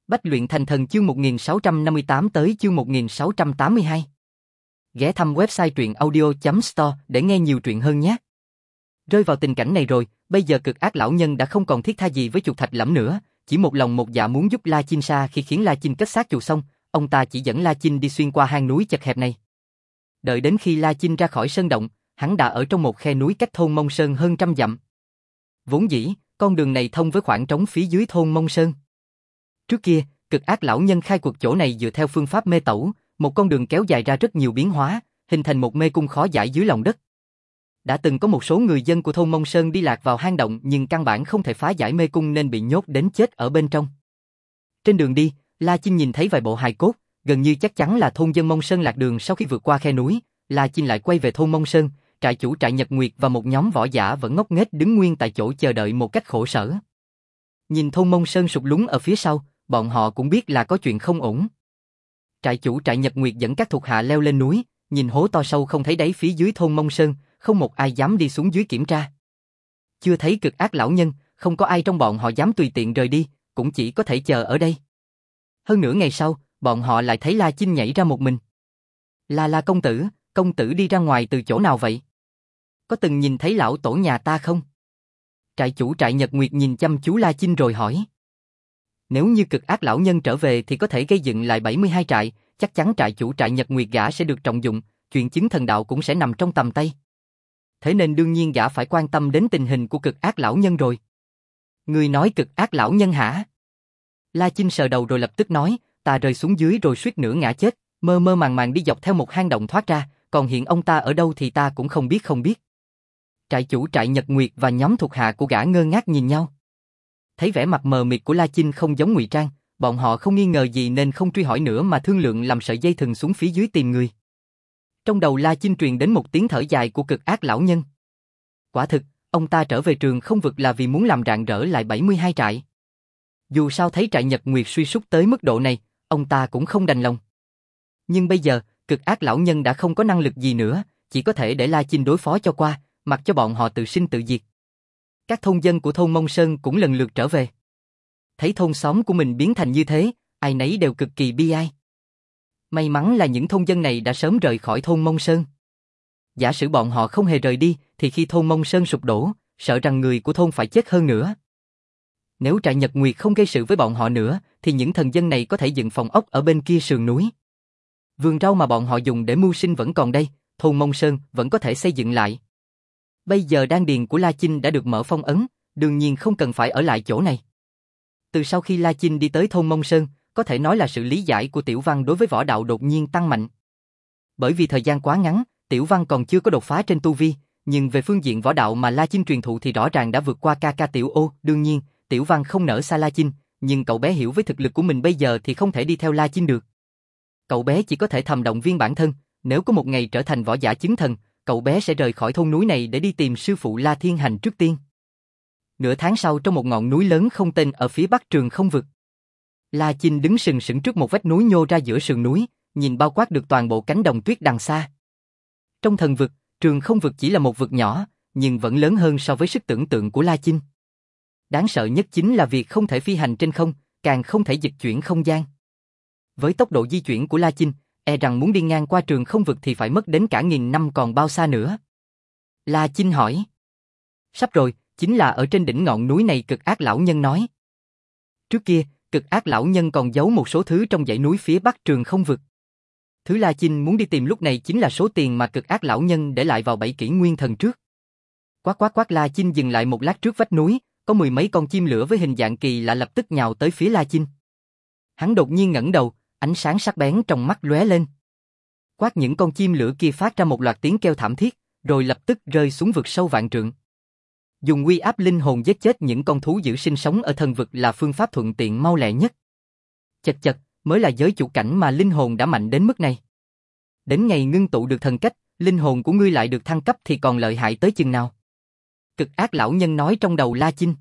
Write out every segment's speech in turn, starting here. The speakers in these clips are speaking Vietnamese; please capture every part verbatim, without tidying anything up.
Bách luyện thành thần chương một nghìn sáu trăm năm mươi tám tới chương một nghìn sáu trăm tám mươi hai. Ghé thăm website truyện audio chấm store để nghe nhiều truyện hơn nhé. Rơi vào tình cảnh này rồi, bây giờ cực ác lão nhân đã không còn thiết tha gì với chuột thạch lẫm nữa, chỉ một lòng một dạ muốn giúp La Chinh Sa. Khi khiến La Chinh kết xác chuột xong, ông ta chỉ dẫn La Chinh đi xuyên qua hang núi chật hẹp này. Đợi đến khi La Chinh ra khỏi sơn động, hắn đã ở trong một khe núi cách thôn Mông Sơn hơn trăm dặm. Vốn dĩ, con đường này thông với khoảng trống phía dưới thôn Mông Sơn. Trước kia, cực ác lão nhân khai cuộc chỗ này dựa theo phương pháp mê tẩu, một con đường kéo dài ra rất nhiều biến hóa, hình thành một mê cung khó giải dưới lòng đất. Đã từng có một số người dân của thôn Mông Sơn đi lạc vào hang động nhưng căn bản không thể phá giải mê cung nên bị nhốt đến chết ở bên trong. Trên đường đi, La Chinh nhìn thấy vài bộ hài cốt, gần như chắc chắn là thôn dân Mông Sơn lạc đường. Sau khi vượt qua khe núi, La Chinh lại quay về thôn Mông Sơn, trại chủ trại Nhật Nguyệt và một nhóm võ giả vẫn ngốc nghếch đứng nguyên tại chỗ chờ đợi một cách khổ sở. Nhìn thôn Mông Sơn sụp lún ở phía sau, bọn họ cũng biết là có chuyện không ổn. Trại chủ trại Nhật Nguyệt dẫn các thuộc hạ leo lên núi, nhìn hố to sâu không thấy đáy phía dưới thôn Mông Sơn, không một ai dám đi xuống dưới kiểm tra. Chưa thấy cực ác lão nhân, không có ai trong bọn họ dám tùy tiện rời đi, cũng chỉ có thể chờ ở đây. Hơn nửa ngày sau, bọn họ lại thấy La Chinh nhảy ra một mình. La La công tử, công tử đi ra ngoài từ chỗ nào vậy? Có từng nhìn thấy lão tổ nhà ta không? Trại chủ trại Nhật Nguyệt nhìn chăm chú La Chinh rồi hỏi. Nếu như cực ác lão nhân trở về thì có thể gây dựng lại bảy mươi hai trại, chắc chắn trại chủ trại Nhật Nguyệt gã sẽ được trọng dụng, chuyện chứng thần đạo cũng sẽ nằm trong tầm tay. Thế nên đương nhiên gã phải quan tâm đến tình hình của cực ác lão nhân rồi. Người nói cực ác lão nhân hả? La Chinh sờ đầu rồi lập tức nói, ta rơi xuống dưới rồi suýt nữa ngã chết, mơ mơ màng màng đi dọc theo một hang động thoát ra, còn hiện ông ta ở đâu thì ta cũng không biết không biết. Trại chủ trại Nhật Nguyệt và nhóm thuộc hạ của gã ngơ ngác nhìn nhau. Thấy vẻ mặt mờ mịt của La Chinh không giống ngụy trang, bọn họ không nghi ngờ gì nên không truy hỏi nữa mà thương lượng làm sợi dây thừng xuống phía dưới tìm người. Trong đầu La Chinh truyền đến một tiếng thở dài của cực ác lão nhân. Quả thực, ông ta trở về trường không vực là vì muốn làm rạng rỡ lại bảy mươi hai trại. Dù sao thấy trại Nhật Nguyệt suy sút tới mức độ này, ông ta cũng không đành lòng. Nhưng bây giờ, cực ác lão nhân đã không có năng lực gì nữa, chỉ có thể để La Chinh đối phó cho qua, mặc cho bọn họ tự sinh tự diệt. Các thôn dân của thôn Mông Sơn cũng lần lượt trở về. Thấy thôn xóm của mình biến thành như thế, ai nấy đều cực kỳ bi ai. May mắn là những thôn dân này đã sớm rời khỏi thôn Mông Sơn. Giả sử bọn họ không hề rời đi, thì khi thôn Mông Sơn sụp đổ, sợ rằng người của thôn phải chết hơn nữa. Nếu trại Nhật Nguyệt không gây sự với bọn họ nữa, thì những thần dân này có thể dựng phòng ốc ở bên kia sườn núi. Vườn rau mà bọn họ dùng để mưu sinh vẫn còn đây, thôn Mông Sơn vẫn có thể xây dựng lại. Bây giờ đan điền của La Chinh đã được mở phong ấn, đương nhiên không cần phải ở lại chỗ này. Từ sau khi La Chinh đi tới thôn Mông Sơn, có thể nói là sự lý giải của Tiểu Văn đối với võ đạo đột nhiên tăng mạnh. Bởi vì thời gian quá ngắn, Tiểu Văn còn chưa có đột phá trên tu vi, nhưng về phương diện võ đạo mà La Chinh truyền thụ thì rõ ràng đã vượt qua ca ca Tiểu Ô. Đương nhiên, Tiểu Văn không nỡ xa La Chinh, nhưng cậu bé hiểu với thực lực của mình bây giờ thì không thể đi theo La Chinh được. Cậu bé chỉ có thể thầm động viên bản thân, nếu có một ngày trở thành võ giả chứng thần, cậu bé sẽ rời khỏi thôn núi này để đi tìm sư phụ La Thiên Hành trước tiên. Nửa tháng sau, trong một ngọn núi lớn không tên ở phía bắc trường không vực, La Chinh đứng sừng sững trước một vách núi nhô ra giữa sườn núi, nhìn bao quát được toàn bộ cánh đồng tuyết đằng xa. Trong thần vực, trường không vực chỉ là một vực nhỏ, nhưng vẫn lớn hơn so với sức tưởng tượng của La Chinh. Đáng sợ nhất chính là việc không thể phi hành trên không, càng không thể dịch chuyển không gian. Với tốc độ di chuyển của La Chinh, e rằng muốn đi ngang qua trường không vực thì phải mất đến cả nghìn năm còn bao xa nữa. La Chinh hỏi. Sắp rồi, chính là ở trên đỉnh ngọn núi này, cực ác lão nhân nói. Trước kia, cực ác lão nhân còn giấu một số thứ trong dãy núi phía bắc trường không vực. Thứ La Chinh muốn đi tìm lúc này chính là số tiền mà cực ác lão nhân để lại vào bảy kỷ nguyên thần trước. Quát quát quát, La Chinh dừng lại một lát trước vách núi, có mười mấy con chim lửa với hình dạng kỳ lạ lập tức nhào tới phía La Chinh. Hắn đột nhiên ngẩng đầu, ánh sáng sắc bén trong mắt lóe lên. Quát, những con chim lửa kia phát ra một loạt tiếng kêu thảm thiết, rồi lập tức rơi xuống vực sâu vạn trượng. Dùng uy áp linh hồn giết chết những con thú dữ sinh sống ở thần vực là phương pháp thuận tiện mau lẹ nhất. Chật chật, mới là giới chủ cảnh mà linh hồn đã mạnh đến mức này. Đến ngày ngưng tụ được thần cách, linh hồn của ngươi lại được thăng cấp thì còn lợi hại tới chừng nào? Cực ác lão nhân nói trong đầu La Chinh.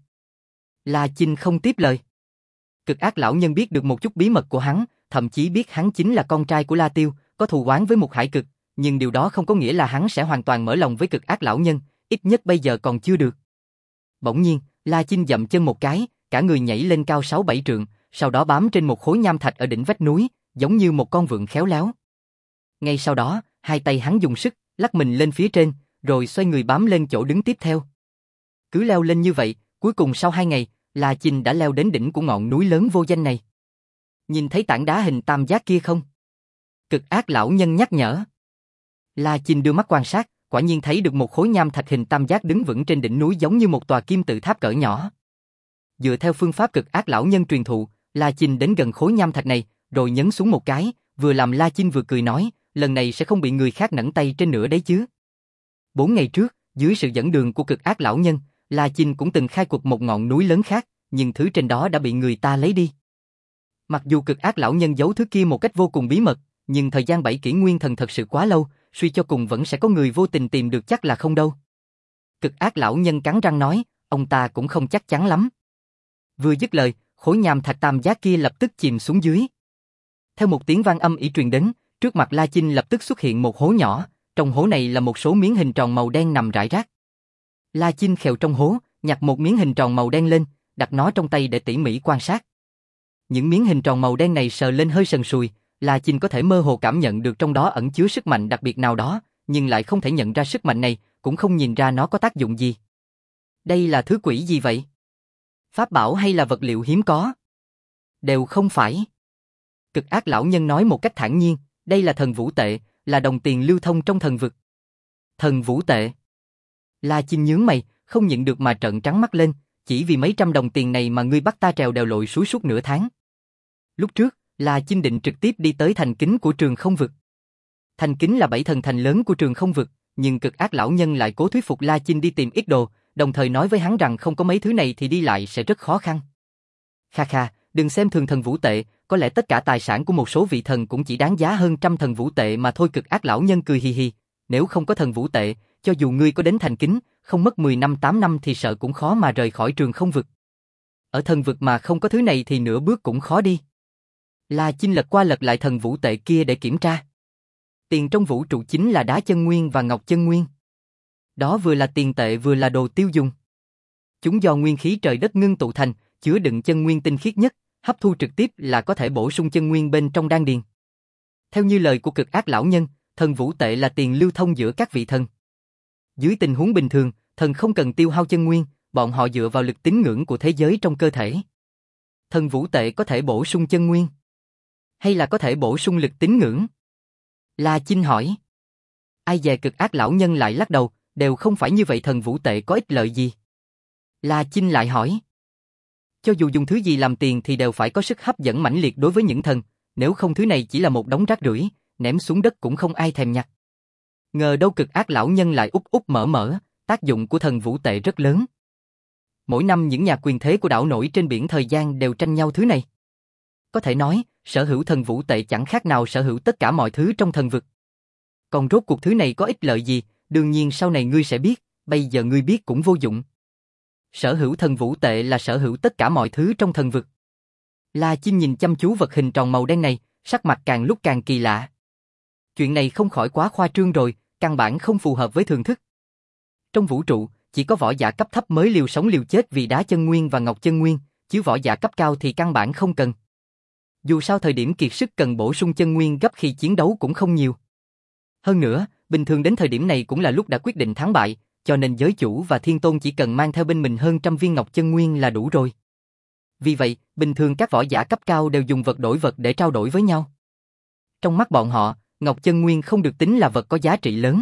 La Chinh không tiếp lời. Cực ác lão nhân biết được một chút bí mật của hắn, thậm chí biết hắn chính là con trai của La Tiêu, có thù oán với Mục Hải Cực, nhưng điều đó không có nghĩa là hắn sẽ hoàn toàn mở lòng với cực ác lão nhân, ít nhất bây giờ còn chưa được. Bỗng nhiên, La Chinh dậm chân một cái, cả người nhảy lên cao sáu bảy trượng, sau đó bám trên một khối nham thạch ở đỉnh vách núi, giống như một con vượn khéo léo. Ngay sau đó, hai tay hắn dùng sức, lắc mình lên phía trên, rồi xoay người bám lên chỗ đứng tiếp theo. Cứ leo lên như vậy, cuối cùng sau hai ngày, La Chinh đã leo đến đỉnh của ngọn núi lớn vô danh này. Nhìn thấy tảng đá hình tam giác kia không? Cực ác lão nhân nhắc nhở. La Chinh đưa mắt quan sát, quả nhiên thấy được một khối nham thạch hình tam giác đứng vững trên đỉnh núi giống như một tòa kim tự tháp cỡ nhỏ. Dựa theo phương pháp cực ác lão nhân truyền thụ, La Chinh đến gần khối nham thạch này, rồi nhấn xuống một cái, vừa làm La Chinh vừa cười nói, lần này sẽ không bị người khác nẫng tay trên nữa đấy chứ. Bốn ngày trước, dưới sự dẫn đường của cực ác lão nhân, La Chinh cũng từng khai quật một ngọn núi lớn khác, nhưng thứ trên đó đã bị người ta lấy đi. Mặc dù cực ác lão nhân giấu thứ kia một cách vô cùng bí mật, nhưng thời gian bảy kỷ nguyên thần thật sự quá lâu, suy cho cùng vẫn sẽ có người vô tình tìm được chắc là không đâu. Cực ác lão nhân cắn răng nói, ông ta cũng không chắc chắn lắm. Vừa dứt lời, khối nham thạch tam giác kia lập tức chìm xuống dưới. Theo một tiếng vang âm ỉ truyền đến, trước mặt La Chinh lập tức xuất hiện một hố nhỏ, trong hố này là một số miếng hình tròn màu đen nằm rải rác. La Chinh khều trong hố, nhặt một miếng hình tròn màu đen lên, đặt nó trong tay để tỉ mỉ quan sát. Những miếng hình tròn màu đen này sờ lên hơi sần sùi, La Chinh có thể mơ hồ cảm nhận được trong đó ẩn chứa sức mạnh đặc biệt nào đó, nhưng lại không thể nhận ra sức mạnh này, cũng không nhìn ra nó có tác dụng gì. Đây là thứ quỷ gì vậy? Pháp bảo hay là vật liệu hiếm có? Đều không phải. Cực ác lão nhân nói một cách thản nhiên, đây là thần vũ tệ, là đồng tiền lưu thông trong thần vực. Thần vũ tệ. La Chinh nhướng mày, không nhịn được mà trợn trắng mắt lên, chỉ vì mấy trăm đồng tiền này mà ngươi bắt ta trèo đèo lội suối suốt nửa tháng. Lúc trước, La Chinh định trực tiếp đi tới thành kính của trường không vực. Thành kính là bảy thần thành lớn của trường không vực, nhưng cực ác lão nhân lại cố thuyết phục La Chinh đi tìm ít đồ, đồng thời nói với hắn rằng không có mấy thứ này thì đi lại sẽ rất khó khăn. Kha kha, đừng xem thường thần vũ tệ, có lẽ tất cả tài sản của một số vị thần cũng chỉ đáng giá hơn trăm thần vũ tệ mà thôi. Cực ác lão nhân cười hì hì, nếu không có thần vũ tệ, cho dù ngươi có đến thành kính, không mất mười năm tám năm thì sợ cũng khó mà rời khỏi trường không vực. Ở thần vực mà không có thứ này thì nửa bước cũng khó đi. La Chinh lật qua lật lại thần vũ tệ kia để kiểm tra. Tiền trong vũ trụ chính là đá chân nguyên và ngọc chân nguyên. Đó vừa là tiền tệ vừa là đồ tiêu dùng. Chúng do nguyên khí trời đất ngưng tụ thành, chứa đựng chân nguyên tinh khiết nhất, hấp thu trực tiếp là có thể bổ sung chân nguyên bên trong đan điền. Theo như lời của cực ác lão nhân, thần vũ tệ là tiền lưu thông giữa các vị thần. Dưới tình huống bình thường, thần không cần tiêu hao chân nguyên, bọn họ dựa vào lực tín ngưỡng của thế giới trong cơ thể. Thần vũ tệ có thể bổ sung chân nguyên, hay là có thể bổ sung lực tín ngưỡng? La Chinh hỏi. Ai dè cực ác lão nhân lại lắc đầu, đều không phải như vậy. Thần vũ tệ có ích lợi gì? La Chinh lại hỏi. Cho dù dùng thứ gì làm tiền thì đều phải có sức hấp dẫn mãnh liệt đối với những thần, nếu không thứ này chỉ là một đống rác rưởi, ném xuống đất cũng không ai thèm nhặt. Ngờ đâu cực ác lão nhân lại úp úp mở mở, tác dụng của thần vũ tệ rất lớn. Mỗi năm những nhà quyền thế của đảo nổi trên biển thời gian đều tranh nhau thứ này. Có thể nói, sở hữu thần vũ tệ chẳng khác nào sở hữu tất cả mọi thứ trong thần vực. Còn rốt cuộc thứ này có ích lợi gì, đương nhiên sau này ngươi sẽ biết, bây giờ ngươi biết cũng vô dụng. Sở hữu thần vũ tệ là sở hữu tất cả mọi thứ trong thần vực. La Chinh nhìn chăm chú vật hình tròn màu đen này, sắc mặt càng lúc càng kỳ lạ. Chuyện này không khỏi quá khoa trương rồi, căn bản không phù hợp với thường thức. Trong vũ trụ, chỉ có võ giả cấp thấp mới liều sống liều chết vì đá chân nguyên và ngọc chân nguyên, chứ võ giả cấp cao thì căn bản không cần. Dù sao thời điểm kiệt sức cần bổ sung chân nguyên gấp khi chiến đấu cũng không nhiều. Hơn nữa, bình thường đến thời điểm này cũng là lúc đã quyết định thắng bại, cho nên giới chủ và thiên tôn chỉ cần mang theo bên mình hơn trăm viên ngọc chân nguyên là đủ rồi. Vì vậy, bình thường các võ giả cấp cao đều dùng vật đổi vật để trao đổi với nhau. Trong mắt bọn họ, ngọc chân nguyên không được tính là vật có giá trị lớn.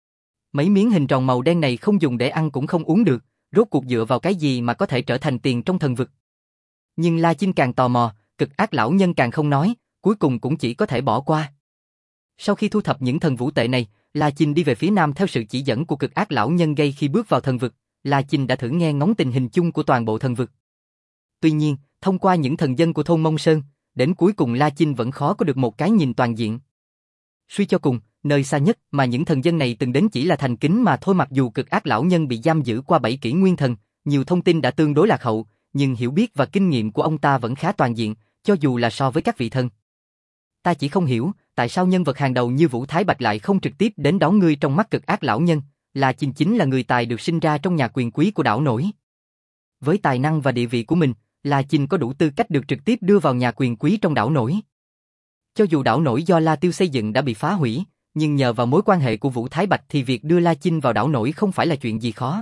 Mấy miếng hình tròn màu đen này không dùng để ăn cũng không uống được, rốt cuộc dựa vào cái gì mà có thể trở thành tiền trong thần vực. Nhưng La Chinh càng tò mò, cực ác lão nhân càng không nói, cuối cùng cũng chỉ có thể bỏ qua. Sau khi thu thập những thần vũ tệ này, La Chinh đi về phía nam theo sự chỉ dẫn của cực ác lão nhân gây khi bước vào thần vực. La Chinh đã thử nghe ngóng tình hình chung của toàn bộ thần vực. Tuy nhiên, thông qua những thần dân của thôn Mông Sơn, đến cuối cùng La Chinh vẫn khó có được một cái nhìn toàn diện. Suy cho cùng, nơi xa nhất mà những thần dân này từng đến chỉ là thành kính mà thôi. Mặc dù cực ác lão nhân bị giam giữ qua bảy kỷ nguyên thần, nhiều thông tin đã tương đối lạc hậu, nhưng hiểu biết và kinh nghiệm của ông ta vẫn khá toàn diện, cho dù là so với các vị thần. Ta chỉ không hiểu, tại sao nhân vật hàng đầu như Vũ Thái Bạch lại không trực tiếp đến đón ngươi. Trong mắt cực ác lão nhân, La Chinh chính là người tài được sinh ra trong nhà quyền quý của đảo nổi. Với tài năng và địa vị của mình, La Chinh có đủ tư cách được trực tiếp đưa vào nhà quyền quý trong đảo nổi. Cho dù đảo nổi do La Tiêu xây dựng đã bị phá hủy, nhưng nhờ vào mối quan hệ của Vũ Thái Bạch thì việc đưa La Chinh vào đảo nổi không phải là chuyện gì khó.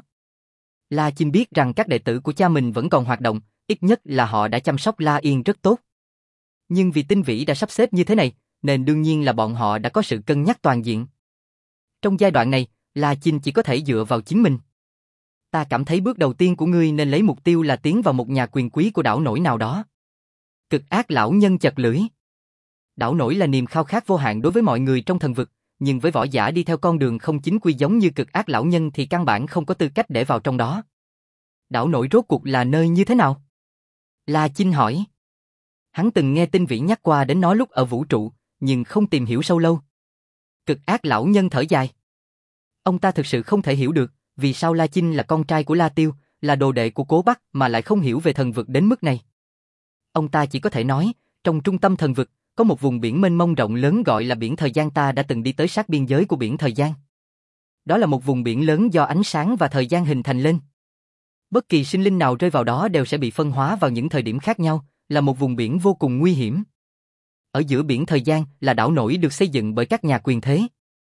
La Chinh biết rằng các đệ tử của cha mình vẫn còn hoạt động, ít nhất là họ đã chăm sóc La Yên rất tốt. Nhưng vì Tinh Vĩ đã sắp xếp như thế này, nên đương nhiên là bọn họ đã có sự cân nhắc toàn diện. Trong giai đoạn này, La Chinh chỉ có thể dựa vào chính mình. Ta cảm thấy bước đầu tiên của ngươi nên lấy mục tiêu là tiến vào một nhà quyền quý của đảo nổi nào đó. Cực ác lão nhân chật lưỡi. Đảo nổi là niềm khao khát vô hạn đối với mọi người trong thần vực, nhưng với võ giả đi theo con đường không chính quy giống như cực ác lão nhân thì căn bản không có tư cách để vào trong đó. Đảo nổi rốt cuộc là nơi như thế nào? La Chinh hỏi. Hắn từng nghe Tinh Vĩ nhắc qua đến nó lúc ở vũ trụ, nhưng không tìm hiểu sâu lâu. Cực ác lão nhân thở dài. Ông ta thực sự không thể hiểu được, vì sao La Chinh là con trai của La Tiêu, là đồ đệ của Cố Bắc mà lại không hiểu về thần vực đến mức này. Ông ta chỉ có thể nói, trong trung tâm thần vực, có một vùng biển mênh mông rộng lớn gọi là biển thời gian, ta đã từng đi tới sát biên giới của biển thời gian. Đó là một vùng biển lớn do ánh sáng và thời gian hình thành lên. Bất kỳ sinh linh nào rơi vào đó đều sẽ bị phân hóa vào những thời điểm khác nhau, là một vùng biển vô cùng nguy hiểm. Ở giữa biển thời gian là đảo nổi được xây dựng bởi các nhà quyền thế.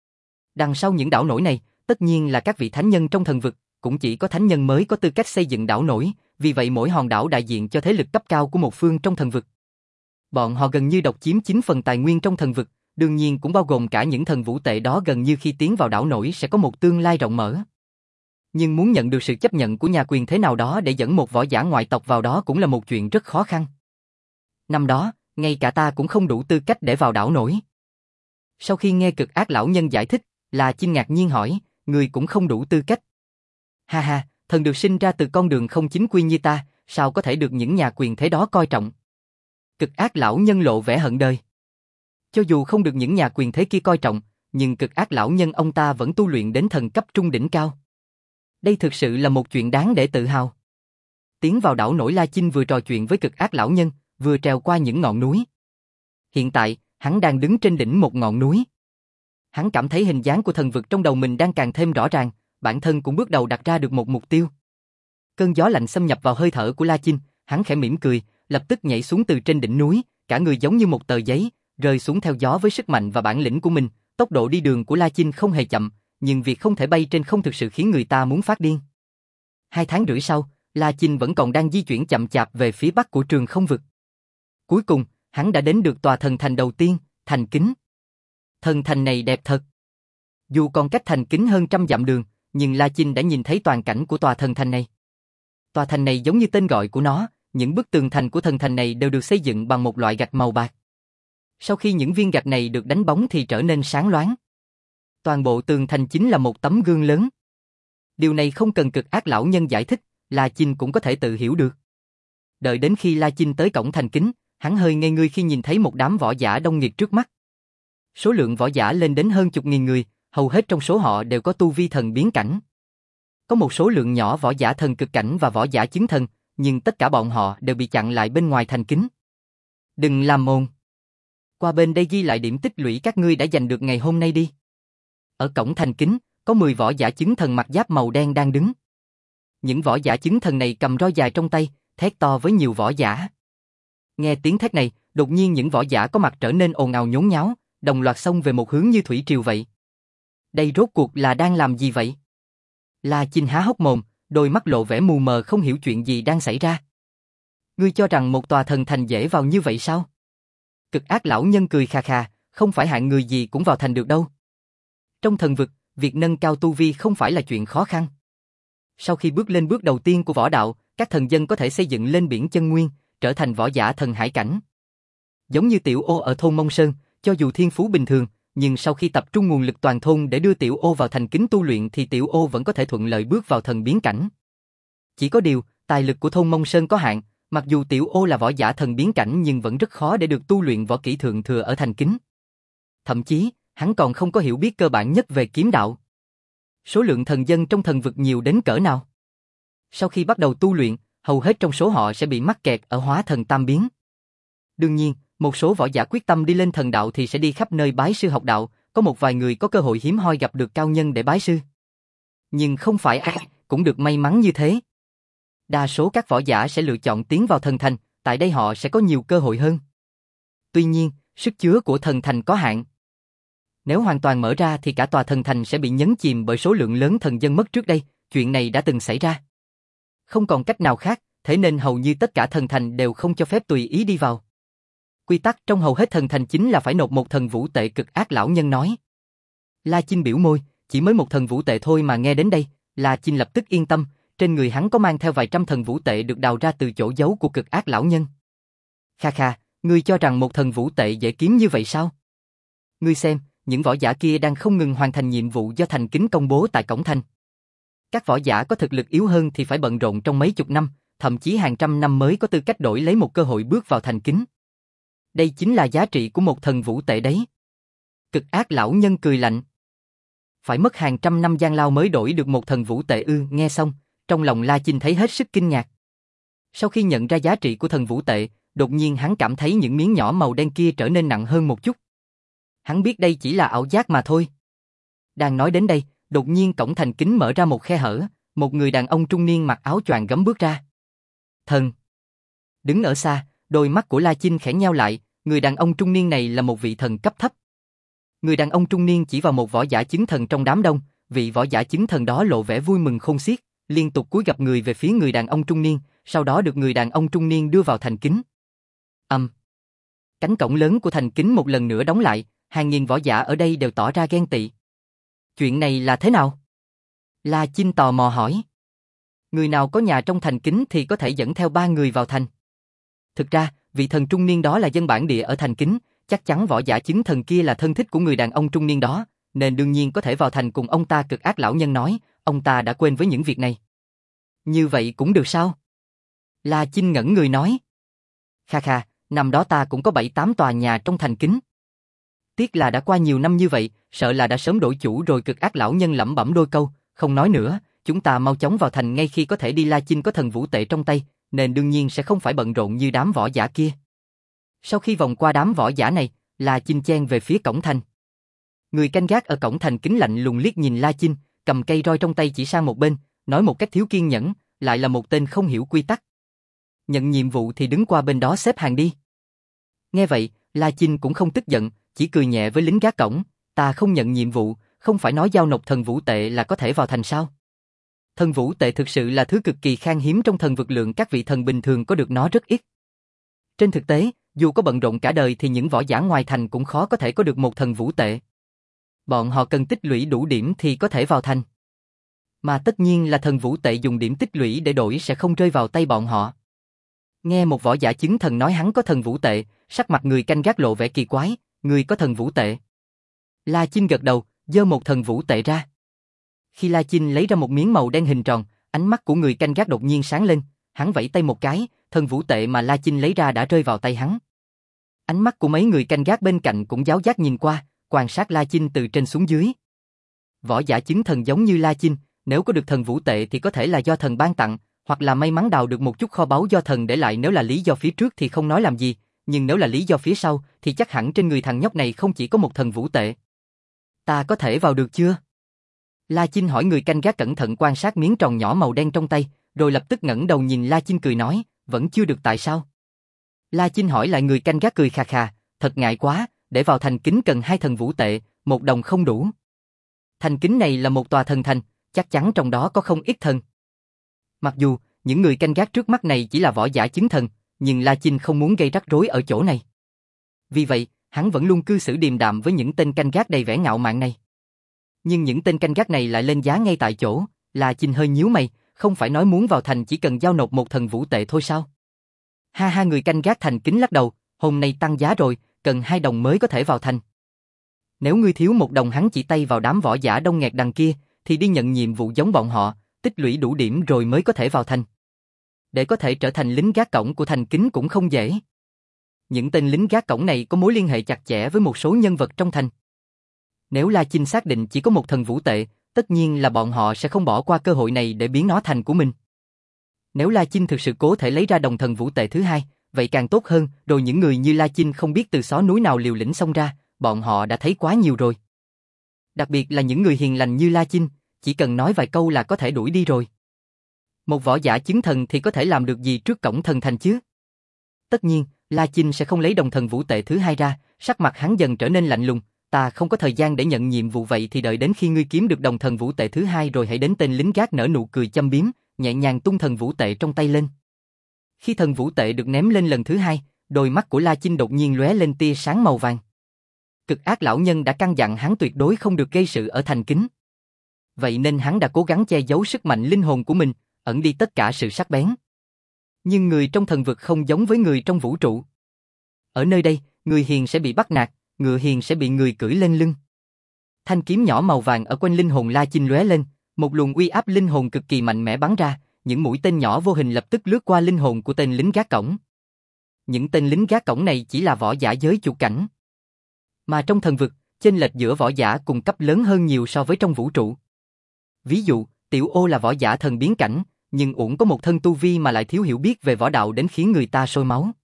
Đằng sau những đảo nổi này, tất nhiên là các vị thánh nhân trong thần vực, cũng chỉ có thánh nhân mới có tư cách xây dựng đảo nổi, vì vậy mỗi hòn đảo đại diện cho thế lực cấp cao của một phương trong thần vực. Bọn họ gần như độc chiếm chín phần tài nguyên trong thần vực, đương nhiên cũng bao gồm cả những thần vũ tệ đó, gần như khi tiến vào đảo nổi sẽ có một tương lai rộng mở. Nhưng muốn nhận được sự chấp nhận của nhà quyền thế nào đó để dẫn một võ giả ngoại tộc vào đó cũng là một chuyện rất khó khăn. Năm đó, ngay cả ta cũng không đủ tư cách để vào đảo nổi. Sau khi nghe cực ác lão nhân giải thích, La Chinh ngạc nhiên hỏi, người cũng không đủ tư cách. Ha ha, thần được sinh ra từ con đường không chính quy như ta, sao có thể được những nhà quyền thế đó coi trọng? Cực ác lão nhân lộ vẻ hận đời. Cho dù không được những nhà quyền thế kia coi trọng, nhưng cực ác lão nhân ông ta vẫn tu luyện đến thần cấp trung đỉnh cao. Đây thực sự là một chuyện đáng để tự hào. Tiến vào đảo nổi, La Chinh vừa trò chuyện với cực ác lão nhân, vừa trèo qua những ngọn núi. Hiện tại, hắn đang đứng trên đỉnh một ngọn núi. Hắn cảm thấy hình dáng của thần vực trong đầu mình đang càng thêm rõ ràng, bản thân cũng bước đầu đặt ra được một mục tiêu. Cơn gió lạnh xâm nhập vào hơi thở của La Chinh, hắn khẽ mỉm cười, lập tức nhảy xuống từ trên đỉnh núi, cả người giống như một tờ giấy, rơi xuống theo gió với sức mạnh và bản lĩnh của mình. Tốc độ đi đường của La Chinh không hề chậm, nhưng việc không thể bay trên không thực sự khiến người ta muốn phát điên. Hai tháng rưỡi sau, La Chinh vẫn còn đang di chuyển chậm chạp về phía bắc của trường không vực. Cuối cùng, hắn đã đến được tòa thần thành đầu tiên, Thành Kính. Thần thành này đẹp thật. Dù còn cách Thành Kính hơn trăm dặm đường, nhưng La Chinh đã nhìn thấy toàn cảnh của tòa thần thành này. Tòa thành này giống như tên gọi của nó, những bức tường thành của thần thành này đều được xây dựng bằng một loại gạch màu bạc. Sau khi những viên gạch này được đánh bóng thì trở nên sáng loáng. Toàn bộ tường thành chính là một tấm gương lớn. Điều này không cần cực ác lão nhân giải thích, La Chinh cũng có thể tự hiểu được. Đợi đến khi La Chinh tới cổng Thành Kính, hắn hơi ngây người khi nhìn thấy một đám võ giả đông nghịt trước mắt. Số lượng võ giả lên đến hơn chục nghìn người, hầu hết trong số họ đều có tu vi thần biến cảnh. Có một số lượng nhỏ võ giả thần cực cảnh và võ giả chứng thần, nhưng tất cả bọn họ đều bị chặn lại bên ngoài thành kính. Đừng làm ồn. Qua bên đây ghi lại điểm tích lũy các ngươi đã giành được ngày hôm nay đi. Ở cổng thành kính, có mười võ giả chứng thần mặc giáp màu đen đang đứng. Những võ giả chứng thần này cầm roi dài trong tay, thét to với nhiều võ giả. Nghe tiếng thét này, đột nhiên những võ giả có mặt trở nên ồn ào nhốn nháo, đồng loạt xông về một hướng như thủy triều vậy. Đây rốt cuộc là đang làm gì vậy? La Chinh há hốc mồm, đôi mắt lộ vẻ mù mờ không hiểu chuyện gì đang xảy ra. Ngươi cho rằng một tòa thần thành dễ vào như vậy sao? Cực ác lão nhân cười khà khà, không phải hạng người gì cũng vào thành được đâu. Trong thần vực, việc nâng cao tu vi không phải là chuyện khó khăn. Sau khi bước lên bước đầu tiên của võ đạo, các thần dân có thể xây dựng lên biển chân nguyên, trở thành võ giả thần hải cảnh. Giống như Tiểu Ô ở thôn Mông Sơn, cho dù thiên phú bình thường, nhưng sau khi tập trung nguồn lực toàn thôn để đưa Tiểu Ô vào thành kính tu luyện thì Tiểu Ô vẫn có thể thuận lợi bước vào thần biến cảnh. Chỉ có điều, tài lực của thôn Mông Sơn có hạn, mặc dù Tiểu Ô là võ giả thần biến cảnh nhưng vẫn rất khó để được tu luyện võ kỹ thượng thừa ở thành kính. Thậm chí, hắn còn không có hiểu biết cơ bản nhất về kiếm đạo. Số lượng thần dân trong thần vực nhiều đến cỡ nào? Sau khi bắt đầu tu luyện, hầu hết trong số họ sẽ bị mắc kẹt ở hóa thần tam biến. Đương nhiên, một số võ giả quyết tâm đi lên thần đạo thì sẽ đi khắp nơi bái sư học đạo, có một vài người có cơ hội hiếm hoi gặp được cao nhân để bái sư. Nhưng không phải ai cũng được may mắn như thế. Đa số các võ giả sẽ lựa chọn tiến vào thần thành, tại đây họ sẽ có nhiều cơ hội hơn. Tuy nhiên, sức chứa của thần thành có hạn. Nếu hoàn toàn mở ra thì cả tòa thần thành sẽ bị nhấn chìm bởi số lượng lớn thần dân mất trước đây, chuyện này đã từng xảy ra. Không còn cách nào khác, thế nên hầu như tất cả thần thành đều không cho phép tùy ý đi vào. Quy tắc trong hầu hết thần thành chính là phải nộp một thần vũ tệ, Cực Ác lão nhân nói. La Chinh biểu môi, chỉ mới một thần vũ tệ thôi mà nghe đến đây, La Chinh lập tức yên tâm, trên người hắn có mang theo vài trăm thần vũ tệ được đào ra từ chỗ giấu của Cực Ác lão nhân. Kha kha, ngươi cho rằng một thần vũ tệ dễ kiếm như vậy sao? Ngươi xem, những võ giả kia đang không ngừng hoàn thành nhiệm vụ do thành kính công bố tại cổng thành. Các võ giả có thực lực yếu hơn thì phải bận rộn trong mấy chục năm, thậm chí hàng trăm năm mới có tư cách đổi lấy một cơ hội bước vào thành kính. Đây chính là giá trị của một thần vũ tệ đấy. Cực Ác lão nhân cười lạnh. Phải mất hàng trăm năm gian lao mới đổi được một thần vũ tệ ư? Nghe xong, trong lòng La Chinh thấy hết sức kinh ngạc. Sau khi nhận ra giá trị của thần vũ tệ, đột nhiên hắn cảm thấy những miếng nhỏ màu đen kia trở nên nặng hơn một chút. Hắn biết đây chỉ là ảo giác mà thôi. Đang nói đến đây, đột nhiên cổng thành kính mở ra một khe hở, một người đàn ông trung niên mặc áo choàng gấm bước ra. Thần. Đứng ở xa, đôi mắt của La Chinh khẽ nheo lại, người đàn ông trung niên này là một vị thần cấp thấp. Người đàn ông trung niên chỉ vào một võ giả chứng thần trong đám đông, vị võ giả chứng thần đó lộ vẻ vui mừng khôn xiết, liên tục cúi gập người về phía người đàn ông trung niên, sau đó được người đàn ông trung niên đưa vào thành kính. Ầm. Um. Cánh cổng lớn của thành kính một lần nữa đóng lại, hàng nghìn võ giả ở đây đều tỏ ra ghen tị. Chuyện này là thế nào? La Chinh tò mò hỏi. Người nào có nhà trong thành kính thì có thể dẫn theo ba người vào thành. Thực ra, vị thần trung niên đó là dân bản địa ở thành kính, chắc chắn võ giả chứng thần kia là thân thích của người đàn ông trung niên đó, nên đương nhiên có thể vào thành cùng ông ta. Cực Ác lão nhân nói, ông ta đã quên với những việc này. Như vậy cũng được sao? La Chinh ngẩn người nói. Kha kha, năm đó ta cũng có bảy tám tòa nhà trong thành kính. Tiếc là đã qua nhiều năm như vậy, sợ là đã sớm đổi chủ rồi. Cực Ác lão nhân lẩm bẩm đôi câu, không nói nữa, chúng ta mau chóng vào thành ngay khi có thể đi. La Chinh có thần vũ tệ trong tay, nên đương nhiên sẽ không phải bận rộn như đám võ giả kia. Sau khi vòng qua đám võ giả này, La Chinh chen về phía cổng thành. Người canh gác ở cổng thành kính lạnh lùng liếc nhìn La Chinh, cầm cây roi trong tay chỉ sang một bên, nói một cách thiếu kiên nhẫn, lại là một tên không hiểu quy tắc. Nhận nhiệm vụ thì đứng qua bên đó xếp hàng đi. Nghe vậy, La Chinh cũng không tức giận, chỉ cười nhẹ với lính gác cổng, ta không nhận nhiệm vụ, không phải nói giao nộp thần vũ tệ là có thể vào thành sao? Thần vũ tệ thực sự là thứ cực kỳ khan hiếm trong thần vực, lượng các vị thần bình thường có được nó rất ít. Trên thực tế, dù có bận rộn cả đời thì những võ giả ngoài thành cũng khó có thể có được một thần vũ tệ. Bọn họ cần tích lũy đủ điểm thì có thể vào thành. Mà tất nhiên là thần vũ tệ dùng điểm tích lũy để đổi sẽ không rơi vào tay bọn họ. Nghe một võ giả chứng thần nói hắn có thần vũ tệ, sắc mặt người canh gác lộ vẻ kỳ quái, người có thần vũ tệ. La Chinh gật đầu, giơ một thần vũ tệ ra. Khi La Chinh lấy ra một miếng màu đen hình tròn, ánh mắt của người canh gác đột nhiên sáng lên, hắn vẫy tay một cái, thần vũ tệ mà La Chinh lấy ra đã rơi vào tay hắn. Ánh mắt của mấy người canh gác bên cạnh cũng giáo giác nhìn qua, quan sát La Chinh từ trên xuống dưới. Võ giả chứng thần giống như La Chinh, nếu có được thần vũ tệ thì có thể là do thần ban tặng, hoặc là may mắn đào được một chút kho báu do thần để lại. Nếu là lý do phía trước thì không nói làm gì, nhưng nếu là lý do phía sau thì chắc hẳn trên người thằng nhóc này không chỉ có một thần vũ tệ. Ta có thể vào được chưa? La Chinh hỏi. Người canh gác cẩn thận quan sát miếng tròn nhỏ màu đen trong tay, rồi lập tức ngẩng đầu nhìn La Chinh cười nói, vẫn chưa được tại sao? La Chinh hỏi lại. Người canh gác cười khà khà, thật ngại quá, để vào thành kính cần hai thần vũ tệ, một đồng không đủ. Thành kính này là một tòa thần thành, chắc chắn trong đó có không ít thần. Mặc dù những người canh gác trước mắt này chỉ là võ giả chứng thần, nhưng La Chinh không muốn gây rắc rối ở chỗ này. Vì vậy, hắn vẫn luôn cư xử điềm đạm với những tên canh gác đầy vẻ ngạo mạn này. Nhưng những tên canh gác này lại lên giá ngay tại chỗ, La Chinh hơi nhíu mày, không phải nói muốn vào thành chỉ cần giao nộp một thần vũ tệ thôi sao? Ha ha, người canh gác thành kính lắc đầu, hôm nay tăng giá rồi, cần hai đồng mới có thể vào thành. Nếu ngươi thiếu một đồng, hắn chỉ tay vào đám võ giả đông nghẹt đằng kia, thì đi nhận nhiệm vụ giống bọn họ, tích lũy đủ điểm rồi mới có thể vào thành. Để có thể trở thành lính gác cổng của thành kính cũng không dễ. Những tên lính gác cổng này có mối liên hệ chặt chẽ với một số nhân vật trong thành. Nếu La Chinh xác định chỉ có một thần vũ tệ, tất nhiên là bọn họ sẽ không bỏ qua cơ hội này để biến nó thành của mình. Nếu La Chinh thực sự cố thể lấy ra đồng thần vũ tệ thứ hai, vậy càng tốt hơn, rồi những người như La Chinh không biết từ xó núi nào liều lĩnh xông ra, bọn họ đã thấy quá nhiều rồi. Đặc biệt là những người hiền lành như La Chinh, chỉ cần nói vài câu là có thể đuổi đi rồi. Một võ giả chứng thần thì có thể làm được gì trước cổng thần thành chứ? Tất nhiên, La Chinh sẽ không lấy đồng thần vũ tệ thứ hai ra, sắc mặt hắn dần trở nên lạnh lùng, ta không có thời gian để nhận nhiệm vụ vậy thì đợi đến khi ngươi kiếm được đồng thần vũ tệ thứ hai rồi hãy đến. Tên lính gác nở nụ cười châm biếm, nhẹ nhàng tung thần vũ tệ trong tay lên. Khi thần vũ tệ được ném lên lần thứ hai, đôi mắt của La Chinh đột nhiên lóe lên tia sáng màu vàng. Cực ác lão nhân đã căn dặn hắn tuyệt đối không được gây sự ở thành kính. Vậy nên hắn đã cố gắng che giấu sức mạnh linh hồn của mình, ẩn đi tất cả sự sắc bén. Nhưng người trong thần vực không giống với người trong vũ trụ. Ở nơi đây, người hiền sẽ bị bắt nạt, ngựa hiền sẽ bị người cưỡi lên lưng. Thanh kiếm nhỏ màu vàng ở quanh linh hồn La Chinh lóe lên, một luồng uy áp linh hồn cực kỳ mạnh mẽ bắn ra, những mũi tên nhỏ vô hình lập tức lướt qua linh hồn của tên lính gác cổng. Những tên lính gác cổng này chỉ là võ giả giới chủ cảnh. Mà trong thần vực, chênh lệch giữa võ giả cùng cấp lớn hơn nhiều so với trong vũ trụ. Ví dụ, Tiểu Ô là võ giả thần biến cảnh, nhưng uổng có một thân tu vi mà lại thiếu hiểu biết về võ đạo đến khiến người ta sôi máu.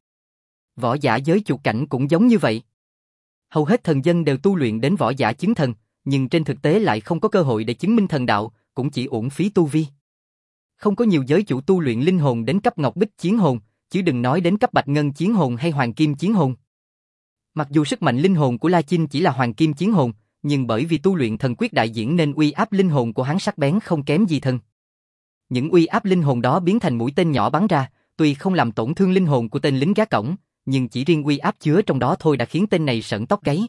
Võ giả giới chủ cảnh cũng giống như vậy. Hầu hết thần dân đều tu luyện đến võ giả chứng thần, nhưng trên thực tế lại không có cơ hội để chứng minh thần đạo, cũng chỉ uổng phí tu vi. Không có nhiều giới chủ tu luyện linh hồn đến cấp ngọc bích chiến hồn, chứ đừng nói đến cấp bạch ngân chiến hồn hay hoàng kim chiến hồn. Mặc dù sức mạnh linh hồn của La Chinh chỉ là hoàng kim chiến hồn, nhưng bởi vì tu luyện thần quyết đại diễn nên uy áp linh hồn của hắn sắc bén không kém gì thần. Những uy áp linh hồn đó biến thành mũi tên nhỏ bắn ra, tuy không làm tổn thương linh hồn của tên lính gác cổng, nhưng chỉ riêng uy áp chứa trong đó thôi đã khiến tên này sởn tóc gáy.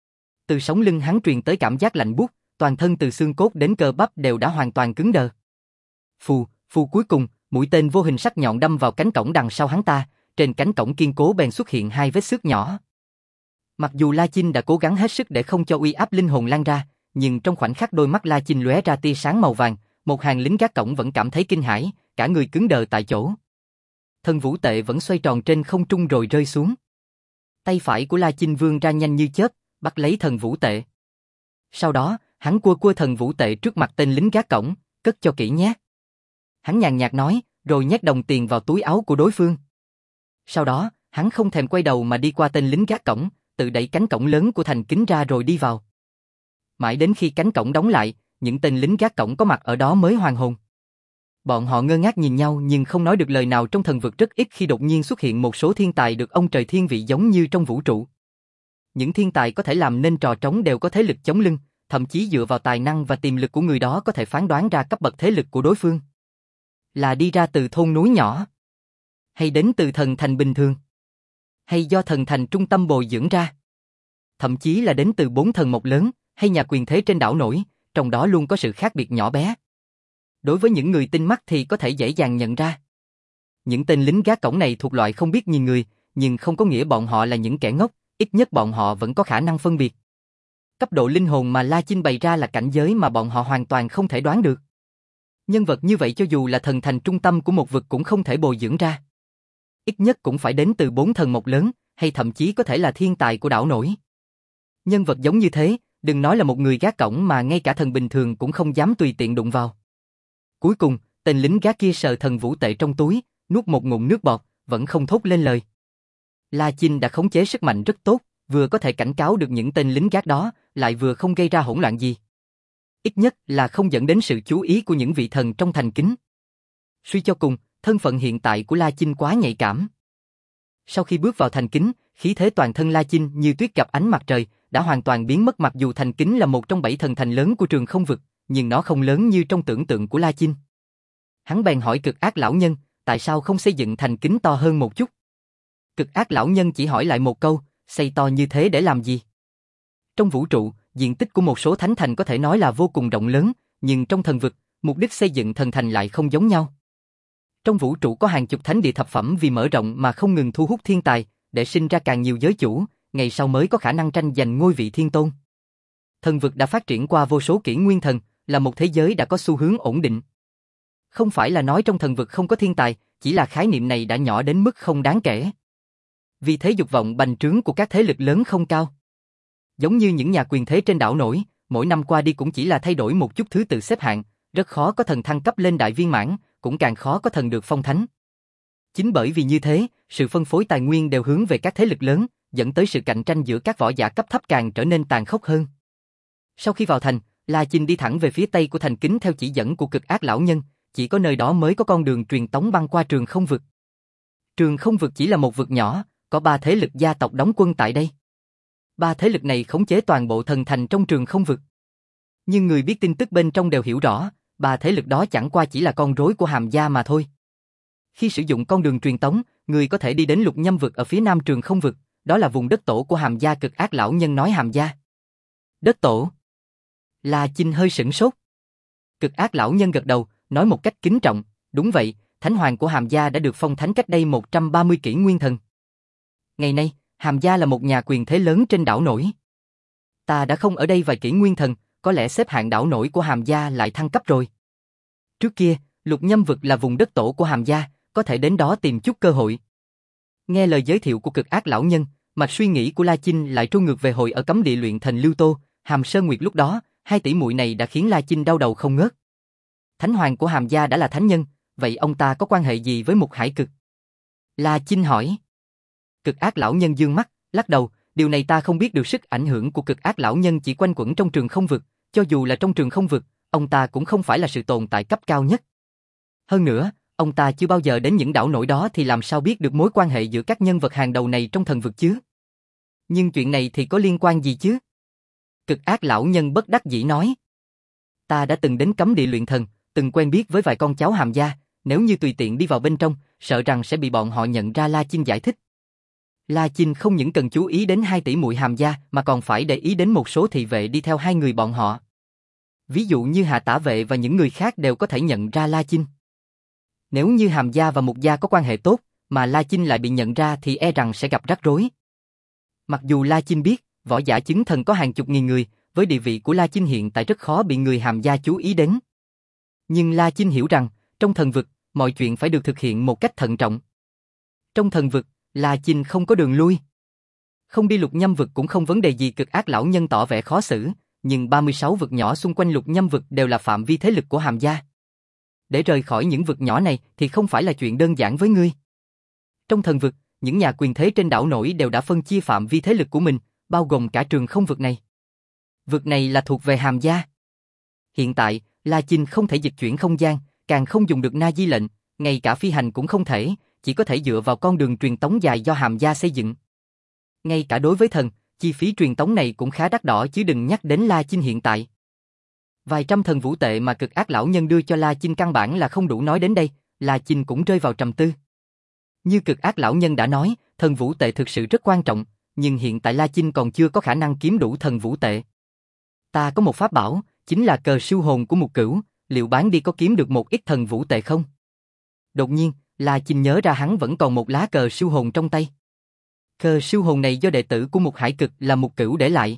Từ sống lưng hắn truyền tới cảm giác lạnh buốt, toàn thân từ xương cốt đến cơ bắp đều đã hoàn toàn cứng đờ. Phù, phù cuối cùng, mũi tên vô hình sắc nhọn đâm vào cánh cổng đằng sau hắn ta, trên cánh cổng kiên cố bèn xuất hiện hai vết xước nhỏ. Mặc dù La Chinh đã cố gắng hết sức để không cho uy áp linh hồn lan ra, nhưng trong khoảnh khắc đôi mắt La Chinh lóe ra tia sáng màu vàng, một hàng lính gác cổng vẫn cảm thấy kinh hãi, cả người cứng đờ tại chỗ. Thần vũ tệ vẫn xoay tròn trên không trung rồi rơi xuống. Tay phải của La Chinh vươn ra nhanh như chớp, bắt lấy thần vũ tệ. Sau đó, hắn cua cua thần vũ tệ trước mặt tên lính gác cổng, cất cho kỹ nhé. Hắn nhàn nhạt nói, rồi nhét đồng tiền vào túi áo của đối phương. Sau đó, hắn không thèm quay đầu mà đi qua tên lính gác cổng, tự đẩy cánh cổng lớn của thành kính ra rồi đi vào. Mãi đến khi cánh cổng đóng lại, những tên lính gác cổng có mặt ở đó mới hoàn hồn. Bọn họ ngơ ngác nhìn nhau nhưng không nói được lời nào. Trong thần vực rất ít khi đột nhiên xuất hiện một số thiên tài được ông trời thiên vị giống như trong vũ trụ. Những thiên tài có thể làm nên trò trống đều có thế lực chống lưng, thậm chí dựa vào tài năng và tiềm lực của người đó có thể phán đoán ra cấp bậc thế lực của đối phương. Là đi ra từ thôn núi nhỏ, hay đến từ thần thành bình thường, hay do thần thành trung tâm bồi dưỡng ra, thậm chí là đến từ bốn thần mộc lớn, hay nhà quyền thế trên đảo nổi, trong đó luôn có sự khác biệt nhỏ bé. Đối với những người tinh mắt thì có thể dễ dàng nhận ra. Những tên lính gác cổng này thuộc loại không biết nhìn người, nhưng không có nghĩa bọn họ là những kẻ ngốc, ít nhất bọn họ vẫn có khả năng phân biệt. Cấp độ linh hồn mà La Chinh bày ra là cảnh giới mà bọn họ hoàn toàn không thể đoán được. Nhân vật như vậy cho dù là thần thành trung tâm của một vực cũng không thể bồi dưỡng ra. Ít nhất cũng phải đến từ bốn thần mộc lớn, hay thậm chí có thể là thiên tài của đảo nổi. Nhân vật giống như thế, đừng nói là một người gác cổng mà ngay cả thần bình thường cũng không dám tùy tiện đụng vào. Cuối cùng, tên lính gác kia sờ thần vũ tệ trong túi, nuốt một ngụm nước bọt, vẫn không thốt lên lời. La Chinh đã khống chế sức mạnh rất tốt, vừa có thể cảnh cáo được những tên lính gác đó, lại vừa không gây ra hỗn loạn gì. Ít nhất là không dẫn đến sự chú ý của những vị thần trong thành kính. Suy cho cùng, thân phận hiện tại của La Chinh quá nhạy cảm. Sau khi bước vào thành kính, khí thế toàn thân La Chinh như tuyết gặp ánh mặt trời, đã hoàn toàn biến mất. Mặc dù thành kính là một trong bảy thần thành lớn của trường không vực, nhưng nó không lớn như trong tưởng tượng của La Chinh. Hắn bèn hỏi cực ác lão nhân, tại sao không xây dựng thành kính to hơn một chút? Cực ác lão nhân chỉ hỏi lại một câu, xây to như thế để làm gì? Trong vũ trụ, diện tích của một số thánh thành có thể nói là vô cùng rộng lớn, nhưng trong thần vực, mục đích xây dựng thần thành lại không giống nhau. Trong vũ trụ có hàng chục thánh địa thập phẩm vì mở rộng mà không ngừng thu hút thiên tài, để sinh ra càng nhiều giới chủ, ngày sau mới có khả năng tranh giành ngôi vị thiên tôn. Thần vực đã phát triển qua vô số kỷ nguyên thần, là một thế giới đã có xu hướng ổn định. Không phải là nói trong thần vực không có thiên tài, chỉ là khái niệm này đã nhỏ đến mức không đáng kể. Vì thế dục vọng bành trướng của các thế lực lớn không cao. Giống như những nhà quyền thế trên đảo nổi, mỗi năm qua đi cũng chỉ là thay đổi một chút thứ tự xếp hạng, rất khó có thần thăng cấp lên đại viên mãn, cũng càng khó có thần được phong thánh. Chính bởi vì như thế, sự phân phối tài nguyên đều hướng về các thế lực lớn, dẫn tới sự cạnh tranh giữa các võ giả cấp thấp càng trở nên tàn khốc hơn. Sau khi vào thành, La Chinh đi thẳng về phía tây của thành kính theo chỉ dẫn của cực ác lão nhân, chỉ có nơi đó mới có con đường truyền tống băng qua trường không vực. Trường không vực chỉ là một vực nhỏ, có ba thế lực gia tộc đóng quân tại đây. Ba thế lực này khống chế toàn bộ thần thành trong trường không vực. Nhưng người biết tin tức bên trong đều hiểu rõ, ba thế lực đó chẳng qua chỉ là con rối của Hàm gia mà thôi. Khi sử dụng con đường truyền tống, người có thể đi đến Lục Nhâm vực ở phía nam trường không vực, đó là vùng đất tổ của Hàm gia. Cực ác lão nhân nói. Hàm gia? Đất tổ? La Chinh hơi sửng sốt. Cực ác lão nhân gật đầu, nói một cách kính trọng, đúng vậy, thánh hoàng của Hàm gia đã được phong thánh cách đây một trăm ba mươi kỷ nguyên thần. Ngày nay, Hàm gia là một nhà quyền thế lớn trên đảo nổi. Ta đã không ở đây vài kỷ nguyên thần, có lẽ xếp hạng đảo nổi của Hàm gia lại thăng cấp rồi. Trước kia, Lục Nhâm vực là vùng đất tổ của Hàm gia, có thể đến đó tìm chút cơ hội. Nghe lời giới thiệu của cực ác lão nhân, mạch suy nghĩ của La Chinh lại trôi ngược về hồi ở cấm địa luyện thành Lưu Tô, Hàm Sơn Nguyệt. Lúc đó, hai tỷ muội này đã khiến La Chinh đau đầu không ngớt. Thánh hoàng của Hàm gia đã là thánh nhân, vậy ông ta có quan hệ gì với Mục Hải Cực? La Chinh hỏi. Cực ác lão nhân dương mắt, lắc đầu, điều này ta không biết được. Sức ảnh hưởng của cực ác lão nhân chỉ quanh quẩn trong trường không vực, cho dù là trong trường không vực, ông ta cũng không phải là sự tồn tại cấp cao nhất. Hơn nữa, ông ta chưa bao giờ đến những đảo nổi đó thì làm sao biết được mối quan hệ giữa các nhân vật hàng đầu này trong thần vực chứ? Nhưng chuyện này thì có liên quan gì chứ? Cực ác lão nhân bất đắc dĩ nói. Ta đã từng đến cấm địa luyện thần, từng quen biết với vài con cháu Hàm gia, nếu như tùy tiện đi vào bên trong, sợ rằng sẽ bị bọn họ nhận ra. La Chinh giải thích. La Chinh không những cần chú ý đến hai tỷ muội Hàm gia mà còn phải để ý đến một số thị vệ đi theo hai người bọn họ. Ví dụ như Hạ Tả Vệ và những người khác đều có thể nhận ra La Chinh. Nếu như Hàm gia và Mục gia có quan hệ tốt, mà La Chinh lại bị nhận ra thì e rằng sẽ gặp rắc rối. Mặc dù La Chinh biết, võ giả chứng thần có hàng chục nghìn người, với địa vị của La Chinh hiện tại rất khó bị người Hàm gia chú ý đến. Nhưng La Chinh hiểu rằng, trong thần vực, mọi chuyện phải được thực hiện một cách thận trọng. Trong thần vực, La Chinh không có đường lui. Không đi Lục Nhâm vực cũng không vấn đề gì. Cực ác lão nhân tỏ vẻ khó xử, nhưng ba mươi sáu vực nhỏ xung quanh Lục Nhâm vực đều là phạm vi thế lực của Hàm gia. Để rời khỏi những vực nhỏ này thì không phải là chuyện đơn giản với ngươi. Trong thần vực, những nhà quyền thế trên đảo nổi đều đã phân chia phạm vi thế lực của mình, bao gồm cả trường không vực này. Vực này là thuộc về Hàm gia. Hiện tại, La Chinh không thể dịch chuyển không gian, càng không dùng được Na Di lệnh, ngay cả phi hành cũng không thể, chỉ có thể dựa vào con đường truyền tống dài do Hàm gia xây dựng. Ngay cả đối với thần, chi phí truyền tống này cũng khá đắt đỏ, chứ đừng nhắc đến La Chinh hiện tại. Vài trăm thần vũ tệ mà cực ác lão nhân đưa cho La Chinh căn bản là không đủ. Nói đến đây, La Chinh cũng rơi vào trầm tư. Như cực ác lão nhân đã nói, thần vũ tệ thực sự rất quan trọng, nhưng hiện tại La Chinh còn chưa có khả năng kiếm đủ thần vũ tệ. Ta có một pháp bảo, chính là cờ siêu hồn của Mục Cửu, liệu bán đi có kiếm được một ít thần vũ tệ không? Đột nhiên, La Chinh nhớ ra hắn vẫn còn một lá cờ siêu hồn trong tay. Cờ siêu hồn này do đệ tử của Mục Hải Cực là Mục Cửu để lại.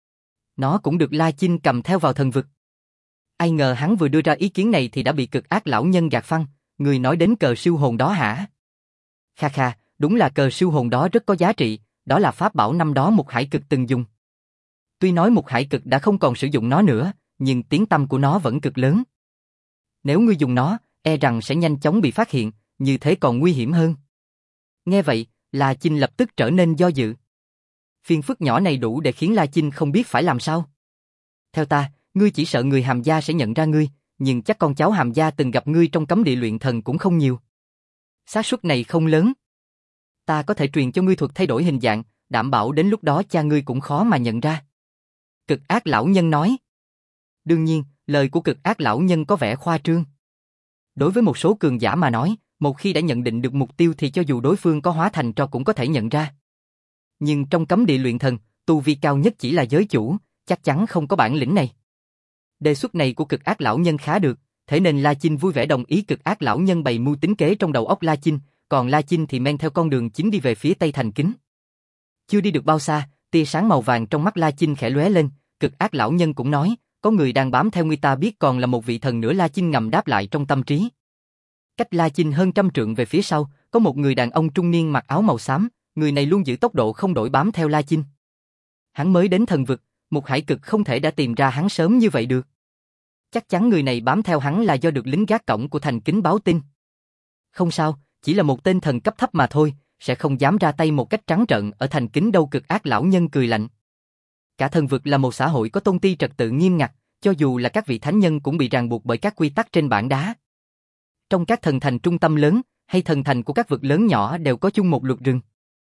Nó cũng được La Chinh cầm theo vào thần vực. Ai ngờ hắn vừa đưa ra ý kiến này thì đã bị cực ác lão nhân gạt phăng. Người nói đến cờ siêu hồn đó hả? Kha kha, đúng là cờ siêu hồn đó rất có giá trị, đó là pháp bảo năm đó Mục Hải Cực từng dùng. Tuy nói Mục Hải Cực đã không còn sử dụng nó nữa, nhưng tiếng tăm của nó vẫn cực lớn. Nếu ngươi dùng nó, e rằng sẽ nhanh chóng bị phát hiện, như thế còn nguy hiểm hơn. Nghe vậy, La Chinh lập tức trở nên do dự. Phiền phức nhỏ này đủ để khiến La Chinh không biết phải làm sao. Theo ta, ngươi chỉ sợ người Hàm gia sẽ nhận ra ngươi, nhưng chắc con cháu Hàm gia từng gặp ngươi trong cấm địa luyện thần cũng không nhiều. Xác suất này không lớn. Ta có thể truyền cho ngươi thuật thay đổi hình dạng, đảm bảo đến lúc đó cha ngươi cũng khó mà nhận ra. Cực ác lão nhân nói. Đương nhiên, lời của cực ác lão nhân có vẻ khoa trương. Đối với một số cường giả mà nói, một khi đã nhận định được mục tiêu thì cho dù đối phương có hóa thành tro cũng có thể nhận ra. Nhưng trong cấm địa luyện thần, tu vi cao nhất chỉ là giới chủ, chắc chắn không có bản lĩnh này. Đề xuất này của cực ác lão nhân khá được, thế nên La Chinh vui vẻ đồng ý. Cực ác lão nhân bày mưu tính kế trong đầu óc La Chinh, còn La Chinh thì men theo con đường chính đi về phía Tây Thành Kính. Chưa đi được bao xa, tia sáng màu vàng trong mắt La Chinh khẽ lóe lên, cực ác lão nhân cũng nói, có người đang bám theo ngươi, ta biết còn là một vị thần nữa. La Chinh ngầm đáp lại trong tâm trí. Cách La Chinh hơn trăm trượng về phía sau, có một người đàn ông trung niên mặc áo màu xám, người này luôn giữ tốc độ không đổi bám theo La Chinh. Hắn mới đến thần vực, Mục Hải Cực không thể đã tìm ra hắn sớm như vậy được. Chắc chắn người này bám theo hắn là do được lính gác cổng của Thành Kính báo tin. Không sao, chỉ là một tên thần cấp thấp mà thôi, sẽ không dám ra tay một cách trắng trợn ở Thành Kính đâu. Cực ác lão nhân cười lạnh. Cả thần vực là một xã hội có tôn ti trật tự nghiêm ngặt, cho dù là các vị thánh nhân cũng bị ràng buộc bởi các quy tắc trên bảng đá. Trong các thần thành trung tâm lớn, hay thần thành của các vực lớn nhỏ đều có chung một luật rừng.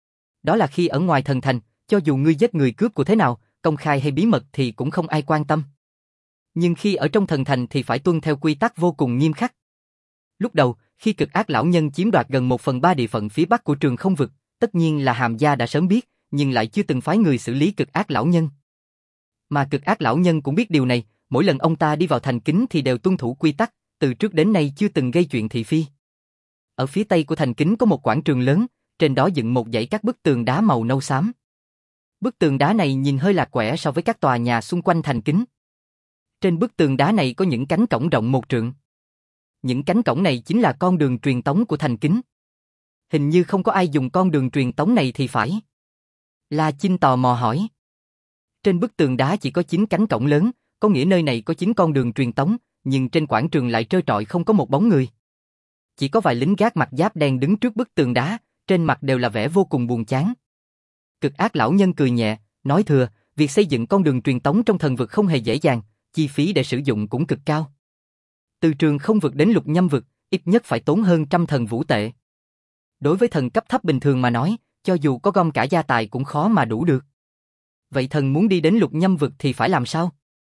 Đó là khi ở ngoài thần thành, cho dù ngươi giết người cướp của thế nào, công khai hay bí mật thì cũng không ai quan tâm. Nhưng khi ở trong thần thành thì phải tuân theo quy tắc vô cùng nghiêm khắc. Lúc đầu, khi cực ác lão nhân chiếm đoạt gần một phần ba địa phận phía bắc của Trường Không Vực, tất nhiên là Hàm gia đã sớm biết, nhưng lại chưa từng phái người xử lý cực ác lão nhân. Mà cực ác lão nhân cũng biết điều này, mỗi lần ông ta đi vào thành kính thì đều tuân thủ quy tắc, từ trước đến nay chưa từng gây chuyện thị phi. Ở phía tây của thành kính có một quảng trường lớn, trên đó dựng một dãy các bức tường đá màu nâu xám. Bức tường đá này nhìn hơi lạc quẻ so với các tòa nhà xung quanh thành kính. Trên bức tường đá này có những cánh cổng rộng một trượng. Những cánh cổng này chính là con đường truyền tống của thành kính. Hình như không có ai dùng con đường truyền tống này thì phải. La Chinh tò mò hỏi. Trên bức tường đá chỉ có chín cánh cổng lớn, có nghĩa nơi này có chín con đường truyền tống, nhưng trên quảng trường lại trơ trọi không có một bóng người. Chỉ có vài lính gác mặc giáp đen đứng trước bức tường đá, trên mặt đều là vẻ vô cùng buồn chán. Cực ác lão nhân cười nhẹ, nói thừa, việc xây dựng con đường truyền tống trong thần vực không hề dễ dàng, chi phí để sử dụng cũng cực cao. Từ Trường Không Vực đến Lục Nhâm Vực, ít nhất phải tốn hơn trăm thần vũ tệ. Đối với thần cấp thấp bình thường mà nói, cho dù có gom cả gia tài cũng khó mà đủ được. Vậy thần muốn đi đến Lục Nhâm Vực thì phải làm sao?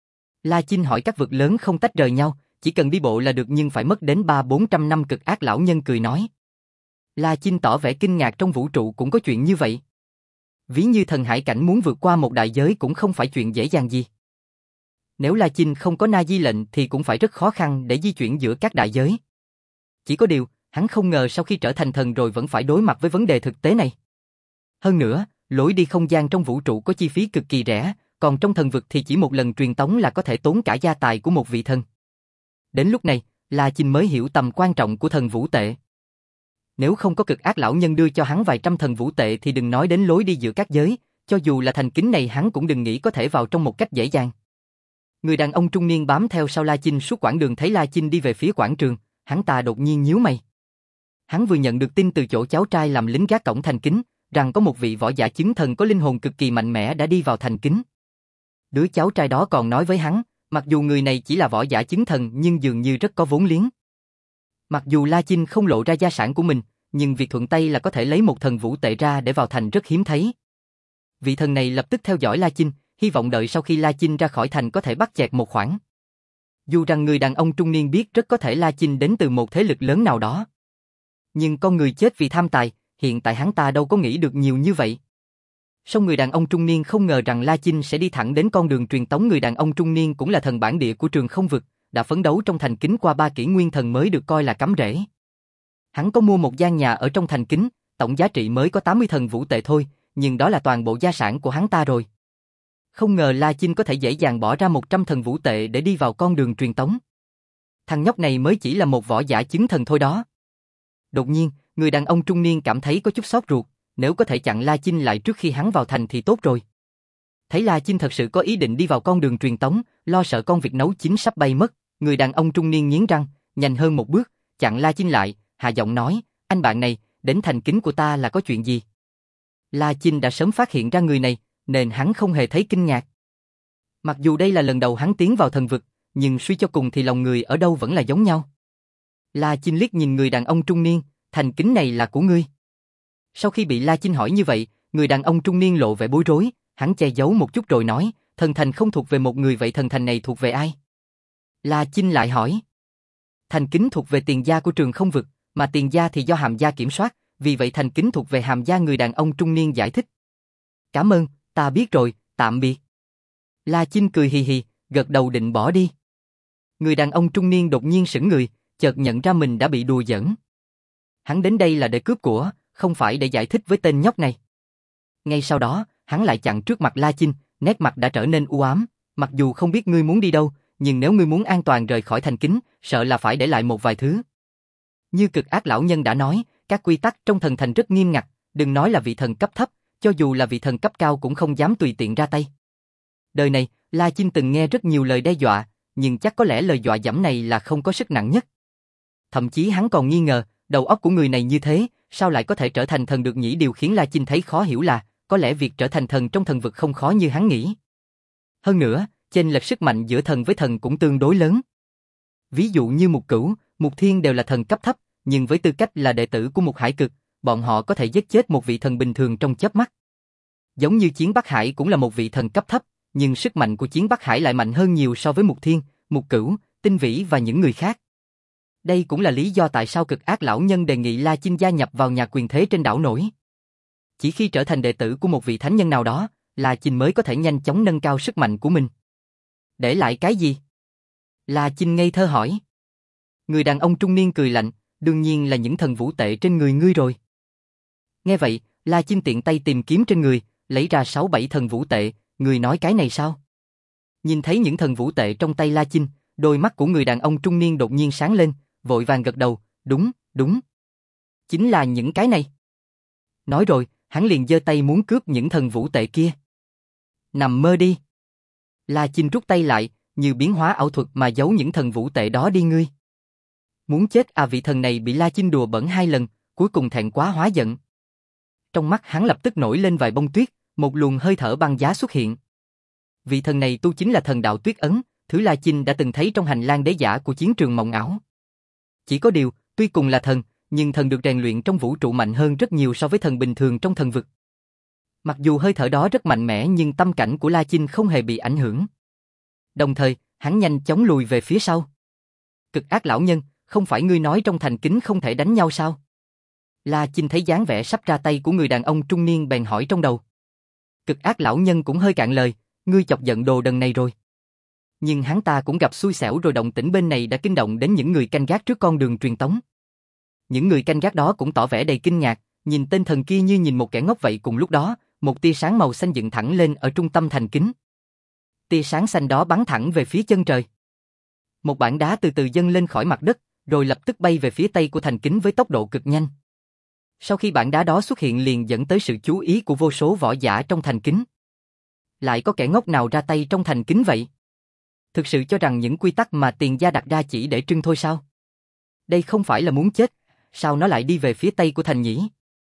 La Chinh hỏi. Các vực lớn không tách rời nhau, chỉ cần đi bộ là được, nhưng phải mất đến ba bốn trăm năm. Cực ác lão nhân cười nói. La Chinh tỏ vẻ kinh ngạc, trong vũ trụ cũng có chuyện như vậy. Ví như thần hải cảnh muốn vượt qua một đại giới cũng không phải chuyện dễ dàng gì. Nếu La Chinh không có Na Di lệnh thì cũng phải rất khó khăn để di chuyển giữa các đại giới. Chỉ có điều, hắn không ngờ sau khi trở thành thần rồi vẫn phải đối mặt với vấn đề thực tế này. Hơn nữa, lối đi không gian trong vũ trụ có chi phí cực kỳ rẻ, còn trong thần vực thì chỉ một lần truyền tống là có thể tốn cả gia tài của một vị thần. Đến lúc này, La Chinh mới hiểu tầm quan trọng của thần vũ tệ. Nếu không có cực ác lão nhân đưa cho hắn vài trăm thần vũ tệ thì đừng nói đến lối đi giữa các giới, cho dù là thành kính này hắn cũng đừng nghĩ có thể vào trong một cách dễ dàng. Người đàn ông trung niên bám theo sau La Chinh suốt quãng đường thấy La Chinh đi về phía quảng trường, hắn ta đột nhiên nhíu mày. Hắn vừa nhận được tin từ chỗ cháu trai làm lính gác cổng thành kính, rằng có một vị võ giả chứng thần có linh hồn cực kỳ mạnh mẽ đã đi vào thành kính. Đứa cháu trai đó còn nói với hắn, mặc dù người này chỉ là võ giả chứng thần nhưng dường như rất có vốn liếng. Mặc dù La Chinh không lộ ra gia sản của mình, nhưng việc thuận tay là có thể lấy một thần vũ tệ ra để vào thành rất hiếm thấy. Vị thần này lập tức theo dõi La Chinh, hy vọng đợi sau khi La Chinh ra khỏi thành có thể bắt chẹt một khoản. Dù rằng người đàn ông trung niên biết rất có thể La Chinh đến từ một thế lực lớn nào đó. Nhưng con người chết vì tham tài, hiện tại hắn ta đâu có nghĩ được nhiều như vậy. Song người đàn ông trung niên không ngờ rằng La Chinh sẽ đi thẳng đến con đường truyền tống. Người đàn ông trung niên cũng là thần bản địa của Trường Không Vực, đã phấn đấu trong thành kính qua ba kỷ nguyên thần mới được coi là cắm rễ. Hắn có mua một gian nhà ở trong thành kính, tổng giá trị mới có tám mươi thần vũ tệ thôi, nhưng đó là toàn bộ gia sản của hắn ta rồi. Không ngờ La Chinh có thể dễ dàng bỏ ra một trăm thần vũ tệ để đi vào con đường truyền tống. Thằng nhóc này mới chỉ là một võ giả chứng thần thôi đó. Đột nhiên, người đàn ông trung niên cảm thấy có chút xót ruột, nếu có thể chặn La Chinh lại trước khi hắn vào thành thì tốt rồi. Thấy La Chinh thật sự có ý định đi vào con đường truyền tống, lo sợ con vịt nấu chín sắp bay mất, người đàn ông trung niên nghiến răng, nhanh hơn một bước, chặn La Chinh lại, hạ giọng nói, anh bạn này, đến thành kính của ta là có chuyện gì? La Chinh đã sớm phát hiện ra người này, nên hắn không hề thấy kinh ngạc. Mặc dù đây là lần đầu hắn tiến vào thần vực, nhưng suy cho cùng thì lòng người ở đâu vẫn là giống nhau. La Chinh liếc nhìn người đàn ông trung niên, thành kính này là của ngươi. Sau khi bị La Chinh hỏi như vậy, người đàn ông trung niên lộ vẻ bối rối, hắn che giấu một chút rồi nói, thần thành không thuộc về một người, vậy thần thành này thuộc về ai? La Chinh lại hỏi. Thành kính thuộc về Tiền gia của Trường Không Vực, mà Tiền gia thì do Hàm gia kiểm soát, vì vậy thành kính thuộc về Hàm gia. Người đàn ông trung niên giải thích. Cảm ơn, ta biết rồi, tạm biệt. La Chinh cười hì hì, gật đầu định bỏ đi. Người đàn ông trung niên đột nhiên sững người, chợt nhận ra mình đã bị đùa giỡn. Hắn đến đây là để cướp của, không phải để giải thích với tên nhóc này. Ngay sau đó, hắn lại chặn trước mặt La Chinh, nét mặt đã trở nên u ám. Mặc dù không biết ngươi muốn đi đâu, nhưng nếu ngươi muốn an toàn rời khỏi thành kính, sợ là phải để lại một vài thứ. Như cực ác lão nhân đã nói, các quy tắc trong thần thành rất nghiêm ngặt, đừng nói là vị thần cấp thấp, cho dù là vị thần cấp cao cũng không dám tùy tiện ra tay. Đời này, La Chinh từng nghe rất nhiều lời đe dọa, nhưng chắc có lẽ lời dọa dẫm này là không có sức nặng nhất. Thậm chí hắn còn nghi ngờ, đầu óc của người này như thế, sao lại có thể trở thành thần được nhỉ? Điều khiến La Chinh thấy khó hiểu là, có lẽ việc trở thành thần trong thần vực không khó như hắn nghĩ. Hơn nữa, chênh lệch sức mạnh giữa thần với thần cũng tương đối lớn. Ví dụ như Mục Cửu, Mục Thiên đều là thần cấp thấp, nhưng với tư cách là đệ tử của Mục Hải Cực, bọn họ có thể giết chết một vị thần bình thường trong chớp mắt. Giống như Chiến Bắc Hải cũng là một vị thần cấp thấp, nhưng sức mạnh của Chiến Bắc Hải lại mạnh hơn nhiều so với Mục Thiên, Mục Cửu, Tinh Vĩ và những người khác. Đây cũng là lý do tại sao Cực Ác Lão Nhân đề nghị La Chinh gia nhập vào nhà quyền thế trên đảo nổi. Chỉ khi trở thành đệ tử của một vị thánh nhân nào đó, La Chinh mới có thể nhanh chóng nâng cao sức mạnh của mình. Để lại cái gì? La Chinh ngây thơ hỏi. Người đàn ông trung niên cười lạnh, đương nhiên là những thần vũ tệ trên người ngươi rồi. Nghe vậy, La Chinh tiện tay tìm kiếm trên người, lấy ra sáu bảy thần vũ tệ, người nói cái này sao? Nhìn thấy những thần vũ tệ trong tay La Chinh, đôi mắt của người đàn ông trung niên đột nhiên sáng lên, vội vàng gật đầu, đúng, đúng. Chính là những cái này. Nói rồi, hắn liền giơ tay muốn cướp những thần vũ tệ kia. Nằm mơ đi. La Chinh rút tay lại, như biến hóa ảo thuật mà giấu những thần vũ tệ đó đi ngươi. Muốn chết à, vị thần này bị La Chinh đùa bỡn hai lần, cuối cùng thẹn quá hóa giận. Trong mắt hắn lập tức nổi lên vài bông tuyết, một luồng hơi thở băng giá xuất hiện. Vị thần này tu chính là thần đạo tuyết ấn, thứ La Chinh đã từng thấy trong hành lang đế giả của chiến trường mộng ảo. Chỉ có điều, tuy cùng là thần, nhưng thần được rèn luyện trong vũ trụ mạnh hơn rất nhiều so với thần bình thường trong thần vực. Mặc dù hơi thở đó rất mạnh mẽ nhưng tâm cảnh của La Chinh không hề bị ảnh hưởng. Đồng thời, hắn nhanh chóng lùi về phía sau. Cực Ác Lão Nhân, không phải ngươi nói trong thành kính không thể đánh nhau sao? La Chinh thấy dáng vẻ sắp ra tay của người đàn ông trung niên bèn hỏi trong đầu. Cực Ác Lão Nhân cũng hơi cạn lời, ngươi chọc giận đồ đần này rồi. Nhưng hắn ta cũng gặp xui xẻo rồi, động tĩnh bên này đã kinh động đến những người canh gác trước con đường truyền tống. Những người canh gác đó cũng tỏ vẻ đầy kinh ngạc, nhìn tên thần kia như nhìn một kẻ ngốc vậy. Cùng lúc đó, một tia sáng màu xanh dựng thẳng lên ở trung tâm thành kính. Tia sáng xanh đó bắn thẳng về phía chân trời. Một bảng đá từ từ dâng lên khỏi mặt đất, rồi lập tức bay về phía tây của thành kính với tốc độ cực nhanh. Sau khi bảng đá đó xuất hiện liền dẫn tới sự chú ý của vô số võ giả trong thành kính. Lại có kẻ ngốc nào ra tay trong thành kính vậy? Thực sự cho rằng những quy tắc mà tiền gia đặt ra chỉ để trưng thôi sao? Đây không phải là muốn chết, sao nó lại đi về phía tây của thành nhỉ?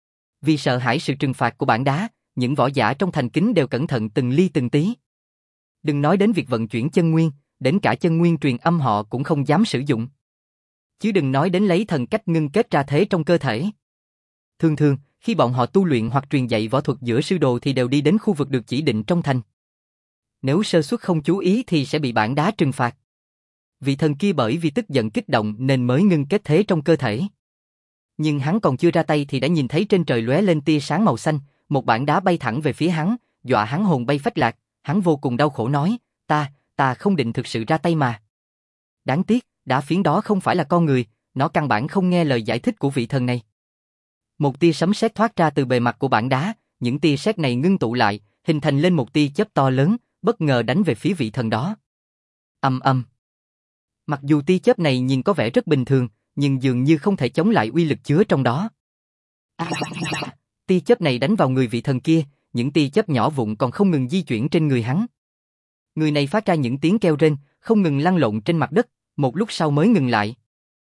Vì sợ hãi sự trừng phạt của bảng đá, những võ giả trong thành kính đều cẩn thận từng ly từng tí. Đừng nói đến việc vận chuyển chân nguyên, đến cả chân nguyên truyền âm họ cũng không dám sử dụng. Chứ đừng nói đến lấy thần cách ngưng kết ra thế trong cơ thể. Thường thường, khi bọn họ tu luyện hoặc truyền dạy võ thuật giữa sư đồ thì đều đi đến khu vực được chỉ định trong thành. Nếu sơ suất không chú ý thì sẽ bị bảng đá trừng phạt. Vị thần kia bởi vì tức giận kích động nên mới ngưng kết thế trong cơ thể. Nhưng hắn còn chưa ra tay thì đã nhìn thấy trên trời lóe lên tia sáng màu xanh, một bảng đá bay thẳng về phía hắn, dọa hắn hồn bay phách lạc. Hắn vô cùng đau khổ nói, ta, ta không định thực sự ra tay mà. Đáng tiếc, đá phiến đó không phải là con người, nó căn bản không nghe lời giải thích của vị thần này. Một tia sấm sét thoát ra từ bề mặt của bảng đá, những tia sét này ngưng tụ lại, hình thành lên một tia chớp to lớn, bất ngờ đánh về phía vị thần đó. Ầm ầm. Mặc dù tia chớp này nhìn có vẻ rất bình thường, nhưng dường như không thể chống lại uy lực chứa trong đó. À, tia chớp này đánh vào người vị thần kia, những tia chớp nhỏ vụn còn không ngừng di chuyển trên người hắn. Người này phát ra những tiếng kêu rên, không ngừng lăn lộn trên mặt đất, một lúc sau mới ngừng lại.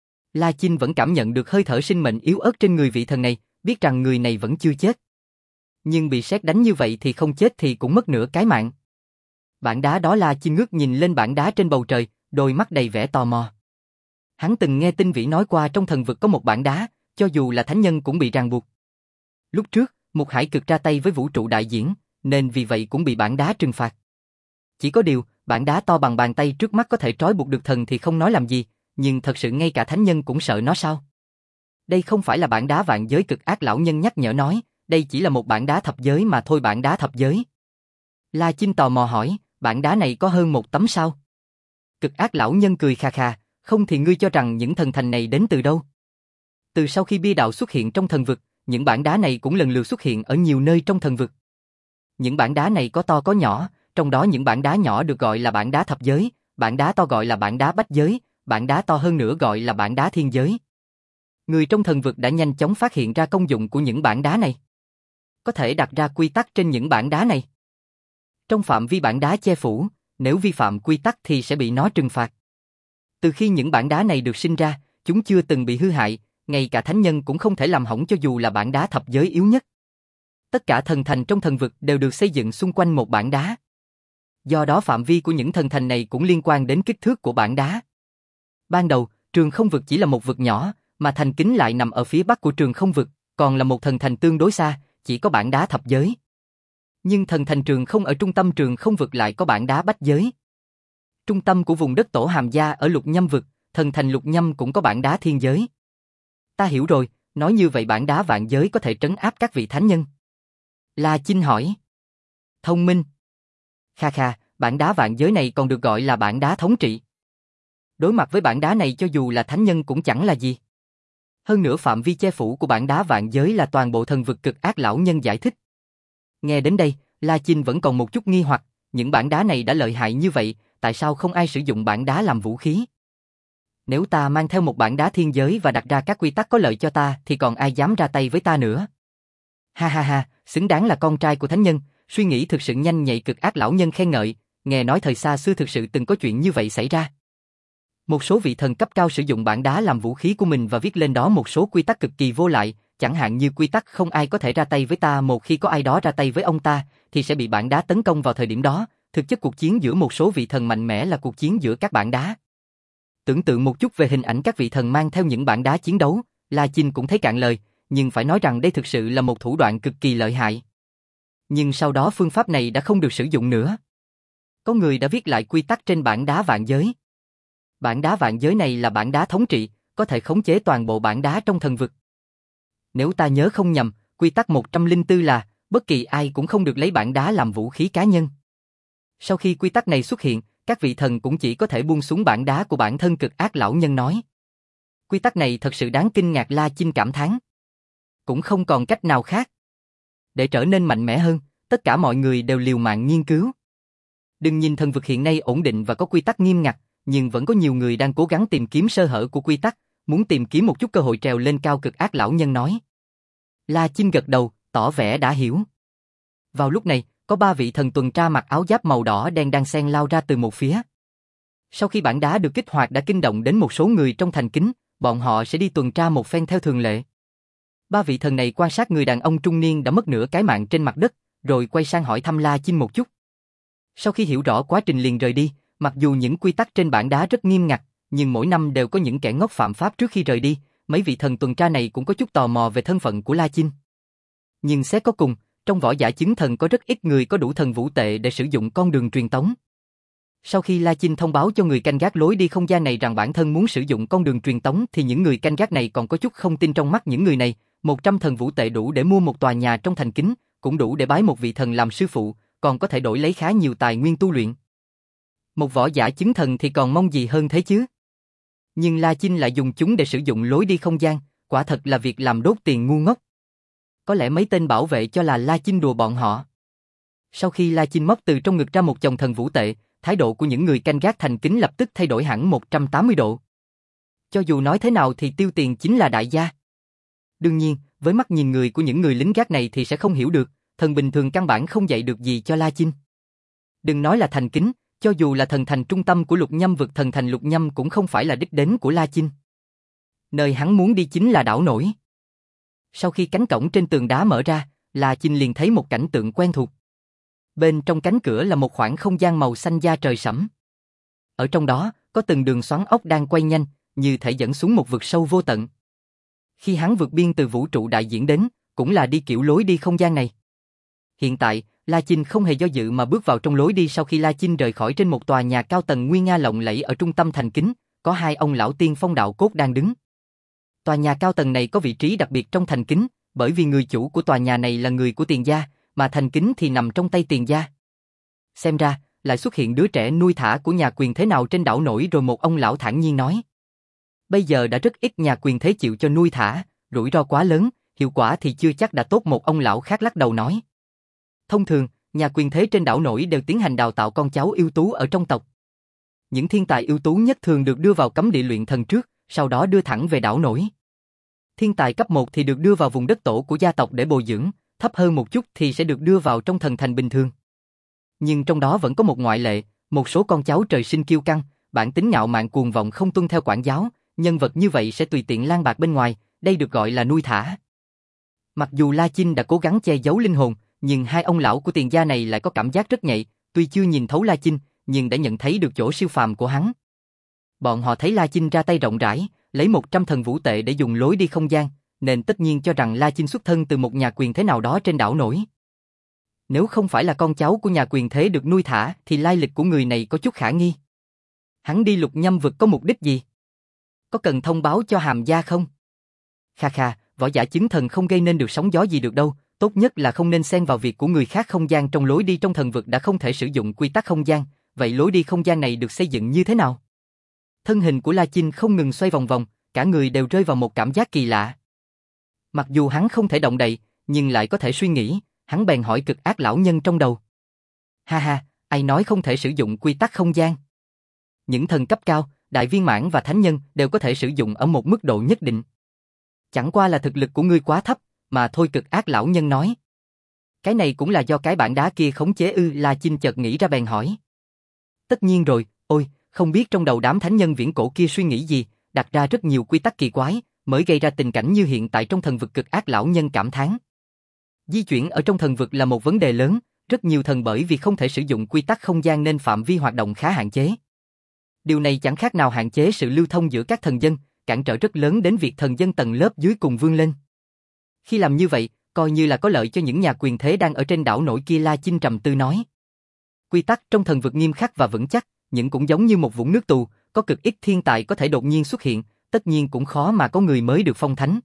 La Chinh vẫn cảm nhận được hơi thở sinh mệnh yếu ớt trên người vị thần này, biết rằng người này vẫn chưa chết. Nhưng bị sét đánh như vậy thì không chết thì cũng mất nửa cái mạng. Bảng đá đó, La Chinh ngước nhìn lên bảng đá trên bầu trời, đôi mắt đầy vẻ tò mò. Hắn từng nghe Tinh Vĩ nói qua trong thần vực có một bảng đá, cho dù là thánh nhân cũng bị ràng buộc. Lúc trước, Mục Hải Cực ra tay với vũ trụ đại diễn, nên vì vậy cũng bị bảng đá trừng phạt. Chỉ có điều, bảng đá to bằng bàn tay trước mắt có thể trói buộc được thần thì không nói làm gì, nhưng thật sự ngay cả thánh nhân cũng sợ nó sao? Đây không phải là bảng đá vạn giới. Cực Ác Lão Nhân nhắc nhở nói, đây chỉ là một bảng đá thập giới mà thôi. Bảng đá thập giới. La Chinh tò mò hỏi, bảng đá này có hơn một tấm sao? Cực Ác Lão Nhân cười khà khà, không thì ngươi cho rằng những thần thành này đến từ đâu? Từ sau khi bia đạo xuất hiện trong thần vực, những bảng đá này cũng lần lượt xuất hiện ở nhiều nơi trong thần vực. Những bảng đá này có to có nhỏ, trong đó những bảng đá nhỏ được gọi là bảng đá thập giới, bảng đá to gọi là bảng đá bách giới, bảng đá to hơn nữa gọi là bảng đá thiên giới. Người trong thần vực đã nhanh chóng phát hiện ra công dụng của những bảng đá này. Có thể đặt ra quy tắc trên những bảng đá này. Trong phạm vi bảng đá che phủ, nếu vi phạm quy tắc thì sẽ bị nó trừng phạt. Từ khi những bảng đá này được sinh ra, chúng chưa từng bị hư hại, ngay cả thánh nhân cũng không thể làm hỏng cho dù là bảng đá thập giới yếu nhất. Tất cả thần thành trong thần vực đều được xây dựng xung quanh một bảng đá. Do đó phạm vi của những thần thành này cũng liên quan đến kích thước của bảng đá. Ban đầu, trường không vực chỉ là một vực nhỏ, mà thành kính lại nằm ở phía bắc của trường không vực, còn là một thần thành tương đối xa, chỉ có bản đá thập giới. Nhưng thần thành trường không ở trung tâm trường không vực lại có bản đá bách giới. Trung tâm của vùng đất tổ Hàm Gia ở lục nhâm vực, thần thành lục nhâm cũng có bản đá thiên giới. Ta hiểu rồi, nói như vậy bản đá vạn giới có thể trấn áp các vị thánh nhân. La Chinh hỏi. Thông minh. Kha kha, bản đá vạn giới này còn được gọi là bản đá thống trị. Đối mặt với bản đá này cho dù là thánh nhân cũng chẳng là gì. Hơn nữa phạm vi che phủ của bản đá vạn giới là toàn bộ thần vực cực ác lão nhân giải thích. Nghe đến đây, La Chinh vẫn còn một chút nghi hoặc, những bản đá này đã lợi hại như vậy, tại sao không ai sử dụng bản đá làm vũ khí? Nếu ta mang theo một bản đá thiên giới và đặt ra các quy tắc có lợi cho ta thì còn ai dám ra tay với ta nữa? Ha ha ha, xứng đáng là con trai của thánh nhân, suy nghĩ thực sự nhanh nhạy cực ác lão nhân khen ngợi, nghe nói thời xa xưa thực sự từng có chuyện như vậy xảy ra. Một số vị thần cấp cao sử dụng bản đá làm vũ khí của mình và viết lên đó một số quy tắc cực kỳ vô lại, chẳng hạn như quy tắc không ai có thể ra tay với ta, một khi có ai đó ra tay với ông ta thì sẽ bị bản đá tấn công vào thời điểm đó. Thực chất cuộc chiến giữa một số vị thần mạnh mẽ là cuộc chiến giữa các bản đá. Tưởng tượng một chút về hình ảnh các vị thần mang theo những bản đá chiến đấu, La Chinh cũng thấy cạn lời, nhưng phải nói rằng đây thực sự là một thủ đoạn cực kỳ lợi hại. Nhưng sau đó phương pháp này đã không được sử dụng nữa. Có người đã viết lại quy tắc trên bản đá vạn giới. Bản đá vạn giới này là bản đá thống trị, có thể khống chế toàn bộ bản đá trong thần vực. Nếu ta nhớ không nhầm, quy tắc một trăm lẻ bốn là bất kỳ ai cũng không được lấy bản đá làm vũ khí cá nhân. Sau khi quy tắc này xuất hiện, các vị thần cũng chỉ có thể buông xuống bản đá của bản thân cực ác lão nhân nói. Quy tắc này thật sự đáng kinh ngạc, La Chinh cảm thán. Cũng không còn cách nào khác. Để trở nên mạnh mẽ hơn, tất cả mọi người đều liều mạng nghiên cứu. Đừng nhìn thần vực hiện nay ổn định và có quy tắc nghiêm ngặt, nhưng vẫn có nhiều người đang cố gắng tìm kiếm sơ hở của quy tắc, muốn tìm kiếm một chút cơ hội trèo lên cao, cực ác lão nhân nói. La Chinh gật đầu, tỏ vẻ đã hiểu. Vào lúc này, có ba vị thần tuần tra mặc áo giáp màu đỏ đen đang xen lao ra từ một phía. Sau khi bản đá được kích hoạt đã kinh động đến một số người trong thành kính, bọn họ sẽ đi tuần tra một phen theo thường lệ. Ba vị thần này quan sát người đàn ông trung niên đã mất nửa cái mạng trên mặt đất, rồi quay sang hỏi thăm La Chinh một chút. Sau khi hiểu rõ quá trình liền rời đi, mặc dù những quy tắc trên bản đá rất nghiêm ngặt, nhưng mỗi năm đều có những kẻ ngốc phạm pháp trước khi rời đi, mấy vị thần tuần tra này cũng có chút tò mò về thân phận của La Chinh. Nhưng xét có cùng, trong võ giả chứng thần có rất ít người có đủ thần vũ tệ để sử dụng con đường truyền tống. Sau khi La Chinh thông báo cho người canh gác lối đi không gian này rằng bản thân muốn sử dụng con đường truyền tống thì những người canh gác này còn có chút không tin trong mắt những người này, một trăm thần vũ tệ đủ để mua một tòa nhà trong thành kính, cũng đủ để bái một vị thần làm sư phụ, còn có thể đổi lấy khá nhiều tài nguyên tu luyện. Một võ giả chứng thần thì còn mong gì hơn thế chứ? Nhưng La Chinh lại dùng chúng để sử dụng lối đi không gian, quả thật là việc làm đốt tiền ngu ngốc. Có lẽ mấy tên bảo vệ cho là La Chinh đùa bọn họ. Sau khi La Chinh móc từ trong ngực ra một chồng thần vũ tệ, thái độ của những người canh gác thành kính lập tức thay đổi hẳn một trăm tám mươi độ. Cho dù nói thế nào thì tiêu tiền chính là đại gia. Đương nhiên, với mắt nhìn người của những người lính gác này thì sẽ không hiểu được, thần bình thường căn bản không dạy được gì cho La Chinh. Đừng nói là thành kính, cho dù là thần thành trung tâm của lục nhâm vực, thần thành lục nhâm cũng không phải là đích đến của La Chinh. Nơi hắn muốn đi chính là đảo nổi. Sau khi cánh cổng trên tường đá mở ra, La Chinh liền thấy một cảnh tượng quen thuộc. Bên trong cánh cửa là một khoảng không gian màu xanh da trời sẫm. Ở trong đó, có từng đường xoắn ốc đang quay nhanh, như thể dẫn xuống một vực sâu vô tận. Khi hắn vượt biên từ vũ trụ đại diễn đến, cũng là đi kiểu lối đi không gian này. Hiện tại, La Chinh không hề do dự mà bước vào trong lối đi. Sau khi La Chinh rời khỏi trên một tòa nhà cao tầng nguy nga lộng lẫy ở trung tâm thành kính, có hai ông lão tiên phong đạo cốt đang đứng. Tòa nhà cao tầng này có vị trí đặc biệt trong thành kính, bởi vì người chủ của tòa nhà này là người của Tiền gia, mà thành kính thì nằm trong tay Tiền gia. Xem ra, lại xuất hiện đứa trẻ nuôi thả của nhà quyền thế nào trên đảo nổi rồi, một ông lão thản nhiên nói. Bây giờ đã rất ít nhà quyền thế chịu cho nuôi thả, rủi ro quá lớn, hiệu quả thì chưa chắc đã tốt, một ông lão khác lắc đầu nói. Thông thường, nhà quyền thế trên đảo nổi đều tiến hành đào tạo con cháu ưu tú ở trong tộc. Những thiên tài ưu tú nhất thường được đưa vào cấm địa luyện thần trước, sau đó đưa thẳng về đảo nổi. Thiên tài cấp một thì được đưa vào vùng đất tổ của gia tộc để bồi dưỡng, thấp hơn một chút thì sẽ được đưa vào trong thần thành bình thường. Nhưng trong đó vẫn có một ngoại lệ, một số con cháu trời sinh kiêu căng, bản tính ngạo mạn cuồng vọng không tuân theo quản giáo, nhân vật như vậy sẽ tùy tiện lang bạc bên ngoài, đây được gọi là nuôi thả. Mặc dù La Chinh đã cố gắng che giấu linh hồn, nhưng hai ông lão của Tiền gia này lại có cảm giác rất nhạy, tuy chưa nhìn thấu La Chinh, nhưng đã nhận thấy được chỗ siêu phàm của hắn. Bọn họ thấy La Chinh ra tay rộng rãi, lấy một trăm thần vũ tệ để dùng lối đi không gian, nên tất nhiên cho rằng La Chinh xuất thân từ một nhà quyền thế nào đó trên đảo nổi. Nếu không phải là con cháu của nhà quyền thế được nuôi thả thì lai lịch của người này có chút khả nghi. Hắn đi Lục Nhâm vực có mục đích gì? Có cần thông báo cho Hàm gia không? Kha kha, võ giả chứng thần không gây nên được sóng gió gì được đâu, tốt nhất là không nên xen vào việc của người khác. Không gian trong lối đi trong thần vực đã không thể sử dụng quy tắc không gian, vậy lối đi không gian này được xây dựng như thế nào? Thân hình của La Chinh không ngừng xoay vòng vòng, cả người đều rơi vào một cảm giác kỳ lạ. Mặc dù hắn không thể động đậy, nhưng lại có thể suy nghĩ, hắn bèn hỏi Cực Ác lão nhân trong đầu. Ha ha, ai nói không thể sử dụng quy tắc không gian? Những thần cấp cao, đại viên mãn và thánh nhân đều có thể sử dụng ở một mức độ nhất định. Chẳng qua là thực lực của ngươi quá thấp, mà thôi. Cực Ác lão nhân nói. Cái này cũng là do cái bản đá kia khống chế ư? La Chinh chợt nghĩ ra bèn hỏi. Tất nhiên rồi, ôi, không biết trong đầu đám thánh nhân viễn cổ kia suy nghĩ gì, đặt ra rất nhiều quy tắc kỳ quái, mới gây ra tình cảnh như hiện tại trong thần vực. Cực Ác lão nhân cảm thán. Di chuyển ở trong thần vực là một vấn đề lớn, rất nhiều thần bởi vì không thể sử dụng quy tắc không gian nên phạm vi hoạt động khá hạn chế. Điều này chẳng khác nào hạn chế sự lưu thông giữa các thần dân, cản trở rất lớn đến việc thần dân tầng lớp dưới cùng vươn lên. Khi làm như vậy, coi như là có lợi cho những nhà quyền thế đang ở trên đảo nổi kia. La Chinh trầm tư nói. Quy tắc trong thần vực nghiêm khắc và vững chắc, nhưng cũng giống như một vũng nước tù, có cực ít thiên tài có thể đột nhiên xuất hiện, tất nhiên cũng khó mà có người mới được phong thánh.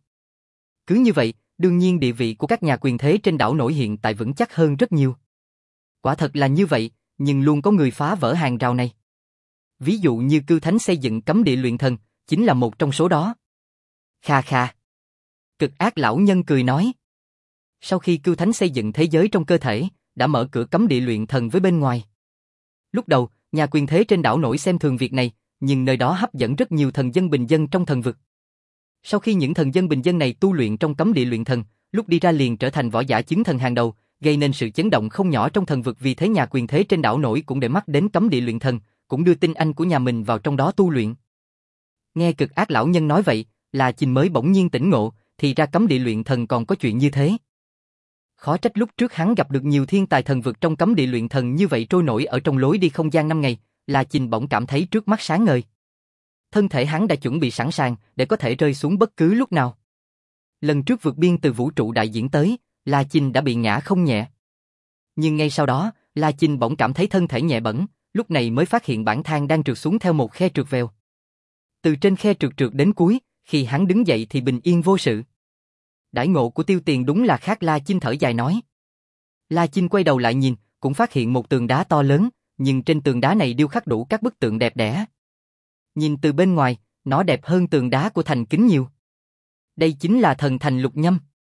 Cứ như vậy, đương nhiên địa vị của các nhà quyền thế trên đảo nổi hiện tại vững chắc hơn rất nhiều. Quả thật là như vậy, nhưng luôn có người phá vỡ hàng rào này. Ví dụ như Cư Thánh xây dựng cấm địa luyện thần, chính là một trong số đó. Kha kha. Cực Ác lão nhân cười nói. Sau khi Cư Thánh xây dựng thế giới trong cơ thể, đã mở cửa cấm địa luyện thần với bên ngoài. Lúc đầu, nhà quyền thế trên đảo nổi xem thường việc này, nhưng nơi đó hấp dẫn rất nhiều thần dân bình dân trong thần vực. Sau khi những thần dân bình dân này tu luyện trong cấm địa luyện thần, lúc đi ra liền trở thành võ giả chứng thần hàng đầu, gây nên sự chấn động không nhỏ trong thần vực. Vì thế nhà quyền thế trên đảo nổi cũng để mắt đến cấm địa luyện thần, cũng đưa tinh anh của nhà mình vào trong đó tu luyện. Nghe Cực Ác lão nhân nói vậy, La Chinh mới bỗng nhiên tỉnh ngộ, thì ra cấm địa luyện thần còn có chuyện như thế. Khó trách lúc trước hắn gặp được nhiều thiên tài thần vực trong cấm địa luyện thần như vậy trôi nổi ở trong lối đi không gian năm ngày. La Chinh bỗng cảm thấy trước mắt sáng ngời. Thân thể hắn đã chuẩn bị sẵn sàng để có thể rơi xuống bất cứ lúc nào. Lần trước vượt biên từ vũ trụ đại diễn tới, La Chinh đã bị ngã không nhẹ. Nhưng ngay sau đó, La Chinh bỗng cảm thấy thân thể nhẹ bẫng, lúc này mới phát hiện bản thang đang trượt xuống theo một khe trượt vèo. Từ trên khe trượt trượt đến cuối, khi hắn đứng dậy thì bình yên vô sự. Đãi ngộ của Tiêu Tiền đúng là khác. La Chinh thở dài nói. La Chinh quay đầu lại nhìn, cũng phát hiện một tường đá to lớn, nhưng trên tường đá này điêu khắc đủ các bức tượng đẹp đẽ. Nhìn từ bên ngoài, nó đẹp hơn tường đá của thành kính nhiều. Đây chính là thần thành Lục Nhâm.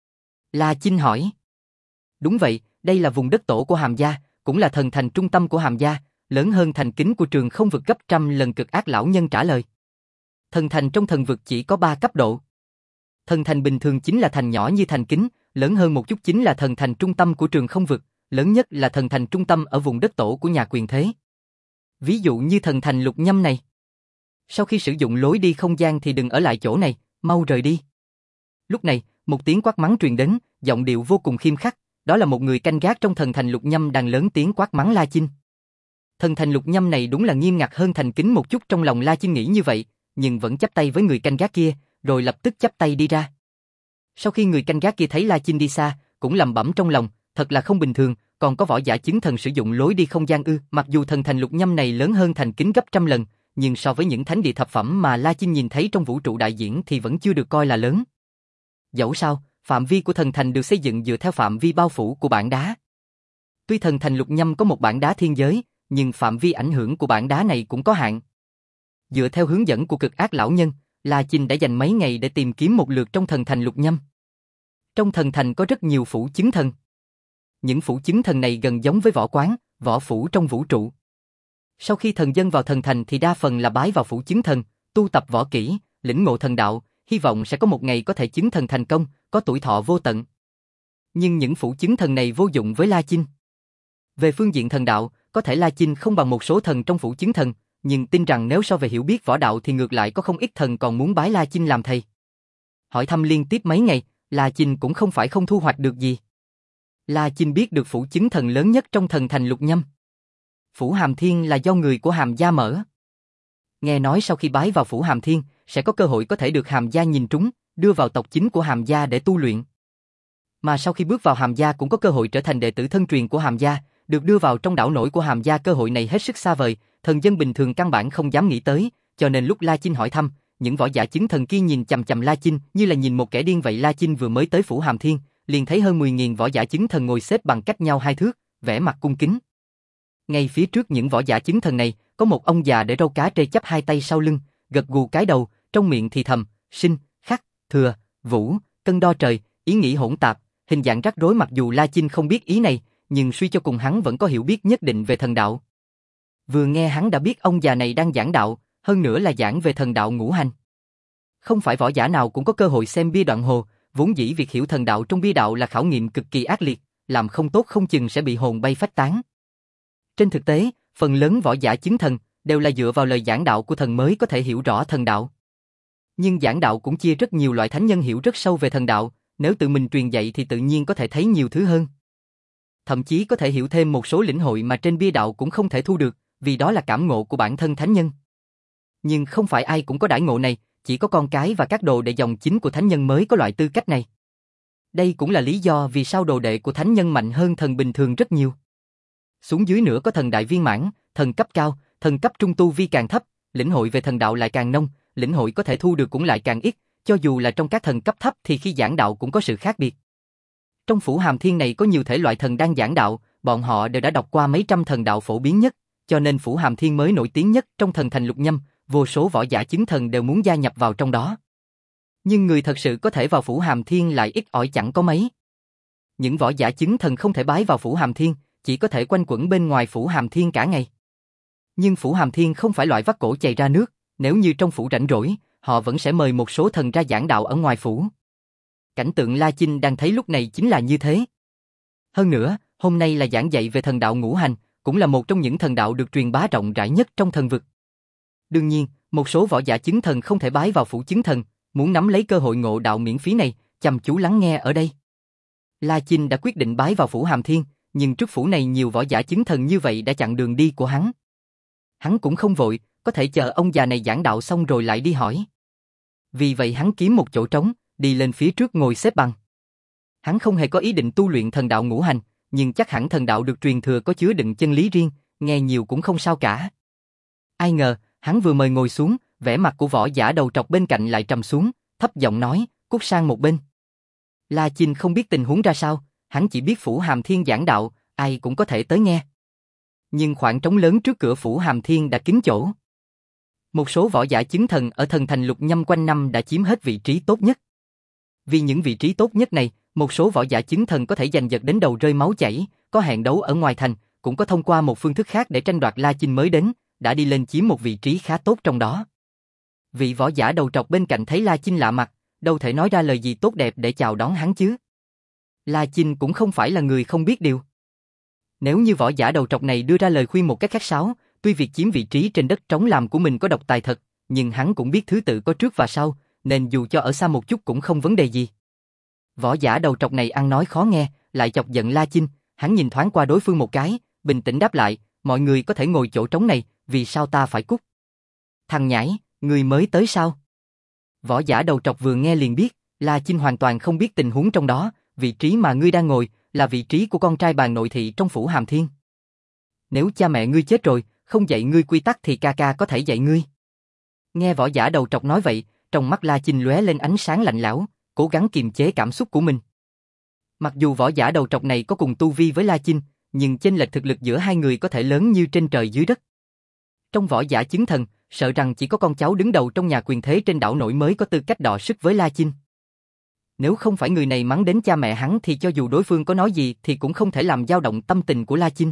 La Chinh hỏi. Đúng vậy, đây là vùng đất tổ của Hàm gia, cũng là thần thành trung tâm của Hàm gia, lớn hơn thành kính của Trường Không vực gấp trăm lần. Cực Ác lão nhân trả lời. Thần thành trong thần vực chỉ có ba cấp độ. Thần thành bình thường chính là thành nhỏ như thành kính, lớn hơn một chút chính là thần thành trung tâm của Trường Không vực, lớn nhất là thần thành trung tâm ở vùng đất tổ của nhà quyền thế. Ví dụ như thần thành Lục Nhâm này. Sau khi sử dụng lối đi không gian thì đừng ở lại chỗ này, mau rời đi. Lúc này, một tiếng quát mắng truyền đến, giọng điệu vô cùng khiêm khắc, đó là một người canh gác trong thần thành Lục Nhâm đang lớn tiếng quát mắng La Chinh. Thần thành Lục Nhâm này đúng là nghiêm ngặt hơn thành kính một chút. Trong lòng La Chinh nghĩ như vậy, nhưng vẫn chắp tay với người canh gác kia, rồi lập tức chắp tay đi ra. Sau khi người canh gác kia thấy La Chinh đi xa, cũng lẩm bẩm trong lòng, thật là không bình thường, còn có võ giả chứng thần sử dụng lối đi không gian ư? Mặc dù thần thành Lục Nhâm này lớn hơn thành kính gấp trăm lần, nhưng so với những thánh địa thập phẩm mà La Chinh nhìn thấy trong vũ trụ đại diễn thì vẫn chưa được coi là lớn. Dẫu sao, phạm vi của thần thành được xây dựng dựa theo phạm vi bao phủ của bản đá. Tuy thần thành Lục Nhâm có một bản đá thiên giới, nhưng phạm vi ảnh hưởng của bản đá này cũng có hạn. Dựa theo hướng dẫn của Cực Ác lão nhân, La Chinh đã dành mấy ngày để tìm kiếm một lượt trong thần thành Lục Nhâm. Trong thần thành có rất nhiều phủ chứng thần. Những phủ chứng thần này gần giống với võ quán, võ phủ trong vũ trụ. Sau khi thần dân vào thần thành thì đa phần là bái vào phủ chứng thần, tu tập võ kỹ, lĩnh ngộ thần đạo, hy vọng sẽ có một ngày có thể chứng thần thành công, có tuổi thọ vô tận. Nhưng những phủ chứng thần này vô dụng với La Chinh. Về phương diện thần đạo, có thể La Chinh không bằng một số thần trong phủ chứng thần, nhưng tin rằng nếu so về hiểu biết võ đạo thì ngược lại có không ít thần còn muốn bái La Chinh làm thầy. Hỏi thăm liên tiếp mấy ngày, La Chinh cũng không phải không thu hoạch được gì. La Chinh biết được phủ chứng thần lớn nhất trong thần thành Lục Nhâm. Phủ Hàm Thiên là do người của Hàm gia mở. Nghe nói sau khi bái vào phủ Hàm Thiên, sẽ có cơ hội có thể được Hàm gia nhìn trúng, đưa vào tộc chính của Hàm gia để tu luyện. Mà sau khi bước vào Hàm gia cũng có cơ hội trở thành đệ tử thân truyền của Hàm gia, được đưa vào trong đảo nổi của Hàm gia. Cơ hội này hết sức xa vời, thần dân bình thường căn bản không dám nghĩ tới, cho nên lúc La Chinh hỏi thăm, những võ giả chứng thần kia nhìn chằm chằm La Chinh như là nhìn một kẻ điên vậy. La Chinh vừa mới tới phủ Hàm Thiên, liền thấy hơn mười nghìn võ giả chứng thần ngồi xếp bằng cách nhau hai thước, vẻ mặt cung kính. Ngay phía trước những võ giả chứng thần này, có một ông già để râu cá trê chắp hai tay sau lưng, gật gù cái đầu, trong miệng thì thầm, sinh, khắc, thừa, vũ, cân đo trời, ý nghĩ hỗn tạp, hình dạng rắc rối. Mặc dù La Chinh không biết ý này, nhưng suy cho cùng hắn vẫn có hiểu biết nhất định về thần đạo. Vừa nghe hắn đã biết ông già này đang giảng đạo, hơn nữa là giảng về thần đạo ngũ hành. Không phải võ giả nào cũng có cơ hội xem bia Đoạn Hồ, vốn dĩ việc hiểu thần đạo trong bia đạo là khảo nghiệm cực kỳ ác liệt, làm không tốt không chừng sẽ bị hồn bay phách tán. Trên thực tế, phần lớn võ giả chứng thần đều là dựa vào lời giảng đạo của thần mới có thể hiểu rõ thần đạo. Nhưng giảng đạo cũng chia rất nhiều loại, thánh nhân hiểu rất sâu về thần đạo, nếu tự mình truyền dạy thì tự nhiên có thể thấy nhiều thứ hơn. Thậm chí có thể hiểu thêm một số lĩnh hội mà trên bia đạo cũng không thể thu được, vì đó là cảm ngộ của bản thân thánh nhân. Nhưng không phải ai cũng có đãi ngộ này, chỉ có con cái và các đồ đệ dòng chính của thánh nhân mới có loại tư cách này. Đây cũng là lý do vì sao đồ đệ của thánh nhân mạnh hơn thần bình thường rất nhiều. Xuống dưới nữa có thần đại viên mãn, thần cấp cao, thần cấp trung tu vi càng thấp, lĩnh hội về thần đạo lại càng nông, lĩnh hội có thể thu được cũng lại càng ít, cho dù là trong các thần cấp thấp thì khi giảng đạo cũng có sự khác biệt. Trong phủ Hàm Thiên này có nhiều thể loại thần đang giảng đạo, bọn họ đều đã đọc qua mấy trăm thần đạo phổ biến nhất, cho nên phủ Hàm Thiên mới nổi tiếng nhất trong thần thành lục nhâm, vô số võ giả chứng thần đều muốn gia nhập vào trong đó. Nhưng người thật sự có thể vào phủ Hàm Thiên lại ít ỏi chẳng có mấy. Những võ giả chứng thần không thể bái vào phủ Hàm Thiên, chỉ có thể quanh quẩn bên ngoài phủ Hàm Thiên cả ngày. Nhưng phủ Hàm Thiên không phải loại vắt cổ chày ra nước, nếu như trong phủ rảnh rỗi, họ vẫn sẽ mời một số thần ra giảng đạo ở ngoài phủ. Cảnh tượng La Chinh đang thấy lúc này chính là như thế. Hơn nữa, hôm nay là giảng dạy về thần đạo ngũ hành, cũng là một trong những thần đạo được truyền bá rộng rãi nhất trong thần vực. Đương nhiên, một số võ giả chứng thần không thể bái vào phủ chứng thần, muốn nắm lấy cơ hội ngộ đạo miễn phí này, chăm chú lắng nghe ở đây. La Chinh đã quyết định bái vào phủ Hàm Thiên, nhưng trước phủ này nhiều võ giả chứng thần như vậy đã chặn đường đi của hắn. Hắn cũng không vội, có thể chờ ông già này giảng đạo xong rồi lại đi hỏi. Vì vậy hắn kiếm một chỗ trống, đi lên phía trước ngồi xếp bằng. Hắn không hề có ý định tu luyện thần đạo ngũ hành, nhưng chắc hẳn thần đạo được truyền thừa có chứa đựng chân lý riêng, nghe nhiều cũng không sao cả. Ai ngờ, hắn vừa mời ngồi xuống, vẻ mặt của võ giả đầu trọc bên cạnh lại trầm xuống, thấp giọng nói, cút sang một bên. La Chinh không biết tình huống ra sao, hắn chỉ biết phủ Hàm Thiên giảng đạo, ai cũng có thể tới nghe. Nhưng khoảng trống lớn trước cửa phủ Hàm Thiên đã kín chỗ. Một số võ giả chứng thần ở thần thành lục nhâm quanh năm đã chiếm hết vị trí tốt nhất. Vì những vị trí tốt nhất này, một số võ giả chứng thần có thể giành giật đến đầu rơi máu chảy, có hẹn đấu ở ngoài thành, cũng có thông qua một phương thức khác để tranh đoạt. La Chinh mới đến, đã đi lên chiếm một vị trí khá tốt trong đó. Vị võ giả đầu trọc bên cạnh thấy La Chinh lạ mặt, đâu thể nói ra lời gì tốt đẹp để chào đón hắn chứ. La Chinh cũng không phải là người không biết điều. Nếu như võ giả đầu trọc này đưa ra lời khuyên một cách khách sáo, tuy việc chiếm vị trí trên đất trống làm của mình có độc tài thật, nhưng hắn cũng biết thứ tự có trước và sau, nên dù cho ở xa một chút cũng không vấn đề gì. Võ giả đầu trọc này ăn nói khó nghe, lại chọc giận La Chinh, hắn nhìn thoáng qua đối phương một cái, bình tĩnh đáp lại, mọi người có thể ngồi chỗ trống này, vì sao ta phải cút? Thằng nhãi, người mới tới sao? Võ giả đầu trọc vừa nghe liền biết, La Chinh hoàn toàn không biết tình huống trong đó, vị trí mà ngươi đang ngồi là vị trí của con trai bàn nội thị trong phủ Hàm Thiên. Nếu cha mẹ ngươi chết rồi, không dạy ngươi quy tắc thì ca ca có thể dạy ngươi. Nghe võ giả đầu trọc nói vậy, trong mắt La Chinh lóe lên ánh sáng lạnh lẽo, cố gắng kiềm chế cảm xúc của mình. Mặc dù võ giả đầu trọc này có cùng tu vi với La Chinh, nhưng chênh lệch thực lực giữa hai người có thể lớn như trên trời dưới đất. Trong võ giả chứng thần, sợ rằng chỉ có con cháu đứng đầu trong nhà quyền thế trên đảo nổi mới có tư cách đọ sức với La Chinh. Nếu không phải người này mắng đến cha mẹ hắn thì cho dù đối phương có nói gì thì cũng không thể làm dao động tâm tình của La Chinh.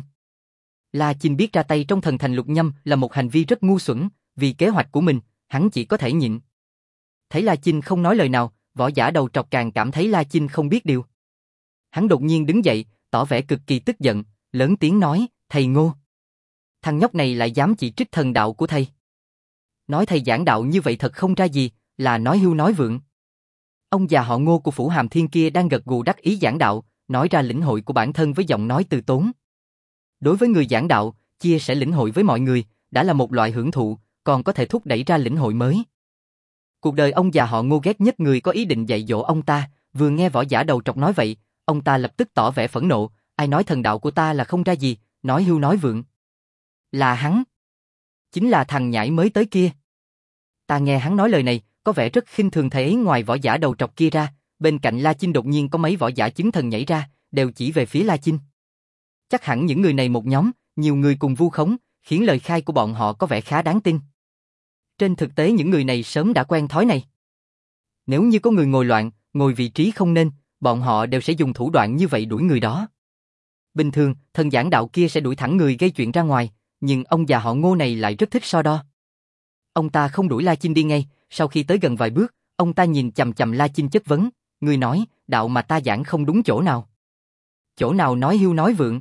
La Chinh biết ra tay trong thần thành lục nhâm là một hành vi rất ngu xuẩn, vì kế hoạch của mình, hắn chỉ có thể nhịn. Thấy La Chinh không nói lời nào, võ giả đầu trọc càng cảm thấy La Chinh không biết điều. Hắn đột nhiên đứng dậy, tỏ vẻ cực kỳ tức giận, lớn tiếng nói, thầy Ngô. Thằng nhóc này lại dám chỉ trích thần đạo của thầy. Nói thầy giảng đạo như vậy thật không ra gì, là nói hưu nói vượng. Ông già họ Ngô của phủ Hàm Thiên kia đang gật gù đắc ý giảng đạo, nói ra lĩnh hội của bản thân với giọng nói từ tốn. Đối với người giảng đạo, chia sẻ lĩnh hội với mọi người, đã là một loại hưởng thụ, còn có thể thúc đẩy ra lĩnh hội mới. Cuộc đời ông già họ Ngô ghét nhất người có ý định dạy dỗ ông ta, vừa nghe võ giả đầu trọc nói vậy, ông ta lập tức tỏ vẻ phẫn nộ, ai nói thần đạo của ta là không ra gì, nói hưu nói vượng. Là hắn. Chính là thằng nhãi mới tới kia. Ta nghe hắn nói lời này, có vẻ rất khinh thường thầy ấy. Ngoài võ giả đầu trọc kia ra, bên cạnh La Chinh đột nhiên có mấy võ giả chứng thần nhảy ra, đều chỉ về phía La Chinh. Chắc hẳn những người này một nhóm, nhiều người cùng vu khống, khiến lời khai của bọn họ có vẻ khá đáng tin. Trên thực tế những người này sớm đã quen thói này. Nếu như có người ngồi loạn, ngồi vị trí không nên, bọn họ đều sẽ dùng thủ đoạn như vậy đuổi người đó. Bình thường, thần giảng đạo kia sẽ đuổi thẳng người gây chuyện ra ngoài, nhưng ông già họ Ngô này lại rất thích so đo. Ông ta không đuổi La Chinh đi ngay, sau khi tới gần vài bước, ông ta nhìn chằm chằm La Chinh chất vấn, người nói, đạo mà ta giảng không đúng chỗ nào. Chỗ nào nói hưu nói vượng.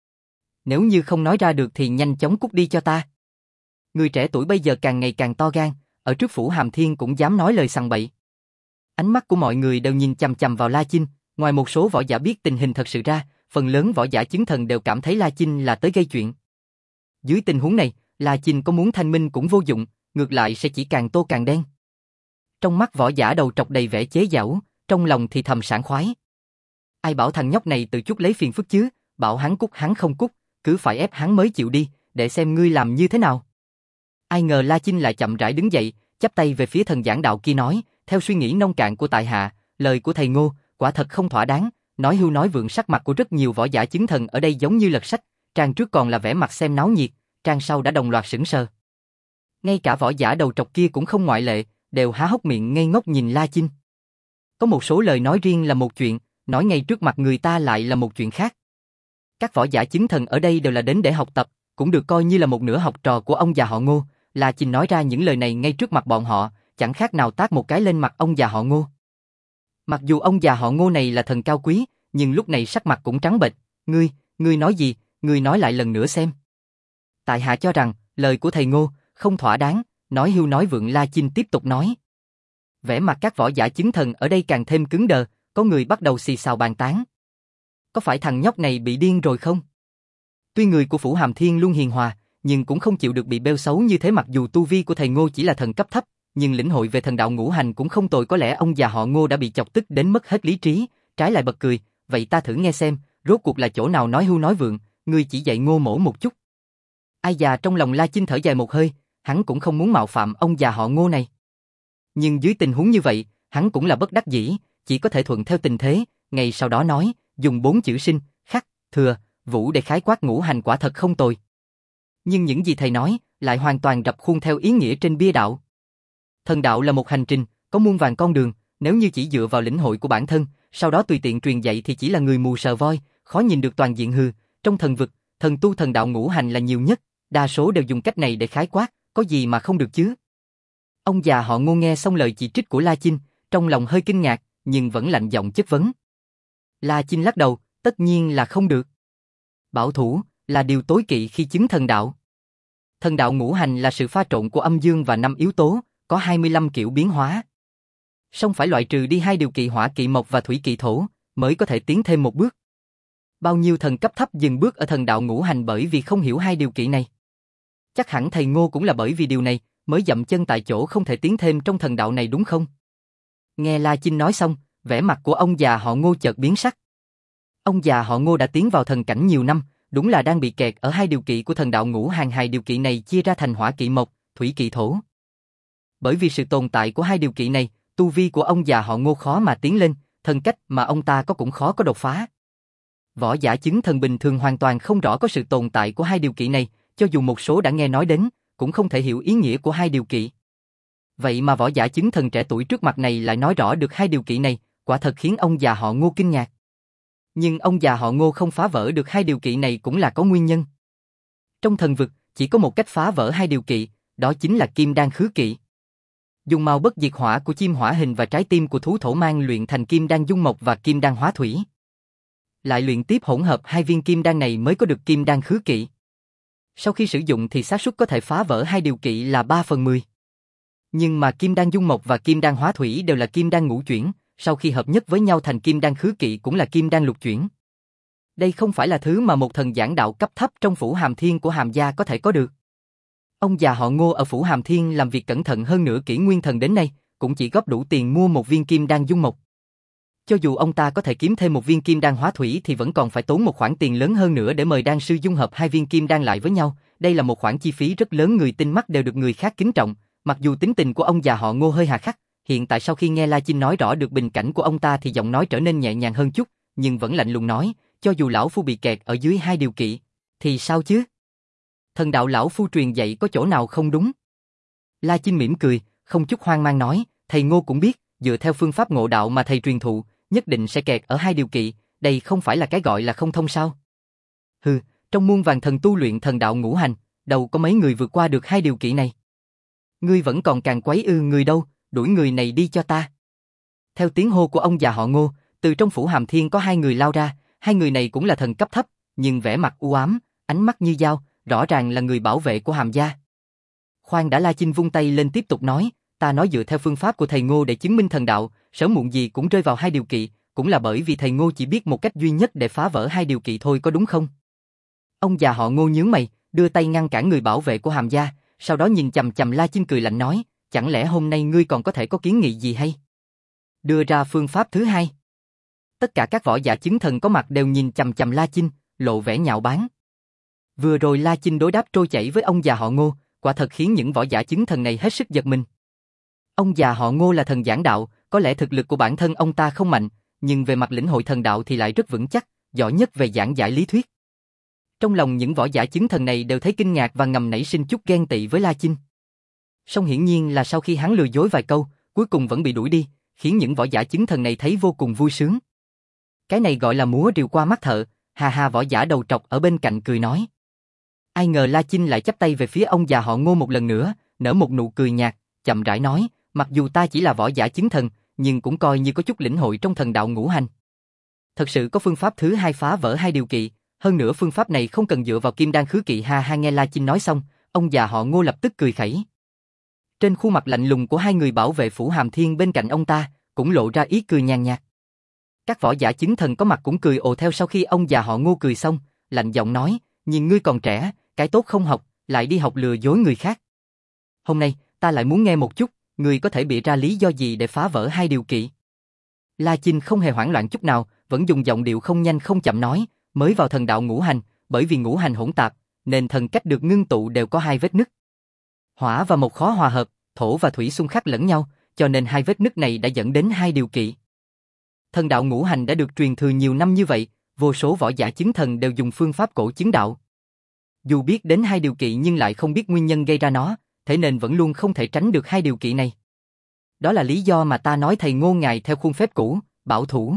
Nếu như không nói ra được thì nhanh chóng cút đi cho ta. Người trẻ tuổi bây giờ càng ngày càng to gan, ở trước Phủ Hàm Thiên cũng dám nói lời sằng bậy. Ánh mắt của mọi người đều nhìn chằm chằm vào La Chinh, ngoài một số võ giả biết tình hình thật sự ra, phần lớn võ giả chứng thần đều cảm thấy La Chinh là tới gây chuyện. Dưới tình huống này, La Chinh có muốn thanh minh cũng vô dụng, ngược lại sẽ chỉ càng tô càng đen. Trong mắt võ giả đầu trọc đầy vẻ chế giễu, trong lòng thì thầm sảng khoái. Ai bảo thằng nhóc này tự chút lấy phiền phức chứ, bảo hắn cút hắn không cút, cứ phải ép hắn mới chịu đi, để xem ngươi làm như thế nào. Ai ngờ La Chinh lại chậm rãi đứng dậy, chắp tay về phía thần giảng đạo kia nói, theo suy nghĩ nông cạn của tại hạ, lời của thầy Ngô, quả thật không thỏa đáng, nói hưu nói vượng. Sắc mặt của rất nhiều võ giả chứng thần ở đây giống như lật sách, trang trước còn là vẻ mặt xem náo nhiệt, trang sau đã đồng loạt sững sờ. Ngay cả võ giả đầu trọc kia cũng không ngoại lệ, đều há hốc miệng ngây ngốc nhìn La Chinh. Có một số lời nói riêng là một chuyện, nói ngay trước mặt người ta lại là một chuyện khác. Các võ giả chứng thần ở đây đều là đến để học tập, cũng được coi như là một nửa học trò của ông già họ Ngô. La Chinh nói ra những lời này ngay trước mặt bọn họ, chẳng khác nào tát một cái lên mặt ông già họ Ngô. Mặc dù ông già họ Ngô này là thần cao quý, nhưng lúc này sắc mặt cũng trắng bệch. Ngươi, ngươi nói gì, ngươi nói lại lần nữa xem. Tại hạ cho rằng, lời của thầy Ngô, không thỏa đáng, nói hưu nói vượng. La Chinh tiếp tục nói. Vẻ mặt các võ giả chứng thần ở đây càng thêm cứng đờ, có người bắt đầu xì xào bàn tán. Có phải thằng nhóc này bị điên rồi không? Tuy người của Phủ Hàm Thiên luôn hiền hòa, nhưng cũng không chịu được bị bêu xấu như thế. Mặc dù tu vi của thầy Ngô chỉ là thần cấp thấp, nhưng lĩnh hội về thần đạo ngũ hành cũng không tồi. Có lẽ ông già họ Ngô đã bị chọc tức đến mất hết lý trí, trái lại bật cười. Vậy ta thử nghe xem, rốt cuộc là chỗ nào nói hưu nói vượng, ngươi chỉ dạy Ngô mỗ một chút. Ai già trong lòng La Chinh thở dài một hơi, hắn cũng không muốn mạo phạm ông già họ Ngô này. Nhưng dưới tình huống như vậy, hắn cũng là bất đắc dĩ, chỉ có thể thuận theo tình thế. Ngày sau đó nói, dùng bốn chữ sinh, khắc, thừa, vũ để khái quát ngũ hành quả thật không tồi. Nhưng những gì thầy nói, lại hoàn toàn rập khuôn theo ý nghĩa trên bia đạo. Thần đạo là một hành trình, có muôn vàn con đường, nếu như chỉ dựa vào lĩnh hội của bản thân, sau đó tùy tiện truyền dạy thì chỉ là người mù sờ voi, khó nhìn được toàn diện hư. Trong thần vực, thần tu thần đạo ngũ hành là nhiều nhất, đa số đều dùng cách này để khái quát, có gì mà không được chứ. Ông già họ Ngô nghe xong lời chỉ trích của La Chinh, trong lòng hơi kinh ngạc, nhưng vẫn lạnh giọng chất vấn. La Chinh lắc đầu, tất nhiên là không được. Bảo thủ là điều tối kỵ khi chứng thần đạo. Thần đạo ngũ hành là sự pha trộn của âm dương và năm yếu tố, có hai mươi lăm kiểu biến hóa. Song phải loại trừ đi hai điều kỵ hỏa kỵ mộc và thủy kỵ thổ, mới có thể tiến thêm một bước. Bao nhiêu thần cấp thấp dừng bước ở thần đạo ngũ hành bởi vì không hiểu hai điều kỵ này. Chắc hẳn thầy Ngô cũng là bởi vì điều này, mới dậm chân tại chỗ không thể tiến thêm trong thần đạo này đúng không? Nghe La Chinh nói xong, vẻ mặt của ông già họ Ngô chợt biến sắc. Ông già họ Ngô đã tiến vào thần cảnh nhiều năm, đúng là đang bị kẹt ở hai điều kỵ của thần đạo ngũ hành. Hai điều kỵ này chia ra thành hỏa kỵ mộc, thủy kỵ thổ. Bởi vì sự tồn tại của hai điều kỵ này, tu vi của ông già họ Ngô khó mà tiến lên, thần cách mà ông ta có cũng khó có đột phá. Võ giả chứng thần bình thường hoàn toàn không rõ có sự tồn tại của hai điều kỵ này, cho dù một số đã nghe nói đến, cũng không thể hiểu ý nghĩa của hai điều kỵ. Vậy mà võ giả chứng thần trẻ tuổi trước mặt này lại nói rõ được hai điều kỵ này, quả thật khiến ông già họ Ngô kinh ngạc. Nhưng ông già họ Ngô không phá vỡ được hai điều kỵ này cũng là có nguyên nhân. Trong thần vực, chỉ có một cách phá vỡ hai điều kỵ, đó chính là kim đan khứ kỵ. Dùng màu bất diệt hỏa của chim hỏa hình và trái tim của thú thổ mang luyện thành kim đan dung mộc và kim đan hóa thủy. Lại luyện tiếp hỗn hợp hai viên kim đan này mới có được kim đan khứ kỵ. Sau khi sử dụng thì xác suất có thể phá vỡ hai điều kỵ là ba phần mười. Nhưng mà kim đan dung mộc và kim đan hóa thủy đều là kim đan ngũ chuyển, sau khi hợp nhất với nhau thành kim đan khứ kỵ cũng là kim đan lục chuyển. Đây không phải là thứ mà một thần giảng đạo cấp thấp trong Phủ Hàm Thiên của Hàm gia có thể có được. Ông già họ Ngô ở Phủ Hàm Thiên làm việc cẩn thận hơn nửa kỷ nguyên thần đến nay, cũng chỉ góp đủ tiền mua một viên kim đan dung mộc. Cho dù ông ta có thể kiếm thêm một viên kim đan hóa thủy thì vẫn còn phải tốn một khoản tiền lớn hơn nữa để mời đan sư dung hợp hai viên kim đan lại với nhau. Đây là một khoản chi phí rất lớn, người tinh mắt đều được người khác kính trọng. Mặc dù tính tình của ông già họ Ngô hơi hà khắc, hiện tại sau khi nghe La Chinh nói rõ được bình cảnh của ông ta thì giọng nói trở nên nhẹ nhàng hơn chút, nhưng vẫn lạnh lùng nói, cho dù lão phu bị kẹt ở dưới hai điều kiện, thì sao chứ? Thần đạo lão phu truyền dạy có chỗ nào không đúng? La Chinh mỉm cười, không chút hoang mang nói, thầy Ngô cũng biết, dựa theo phương pháp ngộ đạo mà thầy truyền thụ, nhất định sẽ kẹt ở hai điều kiện, đây không phải là cái gọi là không thông sao? Hừ, trong muôn vàn thần tu luyện thần đạo ngũ hành, đâu có mấy người vượt qua được hai điều kiện này. Ngươi vẫn còn càng quấy ư người đâu, đuổi người này đi cho ta. Theo tiếng hô của ông già họ Ngô, từ trong Phủ Hàm Thiên có hai người lao ra, hai người này cũng là thần cấp thấp, nhưng vẻ mặt u ám, ánh mắt như dao, rõ ràng là người bảo vệ của Hàm gia. Khoan đã, La Chinh vung tay lên tiếp tục nói, ta nói dựa theo phương pháp của thầy Ngô để chứng minh thần đạo, sớm muộn gì cũng rơi vào hai điều kiện, cũng là bởi vì thầy Ngô chỉ biết một cách duy nhất để phá vỡ hai điều kiện thôi, có đúng không? Ông già họ Ngô nhướng mày, đưa tay ngăn cản người bảo vệ của Hàm gia, sau đó nhìn chằm chằm La Chinh cười lạnh nói, chẳng lẽ hôm nay ngươi còn có thể có kiến nghị gì hay? Đưa ra phương pháp thứ hai. Tất cả các võ giả chứng thần có mặt đều nhìn chằm chằm La Chinh, lộ vẻ nhạo báng. Vừa rồi La Chinh đối đáp trôi chảy với ông già họ Ngô, quả thật khiến những võ giả chứng thần này hết sức giật mình. Ông già họ Ngô là thần giảng đạo, có lẽ thực lực của bản thân ông ta không mạnh, nhưng về mặt lĩnh hội thần đạo thì lại rất vững chắc, giỏi nhất về giảng giải lý thuyết. Trong lòng những võ giả chứng thần này đều thấy kinh ngạc và ngầm nảy sinh chút ghen tị với La Chinh. Song hiển nhiên là sau khi hắn lừa dối vài câu, cuối cùng vẫn bị đuổi đi, khiến những võ giả chứng thần này thấy vô cùng vui sướng. Cái này gọi là múa rìu qua mắt thợ, hà hà. Võ giả đầu trọc ở bên cạnh cười nói. Ai ngờ La Chinh lại chắp tay về phía ông già họ Ngô một lần nữa, nở một nụ cười nhạt, chậm rãi nói, mặc dù ta chỉ là võ giả chứng thần, nhưng cũng coi như có chút lĩnh hội trong thần đạo ngũ hành. Thật sự có phương pháp thứ hai phá vỡ hai điều kiện, hơn nữa phương pháp này không cần dựa vào kim đan khứ kỵ. Ha ha. Nghe La Chinh nói xong, ông già họ Ngô lập tức cười khẩy. Trên khuôn mặt lạnh lùng của hai người bảo vệ Phủ Hàm Thiên bên cạnh ông ta, cũng lộ ra ý cười nhàn nhạt. Các võ giả chứng thần có mặt cũng cười ồ theo sau khi ông già họ Ngô cười xong, lạnh giọng nói, nhìn ngươi còn trẻ, cái tốt không học, lại đi học lừa dối người khác. Hôm nay, ta lại muốn nghe một chút, ngươi có thể bịa ra lý do gì để phá vỡ hai điều kiện? La Chinh không hề hoảng loạn chút nào, vẫn dùng giọng điệu không nhanh không chậm nói, mới vào thần đạo ngũ hành, bởi vì ngũ hành hỗn tạp, nên thần cách được ngưng tụ đều có hai vết nứt. Hỏa và mộc khó hòa hợp, thổ và thủy xung khắc lẫn nhau, cho nên hai vết nứt này đã dẫn đến hai điều kiện. Thần đạo ngũ hành đã được truyền thừa nhiều năm như vậy, vô số võ giả chứng thần đều dùng phương pháp cổ chứng đạo. Dù biết đến hai điều kiện nhưng lại không biết nguyên nhân gây ra nó, thế nên vẫn luôn không thể tránh được hai điều kiện này. Đó là lý do mà ta nói thầy Ngô ngài theo khuôn phép cũ, bảo thủ.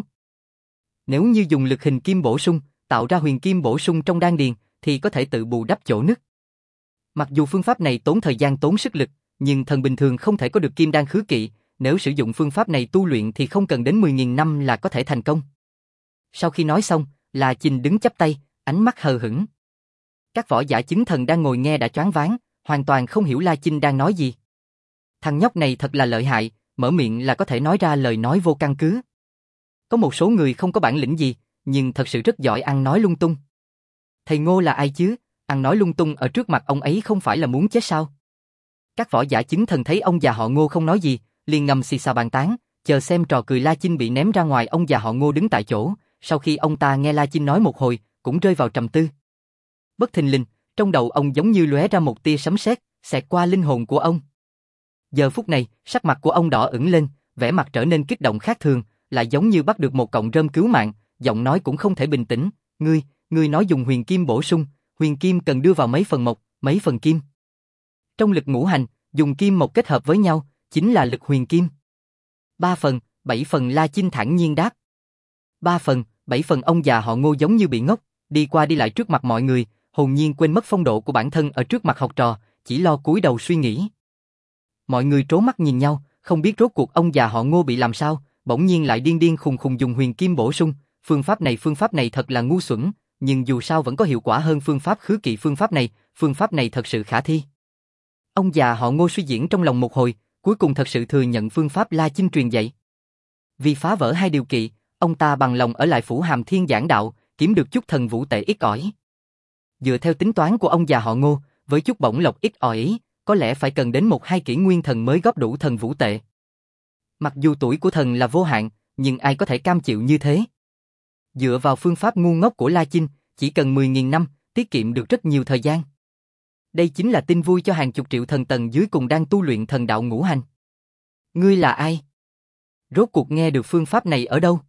Nếu như dùng lực hình kim bổ sung, tạo ra huyền kim bổ sung trong đan điền, thì có thể tự bù đắp chỗ nứt. Mặc dù phương pháp này tốn thời gian tốn sức lực, nhưng thần bình thường không thể có được kim đan khứ kỵ, nếu sử dụng phương pháp này tu luyện thì không cần đến mười nghìn năm là có thể thành công. Sau khi nói xong, La Chinh đứng chắp tay, ánh mắt hờ hững. Các võ giả chứng thần đang ngồi nghe đã choáng váng, hoàn toàn không hiểu La Chinh đang nói gì. Thằng nhóc này thật là lợi hại, mở miệng là có thể nói ra lời nói vô căn cứ. Có một số người không có bản lĩnh gì, nhưng thật sự rất giỏi ăn nói lung tung. Thầy Ngô là ai chứ, ăn nói lung tung ở trước mặt ông ấy không phải là muốn chết sao? Các võ giả chứng thần thấy ông già họ Ngô không nói gì, liền ngầm xì xào bàn tán, chờ xem trò cười. La Chinh bị ném ra ngoài, ông già họ Ngô đứng tại chỗ, sau khi ông ta nghe La Chinh nói một hồi, cũng rơi vào trầm tư. Bất thình lình, trong đầu ông giống như lóe ra một tia sấm sét, xẹt qua linh hồn của ông. Giờ phút này, sắc mặt của ông đỏ ửng lên, vẻ mặt trở nên kích động khác thường, lại giống như bắt được một cọng rơm cứu mạng, giọng nói cũng không thể bình tĩnh. Ngươi, ngươi nói dùng huyền kim bổ sung, huyền kim cần đưa vào mấy phần mộc, mấy phần kim. Trong lực ngũ hành, dùng kim mộc kết hợp với nhau, chính là lực huyền kim. Ba phần, bảy phần. La Chinh thản nhiên đáp. Ba phần, bảy phần. Ông già họ Ngô giống như bị ngốc, đi qua đi lại trước mặt mọi người, hồn nhiên quên mất phong độ của bản thân ở trước mặt học trò, chỉ lo cúi đầu suy nghĩ. Mọi người trố mắt nhìn nhau, không biết rốt cuộc ông già họ Ngô bị làm sao, bỗng nhiên lại điên điên khùng khùng dùng huyền kim bổ sung. Phương pháp này phương pháp này thật là ngu xuẩn, nhưng dù sao vẫn có hiệu quả hơn phương pháp khứ kỵ. Phương pháp này, phương pháp này thật sự khả thi. Ông già họ Ngô suy diễn trong lòng một hồi, cuối cùng thật sự thừa nhận phương pháp La Chinh truyền dạy. Vì phá vỡ hai điều kiện, ông ta bằng lòng ở lại Phủ Hàm Thiên giảng đạo, kiếm được chút thần vũ tệ ít ỏi. Dựa theo tính toán của ông già họ Ngô, với chút bổng lộc ít ỏi, có lẽ phải cần đến một hai kỷ nguyên thần mới góp đủ thần vũ tệ. Mặc dù tuổi của thần là vô hạn, nhưng ai có thể cam chịu như thế? Dựa vào phương pháp ngu ngốc của La Chinh, chỉ cần mười nghìn năm, tiết kiệm được rất nhiều thời gian. Đây chính là tin vui cho hàng chục triệu thần tầng dưới cùng đang tu luyện thần đạo ngũ hành. Ngươi là ai? Rốt cuộc nghe được phương pháp này ở đâu?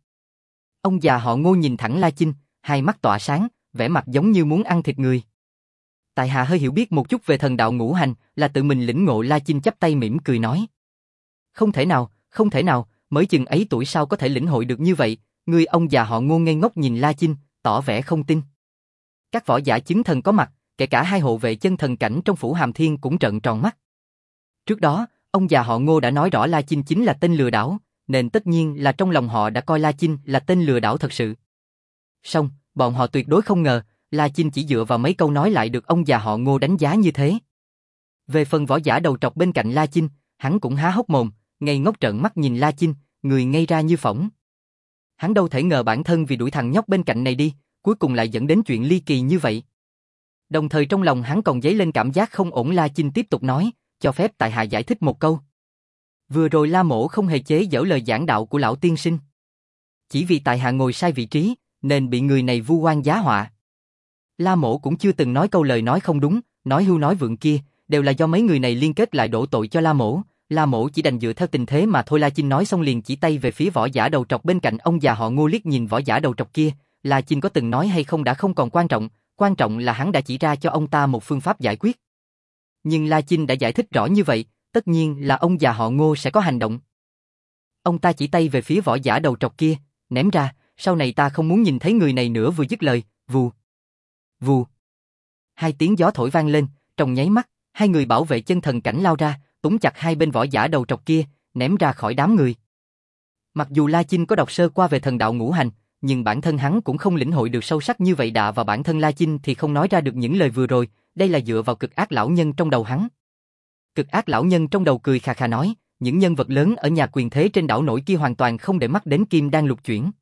Ông già họ Ngô nhìn thẳng La Chinh, hai mắt tỏa sáng, vẻ mặt giống như muốn ăn thịt người. Tại hạ hơi hiểu biết một chút về thần đạo ngũ hành, là tự mình lĩnh ngộ. La Chinh chắp tay mỉm cười nói. Không thể nào, không thể nào, mới chừng ấy tuổi sao có thể lĩnh hội được như vậy? Ngươi ông già họ Ngô ngây ngốc nhìn La Chinh, tỏ vẻ không tin. Các võ giả chứng thần có mặt, kể cả hai hộ vệ chân thần cảnh trong phủ Hàm Thiên cũng trợn tròn mắt. Trước đó, ông già họ Ngô đã nói rõ La Chinh chính là tên lừa đảo, nên tất nhiên là trong lòng họ đã coi La Chinh là tên lừa đảo thật sự. Song, bọn họ tuyệt đối không ngờ, La Chinh chỉ dựa vào mấy câu nói lại được ông già họ Ngô đánh giá như thế. Về phần võ giả đầu trọc bên cạnh La Chinh, hắn cũng há hốc mồm, ngây ngốc trợn mắt nhìn La Chinh, người ngây ra như phỏng. Hắn đâu thể ngờ bản thân vì đuổi thằng nhóc bên cạnh này đi, cuối cùng lại dẫn đến chuyện ly kỳ như vậy. Đồng thời trong lòng hắn còn dấy lên cảm giác không ổn. La Chinh tiếp tục nói, cho phép tại hạ giải thích một câu. Vừa rồi La Mỗ không hề chế giễu lời giảng đạo của lão tiên sinh. Chỉ vì tại hạ ngồi sai vị trí, nên bị người này vu oan giá họa. La Mỗ cũng chưa từng nói câu lời nói không đúng, nói hưu nói vượng kia, đều là do mấy người này liên kết lại đổ tội cho La Mỗ. La Mỗ chỉ đành dựa theo tình thế mà thôi. La Chinh nói xong liền chỉ tay về phía võ giả đầu trọc bên cạnh. Ông già họ Ngô liếc nhìn võ giả đầu trọc kia, La Chinh có từng nói hay không đã không còn quan trọng, quan trọng là hắn đã chỉ ra cho ông ta một phương pháp giải quyết. Nhưng La Chinh đã giải thích rõ như vậy, tất nhiên là ông già họ Ngô sẽ có hành động. Ông ta chỉ tay về phía võ giả đầu trọc kia, ném ra, sau này ta không muốn nhìn thấy người này nữa. Vừa dứt lời, vù, vù. Hai tiếng gió thổi vang lên, trong nháy mắt, hai người bảo vệ chân thần cảnh lao ra, túm chặt hai bên võ giả đầu trọc kia, ném ra khỏi đám người. Mặc dù La Chinh có đọc sơ qua về thần đạo ngũ hành, nhưng bản thân hắn cũng không lĩnh hội được sâu sắc như vậy. Đạ vào bản thân La Chinh thì không nói ra được những lời vừa rồi, đây là dựa vào cực ác lão nhân trong đầu hắn. Cực ác lão nhân trong đầu cười khà khà nói, những nhân vật lớn ở nhà quyền thế trên đảo nổi kia hoàn toàn không để mắt đến kim đan lục chuyển.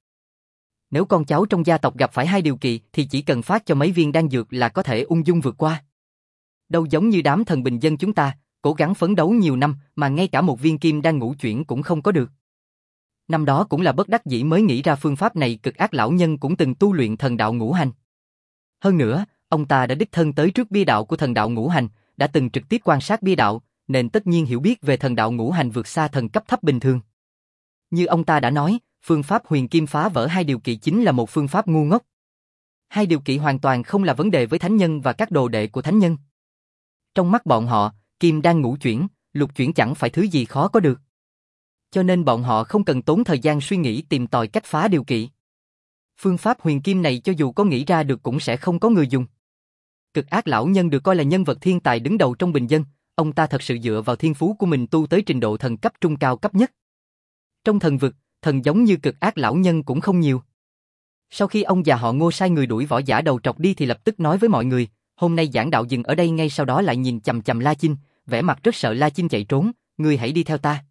Nếu con cháu trong gia tộc gặp phải hai điều kỳ thì chỉ cần phát cho mấy viên đan dược là có thể ung dung vượt qua. Đâu giống như đám thần bình dân chúng ta, cố gắng phấn đấu nhiều năm mà ngay cả một viên kim đan ngũ chuyển cũng không có được. Năm đó cũng là bất đắc dĩ mới nghĩ ra phương pháp này. Cực ác lão nhân cũng từng tu luyện thần đạo ngũ hành. Hơn nữa, ông ta đã đích thân tới trước bia đạo của thần đạo ngũ hành, đã từng trực tiếp quan sát bia đạo, nên tất nhiên hiểu biết về thần đạo ngũ hành vượt xa thần cấp thấp bình thường. Như ông ta đã nói, phương pháp huyền kim phá vỡ hai điều kỵ chính là một phương pháp ngu ngốc. Hai điều kỵ hoàn toàn không là vấn đề với thánh nhân và các đồ đệ của thánh nhân. Trong mắt bọn họ, kim đan ngũ chuyển, lục chuyển chẳng phải thứ gì khó có được. Cho nên bọn họ không cần tốn thời gian suy nghĩ tìm tòi cách phá điều kỵ. Phương pháp huyền kim này cho dù có nghĩ ra được cũng sẽ không có người dùng. Cực ác lão nhân được coi là nhân vật thiên tài đứng đầu trong bình dân, ông ta thật sự dựa vào thiên phú của mình tu tới trình độ thần cấp trung cao cấp nhất. Trong thần vực, thần giống như cực ác lão nhân cũng không nhiều. Sau khi ông già họ Ngô sai người đuổi võ giả đầu trọc đi thì lập tức nói với mọi người, hôm nay giảng đạo dừng ở đây. Ngay sau đó lại nhìn chằm chằm La Chinh, vẻ mặt rất sợ La Chinh chạy trốn, ngươi hãy đi theo ta.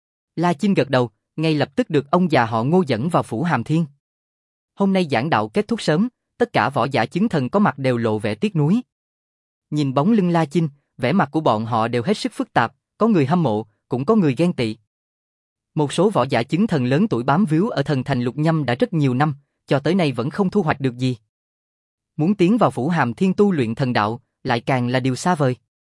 La Chinh gật đầu, ngay lập tức được ông già họ Ngô dẫn vào phủ Hàm Thiên. Hôm nay giảng đạo kết thúc sớm, tất cả võ giả chứng thần có mặt đều lộ vẻ tiếc nuối. Nhìn bóng lưng La Chinh, vẻ mặt của bọn họ đều hết sức phức tạp, có người hâm mộ, cũng có người ghen tị. Một số võ giả chứng thần lớn tuổi bám víu ở thần thành Lục Nhâm đã rất nhiều năm, cho tới nay vẫn không thu hoạch được gì. Muốn tiến vào phủ Hàm Thiên tu luyện thần đạo, lại càng là điều xa vời.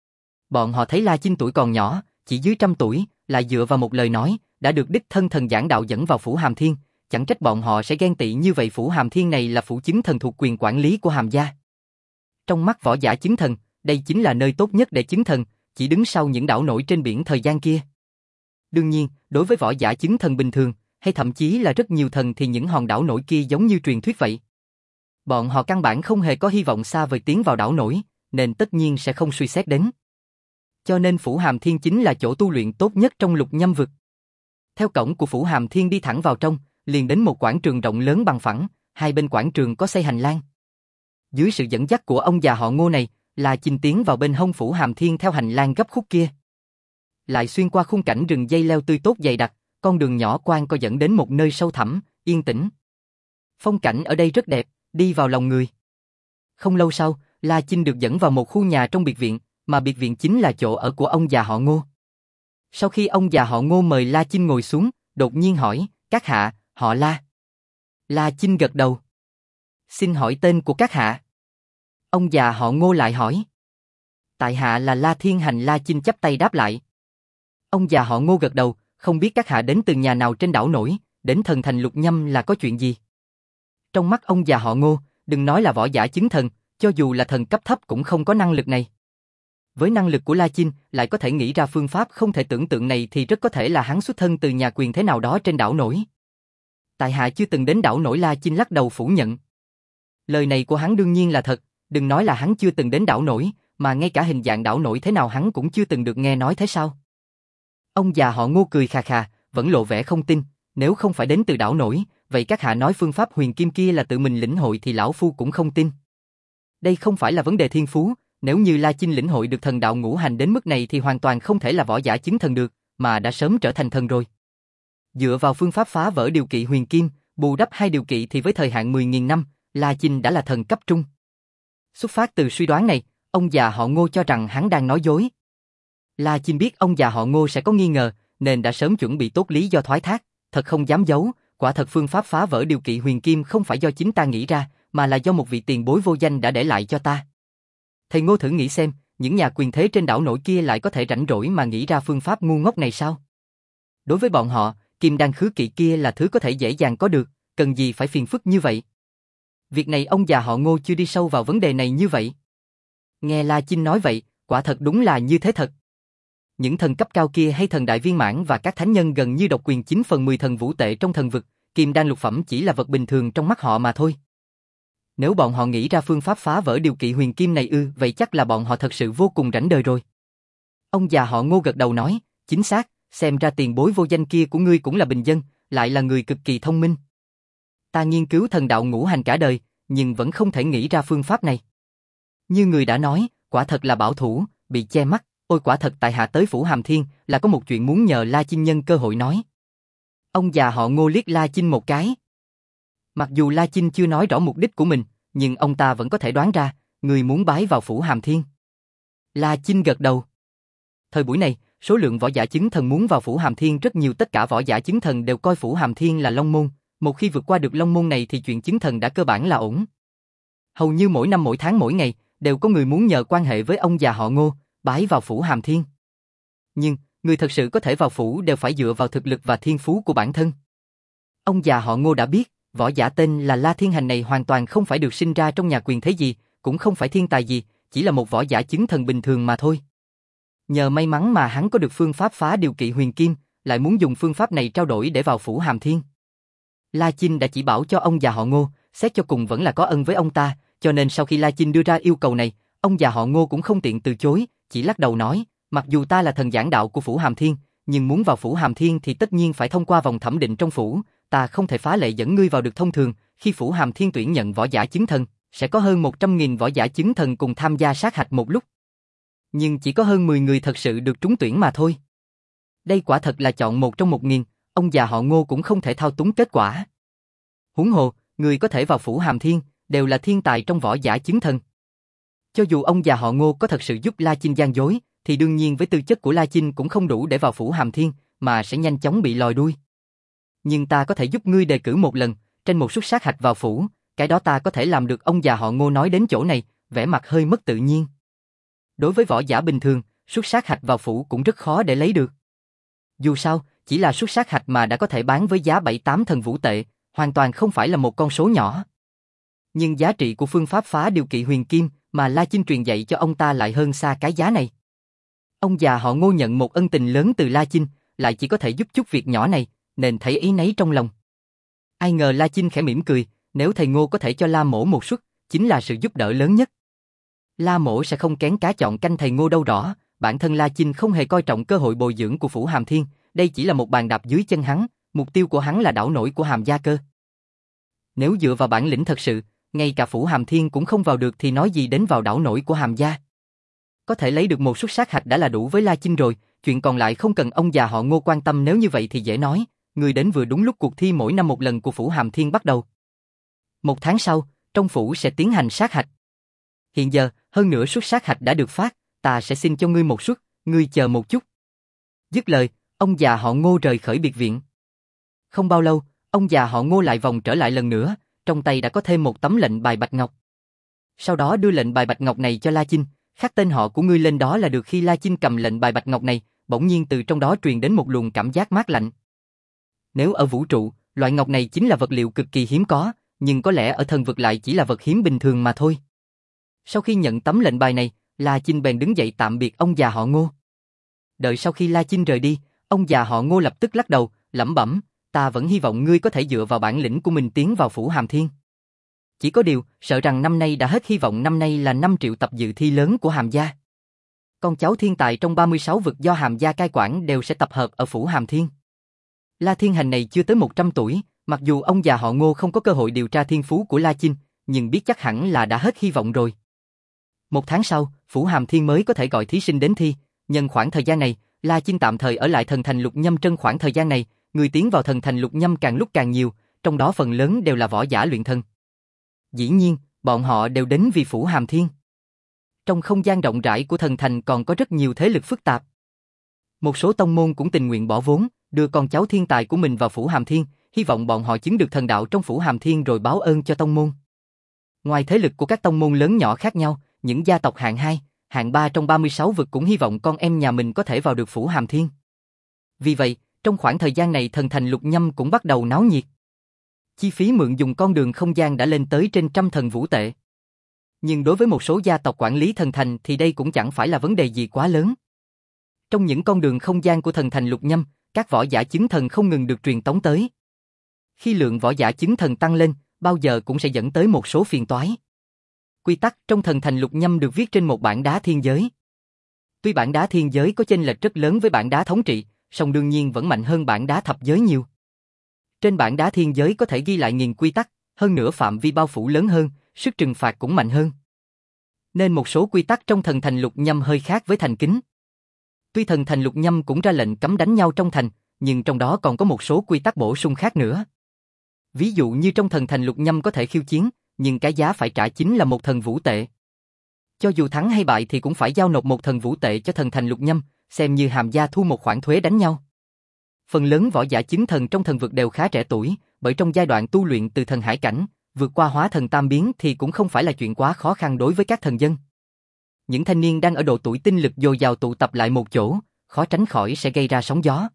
Bọn họ thấy La Chinh tuổi còn nhỏ, chỉ dưới trăm tuổi, lại dựa vào một lời nói, đã được đích thân thần giảng đạo dẫn vào phủ Hàm Thiên, chẳng trách bọn họ sẽ ghen tị như vậy. Phủ Hàm Thiên này là phủ chứng thần thuộc quyền quản lý của Hàm gia. Trong mắt võ giả chứng thần, đây chính là nơi tốt nhất để chứng thần, chỉ đứng sau những đảo nổi trên biển thời gian kia. Đương nhiên, đối với võ giả chứng thần bình thường, hay thậm chí là rất nhiều thần thì những hòn đảo nổi kia giống như truyền thuyết vậy. Bọn họ căn bản không hề có hy vọng xa vời tiến vào đảo nổi, nên tất nhiên sẽ không suy xét đến. Cho nên phủ Hàm Thiên chính là chỗ tu luyện tốt nhất trong Lục Nhâm vực. Theo cổng của phủ Hàm Thiên đi thẳng vào trong, liền đến một quảng trường rộng lớn bằng phẳng, hai bên quảng trường có xây hành lang. Dưới sự dẫn dắt của ông già họ Ngô này, La Chinh tiến vào bên hông phủ Hàm Thiên theo hành lang gấp khúc kia. Lại xuyên qua khung cảnh rừng dây leo tươi tốt dày đặc, con đường nhỏ quang co dẫn đến một nơi sâu thẳm, yên tĩnh. Phong cảnh ở đây rất đẹp, đi vào lòng người. Không lâu sau, La Chinh được dẫn vào một khu nhà trong biệt viện, mà biệt viện chính là chỗ ở của ông già họ Ngô. Sau khi ông già họ Ngô mời La Chinh ngồi xuống, đột nhiên hỏi, các hạ, họ La. La Chinh gật đầu. Xin hỏi tên của các hạ. Ông già họ Ngô lại hỏi. Tại hạ là La Thiên Hành. La Chinh chắp tay đáp lại. Ông già họ Ngô gật đầu, không biết các hạ đến từ nhà nào trên đảo nổi, đến thần thành Lục Nhâm là có chuyện gì? Trong mắt ông già họ Ngô, đừng nói là võ giả chứng thần, cho dù là thần cấp thấp cũng không có năng lực này. Với năng lực của La Chinh, lại có thể nghĩ ra phương pháp không thể tưởng tượng này thì rất có thể là hắn xuất thân từ nhà quyền thế nào đó trên đảo nổi. Tại hạ chưa từng đến đảo nổi. La Chinh lắc đầu phủ nhận. Lời này của hắn đương nhiên là thật, đừng nói là hắn chưa từng đến đảo nổi, mà ngay cả hình dạng đảo nổi thế nào hắn cũng chưa từng được nghe nói thế sao? Ông già họ Ngô cười khà khà, vẫn lộ vẻ không tin, nếu không phải đến từ đảo nổi, vậy các hạ nói phương pháp huyền kim kia là tự mình lĩnh hội thì lão phu cũng không tin. Đây không phải là vấn đề thiên phú, nếu như La Chinh lĩnh hội được thần đạo ngũ hành đến mức này thì hoàn toàn không thể là võ giả chứng thần được, mà đã sớm trở thành thần rồi. Dựa vào phương pháp phá vỡ điều kỵ huyền kim, bù đắp hai điều kỵ thì với thời hạn mười nghìn năm, La Chinh đã là thần cấp trung. Xuất phát từ suy đoán này, ông già họ Ngô cho rằng hắn đang nói dối. La Chinh biết ông già họ Ngô sẽ có nghi ngờ, nên đã sớm chuẩn bị tốt lý do thoái thác, thật không dám giấu, quả thật phương pháp phá vỡ điều kỵ huyền kim không phải do chính ta nghĩ ra, mà là do một vị tiền bối vô danh đã để lại cho ta. Thầy Ngô thử nghĩ xem, những nhà quyền thế trên đảo nổi kia lại có thể rảnh rỗi mà nghĩ ra phương pháp ngu ngốc này sao? Đối với bọn họ, kim đan khứ kỵ kia là thứ có thể dễ dàng có được, cần gì phải phiền phức như vậy? Việc này ông già họ Ngô chưa đi sâu vào vấn đề này như vậy. Nghe La Chinh nói vậy, quả thật đúng là như thế thật. Những thần cấp cao kia hay thần đại viên mãn và các thánh nhân gần như độc quyền chín phần mười thần vũ tệ trong thần vực, kim đan lục phẩm chỉ là vật bình thường trong mắt họ mà thôi. Nếu bọn họ nghĩ ra phương pháp phá vỡ điều kỵ huyền kim này ư, vậy chắc là bọn họ thật sự vô cùng rảnh đời rồi. Ông già họ Ngô gật đầu nói, chính xác, xem ra tiền bối vô danh kia của ngươi cũng là bình dân, lại là người cực kỳ thông minh. Ta nghiên cứu thần đạo ngũ hành cả đời, nhưng vẫn không thể nghĩ ra phương pháp này. Như người đã nói, quả thật là bảo thủ, bị che mắt, ôi quả thật tại hạ tới Phủ Hàm Thiên là có một chuyện muốn nhờ La Chinh nhân cơ hội nói. Ông già họ Ngô liếc La Chinh một cái. Mặc dù La Chinh chưa nói rõ mục đích của mình, nhưng ông ta vẫn có thể đoán ra, người muốn bái vào Phủ Hàm Thiên. La Chinh gật đầu. Thời buổi này, số lượng võ giả chứng thần muốn vào Phủ Hàm Thiên rất nhiều, tất cả võ giả chứng thần đều coi Phủ Hàm Thiên là long môn, một khi vượt qua được long môn này thì chuyện chứng thần đã cơ bản là ổn. Hầu như mỗi năm mỗi tháng mỗi ngày, đều có người muốn nhờ quan hệ với ông già họ Ngô, bái vào Phủ Hàm Thiên. Nhưng, người thật sự có thể vào phủ đều phải dựa vào thực lực và thiên phú của bản thân. Ông già họ Ngô đã biết, võ giả tên là La Thiên Hành này hoàn toàn không phải được sinh ra trong nhà quyền thế gì, cũng không phải thiên tài gì, chỉ là một võ giả chứng thần bình thường mà thôi. Nhờ may mắn mà hắn có được phương pháp phá điều kỵ huyền kim, lại muốn dùng phương pháp này trao đổi để vào Phủ Hàm Thiên. La Chinh đã chỉ bảo cho ông già họ Ngô, xét cho cùng vẫn là có ân với ông ta, cho nên sau khi La Chinh đưa ra yêu cầu này, ông già họ Ngô cũng không tiện từ chối, chỉ lắc đầu nói, mặc dù ta là thần giảng đạo của Phủ Hàm Thiên, nhưng muốn vào Phủ Hàm Thiên thì tất nhiên phải thông qua vòng thẩm định trong phủ, ta không thể phá lệ dẫn ngươi vào được. Thông thường, khi Phủ Hàm Thiên tuyển nhận võ giả chứng thần, sẽ có hơn một trăm nghìn võ giả chứng thần cùng tham gia sát hạch một lúc. Nhưng chỉ có hơn mười người thật sự được trúng tuyển mà thôi. Đây quả thật là chọn một trong một nghìn, ông già họ Ngô cũng không thể thao túng kết quả. Huống hồ, người có thể vào Phủ Hàm Thiên, đều là thiên tài trong võ giả chứng thần. Cho dù ông già họ Ngô có thật sự giúp La Chinh gian dối, thì đương nhiên với tư chất của La Chinh cũng không đủ để vào Phủ Hàm Thiên, mà sẽ nhanh chóng bị lòi đuôi. Nhưng ta có thể giúp ngươi đề cử một lần, tranh một suất sát hạch vào phủ, cái đó ta có thể làm được. Ông già họ Ngô nói đến chỗ này, vẻ mặt hơi mất tự nhiên. Đối với võ giả bình thường, suất sát hạch vào phủ cũng rất khó để lấy được. Dù sao, chỉ là suất sát hạch mà đã có thể bán với giá bảy tám thần vũ tệ, hoàn toàn không phải là một con số nhỏ. Nhưng giá trị của phương pháp phá điều kỵ huyền kim mà La Chinh truyền dạy cho ông ta lại hơn xa cái giá này. Ông già họ Ngô nhận một ân tình lớn từ La Chinh, lại chỉ có thể giúp chút việc nhỏ này, nên thấy ý nấy trong lòng. Ai ngờ La Chinh khẽ mỉm cười, nếu thầy Ngô có thể cho La Mỗ một suất, chính là sự giúp đỡ lớn nhất. La Mỗ sẽ không kén cá chọn canh thầy Ngô đâu rõ, bản thân La Chinh không hề coi trọng cơ hội bồi dưỡng của Phủ Hàm Thiên, đây chỉ là một bàn đạp dưới chân hắn, mục tiêu của hắn là đảo nổi của Hàm gia cơ. Nếu dựa vào bản lĩnh thật sự, ngay cả Phủ Hàm Thiên cũng không vào được thì nói gì đến vào đảo nổi của Hàm gia. Có thể lấy được một suất sát hạch đã là đủ với La Chinh rồi, chuyện còn lại không cần ông già họ Ngô quan tâm. Nếu như vậy thì dễ nói, người đến vừa đúng lúc cuộc thi mỗi năm một lần của Phủ Hàm Thiên bắt đầu. Một tháng sau, trong phủ sẽ tiến hành sát hạch. Hiện giờ, hơn nữa suất sát hạch đã được phát, ta sẽ xin cho ngươi một suất, ngươi chờ một chút. Dứt lời, ông già họ Ngô rời khỏi biệt viện. Không bao lâu, ông già họ Ngô lại vòng trở lại lần nữa, trong tay đã có thêm một tấm lệnh bài bạch ngọc. Sau đó đưa lệnh bài bạch ngọc này cho La Chinh, khắc tên họ của ngươi lên đó là được. Khi La Chinh cầm lệnh bài bạch ngọc này, bỗng nhiên từ trong đó truyền đến một luồng cảm giác mát lạnh. Nếu ở vũ trụ, loại ngọc này chính là vật liệu cực kỳ hiếm có, nhưng có lẽ ở thần vực lại chỉ là vật hiếm bình thường mà thôi. Sau khi nhận tấm lệnh bài này, La Chinh bèn đứng dậy tạm biệt ông già họ Ngô. Đợi sau khi La Chinh rời đi, ông già họ Ngô lập tức lắc đầu, lẩm bẩm, ta vẫn hy vọng ngươi có thể dựa vào bản lĩnh của mình tiến vào phủ Hàm Thiên. Chỉ có điều, sợ rằng năm nay đã hết hy vọng. Năm nay là năm triệu tập dự thi lớn của Hàm gia. Con cháu thiên tài trong ba mươi sáu vực do Hàm gia cai quản đều sẽ tập hợp ở phủ Hàm Thiên. La Thiên Hành này chưa tới một trăm tuổi, mặc dù ông già họ Ngô không có cơ hội điều tra thiên phú của La Chinh, nhưng biết chắc hẳn là đã hết hy vọng rồi. Một tháng sau, phủ Hàm Thiên mới có thể gọi thí sinh đến thi. Nhân khoảng thời gian này, La Chinh tạm thời ở lại thần thành Lục Nhâm. Trong khoảng thời gian này, người tiến vào thần thành Lục Nhâm càng lúc càng nhiều, trong đó phần lớn đều là võ giả luyện thân. Dĩ nhiên, bọn họ đều đến vì phủ Hàm Thiên. Trong không gian rộng rãi của thần thành còn có rất nhiều thế lực phức tạp. Một số tông môn cũng tình nguyện bỏ vốn, đưa con cháu thiên tài của mình vào phủ Hàm Thiên, hy vọng bọn họ chứng được thần đạo trong phủ Hàm Thiên rồi báo ơn cho tông môn. Ngoài thế lực của các tông môn lớn nhỏ khác nhau, những gia tộc hạng hai, hạng ba trong ba mươi sáu vực cũng hy vọng con em nhà mình có thể vào được phủ Hàm Thiên. Vì vậy, trong khoảng thời gian này thần thành Lục Nhâm cũng bắt đầu náo nhiệt. Chi phí mượn dùng con đường không gian đã lên tới trên trăm thần vũ tệ. Nhưng đối với một số gia tộc quản lý thần thành thì đây cũng chẳng phải là vấn đề gì quá lớn. Trong những con đường không gian của thần thành Lục Nhâm, các võ giả chứng thần không ngừng được truyền tống tới. Khi lượng võ giả chứng thần tăng lên, bao giờ cũng sẽ dẫn tới một số phiền toái. Quy tắc trong thần thành Lục Nhâm được viết trên một bảng đá thiên giới. Tuy bảng đá thiên giới có chênh lệch rất lớn với bảng đá thống trị, song đương nhiên vẫn mạnh hơn bảng đá thập giới nhiều. Trên bảng đá thiên giới có thể ghi lại nghìn quy tắc, hơn nữa phạm vi bao phủ lớn hơn, sức trừng phạt cũng mạnh hơn. Nên một số quy tắc trong thần thành Lục Nhâm hơi khác với thành kính. Tuy thần thành Lục Nhâm cũng ra lệnh cấm đánh nhau trong thành, nhưng trong đó còn có một số quy tắc bổ sung khác nữa. Ví dụ như trong thần thành Lục Nhâm có thể khiêu chiến, nhưng cái giá phải trả chính là một thần vũ tệ. Cho dù thắng hay bại thì cũng phải giao nộp một thần vũ tệ cho thần thành Lục Nhâm, xem như Hàm gia thu một khoản thuế đánh nhau. Phần lớn võ giả chứng thần trong thần vực đều khá trẻ tuổi, bởi trong giai đoạn tu luyện từ thần hải cảnh, vượt qua hóa thần tam biến thì cũng không phải là chuyện quá khó khăn đối với các thần dân. Những thanh niên đang ở độ tuổi tinh lực dồi dào tụ tập lại một chỗ, khó tránh khỏi sẽ gây ra sóng gió.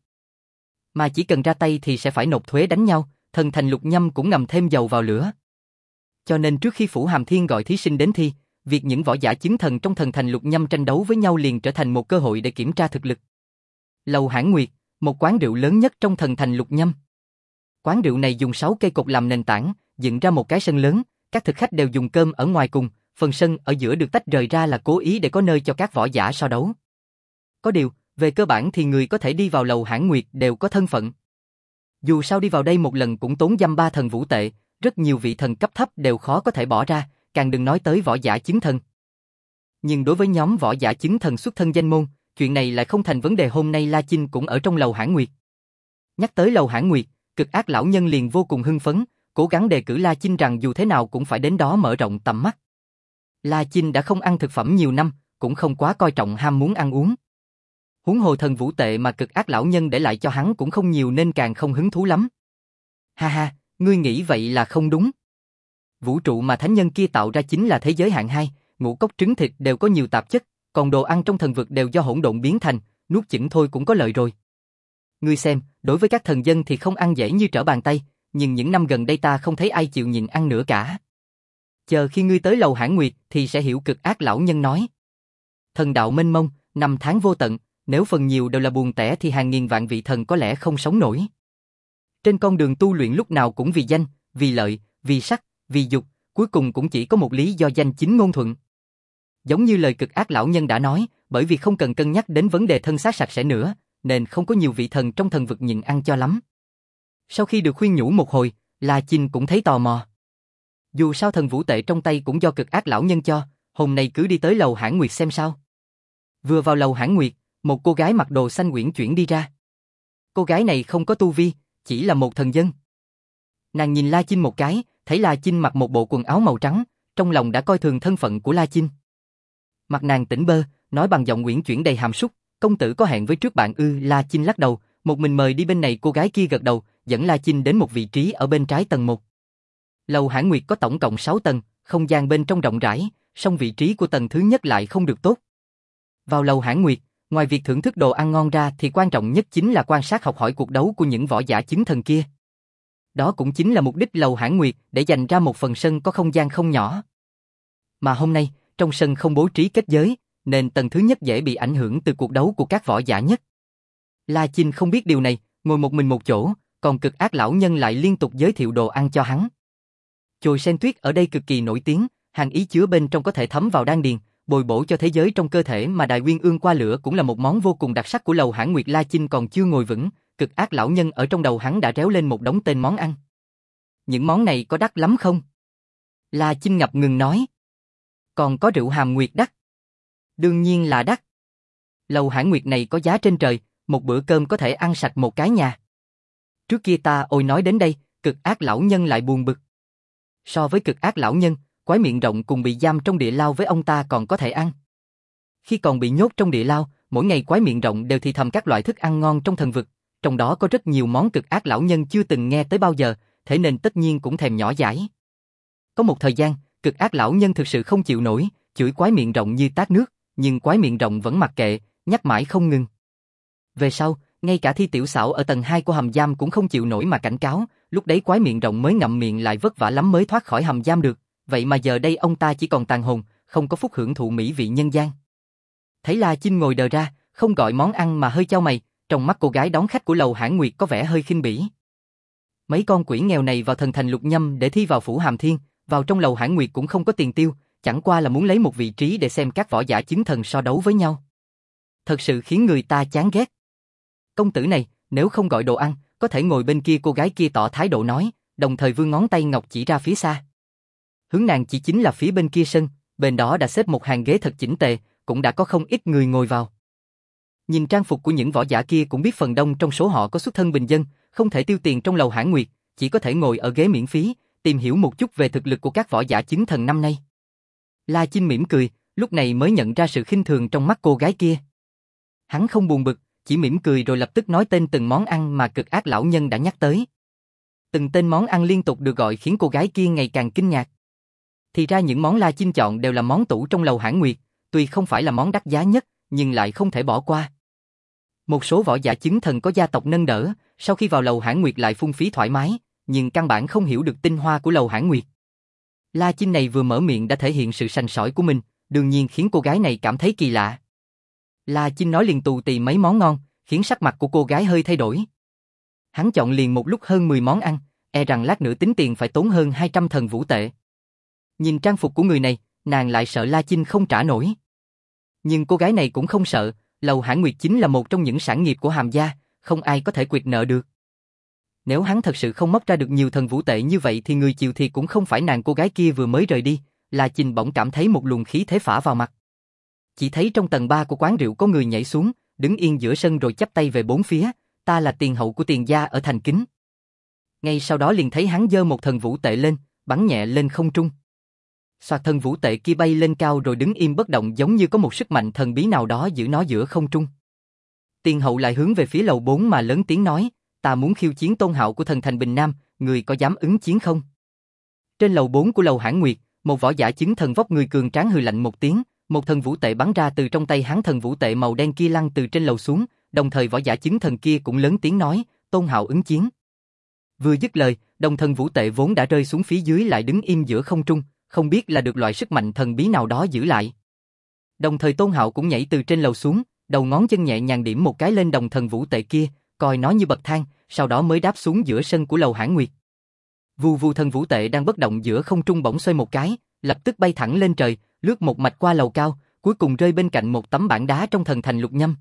Mà chỉ cần ra tay thì sẽ phải nộp thuế đánh nhau, thần thành Lục Nhâm cũng ngầm thêm dầu vào lửa. Cho nên trước khi phủ Hàm Thiên gọi thí sinh đến thi, việc những võ giả chứng thần trong thần thành Lục Nhâm tranh đấu với nhau liền trở thành một cơ hội để kiểm tra thực lực. Lầu Hãn Nguyệt, một quán rượu lớn nhất trong thần thành Lục Nhâm. Quán rượu này dùng sáu cây cột làm nền tảng, dựng ra một cái sân lớn, các thực khách đều dùng cơm ở ngoài cùng, phần sân ở giữa được tách rời ra là cố ý để có nơi cho các võ giả so đấu. Có điều, về cơ bản thì người có thể đi vào lầu Hãn Nguyệt đều có thân phận. Dù sao đi vào đây một lần cũng tốn dăm ba thần vũ tệ, rất nhiều vị thần cấp thấp đều khó có thể bỏ ra, càng đừng nói tới võ giả chứng thần. Nhưng đối với nhóm võ giả chứng thần xuất thân danh môn, chuyện này lại không thành vấn đề. Hôm nay La Chinh cũng ở trong lầu Hãn Nguyệt. Nhắc tới lầu Hãn Nguyệt, Cực Ác lão nhân liền vô cùng hưng phấn, cố gắng đề cử La Chinh rằng dù thế nào cũng phải đến đó mở rộng tầm mắt. La Chinh đã không ăn thực phẩm nhiều năm, cũng không quá coi trọng ham muốn ăn uống. Huống hồ thần vũ tệ mà Cực Ác lão nhân để lại cho hắn cũng không nhiều nên càng không hứng thú lắm. Ha ha, ngươi nghĩ vậy là không đúng. Vũ trụ mà thánh nhân kia tạo ra chính là thế giới hạng hai, ngũ cốc trứng thịt đều có nhiều tạp chất, còn đồ ăn trong thần vực đều do hỗn độn biến thành, nuốt chửng thôi cũng có lợi rồi. Ngươi xem, đối với các thần dân thì không ăn dễ như trở bàn tay, nhưng những năm gần đây ta không thấy ai chịu nhịn ăn nữa cả. Chờ khi ngươi tới lầu Hãn Nguyệt thì sẽ hiểu. Cực Ác lão nhân nói. Thần đạo mênh mông, năm tháng vô tận, nếu phần nhiều đều là buồn tẻ thì hàng nghìn vạn vị thần có lẽ không sống nổi. Trên con đường tu luyện lúc nào cũng vì danh, vì lợi, vì sắc, vì dục, cuối cùng cũng chỉ có một lý do danh chính ngôn thuận. Giống như lời Cực Ác lão nhân đã nói, bởi vì không cần cân nhắc đến vấn đề thân xác sạch sẽ nữa, nên không có nhiều vị thần trong thần vực nhịn ăn cho lắm. Sau khi được khuyên nhủ một hồi, La Chinh cũng thấy tò mò. Dù sao thần vũ tệ trong tay cũng do Cực Ác lão nhân cho, hôm nay cứ đi tới lầu Hãn Nguyệt xem sao. Vừa vào lầu Hãn Nguyệt, một cô gái mặc đồ xanh uyển chuyển đi ra. Cô gái này không có tu vi, chỉ là một thần dân. Nàng nhìn La Chinh một cái, thấy La Chinh mặc một bộ quần áo màu trắng, trong lòng đã coi thường thân phận của La Chinh. Mặt nàng tỉnh bơ, nói bằng giọng uyển chuyển đầy hàm súc, công tử có hẹn với trước bạn ư? La Chinh lắc đầu, một mình mời đi bên này. Cô gái kia gật đầu, dẫn La Chinh đến một vị trí ở bên trái tầng một. Lầu Hãn Nguyệt có tổng cộng sáu tầng, không gian bên trong rộng rãi, song vị trí của tầng thứ nhất lại không được tốt. Vào lầu Hãn Nguyệt, ngoài việc thưởng thức đồ ăn ngon ra thì quan trọng nhất chính là quan sát học hỏi cuộc đấu của những võ giả chứng thần kia. Đó cũng chính là mục đích lầu Hãn Nguyệt, để dành ra một phần sân có không gian không nhỏ. Mà hôm nay, trong sân không bố trí kết giới, nên tầng thứ nhất dễ bị ảnh hưởng từ cuộc đấu của các võ giả nhất. La Chinh không biết điều này, ngồi một mình một chỗ, còn Cực Ác lão nhân lại liên tục giới thiệu đồ ăn cho hắn. Chồi sen tuyết ở đây cực kỳ nổi tiếng, hàng ý chứa bên trong có thể thấm vào đan điền, bồi bổ cho thế giới trong cơ thể, mà Đài Nguyên Ương qua lửa cũng là một món vô cùng đặc sắc của lầu Hãn Nguyệt. La Chinh còn chưa ngồi vững, Cực Ác lão nhân ở trong đầu hắn đã réo lên một đống tên món ăn. Những món này có đắt lắm không? La Chinh ngập ngừng nói. Còn có rượu Hàm Nguyệt đắt. Đương nhiên là đắt. Lầu Hãn Nguyệt này có giá trên trời, một bữa cơm có thể ăn sạch một cái nhà. Trước kia ta ôi nói đến đây, Cực Ác lão nhân lại buồn bực. So với Cực Ác lão nhân, quái miệng rộng cùng bị giam trong địa lao với ông ta còn có thể ăn. Khi còn bị nhốt trong địa lao, mỗi ngày quái miệng rộng đều thì thầm các loại thức ăn ngon trong thần vực, trong đó có rất nhiều món Cực Ác lão nhân chưa từng nghe tới bao giờ, thế nên tất nhiên cũng thèm nhỏ dãi. Có một thời gian, Cực Ác lão nhân thực sự không chịu nổi, chửi quái miệng rộng như tát nước, nhưng quái miệng rộng vẫn mặc kệ, nhắc mãi không ngừng. Về sau, ngay cả Thi Tiểu Xảo ở tầng hai của hầm giam cũng không chịu nổi mà cảnh cáo, lúc đấy quái miệng rộng mới ngậm miệng lại vất vả lắm mới thoát khỏi hầm giam được, vậy mà giờ đây ông ta chỉ còn tàn hồn, không có phúc hưởng thụ mỹ vị nhân gian. Thấy La Chinh ngồi đờ ra, không gọi món ăn mà hơi chau mày, trong mắt cô gái đón khách của lầu Hãn Nguyệt có vẻ hơi khinh bỉ. Mấy con quỷ nghèo này vào thần thành Lục Nhâm để thi vào phủ Hàm Thiên, vào trong lầu Hãn Nguyệt cũng không có tiền tiêu, chẳng qua là muốn lấy một vị trí để xem các võ giả chứng thần so đấu với nhau. Thật sự khiến người ta chán ghét. Công tử này, nếu không gọi đồ ăn, có thể ngồi bên kia. Cô gái kia tỏ thái độ nói, đồng thời vươn ngón tay ngọc chỉ ra phía xa. Hướng nàng chỉ chính là phía bên kia sân, bên đó đã xếp một hàng ghế thật chỉnh tề, cũng đã có không ít người ngồi vào. Nhìn trang phục của những võ giả kia cũng biết phần đông trong số họ có xuất thân bình dân, không thể tiêu tiền trong lầu Hãn Nguyệt, chỉ có thể ngồi ở ghế miễn phí, tìm hiểu một chút về thực lực của các võ giả chứng thần năm nay. La Chinh mỉm cười, lúc này mới nhận ra sự khinh thường trong mắt cô gái kia. Hắn không buồn bực, chỉ mỉm cười rồi lập tức nói tên từng món ăn mà Cực Ác lão nhân đã nhắc tới. Từng tên món ăn liên tục được gọi khiến cô gái kia ngày càng kinh ngạc. Thì ra những món La Chinh chọn đều là món tủ trong lầu Hãn Nguyệt, tuy không phải là món đắt giá nhất, nhưng lại không thể bỏ qua. Một số võ giả chứng thần có gia tộc nâng đỡ, sau khi vào lầu Hãn Nguyệt lại phung phí thoải mái, nhưng căn bản không hiểu được tinh hoa của lầu Hãn Nguyệt. La Chinh này vừa mở miệng đã thể hiện sự sành sỏi của mình, đương nhiên khiến cô gái này cảm thấy kỳ lạ. La Chinh nói liền tù tì mấy món ngon, khiến sắc mặt của cô gái hơi thay đổi. Hắn chọn liền một lúc hơn mười món ăn, e rằng lát nữa tính tiền phải tốn hơn hai trăm thần vũ tệ. Nhìn trang phục của người này, nàng lại sợ La Chinh không trả nổi. Nhưng cô gái này cũng không sợ, lầu Hãn Nguyệt chính là một trong những sản nghiệp của Hàm gia, không ai có thể quyệt nợ được. Nếu hắn thật sự không móc ra được nhiều thần vũ tệ như vậy thì người chịu thiệt cũng không phải nàng. Cô gái kia vừa mới rời đi, La Chinh bỗng cảm thấy một luồng khí thế phả vào mặt. Chỉ thấy trong tầng ba của quán rượu có người nhảy xuống, đứng yên giữa sân rồi chắp tay về bốn phía, ta là tiền hậu của Tiền gia ở thành Kính. Ngay sau đó liền thấy hắn giơ một thần vũ tệ lên, bắn nhẹ lên không trung. Xoạt, thần vũ tệ kia bay lên cao rồi đứng im bất động, giống như có một sức mạnh thần bí nào đó giữ nó giữa không trung. Tiền hậu lại hướng về phía lầu bốn mà lớn tiếng nói, ta muốn khiêu chiến Tôn Hạo của thần thành Bình Nam, người có dám ứng chiến không? Trên lầu bốn của lầu Hãn Nguyệt, một võ giả chứng thần vóc người cường tráng hừ lạnh một tiếng, một thần vũ tệ bắn ra từ trong tay hắn. Thần vũ tệ màu đen kia lăn từ trên lầu xuống, đồng thời võ giả chứng thần kia cũng lớn tiếng nói, Tôn Hạo ứng chiến. Vừa dứt lời, đồng thần vũ tệ vốn đã rơi xuống phía dưới lại đứng im giữa không trung, không biết là được loại sức mạnh thần bí nào đó giữ lại. Đồng thời Tôn Hạo cũng nhảy từ trên lầu xuống, đầu ngón chân nhẹ nhàng điểm một cái lên đồng thần vũ tệ kia, coi nó như bậc thang, sau đó mới đáp xuống giữa sân của lầu Hãn Nguyệt. Vù vù, thần vũ tệ đang bất động giữa không trung bỗng xoay một cái, lập tức bay thẳng lên trời, lướt một mạch qua lầu cao, cuối cùng rơi bên cạnh một tấm bảng đá trong thần thành Lục Nhâm.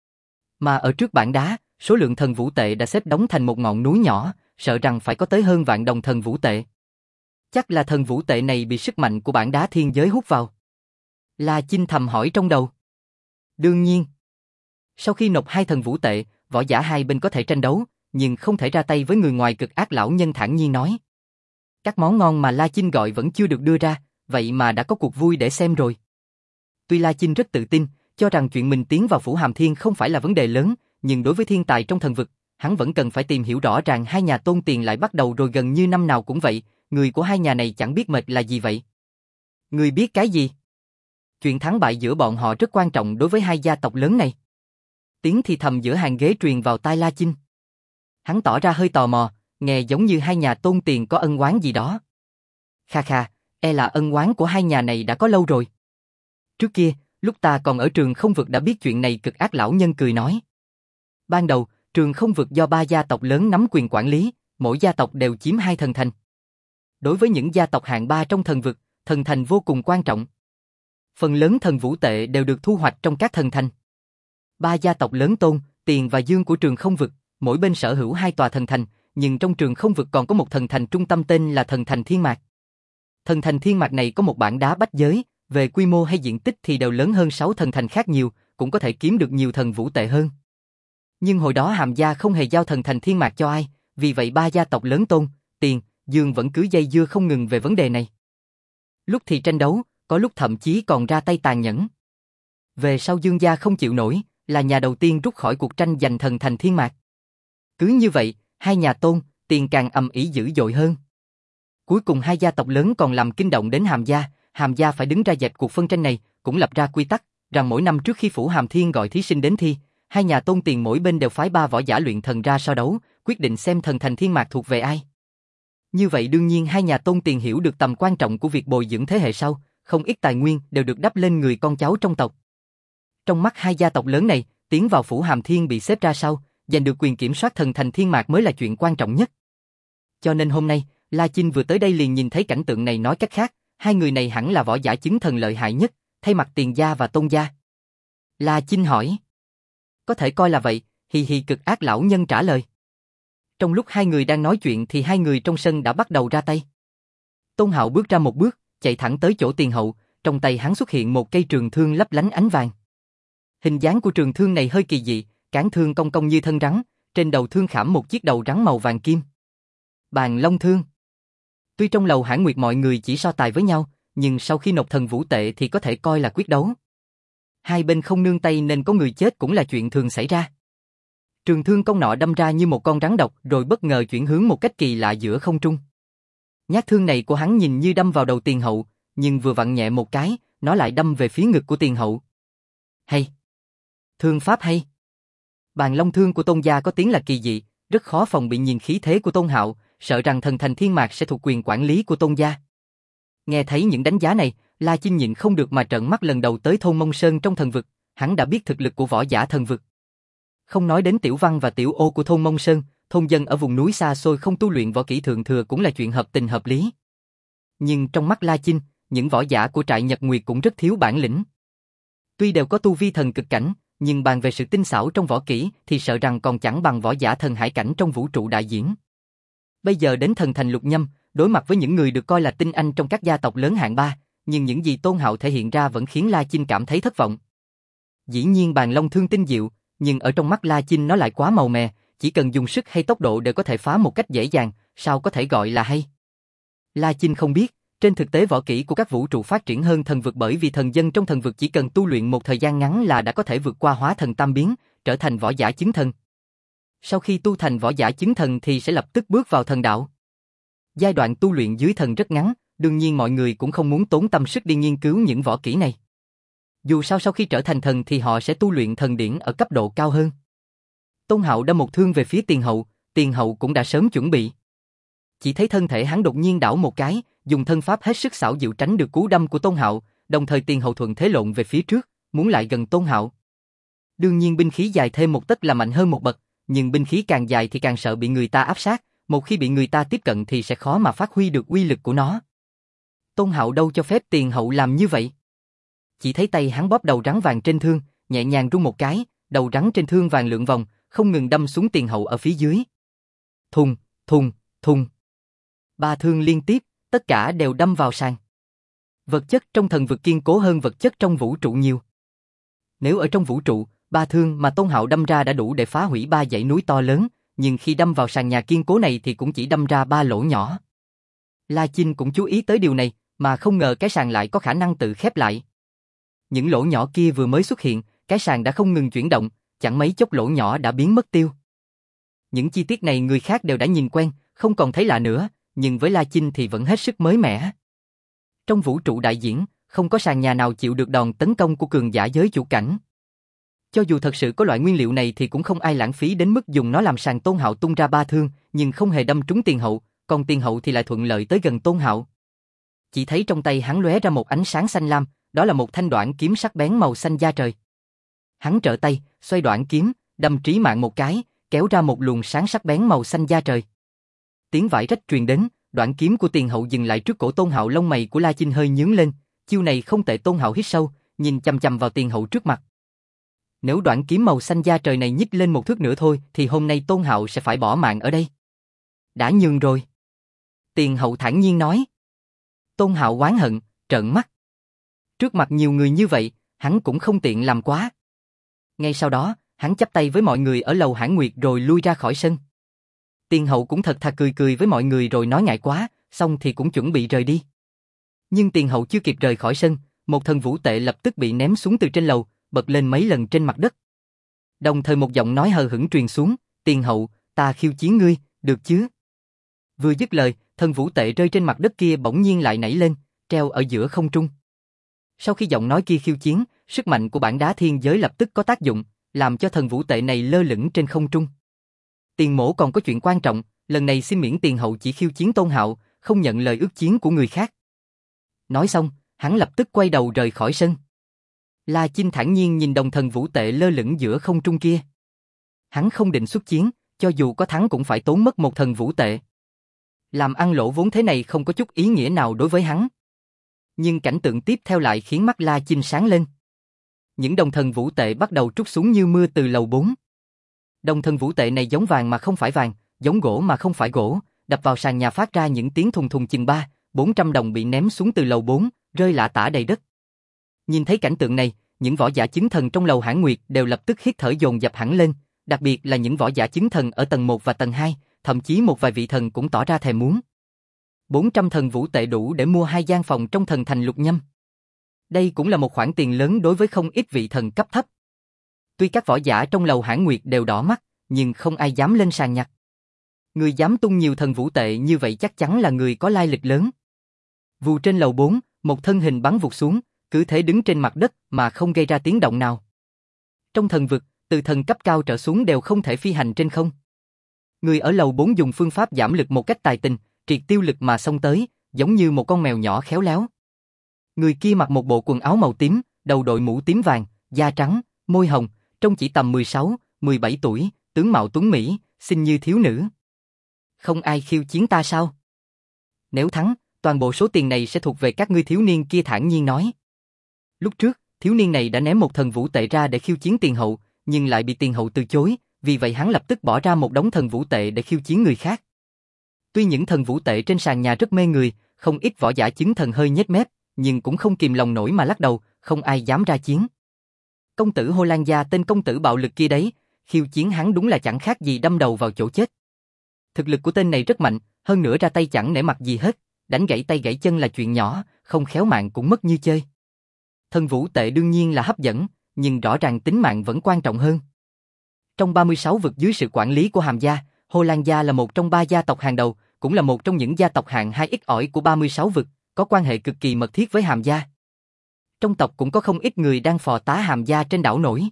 Mà ở trước bảng đá, số lượng thần vũ tệ đã xếp đóng thành một ngọn núi nhỏ, sợ rằng phải có tới hơn vạn đồng thần vũ tệ. Chắc là thần vũ tệ này bị sức mạnh của bảng đá thiên giới hút vào. La Chinh thầm hỏi trong đầu. Đương nhiên, sau khi nộp hai thần vũ tệ, võ giả hai bên có thể tranh đấu, nhưng không thể ra tay với người ngoài. Cực Ác lão nhân thản nhiên nói. Các món ngon mà La Chinh gọi vẫn chưa được đưa ra, vậy mà đã có cuộc vui để xem rồi. Tuy La Chinh rất tự tin, cho rằng chuyện mình tiến vào Phủ Hàm Thiên không phải là vấn đề lớn, nhưng đối với thiên tài trong thần vực, hắn vẫn cần phải tìm hiểu rõ ràng hai nhà Tôn Tiền lại bắt đầu rồi gần như năm nào cũng vậy, người của hai nhà này chẳng biết mệt là gì vậy. Người biết cái gì? Chuyện thắng bại giữa bọn họ rất quan trọng đối với hai gia tộc lớn này. Tiếng thì thầm giữa hàng ghế truyền vào tai La Chinh. Hắn tỏ ra hơi tò mò, nghe giống như hai nhà Tôn Tiền có ân oán gì đó. Kha kha, e là ân oán của hai nhà này đã có lâu rồi. Trước kia, lúc ta còn ở Trường Không Vực đã biết chuyện này. Cực Ác lão nhân cười nói. Ban đầu, Trường Không Vực do ba gia tộc lớn nắm quyền quản lý, mỗi gia tộc đều chiếm hai thần thành. Đối với những gia tộc hạng ba trong thần vực, thần thành vô cùng quan trọng. Phần lớn thần vũ tệ đều được thu hoạch trong các thần thành. Ba gia tộc lớn Tôn, Tiền và Dương của Trường Không Vực, mỗi bên sở hữu hai tòa thần thành, nhưng trong Trường Không Vực còn có một thần thành trung tâm tên là thần thành Thiên Mạc. Thần thành Thiên Mạc này có một bản đá bách giới, về quy mô hay diện tích thì đều lớn hơn sáu thần thành khác nhiều, cũng có thể kiếm được nhiều thần vũ tệ hơn. Nhưng hồi đó Hàm gia không hề giao thần thành Thiên Mạc cho ai, vì vậy ba gia tộc lớn Tôn, Tiền, Dương vẫn cứ dây dưa không ngừng về vấn đề này. Lúc thì tranh đấu, có lúc thậm chí còn ra tay tàn nhẫn. Về sau Dương gia không chịu nổi, là nhà đầu tiên rút khỏi cuộc tranh giành thần thành Thiên Mạc. Cứ như vậy, hai nhà Tôn, Tiền càng ầm ĩ dữ dội hơn. Cuối cùng hai gia tộc lớn còn làm kinh động đến Hàm gia, Hàm gia phải đứng ra dẹp cuộc phân tranh này, cũng lập ra quy tắc, rằng mỗi năm trước khi Phủ Hàm Thiên gọi thí sinh đến thi, hai nhà Tôn Tiền mỗi bên đều phái ba võ giả luyện thần ra so đấu, quyết định xem thần thành Thiên Mạc thuộc về ai. Như vậy đương nhiên hai nhà Tôn Tiền hiểu được tầm quan trọng của việc bồi dưỡng thế hệ sau, không ít tài nguyên đều được đắp lên người con cháu trong tộc. Trong mắt hai gia tộc lớn này, tiến vào Phủ Hàm Thiên bị xếp ra sau, giành được quyền kiểm soát thần thành Thiên Mạc mới là chuyện quan trọng nhất. Cho nên hôm nay, La Chinh vừa tới đây liền nhìn thấy cảnh tượng này. Nói cách khác, hai người này hẳn là võ giả chứng thần lợi hại nhất, thay mặt Tiền gia và Tôn gia. La Chinh hỏi. Có thể coi là vậy, hì hì. Cực Ác lão nhân trả lời. Trong lúc hai người đang nói chuyện thì hai người trong sân đã bắt đầu ra tay. Tôn Hạo bước ra một bước, chạy thẳng tới chỗ Tiền Hậu, trong tay hắn xuất hiện một cây trường thương lấp lánh ánh vàng. Hình dáng của trường thương này hơi kỳ dị, cán thương cong cong như thân rắn, trên đầu thương khảm một chiếc đầu rắn màu vàng kim. Bàn Long Thương. Tuy trong lầu Hãn Nguyệt mọi người chỉ so tài với nhau, nhưng sau khi nộp thần vũ tệ thì có thể coi là quyết đấu. Hai bên không nương tay nên có người chết cũng là chuyện thường xảy ra. Trường thương cong nọ đâm ra như một con rắn độc rồi bất ngờ chuyển hướng một cách kỳ lạ giữa không trung. Nhát thương này của hắn nhìn như đâm vào đầu Tiền Hậu, nhưng vừa vặn nhẹ một cái, nó lại đâm về phía ngực của Tiền Hậu. Hay! Thương pháp hay! Bàn Long Thương của Tôn gia có tiếng là kỳ dị, rất khó phòng bị. Nhìn khí thế của Tôn Hạo, sợ rằng thần thành Thiên Mạc sẽ thuộc quyền quản lý của Tôn gia. Nghe thấy những đánh giá này, La Chinh nhịn không được mà trợn mắt. Lần đầu tới thôn Mông Sơn trong thần vực, hắn đã biết thực lực của võ giả thần vực. Không nói đến Tiểu Văn và Tiểu Ô của thôn Mông Sơn, thôn dân ở vùng núi xa xôi không tu luyện võ kỹ thượng thừa cũng là chuyện hợp tình hợp lý. Nhưng trong mắt La Chinh, những võ giả của trại Nhật Nguyệt cũng rất thiếu bản lĩnh. Tuy đều có tu vi thần cực cảnh, nhưng bàn về sự tinh xảo trong võ kỹ thì sợ rằng còn chẳng bằng võ giả thần hải cảnh trong vũ trụ đại diễn. Bây giờ đến thần thành Lục Nhâm, đối mặt với những người được coi là tinh anh trong các gia tộc lớn hạng ba, nhưng những gì Tôn Hạo thể hiện ra vẫn khiến La Chinh cảm thấy thất vọng. Dĩ nhiên Bàn Long Thương tinh diệu, nhưng ở trong mắt La Chinh nó lại quá màu mè, chỉ cần dùng sức hay tốc độ đều có thể phá một cách dễ dàng, sao có thể gọi là hay. La Chinh không biết, trên thực tế võ kỹ của các vũ trụ phát triển hơn thần vực, bởi vì thần dân trong thần vực chỉ cần tu luyện một thời gian ngắn là đã có thể vượt qua hóa thần tam biến, trở thành võ giả chứng thần. Sau khi tu thành võ giả chứng thần thì sẽ lập tức bước vào thần đạo. Giai đoạn tu luyện dưới thần rất ngắn, đương nhiên mọi người cũng không muốn tốn tâm sức đi nghiên cứu những võ kỹ này. Dù sao sau khi trở thành thần thì họ sẽ tu luyện thần điển ở cấp độ cao hơn. Tôn Hạo đâm một thương về phía Tiền Hậu, Tiền Hậu cũng đã sớm chuẩn bị. Chỉ thấy thân thể hắn đột nhiên đảo một cái, dùng thân pháp hết sức xảo diệu tránh được cú đâm của Tôn Hạo, đồng thời Tiền Hậu thuận thế lộn về phía trước, muốn lại gần Tôn Hạo. Đương nhiên binh khí dài thêm một tấc là mạnh hơn một bậc, nhưng binh khí càng dài thì càng sợ bị người ta áp sát, một khi bị người ta tiếp cận thì sẽ khó mà phát huy được uy lực của nó. Tôn Hạo đâu cho phép Tiền Hậu làm như vậy. Chỉ thấy tay hắn bóp đầu rắn vàng trên thương, nhẹ nhàng rung một cái, đầu rắn trên thương vàng lượn vòng, không ngừng đâm xuống Tiền Hậu ở phía dưới. Thùng, thùng, thùng. Ba thương liên tiếp, tất cả đều đâm vào sàn. Vật chất trong thần vực kiên cố hơn vật chất trong vũ trụ nhiều. Nếu ở trong vũ trụ, ba thương mà Tôn Hạo đâm ra đã đủ để phá hủy ba dãy núi to lớn, nhưng khi đâm vào sàn nhà kiên cố này thì cũng chỉ đâm ra ba lỗ nhỏ. La Chinh cũng chú ý tới điều này, mà không ngờ cái sàn lại có khả năng tự khép lại. Những lỗ nhỏ kia vừa mới xuất hiện, cái sàn đã không ngừng chuyển động, chẳng mấy chốc lỗ nhỏ đã biến mất tiêu. Những chi tiết này người khác đều đã nhìn quen, không còn thấy lạ nữa, nhưng với La Chinh thì vẫn hết sức mới mẻ. Trong vũ trụ đại diễn, không có sàn nhà nào chịu được đòn tấn công của cường giả giới chủ cảnh. Cho dù thật sự có loại nguyên liệu này thì cũng không ai lãng phí đến mức dùng nó làm sàn. Tôn Hạo tung ra ba thương, nhưng không hề đâm trúng Tiền Hậu, còn Tiền Hậu thì lại thuận lợi tới gần Tôn Hạo. Chỉ thấy trong tay hắn lóe ra một ánh sáng xanh lam, đó là một thanh đoạn kiếm sắc bén màu xanh da trời. Hắn trở tay, xoay đoạn kiếm, đâm trí mạng một cái, kéo ra một luồng sáng sắc bén màu xanh da trời. Tiếng vải rách truyền đến, đoạn kiếm của Tiền Hậu dừng lại trước cổ Tôn Hạo. Lông mày của La Chinh hơi nhướng lên, chiêu này không tệ. Tôn Hạo hít sâu, nhìn chằm chằm vào Tiền Hậu trước mặt. Nếu đoạn kiếm màu xanh da trời này nhích lên một thước nữa thôi thì hôm nay Tôn Hạo sẽ phải bỏ mạng ở đây. Đã nhường rồi. Tiền Hậu thản nhiên nói. Tôn Hạo oán hận, trợn mắt. Trước mặt nhiều người như vậy, hắn cũng không tiện làm quá. Ngay sau đó, hắn chắp tay với mọi người ở lầu Hãn Nguyệt rồi lui ra khỏi sân. Tiền Hậu cũng thật thà cười cười với mọi người rồi nói ngại quá, xong thì cũng chuẩn bị rời đi. Nhưng Tiền Hậu chưa kịp rời khỏi sân, một thần vũ tệ lập tức bị ném xuống từ trên lầu, bật lên mấy lần trên mặt đất. Đồng thời một giọng nói hờ hững truyền xuống, Tiền Hậu, ta khiêu chiến ngươi, được chứ? Vừa dứt lời, thần vũ tệ rơi trên mặt đất kia bỗng nhiên lại nảy lên, treo ở giữa không trung. Sau khi giọng nói kia khiêu chiến, sức mạnh của bản đá thiên giới lập tức có tác dụng, làm cho thần vũ tệ này lơ lửng trên không trung. Tiền Mỗ còn có chuyện quan trọng, lần này xin miễn Tiền Hậu chỉ khiêu chiến Tôn Hạo, không nhận lời ước chiến của người khác. Nói xong, hắn lập tức quay đầu rời khỏi sân. La Chinh thản nhiên nhìn đồng thần vũ tệ lơ lửng giữa không trung kia. Hắn không định xuất chiến, cho dù có thắng cũng phải tốn mất một thần vũ tệ. Làm ăn lỗ vốn thế này không có chút ý nghĩa nào đối với hắn. Nhưng cảnh tượng tiếp theo lại khiến mắt La Chinh sáng lên. Những đồng thần vũ tệ bắt đầu trút xuống như mưa từ lầu bốn. Đồng thần vũ tệ này giống vàng mà không phải vàng, giống gỗ mà không phải gỗ, đập vào sàn nhà phát ra những tiếng thùng thùng. Chừng ba, bốn trăm đồng bị ném xuống từ lầu bốn, rơi lả tả đầy đất. Nhìn thấy cảnh tượng này, những võ giả chứng thần trong lầu Hãn Nguyệt đều lập tức hít thở dồn dập hẳn lên, đặc biệt là những võ giả chứng thần ở tầng một và tầng hai, thậm chí một vài vị thần cũng tỏ ra thèm muốn. bốn trăm thần vũ tệ đủ để mua hai gian phòng trong thần thành Lục Nhâm. Đây cũng là một khoản tiền lớn đối với không ít vị thần cấp thấp. Tuy các võ giả trong lầu Hãn Nguyệt đều đỏ mắt, nhưng không ai dám lên sàn nhặt. Người dám tung nhiều thần vũ tệ như vậy chắc chắn là người có lai lịch lớn. Vù trên lầu bốn, một thân hình bắn vụt xuống, cứ thế đứng trên mặt đất mà không gây ra tiếng động nào. Trong thần vực, từ thần cấp cao trở xuống đều không thể phi hành trên không. Người ở lầu bốn dùng phương pháp giảm lực một cách tài tình, triệt tiêu lực mà xông tới, giống như một con mèo nhỏ khéo léo. Người kia mặc một bộ quần áo màu tím, đầu đội mũ tím vàng, da trắng, môi hồng, trông chỉ tầm mười sáu, mười bảy tuổi, tướng mạo tuấn mỹ, xinh như thiếu nữ. Không ai khiêu chiến ta sao? Nếu thắng, toàn bộ số tiền này sẽ thuộc về các ngươi. Thiếu niên kia thản nhiên nói. Lúc trước, thiếu niên này đã ném một thần vũ tệ ra để khiêu chiến Tiền Hậu, nhưng lại bị Tiền Hậu từ chối, vì vậy hắn lập tức bỏ ra một đống thần vũ tệ để khiêu chiến người khác. Tuy những thần vũ tệ trên sàn nhà rất mê người, không ít võ giả chứng thần hơi nhếch mép, nhưng cũng không kìm lòng nổi mà lắc đầu, không ai dám ra chiến. Công tử Hồ Lan gia, tên công tử bạo lực kia đấy, khiêu chiến hắn đúng là chẳng khác gì đâm đầu vào chỗ chết. Thực lực của tên này rất mạnh, hơn nữa ra tay chẳng nể mặt gì hết, đánh gãy tay gãy chân là chuyện nhỏ, không khéo mạng cũng mất như chơi. Thần vũ tệ đương nhiên là hấp dẫn, nhưng rõ ràng tính mạng vẫn quan trọng hơn. Trong ba mươi sáu vực dưới sự quản lý của Hàm gia, Hồ Lan gia là một trong ba gia tộc hàng đầu, cũng là một trong những gia tộc hạng hai ít ỏi của ba mươi sáu vực, có quan hệ cực kỳ mật thiết với Hàm gia. Trong tộc cũng có không ít người đang phò tá Hàm gia trên đảo nổi.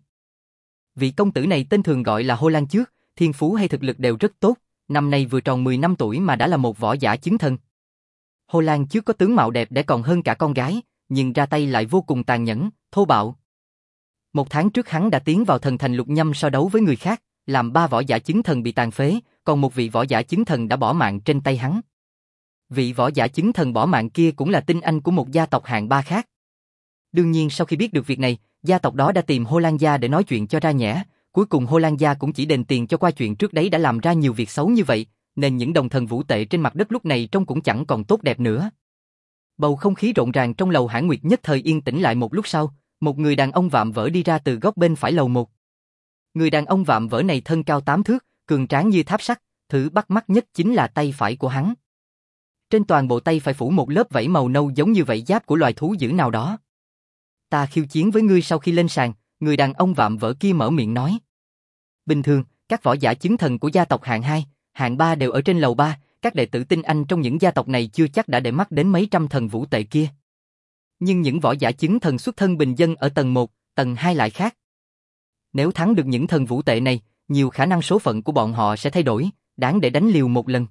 Vị công tử này tên thường gọi là Hồ Lan Trước, thiên phú hay thực lực đều rất tốt, năm nay vừa tròn mười năm tuổi mà đã là một võ giả chứng thần. Hồ Lan Trước có tướng mạo đẹp để còn hơn cả con gái, nhưng ra tay lại vô cùng tàn nhẫn, thô bạo. Một tháng trước hắn đã tiến vào thần thành Lục Nhâm so đấu với người khác, làm ba võ giả chứng thần bị tàn phế, còn một vị võ giả chứng thần đã bỏ mạng trên tay hắn. Vị võ giả chứng thần bỏ mạng kia cũng là tinh anh của một gia tộc hạng ba khác. Đương nhiên sau khi biết được việc này, gia tộc đó đã tìm Hồ Lan gia để nói chuyện cho ra nhẽ, cuối cùng Hồ Lan gia cũng chỉ đền tiền cho qua chuyện trước đấy đã làm ra nhiều việc xấu như vậy, nên những đồng thần vũ tệ trên mặt đất lúc này trông cũng chẳng còn tốt đẹp nữa. Bầu không khí rộn ràng trong lầu Hãn Nguyệt nhất thời yên tĩnh lại. Một lúc sau, một người đàn ông vạm vỡ đi ra từ góc bên phải lầu một. Người đàn ông vạm vỡ này thân cao tám thước, cường tráng như tháp sắt, thứ bắt mắt nhất chính là tay phải của hắn. Trên toàn bộ tay phải phủ một lớp vảy màu nâu giống như vảy giáp của loài thú dữ nào đó. Ta khiêu chiến với ngươi sau khi lên sàn, người đàn ông vạm vỡ kia mở miệng nói. Bình thường, các võ giả chứng thần của gia tộc hạng hai, hạng ba đều ở trên lầu ba, các đệ tử tinh anh trong những gia tộc này chưa chắc đã để mắt đến mấy trăm thần vũ tệ kia. Nhưng những võ giả chứng thần xuất thân bình dân ở tầng một, tầng hai lại khác. Nếu thắng được những thần vũ tệ này, nhiều khả năng số phận của bọn họ sẽ thay đổi, đáng để đánh liều một lần.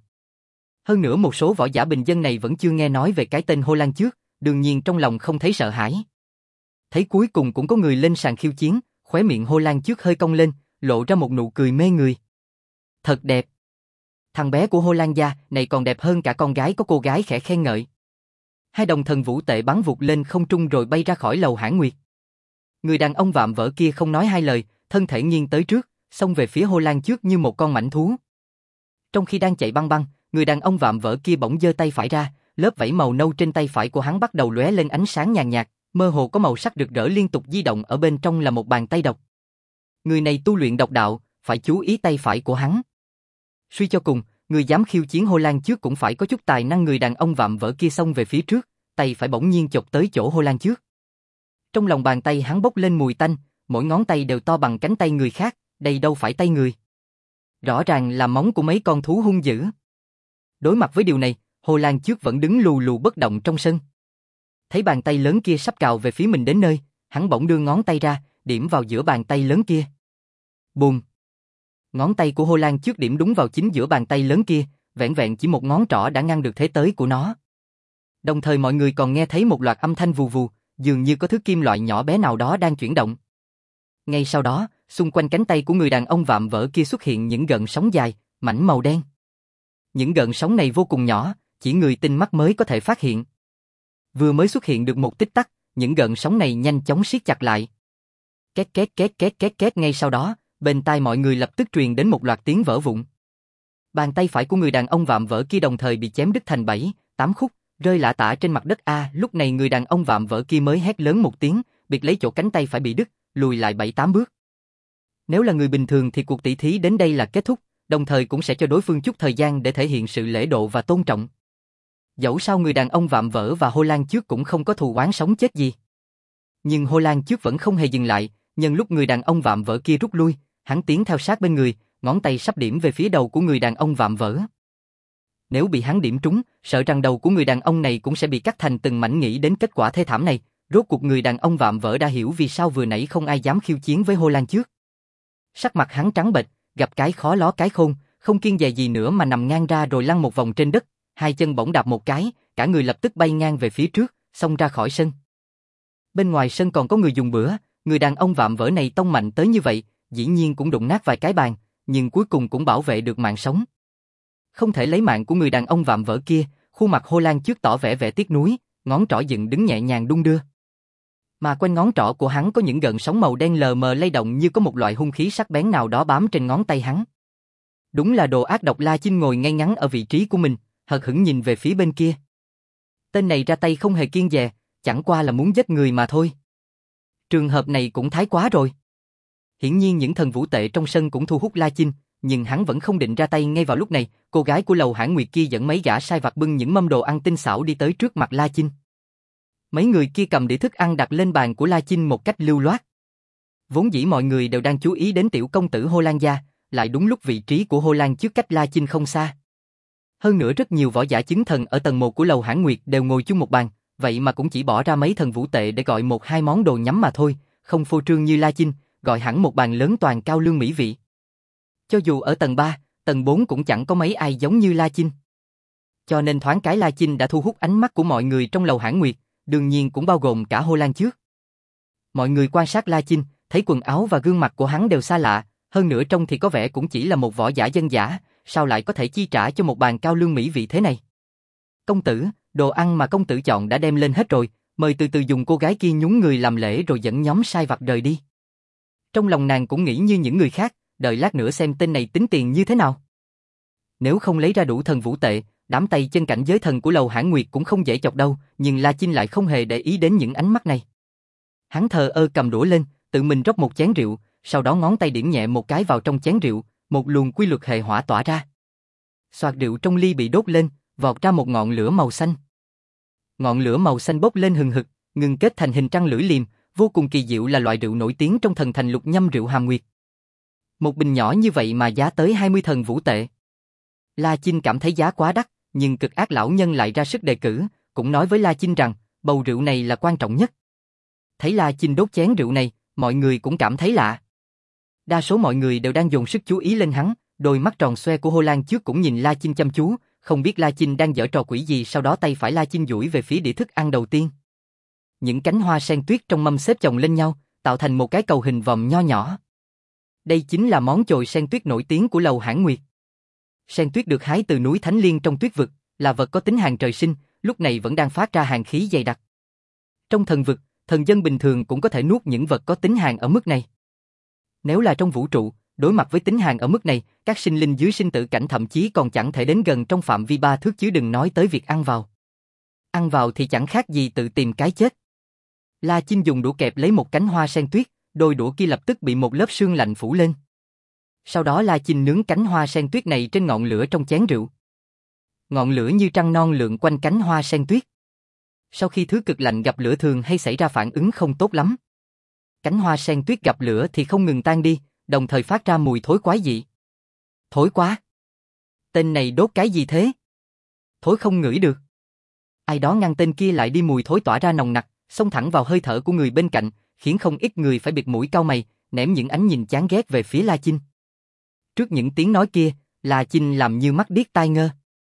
Hơn nữa một số võ giả bình dân này vẫn chưa nghe nói về cái tên Hồ Lan trước, đương nhiên trong lòng không thấy sợ hãi. Thấy cuối cùng cũng có người lên sàn khiêu chiến, khóe miệng Hồ Lan trước hơi cong lên, lộ ra một nụ cười mê người. Thật đẹp. Thằng bé của Hồ Lan gia này còn đẹp hơn cả con gái, có cô gái khẽ khen ngợi. Hai đồng thần vũ tệ bắn vụt lên không trung rồi bay ra khỏi lầu Hãn Nguyệt. Người đàn ông vạm vỡ kia không nói hai lời, thân thể nghiêng tới trước, xông về phía Hồ Lan trước như một con mãnh thú. Trong khi đang chạy băng băng, người đàn ông vạm vỡ kia bỗng giơ tay phải ra, lớp vảy màu nâu trên tay phải của hắn bắt đầu lóe lên ánh sáng nhàn nhạt, mơ hồ có màu sắc rực rỡ liên tục di động, ở bên trong là một bàn tay độc. Người này tu luyện độc đạo, phải chú ý tay phải của hắn. Suy cho cùng, người dám khiêu chiến Hồ Lan trước cũng phải có chút tài năng. Người đàn ông vạm vỡ kia xông về phía trước, tay phải bỗng nhiên chộp tới chỗ Hồ Lan trước. Trong lòng bàn tay hắn bốc lên mùi tanh, mỗi ngón tay đều to bằng cánh tay người khác, đây đâu phải tay người. Rõ ràng là móng của mấy con thú hung dữ. Đối mặt với điều này, Hồ Lan trước vẫn đứng lù lù bất động trong sân. Thấy bàn tay lớn kia sắp cào về phía mình đến nơi, hắn bỗng đưa ngón tay ra, điểm vào giữa bàn tay lớn kia. Bùm! Ngón tay của Hồ Lan trước điểm đúng vào chính giữa bàn tay lớn kia, vẻn vẹn chỉ một ngón trỏ đã ngăn được thế tới của nó. Đồng thời mọi người còn nghe thấy một loạt âm thanh vù vù, dường như có thứ kim loại nhỏ bé nào đó đang chuyển động. Ngay sau đó, xung quanh cánh tay của người đàn ông vạm vỡ kia xuất hiện những gợn sóng dài, mảnh màu đen. Những gợn sóng này vô cùng nhỏ, chỉ người tinh mắt mới có thể phát hiện. Vừa mới xuất hiện được một tích tắc, những gợn sóng này nhanh chóng siết chặt lại. Két két két két két két, ngay sau đó, bên tai mọi người lập tức truyền đến một loạt tiếng vỡ vụn. Bàn tay phải của người đàn ông vạm vỡ kia đồng thời bị chém đứt thành bảy, tám khúc, rơi lả tả trên mặt đất. A, lúc này người đàn ông vạm vỡ kia mới hét lớn một tiếng, biệt lấy chỗ cánh tay phải bị đứt, lùi lại bảy tám bước. Nếu là người bình thường thì cuộc tỷ thí đến đây là kết thúc, đồng thời cũng sẽ cho đối phương chút thời gian để thể hiện sự lễ độ và tôn trọng. Dẫu sao người đàn ông vạm vỡ và Hồ Lan trước cũng không có thù oán sống chết gì. Nhưng Hồ Lan trước vẫn không hề dừng lại, nhân lúc người đàn ông vạm vỡ kia rút lui, hắn tiến theo sát bên người, ngón tay sắp điểm về phía đầu của người đàn ông vạm vỡ. Nếu bị hắn điểm trúng, sợ rằng đầu của người đàn ông này cũng sẽ bị cắt thành từng mảnh. Nghĩ đến kết quả thê thảm này, rốt cuộc người đàn ông vạm vỡ đã hiểu vì sao vừa nãy không ai dám khiêu chiến với Hồ Lan trước. Sắc mặt hắn trắng bệch, gặp cái khó ló cái khôn, không kiêng dè gì nữa mà nằm ngang ra rồi lăn một vòng trên đất, hai chân bỗng đạp một cái, cả người lập tức bay ngang về phía trước, xông ra khỏi sân. Bên ngoài sân còn có người dùng bữa, người đàn ông vạm vỡ này tông mạnh tới như vậy, dĩ nhiên cũng đụng nát vài cái bàn, nhưng cuối cùng cũng bảo vệ được mạng sống. Không thể lấy mạng của người đàn ông vạm vỡ kia, khuôn mặt Hồ Lan trước tỏ vẻ vẻ tiếc nuối, ngón trỏ dựng đứng nhẹ nhàng đung đưa. Mà quanh ngón trỏ của hắn có những gợn sóng màu đen lờ mờ lay động, như có một loại hung khí sắc bén nào đó bám trên ngón tay hắn. Đúng là đồ ác độc. La Chinh ngồi ngay ngắn ở vị trí của mình, hờ hững nhìn về phía bên kia. Tên này ra tay không hề kiêng dè, chẳng qua là muốn giết người mà thôi. Trường hợp này cũng thái quá rồi. Hiển nhiên những thần vũ tệ trong sân cũng thu hút La Chinh, nhưng hắn vẫn không định ra tay. Ngay vào lúc này, cô gái của lầu Hãn Nguyệt kia dẫn mấy gã sai vặt bưng những mâm đồ ăn tinh xảo đi tới trước mặt La Chinh. Mấy người kia cầm đĩa thức ăn đặt lên bàn của La Chinh một cách lưu loát. Vốn dĩ mọi người đều đang chú ý đến tiểu công tử Hồ Lan gia, lại đúng lúc vị trí của Hồ Lan trước cách La Chinh không xa. Hơn nữa rất nhiều võ giả chứng thần ở tầng một của lầu Hãn Nguyệt đều ngồi chung một bàn, vậy mà cũng chỉ bỏ ra mấy thần vũ tệ để gọi một hai món đồ nhắm mà thôi, không phô trương như La Chinh, gọi hẳn một bàn lớn toàn cao lương mỹ vị. Cho dù ở tầng ba, tầng bốn cũng chẳng có mấy ai giống như La Chinh. Cho nên thoáng cái La Chinh đã thu hút ánh mắt của mọi người trong lầu Hãn Nguyệt, đương nhiên cũng bao gồm cả Hồ Lan trước. Mọi người quan sát La Chinh, thấy quần áo và gương mặt của hắn đều xa lạ, hơn nữa trông thì có vẻ cũng chỉ là một võ giả dân dã, sao lại có thể chi trả cho một bàn cao lương mỹ vị thế này. Công tử, đồ ăn mà công tử chọn đã đem lên hết rồi, mời từ từ dùng. Cô gái kia nhún người làm lễ rồi dẫn nhóm sai vặt rời đi. Trong lòng nàng cũng nghĩ như những người khác, đợi lát nữa xem tên này tính tiền như thế nào. Nếu không lấy ra đủ thần vũ tệ, đám tay chân cảnh giới thần của lầu Hãn Nguyệt cũng không dễ chọc đâu, nhưng La Chinh lại không hề để ý đến những ánh mắt này. Hắn thờ ơ cầm đũa lên, tự mình rót một chén rượu, sau đó ngón tay điểm nhẹ một cái vào trong chén rượu, một luồng quy luật hệ hỏa tỏa ra. Xoạt rượu trong ly bị đốt lên, vọt ra một ngọn lửa màu xanh. Ngọn lửa màu xanh bốc lên hừng hực, ngưng kết thành hình trăng lưỡi liềm, vô cùng kỳ diệu, là loại rượu nổi tiếng trong thần thành lục nhâm rượu Hàm Nguyệt. Một bình nhỏ như vậy mà giá tới hai mươi thần vũ tệ. La Chinh cảm thấy giá quá đắt, nhưng Cực Ác lão nhân lại ra sức đề cử, cũng nói với La Chinh rằng, bầu rượu này là quan trọng nhất. Thấy La Chinh đốt chén rượu này, mọi người cũng cảm thấy lạ. Đa số mọi người đều đang dồn sức chú ý lên hắn, đôi mắt tròn xoe của Hồ Lan trước cũng nhìn La Chinh chăm chú, không biết La Chinh đang giở trò quỷ gì. Sau đó tay phải La Chinh duỗi về phía đĩa thức ăn đầu tiên. Những cánh hoa sen tuyết trong mâm xếp chồng lên nhau, tạo thành một cái cầu hình vòm nho nhỏ. Đây chính là món chồi sen tuyết nổi tiếng của lầu Hãn Nguyệt. Sen tuyết được hái từ núi Thánh Liên trong tuyết vực, là vật có tính hàng trời sinh, lúc này vẫn đang phát ra hàn khí dày đặc. Trong thần vực, thần dân bình thường cũng có thể nuốt những vật có tính hàn ở mức này. Nếu là trong vũ trụ, đối mặt với tính hàn ở mức này, các sinh linh dưới sinh tử cảnh thậm chí còn chẳng thể đến gần trong phạm vi ba thước, chứ đừng nói tới việc ăn vào. Ăn vào thì chẳng khác gì tự tìm cái chết. La Chinh dùng đũa kẹp lấy một cánh hoa sen tuyết, đôi đũa kia lập tức bị một lớp sương lạnh phủ lên. Sau đó La Chinh nướng cánh hoa sen tuyết này trên ngọn lửa trong chén rượu. Ngọn lửa như trăng non lượn quanh cánh hoa sen tuyết. Sau khi thứ cực lạnh gặp lửa thường hay xảy ra phản ứng không tốt lắm. Cánh hoa sen tuyết gặp lửa thì không ngừng tan đi, đồng thời phát ra mùi thối quái dị. Thối quá! Tên này đốt cái gì thế? Thối không ngửi được. Ai đó ngăn tên kia lại đi, mùi thối tỏa ra nồng nặc, xông thẳng vào hơi thở của người bên cạnh, khiến không ít người phải bịt mũi cau mày, ném những ánh nhìn chán ghét về phía La Chinh. Trước những tiếng nói kia, La Chinh làm như mắt điếc tai ngơ.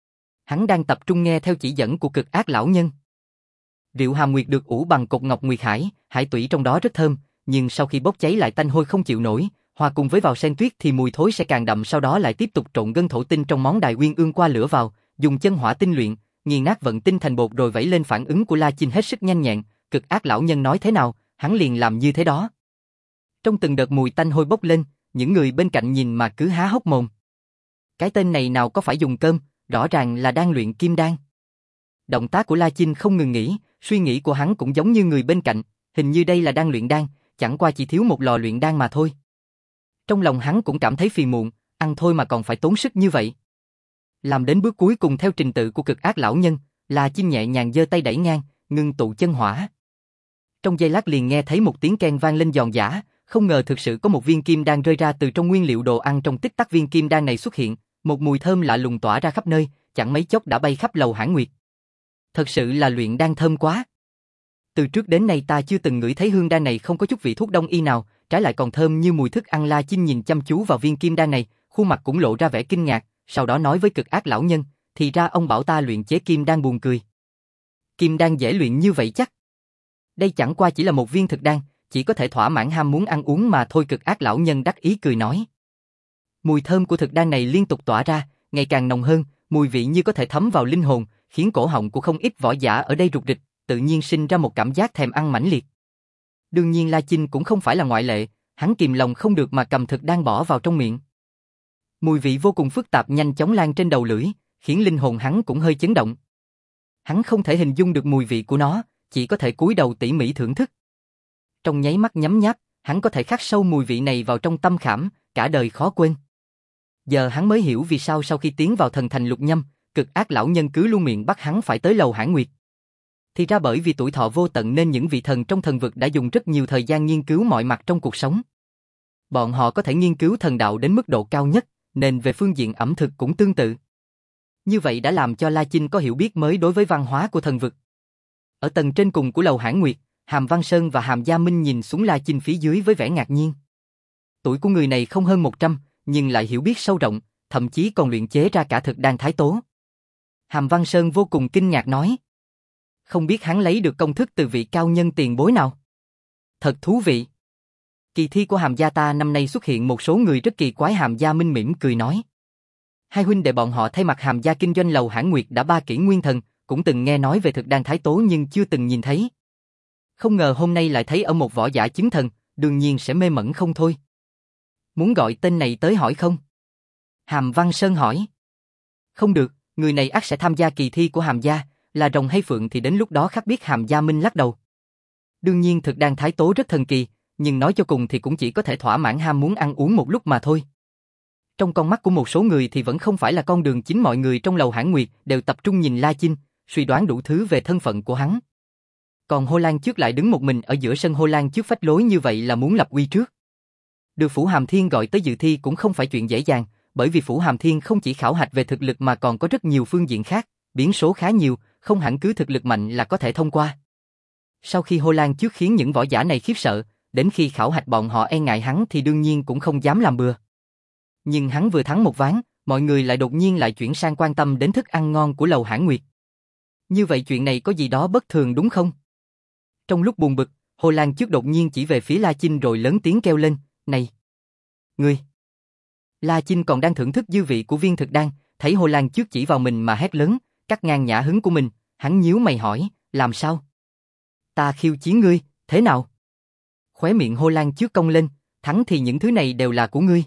Hắn đang tập trung nghe theo chỉ dẫn của Cực Ác lão nhân. Rượu Hàm Nguyệt được ủ bằng cột ngọc nguyệt hải, hải tủy trong đó rất thơm, nhưng sau khi bốc cháy lại tanh hôi không chịu nổi, hòa cùng với vào sen tuyết thì mùi thối sẽ càng đậm. Sau đó lại tiếp tục trộn gân thổ tinh trong món đài uyên ương qua lửa vào, dùng chân hỏa tinh luyện, nghiền nát vận tinh thành bột rồi vẩy lên. Phản ứng của La Chinh hết sức nhanh nhẹn, Cực Ác lão nhân nói thế nào, hắn liền làm như thế đó. Trong từng đợt mùi tanh hôi bốc lên, những người bên cạnh nhìn mà cứ há hốc mồm. Cái tên này nào có phải dùng cơm, rõ ràng là đang luyện kim đan. Động tác của La Chinh không ngừng nghỉ, suy nghĩ của hắn cũng giống như người bên cạnh, hình như đây là đang luyện đan, chẳng qua chỉ thiếu một lò luyện đan mà thôi. Trong lòng hắn cũng cảm thấy phiền muộn, ăn thôi mà còn phải tốn sức như vậy. Làm đến bước cuối cùng theo trình tự của Cực Ác lão nhân, La Chinh nhẹ nhàng giơ tay đẩy ngang, ngưng tụ chân hỏa. Trong giây lát liền nghe thấy một tiếng keng vang lên giòn giã, không ngờ thực sự có một viên kim đan rơi ra từ trong nguyên liệu đồ ăn. Trong tích tắc viên kim đan này xuất hiện, một mùi thơm lạ lùng tỏa ra khắp nơi, chẳng mấy chốc đã bay khắp lầu Hãn Nguyệt. Thật sự là luyện đan thơm quá. Từ trước đến nay ta chưa từng ngửi thấy hương đan này không có chút vị thuốc đông y nào, trái lại còn thơm như mùi thức ăn. La Chinh nhìn chăm chú vào viên kim đan này, khuôn mặt cũng lộ ra vẻ kinh ngạc, sau đó nói với Cực Ác lão nhân, thì ra ông bảo ta luyện chế kim đan. Buồn cười. Kim đan dễ luyện như vậy chắc? Đây chẳng qua chỉ là một viên thực đan, chỉ có thể thỏa mãn ham muốn ăn uống mà thôi. Cực Ác lão nhân đắc ý cười nói. Mùi thơm của thực đan này liên tục tỏa ra, ngày càng nồng hơn, mùi vị như có thể thấm vào linh hồn, khiến cổ họng của không ít võ giả ở đây rục rịch, tự nhiên sinh ra một cảm giác thèm ăn mãnh liệt. Đương nhiên La Chinh cũng không phải là ngoại lệ, hắn kìm lòng không được mà cầm thực đan bỏ vào trong miệng. Mùi vị vô cùng phức tạp nhanh chóng lan trên đầu lưỡi, khiến linh hồn hắn cũng hơi chấn động. Hắn không thể hình dung được mùi vị của nó, chỉ có thể cúi đầu tỉ mỉ thưởng thức. Trong nháy mắt nhấm nháp, hắn có thể khắc sâu mùi vị này vào trong tâm khảm, cả đời khó quên. Giờ hắn mới hiểu vì sao sau khi tiến vào thần thành lục nhâm, Cực Ác lão nhân cứ luôn miệng bắt hắn phải tới lầu Hãn Nguyệt. Thì ra bởi vì tuổi thọ vô tận nên những vị thần trong thần vực đã dùng rất nhiều thời gian nghiên cứu mọi mặt trong cuộc sống. Bọn họ có thể nghiên cứu thần đạo đến mức độ cao nhất, nên về phương diện ẩm thực cũng tương tự. Như vậy đã làm cho La Chinh có hiểu biết mới đối với văn hóa của thần vực. Ở tầng trên cùng của lầu Hãn Nguyệt, Hàm Văn Sơn và Hàm Gia Minh nhìn xuống La Chinh phía dưới với vẻ ngạc nhiên. Tuổi của người này không hơn một trăm, nhưng lại hiểu biết sâu rộng, thậm chí còn luyện chế ra cả thực đan thái tố. Hàm Văn Sơn vô cùng kinh ngạc nói. Không biết hắn lấy được công thức từ vị cao nhân tiền bối nào? Thật thú vị. Kỳ thi của Hàm gia ta năm nay xuất hiện một số người rất kỳ quái. Hàm Gia Minh mỉm cười nói. Hai huynh đệ bọn họ thay mặt Hàm gia kinh doanh lầu Hãn Nguyệt đã ba kỷ nguyên thần, cũng từng nghe nói về thực đan thái tố nhưng chưa từng nhìn thấy. Không ngờ hôm nay lại thấy ở một võ giả chứng thần, đương nhiên sẽ mê mẩn không thôi. Muốn gọi tên này tới hỏi không? Hàm Văn Sơn hỏi. Không được, người này ắt sẽ tham gia kỳ thi của Hàm gia, là rồng hay phượng thì đến lúc đó khắc biết. Hàm Gia Minh lắc đầu. Đương nhiên thực đan thái tố rất thần kỳ, nhưng nói cho cùng thì cũng chỉ có thể thỏa mãn ham muốn ăn uống một lúc mà thôi. Trong con mắt của một số người thì vẫn không phải là con đường chính, mọi người trong lầu Hãn Nguyệt đều tập trung nhìn La Chinh, suy đoán đủ thứ về thân phận của hắn. Còn Hồ Lan Trước lại đứng một mình ở giữa sân. Hồ Lan Trước phách lối như vậy là muốn lập uy trước. Được Phủ Hàm Thiên gọi tới dự thi cũng không phải chuyện dễ dàng, bởi vì Phủ Hàm Thiên không chỉ khảo hạch về thực lực mà còn có rất nhiều phương diện khác, biến số khá nhiều, không hẳn cứ thực lực mạnh là có thể thông qua. Sau khi Hồ Lan Trước khiến những võ giả này khiếp sợ, đến khi khảo hạch bọn họ e ngại hắn thì đương nhiên cũng không dám làm bừa. Nhưng hắn vừa thắng một ván, mọi người lại đột nhiên lại chuyển sang quan tâm đến thức ăn ngon của lầu Hãn Nguyệt. Như vậy chuyện này có gì đó bất thường đúng không? Trong lúc buồn bực, Hồ Lan Trước đột nhiên chỉ về phía La Chinh rồi lớn tiếng kêu lên, "Này! Ngươi!" La Chinh còn đang thưởng thức dư vị của viên thực đan, thấy Hồ Lan Trước chỉ vào mình mà hét lớn, cắt ngang nhã hứng của mình, hắn nhíu mày hỏi, "Làm sao? Ta khiêu chiến ngươi, thế nào?" Khóe miệng Hồ Lan Trước cong lên, "Thắng thì những thứ này đều là của ngươi."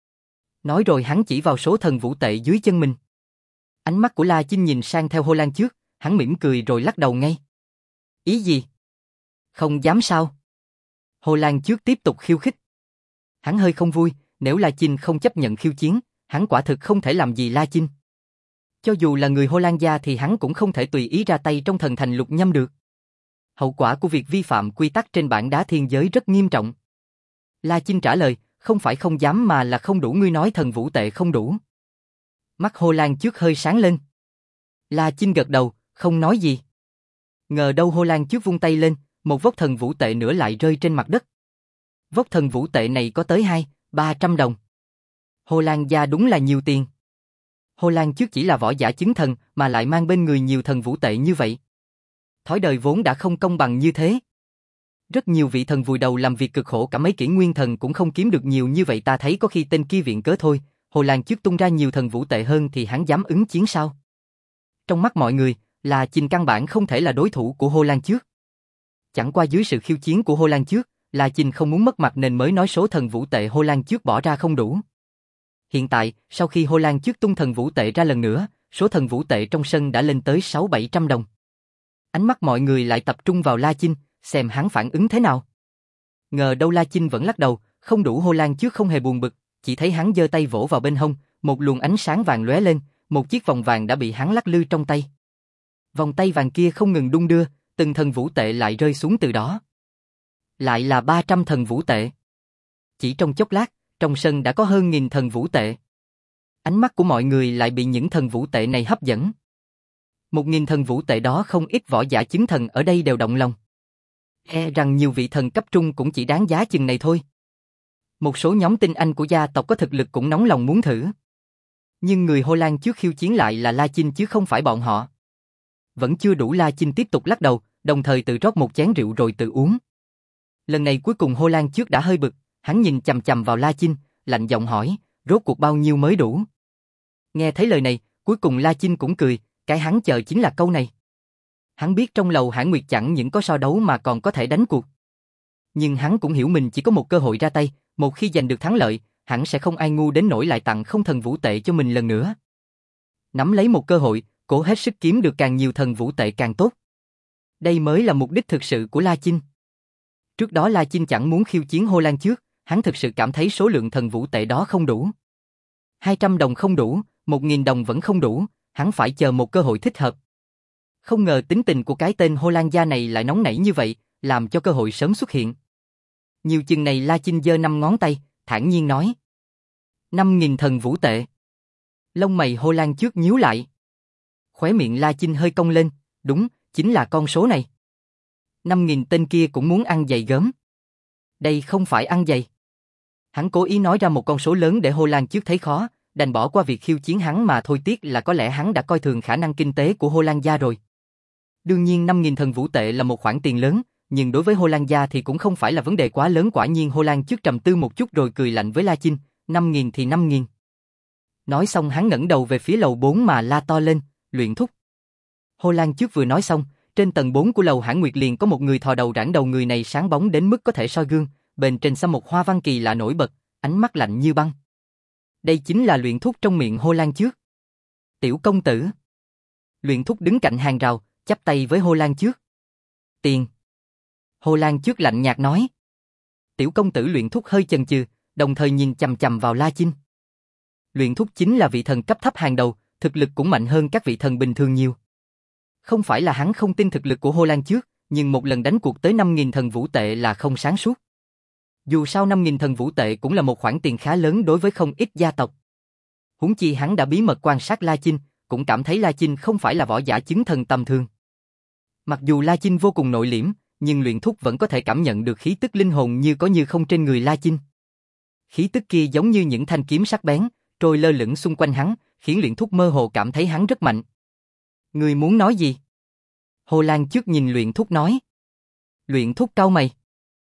Nói rồi hắn chỉ vào số thần vũ tệ dưới chân mình. Ánh mắt của La Chinh nhìn sang theo Hồ Lan Trước, hắn mỉm cười rồi lắc đầu ngay. "Ý gì? Không dám sao?" Hồ Lan Trước tiếp tục khiêu khích. Hắn hơi không vui, nếu La Chinh không chấp nhận khiêu chiến, hắn quả thực không thể làm gì La Chinh. Cho dù là người Hồ Lan gia thì hắn cũng không thể tùy ý ra tay trong thần thành lục nhâm được. Hậu quả của việc vi phạm quy tắc trên bảng đá thiên giới rất nghiêm trọng. La Chinh trả lời, "Không phải không dám mà là không đủ." "Ngươi nói thần vũ tệ không đủ?" Mắt Hồ Lan Trước hơi sáng lên. La Chinh gật đầu, không nói gì. Ngờ đâu Hồ Lan Trước vung tay lên, một vốc thần vũ tệ nữa lại rơi trên mặt đất. Vốc thần vũ tệ này có tới hai, ba trăm đồng. Hồ Lan gia đúng là nhiều tiền. Hồ Lan Trước chỉ là võ giả chứng thần mà lại mang bên người nhiều thần vũ tệ như vậy. Thói đời vốn đã không công bằng như thế. Rất nhiều vị thần vùi đầu làm việc cực khổ cả mấy kỷ nguyên thần cũng không kiếm được nhiều như vậy. Ta thấy có khi tên kia viện cớ thôi. Hồ Lan Trước tung ra nhiều thần vũ tệ hơn thì hắn dám ứng chiến sao? Trong mắt mọi người, La Chinh căn bản không thể là đối thủ của Hồ Lan Trước. Chẳng qua dưới sự khiêu chiến của Hồ Lan Trước, La Chinh không muốn mất mặt nên mới nói số thần vũ tệ Hồ Lan Trước bỏ ra không đủ. Hiện tại, sau khi Hồ Lan Trước tung thần vũ tệ ra lần nữa, số thần vũ tệ trong sân đã lên tới sáu bảy trăm đồng. Ánh mắt mọi người lại tập trung vào La Chinh, xem hắn phản ứng thế nào. Ngờ đâu La Chinh vẫn lắc đầu, không đủ. Hồ Lan Trước không hề buồn bực, chỉ thấy hắn giơ tay vỗ vào bên hông, một luồng ánh sáng vàng lóe lên, một chiếc vòng vàng đã bị hắn lắc lư trong tay. Vòng tay vàng kia không ngừng đung đưa, từng thần vũ tệ lại rơi xuống từ đó. Lại là ba trăm thần vũ tệ. Chỉ trong chốc lát, trong sân đã có hơn nghìn thần vũ tệ. Ánh mắt của mọi người lại bị những thần vũ tệ này hấp dẫn. Một nghìn thần vũ tệ đó không ít võ giả chứng thần ở đây đều động lòng. E rằng nhiều vị thần cấp trung cũng chỉ đáng giá chừng này thôi. Một số nhóm tinh anh của gia tộc có thực lực cũng nóng lòng muốn thử. Nhưng người Hồ Lan Trước khiêu chiến lại là La Chinh chứ không phải bọn họ. Vẫn chưa đủ. La Chinh tiếp tục lắc đầu, đồng thời tự rót một chén rượu rồi tự uống. Lần này cuối cùng Hồ Lan Trước đã hơi bực, hắn nhìn chằm chằm vào La Chinh, lạnh giọng hỏi, rốt cuộc bao nhiêu mới đủ? Nghe thấy lời này, cuối cùng La Chinh cũng cười, cái hắn chờ chính là câu này. Hắn biết trong lầu Hãn Nguyệt chẳng những có so đấu mà còn có thể đánh cuộc. Nhưng hắn cũng hiểu mình chỉ có một cơ hội ra tay, một khi giành được thắng lợi, hẳn sẽ không ai ngu đến nỗi lại tặng không thần vũ tệ cho mình lần nữa. Nắm lấy một cơ hội, cố hết sức kiếm được càng nhiều thần vũ tệ càng tốt. Đây mới là mục đích thực sự của La Chinh. Trước đó La Chinh chẳng muốn khiêu chiến Hồ Lan Trước, hắn thực sự cảm thấy số lượng thần vũ tệ đó không đủ. hai trăm đồng không đủ, một nghìn đồng vẫn không đủ, hắn phải chờ một cơ hội thích hợp. Không ngờ tính tình của cái tên Hồ Lan gia này lại nóng nảy như vậy, làm cho cơ hội sớm xuất hiện. Nhiều chừng này La Chinh giơ năm ngón tay, thản nhiên nói. năm nghìn thần vũ tệ. Lông mày Hồ Lan Trước nhíu lại. Khóe miệng La Chinh hơi cong lên, đúng, chính là con số này. năm nghìn tên kia cũng muốn ăn giày gớm. Đây không phải ăn giày. Hắn cố ý nói ra một con số lớn để Hồ Lan Trước thấy khó, đành bỏ qua việc khiêu chiến hắn mà thôi. Tiếc là có lẽ hắn đã coi thường khả năng kinh tế của Hồ Lan gia rồi. Đương nhiên năm nghìn thần vũ tệ là một khoản tiền lớn, nhưng đối với Hồ Lan gia thì cũng không phải là vấn đề quá lớn. Quả nhiên Hồ Lan Trước trầm tư một chút rồi cười lạnh với La Chinh, năm nghìn thì năm nghìn. Nói xong hắn ngẩng đầu về phía lầu bốn mà la to lên, Luyện Thúc. Hồ Lan Trước vừa nói xong, trên tầng bốn của lầu Hãn Nguyệt liền có một người thò đầu rãng đầu. Người này sáng bóng đến mức có thể soi gương, bên trên xăm một hoa văn kỳ lạ nổi bật, ánh mắt lạnh như băng. Đây chính là Luyện Thúc trong miệng Hồ Lan Trước. Tiểu công tử. Luyện Thúc đứng cạnh hàng rào, chắp tay với Hồ Lan Trước. Tiền. Hồ Lan Trước lạnh nhạt nói. Tiểu công tử. Luyện Thúc hơi chần chừ, đồng thời nhìn chằm chằm vào La Chinh. Luyện thúc chính là vị thần cấp thấp hàng đầu, thực lực cũng mạnh hơn các vị thần bình thường nhiều. Không phải là hắn không tin thực lực của Hồ Lan trước, nhưng một lần đánh cuộc tới năm nghìn thần vũ tệ là không sáng suốt. Dù sao năm nghìn thần vũ tệ cũng là một khoản tiền khá lớn đối với không ít gia tộc. Huống chi hắn đã bí mật quan sát La Chinh, cũng cảm thấy La Chinh không phải là võ giả chứng thần tầm thường. Mặc dù La Chinh vô cùng nội liễm, nhưng Luyện thúc vẫn có thể cảm nhận được khí tức linh hồn như có như không trên người La Chinh. Khí tức kia giống như những thanh kiếm sắc bén, trôi lơ lửng xung quanh hắn, khiến Luyện thúc mơ hồ cảm thấy hắn rất mạnh. Ngươi muốn nói gì? Hồ Lan trước nhìn Luyện thúc nói. Luyện thúc cau mày.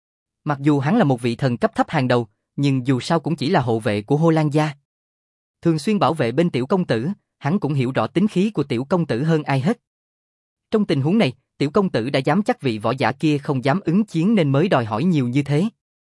Mặc dù hắn là một vị thần cấp thấp hàng đầu, nhưng dù sao cũng chỉ là hộ vệ của Hồ Lan gia. Thường xuyên bảo vệ bên tiểu công tử, hắn cũng hiểu rõ tính khí của tiểu công tử hơn ai hết. Trong tình huống này, tiểu công tử đã dám chắc vị võ giả kia không dám ứng chiến nên mới đòi hỏi nhiều như thế.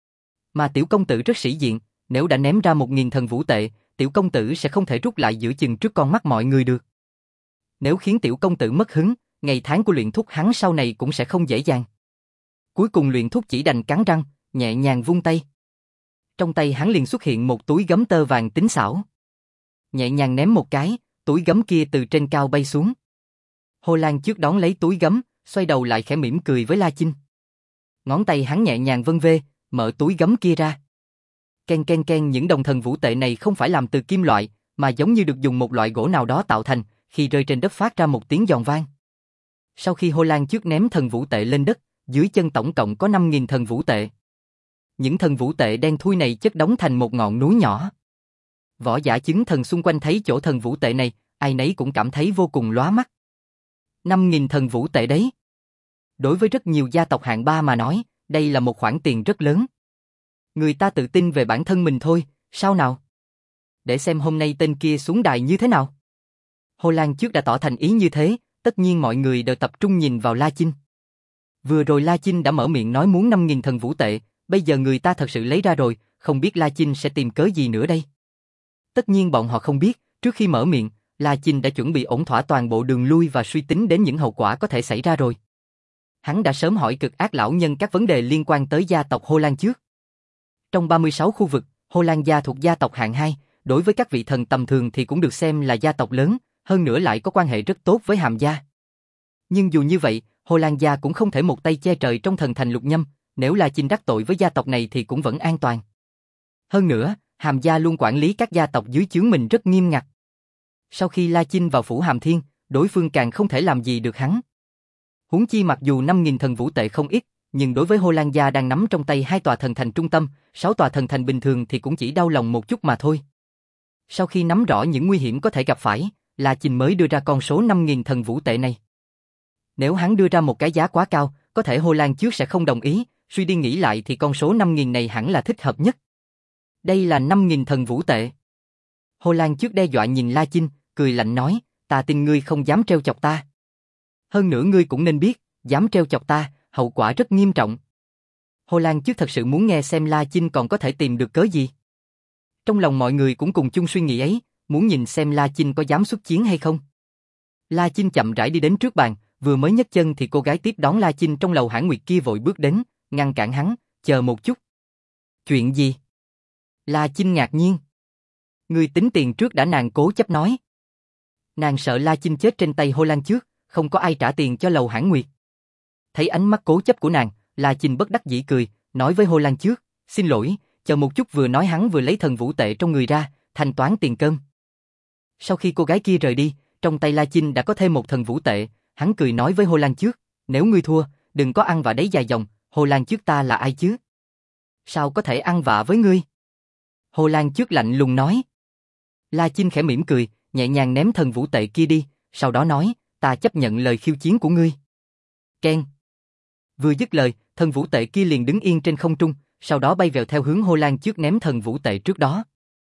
Mà tiểu công tử rất sĩ diện, nếu đã ném ra một nghìn thần vũ tệ, tiểu công tử sẽ không thể rút lại giữa chừng trước con mắt mọi người được. Nếu khiến tiểu công tử mất hứng, ngày tháng của Luyện thúc hắn sau này cũng sẽ không dễ dàng. Cuối cùng Luyện thúc chỉ đành cắn răng, nhẹ nhàng vung tay. Trong tay hắn liền xuất hiện một túi gấm tơ vàng tinh xảo. Nhẹ nhàng ném một cái, túi gấm kia từ trên cao bay xuống. Hồ Lan trước đón lấy túi gấm, xoay đầu lại khẽ mỉm cười với La Chinh. Ngón tay hắn nhẹ nhàng vân vê, mở túi gấm kia ra. Ken ken ken, những đồng thần vũ tệ này không phải làm từ kim loại, mà giống như được dùng một loại gỗ nào đó tạo thành, khi rơi trên đất phát ra một tiếng giòn vang. Sau khi Hồ Lan trước ném thần vũ tệ lên đất, dưới chân tổng cộng có năm nghìn thần vũ tệ. Những thần vũ tệ đen thui này chất đóng thành một ngọn núi nhỏ. Võ giả chứng thần xung quanh thấy chỗ thần vũ tệ này, ai nấy cũng cảm thấy vô cùng lóa mắt. năm nghìn thần vũ tệ đấy. Đối với rất nhiều gia tộc hạng ba mà nói, đây là một khoản tiền rất lớn. Người ta tự tin về bản thân mình thôi, sao nào? Để xem hôm nay tên kia xuống đài như thế nào. Hồ Lan trước đã tỏ thành ý như thế, tất nhiên mọi người đều tập trung nhìn vào La Chinh. Vừa rồi La Chinh đã mở miệng nói muốn năm nghìn thần vũ tệ, bây giờ người ta thật sự lấy ra rồi, không biết La Chinh sẽ tìm cớ gì nữa đây. Tất nhiên bọn họ không biết, trước khi mở miệng, La Chinh đã chuẩn bị ổn thỏa toàn bộ đường lui và suy tính đến những hậu quả có thể xảy ra rồi. Hắn đã sớm hỏi cực ác lão nhân các vấn đề liên quan tới gia tộc Hồ Lan trước. Trong ba mươi sáu khu vực, Hồ Lan gia thuộc gia tộc hạng hai, đối với các vị thần tầm thường thì cũng được xem là gia tộc lớn, hơn nữa lại có quan hệ rất tốt với Hàm gia. Nhưng dù như vậy, Hồ Lan gia cũng không thể một tay che trời trong thần thành Lục Nhâm, nếu La Chinh đắc tội với gia tộc này thì cũng vẫn an toàn. Hơn nữa, Hàm gia luôn quản lý các gia tộc dưới trướng mình rất nghiêm ngặt. Sau khi La Chinh vào phủ Hàm Thiên, đối phương càng không thể làm gì được hắn. Huống chi mặc dù năm nghìn thần vũ tệ không ít, nhưng đối với Hồ Lan gia đang nắm trong tay hai tòa thần thành trung tâm, sáu tòa thần thành bình thường thì cũng chỉ đau lòng một chút mà thôi. Sau khi nắm rõ những nguy hiểm có thể gặp phải, La Chinh mới đưa ra con số năm nghìn thần vũ tệ này. Nếu hắn đưa ra một cái giá quá cao, có thể Hồ Lan trước sẽ không đồng ý, suy đi nghĩ lại thì con số năm nghìn này hẳn là thích hợp nhất. Đây là năm nghìn thần vũ tệ. Hồ Lan trước đe dọa nhìn La Chinh, cười lạnh nói, ta tin ngươi không dám trêu chọc ta. Hơn nữa ngươi cũng nên biết, dám trêu chọc ta, hậu quả rất nghiêm trọng. Hồ Lan trước thật sự muốn nghe xem La Chinh còn có thể tìm được cớ gì. Trong lòng mọi người cũng cùng chung suy nghĩ ấy, muốn nhìn xem La Chinh có dám xuất chiến hay không. La Chinh chậm rãi đi đến trước bàn, vừa mới nhấc chân thì cô gái tiếp đón La Chinh trong lầu Hãn Nguyệt kia vội bước đến, ngăn cản hắn, chờ một chút. Chuyện gì? La Chinh ngạc nhiên. Người tính tiền trước đã, nàng cố chấp nói. Nàng sợ La Chinh chết trên tay Hồ Lan trước, không có ai trả tiền cho lầu Hãn Nguyệt. Thấy ánh mắt cố chấp của nàng, La Chinh bất đắc dĩ cười, nói với Hồ Lan trước, xin lỗi, chờ một chút, vừa nói hắn vừa lấy thần vũ tệ trong người ra, thanh toán tiền cơm. Sau khi cô gái kia rời đi, trong tay La Chinh đã có thêm một thần vũ tệ, hắn cười nói với Hồ Lan trước, nếu ngươi thua, đừng có ăn vạ đấy dài dòng, Hồ Lan trước ta là ai chứ? Sao có thể ăn vạ với ngươi? Hồ Lan trước lạnh lùng nói. La Chinh khẽ mỉm cười, nhẹ nhàng ném thần vũ tệ kia đi, sau đó nói, ta chấp nhận lời khiêu chiến của ngươi. Ken. Vừa dứt lời, thần vũ tệ kia liền đứng yên trên không trung, sau đó bay vèo theo hướng Hồ Lan trước ném thần vũ tệ trước đó.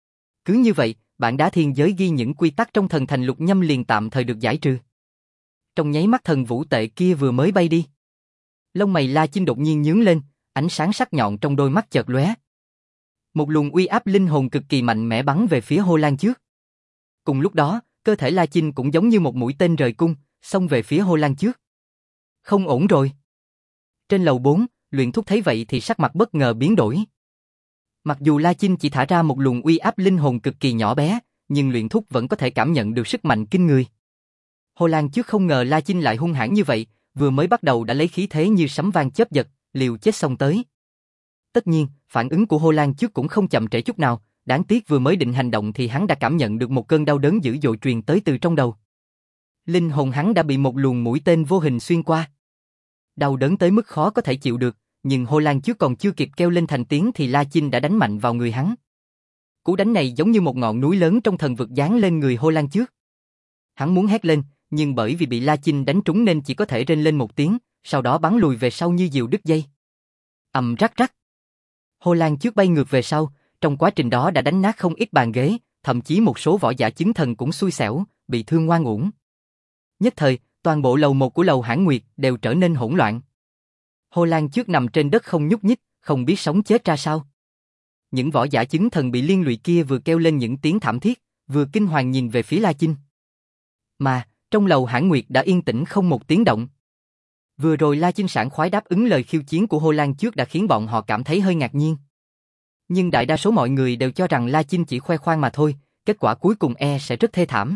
Cứ như vậy, bản đá thiên giới ghi những quy tắc trong thần thành Lục Nhâm liền tạm thời được giải trừ. Trong nháy mắt thần vũ tệ kia vừa mới bay đi, lông mày La Chinh đột nhiên nhướng lên, ánh sáng sắc nhọn trong đôi mắt chợt lóe. Một luồng uy áp linh hồn cực kỳ mạnh mẽ bắn về phía Hồ Lan trước. Cùng lúc đó, cơ thể La Chinh cũng giống như một mũi tên rời cung, xông về phía Hồ Lan trước. Không ổn rồi. Trên lầu bốn, Luyện Thúc thấy vậy thì sắc mặt bất ngờ biến đổi. Mặc dù La Chinh chỉ thả ra một luồng uy áp linh hồn cực kỳ nhỏ bé, nhưng luyện thúc vẫn có thể cảm nhận được sức mạnh kinh người. Hồ Lan Trước không ngờ La Chinh lại hung hãn như vậy, vừa mới bắt đầu đã lấy khí thế như sấm vang chớp giật, liều chết xông tới. Tất nhiên, phản ứng của Hồ Lan Trước cũng không chậm trễ chút nào, đáng tiếc vừa mới định hành động thì hắn đã cảm nhận được một cơn đau đớn dữ dội truyền tới từ trong đầu. Linh hồn hắn đã bị một luồng mũi tên vô hình xuyên qua. Đau đớn tới mức khó có thể chịu được, nhưng Hồ Lan Trước còn chưa kịp kêu lên thành tiếng thì La Chinh đã đánh mạnh vào người hắn. Cú đánh này giống như một ngọn núi lớn trong thần vực giáng lên người Hồ Lan Trước. Hắn muốn hét lên, nhưng bởi vì bị La Chinh đánh trúng nên chỉ có thể rên lên một tiếng, sau đó bắn lùi về sau như diều đứt dây. Ầm rắc rắc. Hồ Lan Trước bay ngược về sau, trong quá trình đó đã đánh nát không ít bàn ghế, thậm chí một số võ giả chứng thần cũng xui xẻo, bị thương ngoan uổng. Nhất thời, toàn bộ lầu một của lầu Hãn Nguyệt đều trở nên hỗn loạn. Hồ Lan Trước nằm trên đất không nhúc nhích, không biết sống chết ra sao. Những võ giả chứng thần bị liên lụy kia vừa kêu lên những tiếng thảm thiết, vừa kinh hoàng nhìn về phía La Chinh. Mà, trong lầu Hãn Nguyệt đã yên tĩnh không một tiếng động. Vừa rồi La Chinh sảng khoái đáp ứng lời khiêu chiến của Hồ Lan Trước đã khiến bọn họ cảm thấy hơi ngạc nhiên. Nhưng đại đa số mọi người đều cho rằng La Chinh chỉ khoe khoang mà thôi, kết quả cuối cùng e sẽ rất thê thảm.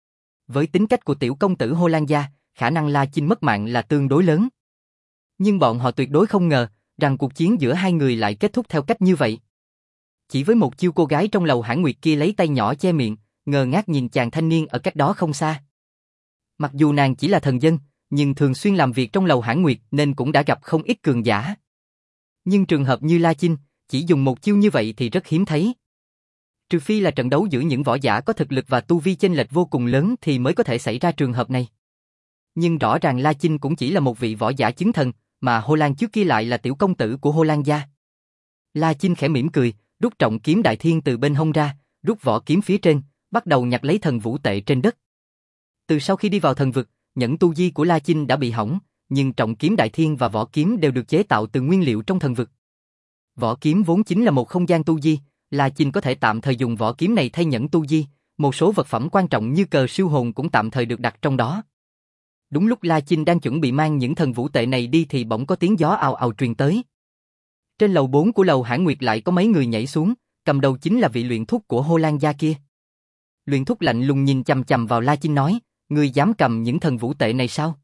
Với tính cách của tiểu công tử Hồ Lan gia, khả năng La Chinh mất mạng là tương đối lớn. Nhưng bọn họ tuyệt đối không ngờ rằng cuộc chiến giữa hai người lại kết thúc theo cách như vậy. Chỉ với một chiêu, cô gái trong lầu Hãn Nguyệt kia lấy tay nhỏ che miệng, ngơ ngác nhìn chàng thanh niên ở cách đó không xa. Mặc dù nàng chỉ là thần dân, nhưng thường xuyên làm việc trong lầu Hãn Nguyệt nên cũng đã gặp không ít cường giả. Nhưng trường hợp như La Chinh, chỉ dùng một chiêu như vậy thì rất hiếm thấy. Trừ phi là trận đấu giữa những võ giả có thực lực và tu vi chênh lệch vô cùng lớn thì mới có thể xảy ra trường hợp này. Nhưng rõ ràng La Chinh cũng chỉ là một vị võ giả chứng thần, mà Hồ Lan Trước kia lại là tiểu công tử của Hồ Lan gia. La Chinh khẽ mỉm cười, rút trọng kiếm đại thiên từ bên hông ra, rút vỏ kiếm phía trên, bắt đầu nhặt lấy thần vũ tệ trên đất. Từ sau khi đi vào thần vực, nhẫn tu di của La Chinh đã bị hỏng, nhưng trọng kiếm đại thiên và vỏ kiếm đều được chế tạo từ nguyên liệu trong thần vực. Vỏ kiếm vốn chính là một không gian tu di, La Chinh có thể tạm thời dùng vỏ kiếm này thay nhẫn tu di, một số vật phẩm quan trọng như cờ siêu hồn cũng tạm thời được đặt trong đó. Đúng lúc La Chinh đang chuẩn bị mang những thần vũ tệ này đi thì bỗng có tiếng gió ào ào truyền tới. Trên lầu bốn của lầu Hãn Nguyệt lại có mấy người nhảy xuống, cầm đầu chính là vị luyện thúc của Hồ Lan gia kia. Luyện thúc lạnh lùng nhìn chằm chằm vào La Chinh nói, ngươi dám cầm những thần vũ tệ này sao?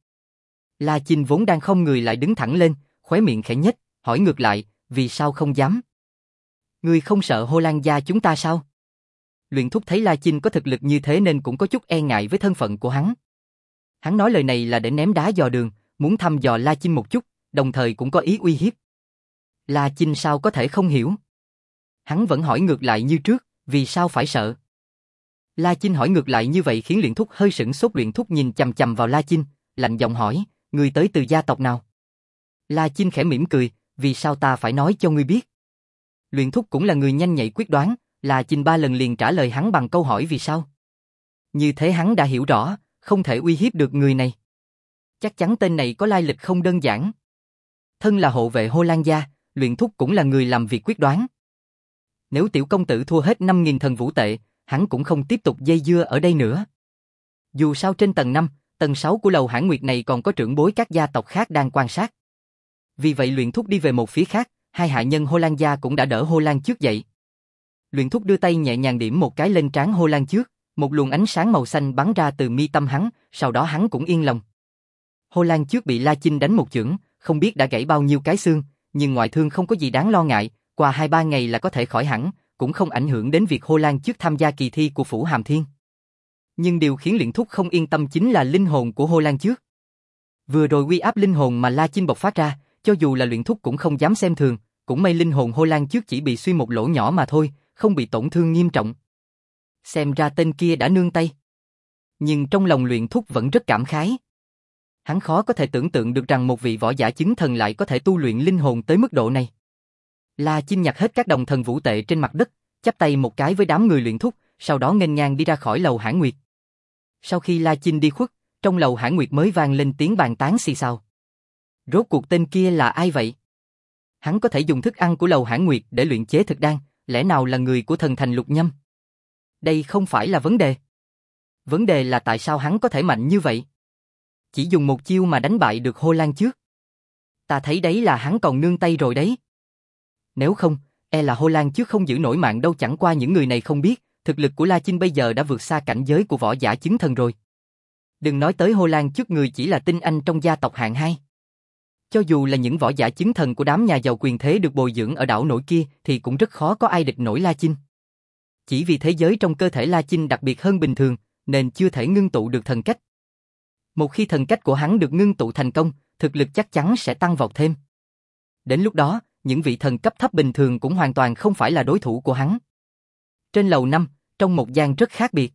La Chinh vốn đang không người lại đứng thẳng lên, khóe miệng khẽ nhếch, hỏi ngược lại, vì sao không dám? Ngươi không sợ Hồ Lan gia chúng ta sao? Luyện thúc thấy La Chinh có thực lực như thế nên cũng có chút e ngại với thân phận của hắn. Hắn nói lời này là để ném đá dò đường, muốn thăm dò La Chinh một chút, đồng thời cũng có ý uy hiếp. La Chinh sao có thể không hiểu? Hắn vẫn hỏi ngược lại như trước, vì sao phải sợ? La Chinh hỏi ngược lại như vậy khiến luyện thúc hơi sửng sốt. Luyện thúc nhìn chằm chằm vào La Chinh, lạnh giọng hỏi, ngươi tới từ gia tộc nào? La Chinh khẽ mỉm cười, vì sao ta phải nói cho ngươi biết? Luyện thúc cũng là người nhanh nhạy quyết đoán, La Chinh ba lần liền trả lời hắn bằng câu hỏi vì sao. Như thế hắn đã hiểu rõ, không thể uy hiếp được người này. Chắc chắn tên này có lai lịch không đơn giản. Thân là hộ vệ Hồ Lan gia, luyện thúc cũng là người làm việc quyết đoán. Nếu tiểu công tử thua hết năm nghìn thần vũ tệ, hắn cũng không tiếp tục dây dưa ở đây nữa. Dù sao trên tầng năm, tầng sáu của lầu Hãn Nguyệt này còn có trưởng bối các gia tộc khác đang quan sát. Vì vậy luyện thúc đi về một phía khác, hai hạ nhân Hồ Lan gia cũng đã đỡ Hồ Lan Trước dậy. Luyện thúc đưa tay nhẹ nhàng điểm một cái lên trán Hồ Lan Trước, một luồng ánh sáng màu xanh bắn ra từ mi tâm hắn, sau đó hắn cũng yên lòng. Hồ Lan Trước bị La Chinh đánh một chưởng, không biết đã gãy bao nhiêu cái xương, nhưng ngoại thương không có gì đáng lo ngại, qua hai ba ngày là có thể khỏi hẳn, cũng không ảnh hưởng đến việc Hồ Lan Trước tham gia kỳ thi của Phủ Hàm Thiên. Nhưng điều khiến luyện thúc không yên tâm chính là linh hồn của Hồ Lan Trước. Vừa rồi uy áp linh hồn mà La Chinh bộc phát ra, cho dù là luyện thúc cũng không dám xem thường, cũng may linh hồn Hồ Lan Trước chỉ bị xuyên một lỗ nhỏ mà thôi, không bị tổn thương nghiêm trọng. Xem ra tên kia đã nương tay. Nhưng trong lòng luyện thúc vẫn rất cảm khái. Hắn khó có thể tưởng tượng được rằng một vị võ giả chứng thần lại có thể tu luyện linh hồn tới mức độ này. La Chinh nhặt hết các đồng thần vũ tệ trên mặt đất, chắp tay một cái với đám người luyện thúc, sau đó nghênh ngang đi ra khỏi lầu Hãn Nguyệt. Sau khi La Chinh đi khuất, trong lầu Hãn Nguyệt mới vang lên tiếng bàn tán xì xào. Rốt cuộc tên kia là ai vậy? Hắn có thể dùng thức ăn của lầu Hãn Nguyệt để luyện chế thực đan, lẽ nào là người của thần thành Lục Nhâm? Đây không phải là vấn đề. Vấn đề là tại sao hắn có thể mạnh như vậy? Chỉ dùng một chiêu mà đánh bại được Hồ Lan Trước. Ta thấy đấy là hắn còn nương tay rồi đấy. Nếu không, e là Hồ Lan Trước không giữ nổi mạng đâu. Chẳng qua những người này không biết, thực lực của La Chinh bây giờ đã vượt xa cảnh giới của võ giả chứng thần rồi. Đừng nói tới Hồ Lan trước người chỉ là tinh anh trong gia tộc hạng hai. Cho dù là những võ giả chứng thần của đám nhà giàu quyền thế được bồi dưỡng ở đảo nổi kia thì cũng rất khó có ai địch nổi La Chinh. Chỉ vì thế giới trong cơ thể La Chinh đặc biệt hơn bình thường, nên chưa thể ngưng tụ được thần cách. Một khi thần cách của hắn được ngưng tụ thành công, thực lực chắc chắn sẽ tăng vọt thêm. Đến lúc đó, những vị thần cấp thấp bình thường cũng hoàn toàn không phải là đối thủ của hắn. Trên lầu năm, trong một gian rất khác biệt.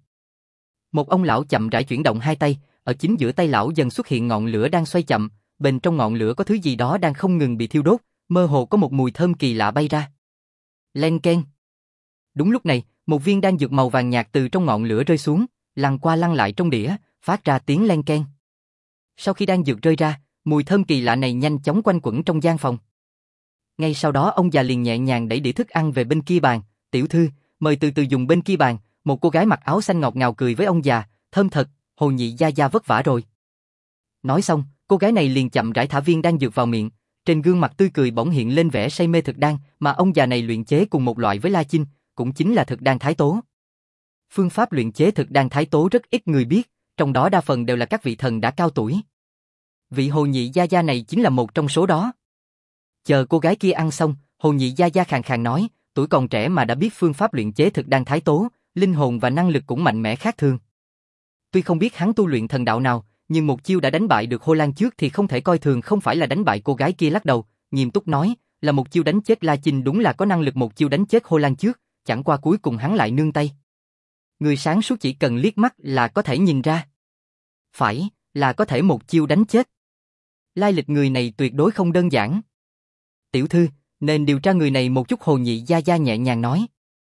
Một ông lão chậm rãi chuyển động hai tay, ở chính giữa tay lão dần xuất hiện ngọn lửa đang xoay chậm, bên trong ngọn lửa có thứ gì đó đang không ngừng bị thiêu đốt, mơ hồ có một mùi thơm kỳ lạ bay ra. Len keng. Đúng lúc này, một viên đan dược màu vàng nhạt từ trong ngọn lửa rơi xuống, lăn qua lăn lại trong đĩa, phát ra tiếng len keng. Sau khi đan dược rơi ra, mùi thơm kỳ lạ này nhanh chóng quanh quẩn trong gian phòng. Ngay sau đó ông già liền nhẹ nhàng đẩy đĩa thức ăn về bên kia bàn, "Tiểu thư, mời từ từ dùng bên kia bàn." Một cô gái mặc áo xanh ngọt ngào cười với ông già, "Thơm thật, Hồ nhị gia gia vất vả rồi." Nói xong, cô gái này liền chậm rãi thả viên đan dược vào miệng, trên gương mặt tươi cười bỗng hiện lên vẻ say mê thực đan mà ông già này luyện chế cùng một loại với La Chinh, cũng chính là thực đan thái tố. Phương pháp luyện chế thực đan thái tố rất ít người biết, trong đó đa phần đều là các vị thần đã cao tuổi. Vị Hồ nhị gia gia này chính là một trong số đó. Chờ cô gái kia ăn xong, Hồ nhị gia gia khàn khàn nói, tuổi còn trẻ mà đã biết phương pháp luyện chế thực đan thái tố, linh hồn và năng lực cũng mạnh mẽ khác thường. Tuy không biết hắn tu luyện thần đạo nào, nhưng một chiêu đã đánh bại được Hồ Lan trước thì không thể coi thường. Không phải là đánh bại cô gái kia lắc đầu, nghiêm túc nói, là một chiêu đánh chết La Chinh. Đúng là có năng lực một chiêu đánh chết Hồ Lan trước, chẳng qua cuối cùng hắn lại nương tay. Người sáng suốt chỉ cần liếc mắt là có thể nhìn ra. Phải, là có thể một chiêu đánh chết. Lai lịch người này tuyệt đối không đơn giản. Tiểu thư, nên điều tra người này một chút. Hồ nhị gia gia nhẹ nhàng nói.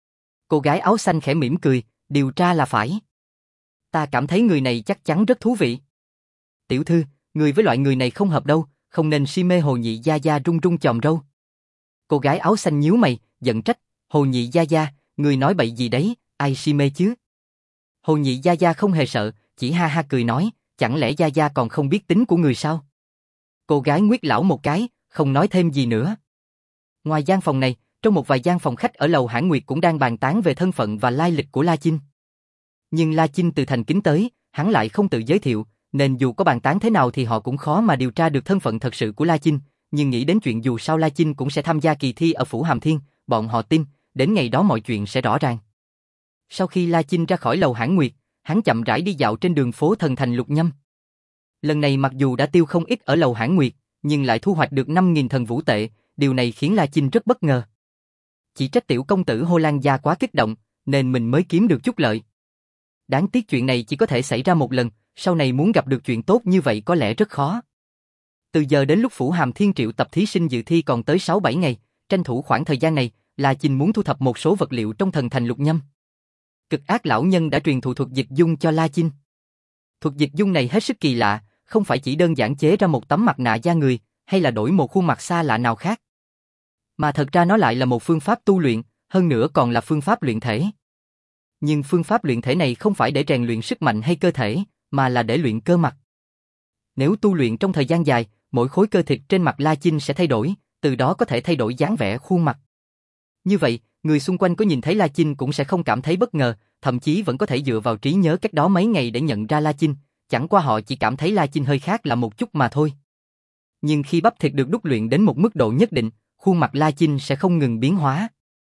Cô gái áo xanh khẽ mỉm cười, điều tra là phải. Ta cảm thấy người này chắc chắn rất thú vị. Tiểu thư, người với loại người này không hợp đâu, không nên si mê. Hồ nhị gia gia rung rung chòm râu. Cô gái áo xanh nhíu mày, giận trách, Hồ nhị gia gia, người nói bậy gì đấy, ai si mê chứ? Hồ nhị gia gia không hề sợ, chỉ ha ha cười nói, chẳng lẽ gia gia còn không biết tính của người sao? Cô gái nguyết lão một cái, không nói thêm gì nữa. Ngoài gian phòng này, trong một vài gian phòng khách ở lầu Hãn Nguyệt cũng đang bàn tán về thân phận và lai lịch của La Chinh. Nhưng La Chinh từ thành kính tới, hắn lại không tự giới thiệu, nên dù có bàn tán thế nào thì họ cũng khó mà điều tra được thân phận thật sự của La Chinh. Nhưng nghĩ đến chuyện dù sao La Chinh cũng sẽ tham gia kỳ thi ở Phủ Hàm Thiên, bọn họ tin, đến ngày đó mọi chuyện sẽ rõ ràng. Sau khi La Chinh ra khỏi lầu Hãn Nguyệt, hắn chậm rãi đi dạo trên đường phố thần thành Lục Nhâm. Lần này mặc dù đã tiêu không ít ở lầu Hãn Nguyệt, nhưng lại thu hoạch được năm nghìn thần vũ tệ, điều này khiến La Chinh rất bất ngờ. Chỉ trách tiểu công tử Hồ Lan gia quá kích động, nên mình mới kiếm được chút lợi. Đáng tiếc chuyện này chỉ có thể xảy ra một lần, sau này muốn gặp được chuyện tốt như vậy có lẽ rất khó. Từ giờ đến lúc Phủ Hàm Thiên triệu tập thí sinh dự thi còn tới sáu bảy ngày, tranh thủ khoảng thời gian này, La Chinh muốn thu thập một số vật liệu trong thần thành Lục Nhâm. Cực ác lão nhân đã truyền thụ thuật dịch dung cho La Chinh. Thuật dịch dung này hết sức kỳ lạ, không phải chỉ đơn giản chế ra một tấm mặt nạ da người, hay là đổi một khuôn mặt xa lạ nào khác. Mà thật ra nó lại là một phương pháp tu luyện, hơn nữa còn là phương pháp luyện thể. Nhưng phương pháp luyện thể này không phải để rèn luyện sức mạnh hay cơ thể, mà là để luyện cơ mặt. Nếu tu luyện trong thời gian dài, mỗi khối cơ thịt trên mặt La Chinh sẽ thay đổi, từ đó có thể thay đổi dáng vẻ khuôn mặt. Như vậy, người xung quanh có nhìn thấy La Chinh cũng sẽ không cảm thấy bất ngờ, thậm chí vẫn có thể dựa vào trí nhớ cách đó mấy ngày để nhận ra La Chinh, chẳng qua họ chỉ cảm thấy La Chinh hơi khác lạ một chút mà thôi. Nhưng khi bắp thịt được đúc luyện đến một mức độ nhất định, khuôn mặt La Chinh sẽ không ngừng biến hóa.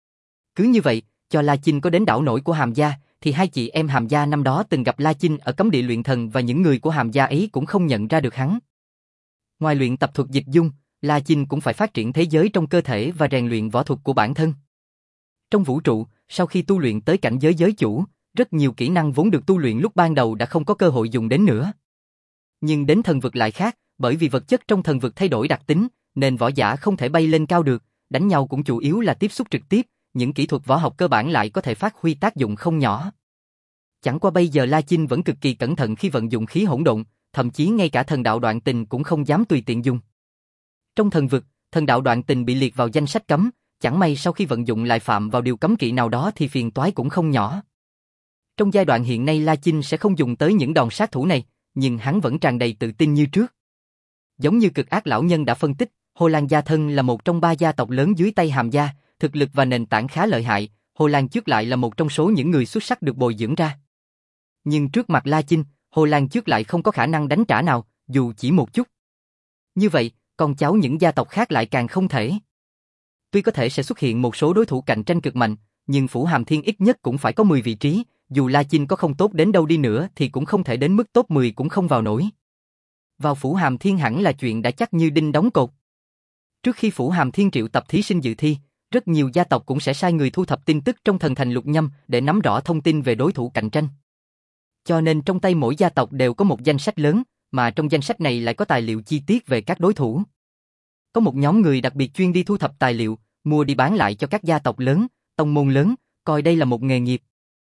Cứ như vậy, cho La Chinh có đến đảo nổi của Hàm gia, thì hai chị em Hàm gia năm đó từng gặp La Chinh ở cấm địa luyện thần và những người của Hàm gia ấy cũng không nhận ra được hắn. Ngoài luyện tập thuật dịch dung, La Chinh cũng phải phát triển thế giới trong cơ thể và rèn luyện võ thuật của bản thân. Trong vũ trụ, sau khi tu luyện tới cảnh giới giới chủ, rất nhiều kỹ năng vốn được tu luyện lúc ban đầu đã không có cơ hội dùng đến nữa. Nhưng đến thần vực lại khác, bởi vì vật chất trong thần vực thay đổi đặc tính, nên võ giả không thể bay lên cao được, đánh nhau cũng chủ yếu là tiếp xúc trực tiếp, những kỹ thuật võ học cơ bản lại có thể phát huy tác dụng không nhỏ. Chẳng qua bây giờ La Chinh vẫn cực kỳ cẩn thận khi vận dụng khí hỗn độn, thậm chí ngay cả thần đạo đoạn tình cũng không dám tùy tiện dùng. Trong thần vực, thần đạo đoạn tình bị liệt vào danh sách cấm, chẳng may sau khi vận dụng lại phạm vào điều cấm kỵ nào đó thì phiền toái cũng không nhỏ. Trong giai đoạn hiện nay La Chinh sẽ không dùng tới những đòn sát thủ này, nhưng hắn vẫn tràn đầy tự tin như trước. Giống như cực ác lão nhân đã phân tích, Hồ Lan gia thân là một trong ba gia tộc lớn dưới tay Hàm gia, thực lực và nền tảng khá lợi hại, Hồ Lan Chước lại là một trong số những người xuất sắc được bồi dưỡng ra. Nhưng trước mặt La Chinh, Hồ Lan Chước lại không có khả năng đánh trả nào, dù chỉ một chút. Như vậy, con cháu những gia tộc khác lại càng không thể. Tuy có thể sẽ xuất hiện một số đối thủ cạnh tranh cực mạnh, nhưng Phủ Hàm Thiên ít nhất cũng phải có mười vị trí, dù La Chinh có không tốt đến đâu đi nữa thì cũng không thể đến mức top mười cũng không vào nổi. Vào Phủ Hàm Thiên hẳn là chuyện đã chắc như đinh đóng cột. Trước khi Phủ Hàm Thiên triệu tập thí sinh dự thi, rất nhiều gia tộc cũng sẽ sai người thu thập tin tức trong thần thành Lục Nhâm để nắm rõ thông tin về đối thủ cạnh tranh. Cho nên trong tay mỗi gia tộc đều có một danh sách lớn, mà trong danh sách này lại có tài liệu chi tiết về các đối thủ. Có một nhóm người đặc biệt chuyên đi thu thập tài liệu, mua đi bán lại cho các gia tộc lớn, tông môn lớn, coi đây là một nghề nghiệp.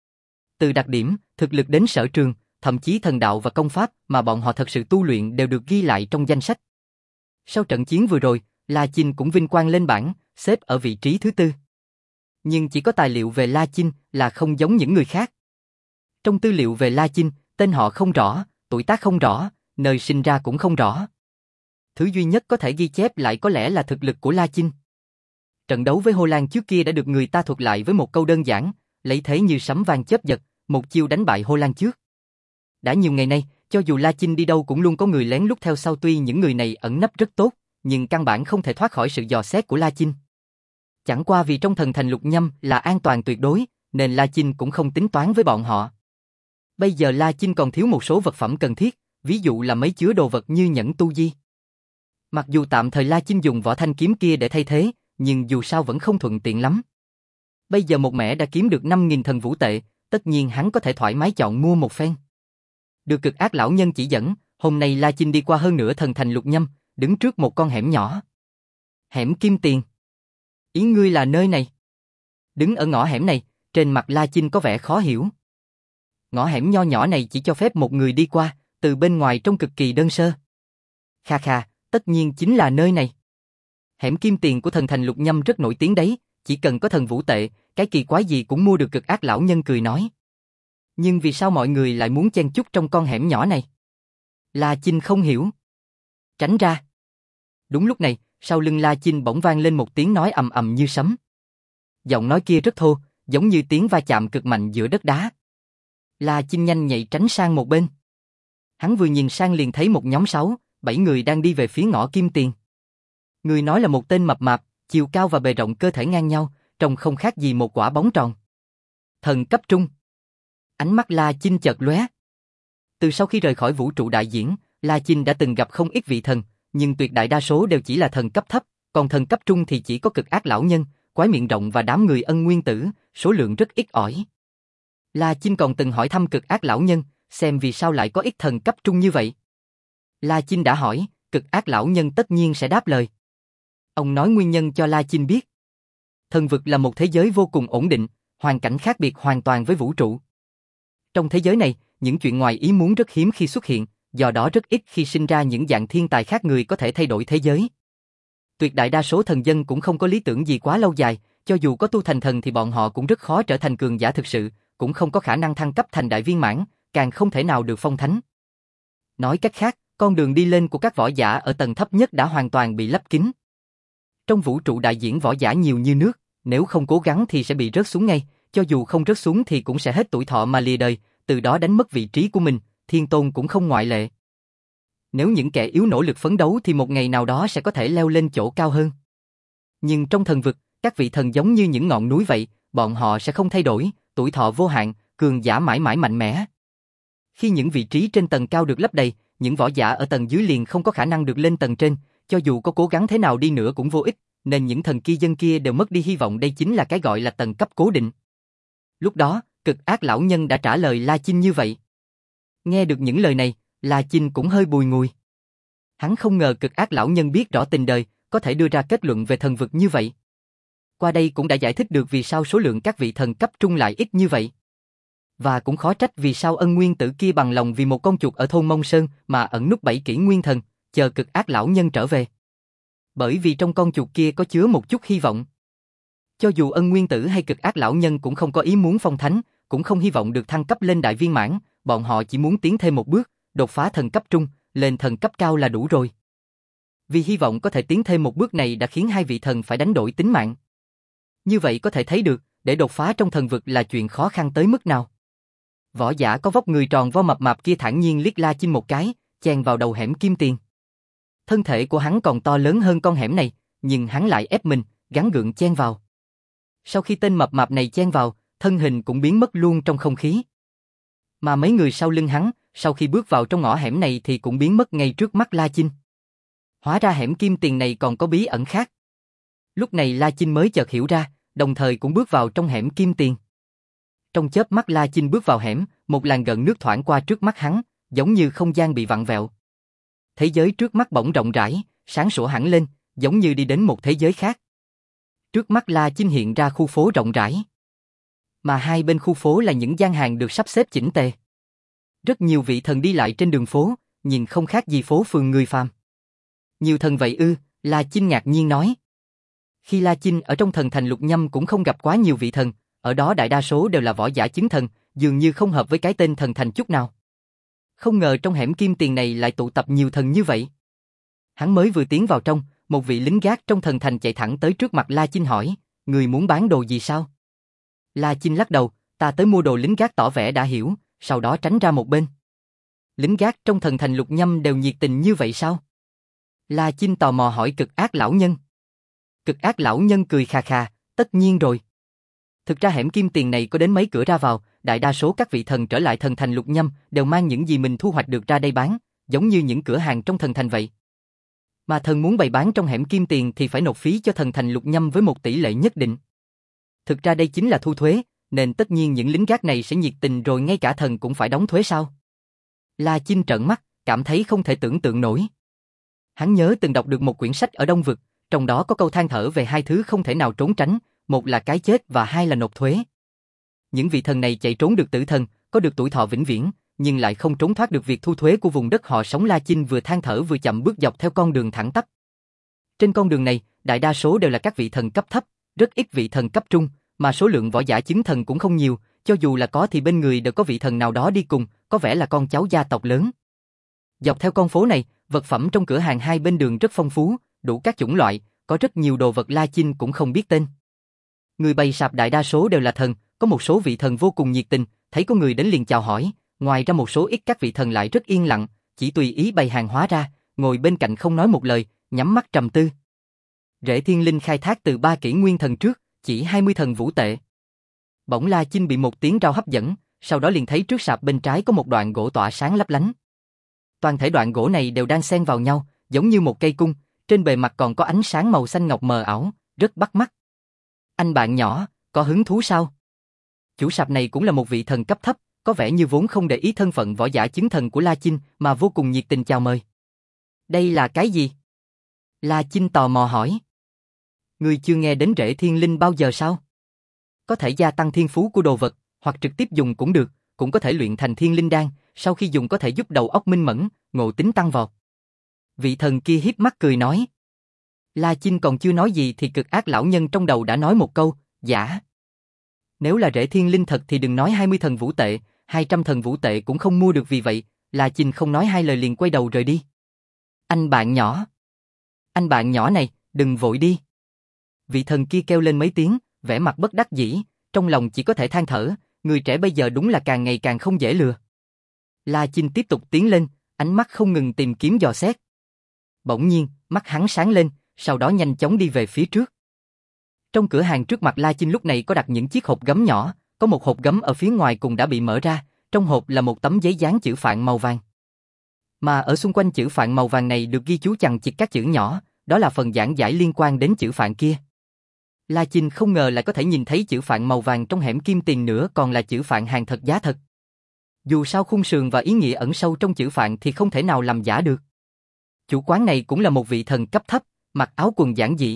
Từ đặc điểm, thực lực đến sở trường, thậm chí thần đạo và công pháp mà bọn họ thật sự tu luyện đều được ghi lại trong danh sách. Sau trận chiến vừa rồi, La Chinh cũng vinh quang lên bảng, xếp ở vị trí thứ tư. Nhưng chỉ có tài liệu về La Chinh là không giống những người khác. Trong tư liệu về La Chinh, tên họ không rõ, tuổi tác không rõ, nơi sinh ra cũng không rõ. Thứ duy nhất có thể ghi chép lại có lẽ là thực lực của La Chinh. Trận đấu với Hồ Lan trước kia đã được người ta thuật lại với một câu đơn giản, lấy thế như sấm vang chớp giật, một chiêu đánh bại Hồ Lan trước. Đã nhiều ngày nay, cho dù La Chinh đi đâu cũng luôn có người lén lút theo sau, tuy những người này ẩn nấp rất tốt, nhưng căn bản không thể thoát khỏi sự dò xét của La Chinh. Chẳng qua vì trong thần thành Lục Nhâm là an toàn tuyệt đối, nên La Chinh cũng không tính toán với bọn họ. Bây giờ La Chinh còn thiếu một số vật phẩm cần thiết, ví dụ là mấy chứa đồ vật như nhẫn tu di. Mặc dù tạm thời La Chinh dùng vỏ thanh kiếm kia để thay thế, nhưng dù sao vẫn không thuận tiện lắm. Bây giờ một mẻ đã kiếm được năm nghìn thần vũ tệ, tất nhiên hắn có thể thoải mái chọn mua một phen. Được Cực Ác lão nhân chỉ dẫn, hôm nay La Chinh đi qua hơn nửa thần thành Lục Nhâm, đứng trước một con hẻm nhỏ. Hẻm Kim Tiền. Ý ngươi là nơi này? Đứng ở ngõ hẻm này, trên mặt La Chinh có vẻ khó hiểu. Ngõ hẻm nho nhỏ này chỉ cho phép một người đi qua, từ bên ngoài trông cực kỳ đơn sơ. Kha kha, tất nhiên chính là nơi này. Hẻm Kim Tiền của thần thành Lục Nhâm rất nổi tiếng đấy, chỉ cần có thần vũ tệ, cái kỳ quái gì cũng mua được. Cực Ác lão nhân cười nói. Nhưng vì sao mọi người lại muốn chen chúc trong con hẻm nhỏ này? La Chinh không hiểu. Tránh ra. Đúng lúc này, sau lưng La Chinh bỗng vang lên một tiếng nói ầm ầm như sấm. Giọng nói kia rất thô, giống như tiếng va chạm cực mạnh giữa đất đá. La Chinh nhanh nhạy tránh sang một bên. Hắn vừa nhìn sang liền thấy một nhóm sáu, bảy người đang đi về phía ngõ Kim Tiền. Người nói là một tên mập mạp, chiều cao và bề rộng cơ thể ngang nhau, trông không khác gì một quả bóng tròn. Thần cấp trung. Ánh mắt La Chinh chợt lóe. Từ sau khi rời khỏi vũ trụ đại diễn, La Chinh đã từng gặp không ít vị thần, nhưng tuyệt đại đa số đều chỉ là thần cấp thấp, còn thần cấp trung thì chỉ có Cực Ác lão nhân, Quái miệng rộng và đám người Ân Nguyên Tử, số lượng rất ít ỏi. La Chinh còn từng hỏi thăm Cực Ác lão nhân, xem vì sao lại có ít thần cấp trung như vậy. La Chinh đã hỏi, Cực Ác lão nhân tất nhiên sẽ đáp lời. Ông nói nguyên nhân cho La Chinh biết. Thần vực là một thế giới vô cùng ổn định, hoàn cảnh khác biệt hoàn toàn với vũ trụ. Trong thế giới này, những chuyện ngoài ý muốn rất hiếm khi xuất hiện, do đó rất ít khi sinh ra những dạng thiên tài khác người có thể thay đổi thế giới. Tuyệt đại đa số thần dân cũng không có lý tưởng gì quá lâu dài, cho dù có tu thành thần thì bọn họ cũng rất khó trở thành cường giả thực sự, cũng không có khả năng thăng cấp thành đại viên mãn, càng không thể nào được phong thánh. Nói cách khác, con đường đi lên của các võ giả ở tầng thấp nhất đã hoàn toàn bị lấp kín. Trong vũ trụ đại diễn võ giả nhiều như nước, nếu không cố gắng thì sẽ bị rớt xuống ngay, cho dù không rớt xuống thì cũng sẽ hết tuổi thọ mà lìa đời, từ đó đánh mất vị trí của mình, Thiên Tôn cũng không ngoại lệ. Nếu những kẻ yếu nỗ lực phấn đấu thì một ngày nào đó sẽ có thể leo lên chỗ cao hơn. Nhưng trong thần vực, các vị thần giống như những ngọn núi vậy, bọn họ sẽ không thay đổi, tuổi thọ vô hạn, cường giả mãi mãi mạnh mẽ. Khi những vị trí trên tầng cao được lấp đầy, những võ giả ở tầng dưới liền không có khả năng được lên tầng trên, cho dù có cố gắng thế nào đi nữa cũng vô ích, nên những thần kia dân kia đều mất đi hy vọng. Đây chính là cái gọi là tầng cấp cố định. Lúc đó, Cực Ác lão nhân đã trả lời La Chinh như vậy. Nghe được những lời này, La Chinh cũng hơi bùi ngùi. Hắn không ngờ Cực Ác lão nhân biết rõ tình đời, có thể đưa ra kết luận về thần vực như vậy. Qua đây cũng đã giải thích được vì sao số lượng các vị thần cấp trung lại ít như vậy. Và cũng khó trách vì sao Ân Nguyên Tử kia bằng lòng vì một con chuột ở thôn Mông Sơn mà ẩn núp bảy kỷ nguyên thần, chờ Cực Ác lão nhân trở về. Bởi vì trong con chuột kia có chứa một chút hy vọng. Cho dù Ân Nguyên Tử hay Cực Ác lão nhân cũng không có ý muốn phong thánh, cũng không hy vọng được thăng cấp lên đại viên mãn, bọn họ chỉ muốn tiến thêm một bước, đột phá thần cấp trung, lên thần cấp cao là đủ rồi. Vì hy vọng có thể tiến thêm một bước này đã khiến hai vị thần phải đánh đổi tính mạng. Như vậy có thể thấy được, để đột phá trong thần vực là chuyện khó khăn tới mức nào. Võ giả có vóc người tròn vo mập mạp kia thản nhiên liếc La Chinh một cái, chen vào đầu hẻm kim tiền. Thân thể của hắn còn to lớn hơn con hẻm này, nhưng hắn lại ép mình, gắng gượng chen vào. Sau khi tên mập mạp này chen vào, thân hình cũng biến mất luôn trong không khí. Mà mấy người sau lưng hắn, sau khi bước vào trong ngõ hẻm này thì cũng biến mất ngay trước mắt La Chinh. Hóa ra hẻm kim tiền này còn có bí ẩn khác. Lúc này La Chinh mới chợt hiểu ra, đồng thời cũng bước vào trong hẻm kim tiền. Trong chớp mắt La Chinh bước vào hẻm, một làn gợn nước thoảng qua trước mắt hắn, giống như không gian bị vặn vẹo. Thế giới trước mắt bỗng rộng rãi, sáng sủa hẳn lên, giống như đi đến một thế giới khác. Trước mắt La Chinh hiện ra khu phố rộng rãi. Mà hai bên khu phố là những gian hàng được sắp xếp chỉnh tề. Rất nhiều vị thần đi lại trên đường phố, nhìn không khác gì phố phường người phàm. Nhiều thần vậy ư, La Chinh ngạc nhiên nói. Khi La Chinh ở trong thần thành Lục Nhâm cũng không gặp quá nhiều vị thần, ở đó đại đa số đều là võ giả chứng thần, dường như không hợp với cái tên thần thành chút nào. Không ngờ trong hẻm kim tiền này lại tụ tập nhiều thần như vậy. Hắn mới vừa tiến vào trong, một vị lính gác trong thần thành chạy thẳng tới trước mặt La Chinh hỏi, người muốn bán đồ gì sao? La Chinh lắc đầu, ta tới mua đồ. Lính gác tỏ vẻ đã hiểu, sau đó tránh ra một bên. Lính gác trong thần thành Lục Nhâm đều nhiệt tình như vậy sao? La Chinh tò mò hỏi Cực Ác lão nhân. Cực Ác lão nhân cười khà khà, tất nhiên rồi. Thực ra hẻm kim tiền này có đến mấy cửa ra vào, đại đa số các vị thần trở lại thần thành Lục Nhâm đều mang những gì mình thu hoạch được ra đây bán, giống như những cửa hàng trong thần thành vậy. Mà thần muốn bày bán trong hẻm kim tiền thì phải nộp phí cho thần thành Lục Nhâm với một tỷ lệ nhất định. Thực ra đây chính là thu thuế, nên tất nhiên những lính gác này sẽ nhiệt tình rồi ngay cả thần cũng phải đóng thuế sao? La Chinh trợn mắt, cảm thấy không thể tưởng tượng nổi. Hắn nhớ từng đọc được một quyển sách ở Đông Vực, trong đó có câu than thở về hai thứ không thể nào trốn tránh, một là cái chết và hai là nộp thuế. Những vị thần này chạy trốn được tử thần, có được tuổi thọ vĩnh viễn, nhưng lại không trốn thoát được việc thu thuế của vùng đất họ sống. La Chinh vừa than thở vừa chậm bước dọc theo con đường thẳng tắp. Trên con đường này, đại đa số đều là các vị thần cấp thấp, rất ít vị thần cấp trung, mà số lượng võ giả chứng thần cũng không nhiều, cho dù là có thì bên người đều có vị thần nào đó đi cùng, có vẻ là con cháu gia tộc lớn. Dọc theo con phố này, vật phẩm trong cửa hàng hai bên đường rất phong phú, đủ các chủng loại, có rất nhiều đồ vật La Chinh cũng không biết tên. Người bày sạp đại đa số đều là thần, có một số vị thần vô cùng nhiệt tình, thấy có người đến liền chào hỏi, ngoài ra một số ít các vị thần lại rất yên lặng, chỉ tùy ý bày hàng hóa ra, ngồi bên cạnh không nói một lời, nhắm mắt trầm tư. Rễ Thiên Linh khai thác từ ba kỷ nguyên thần trước, chỉ hai mươi thần vũ tệ. Bỗng La Chinh bị một tiếng rao hấp dẫn, sau đó liền thấy trước sạp bên trái có một đoạn gỗ tỏa sáng lấp lánh. Toàn thể đoạn gỗ này đều đang xen vào nhau, giống như một cây cung, trên bề mặt còn có ánh sáng màu xanh ngọc mờ ảo, rất bắt mắt. Anh bạn nhỏ, có hứng thú sao? Chủ sạp này cũng là một vị thần cấp thấp, có vẻ như vốn không để ý thân phận võ giả chứng thần của La Chinh mà vô cùng nhiệt tình chào mời. Đây là cái gì? La Chinh tò mò hỏi. Ngươi chưa nghe đến rễ thiên linh bao giờ sao? Có thể gia tăng thiên phú của đồ vật, hoặc trực tiếp dùng cũng được, cũng có thể luyện thành thiên linh đan, sau khi dùng có thể giúp đầu óc minh mẫn, ngộ tính tăng vọt. Vị thần kia híp mắt cười nói. La Chinh còn chưa nói gì thì Cực Ác lão nhân trong đầu đã nói một câu, giả. Nếu là rễ thiên linh thật thì đừng nói hai mươi thần vũ tệ, hai trăm thần vũ tệ cũng không mua được. Vì vậy, La Chinh không nói hai lời liền quay đầu rời đi. Anh bạn nhỏ. Anh bạn nhỏ này, đừng vội đi. Vị thần kia kêu lên mấy tiếng, vẻ mặt bất đắc dĩ, trong lòng chỉ có thể than thở, người trẻ bây giờ đúng là càng ngày càng không dễ lừa. La Chinh tiếp tục tiến lên, ánh mắt không ngừng tìm kiếm dò xét. Bỗng nhiên, mắt hắn sáng lên, sau đó nhanh chóng đi về phía trước. Trong cửa hàng trước mặt La Chinh lúc này có đặt những chiếc hộp gấm nhỏ, có một hộp gấm ở phía ngoài cùng đã bị mở ra, trong hộp là một tấm giấy dán chữ phạn màu vàng. Mà ở xung quanh chữ phạn màu vàng này được ghi chú chằng chịt các chữ nhỏ, đó là phần giảng giải liên quan đến chữ phạn kia. La Chinh không ngờ lại có thể nhìn thấy chữ phạn màu vàng trong hẻm kim tiền nữa, còn là chữ phạn hàng thật giá thật. Dù sao khung sườn và ý nghĩa ẩn sâu trong chữ phạn thì không thể nào làm giả được. Chủ quán này cũng là một vị thần cấp thấp, mặc áo quần giản dị.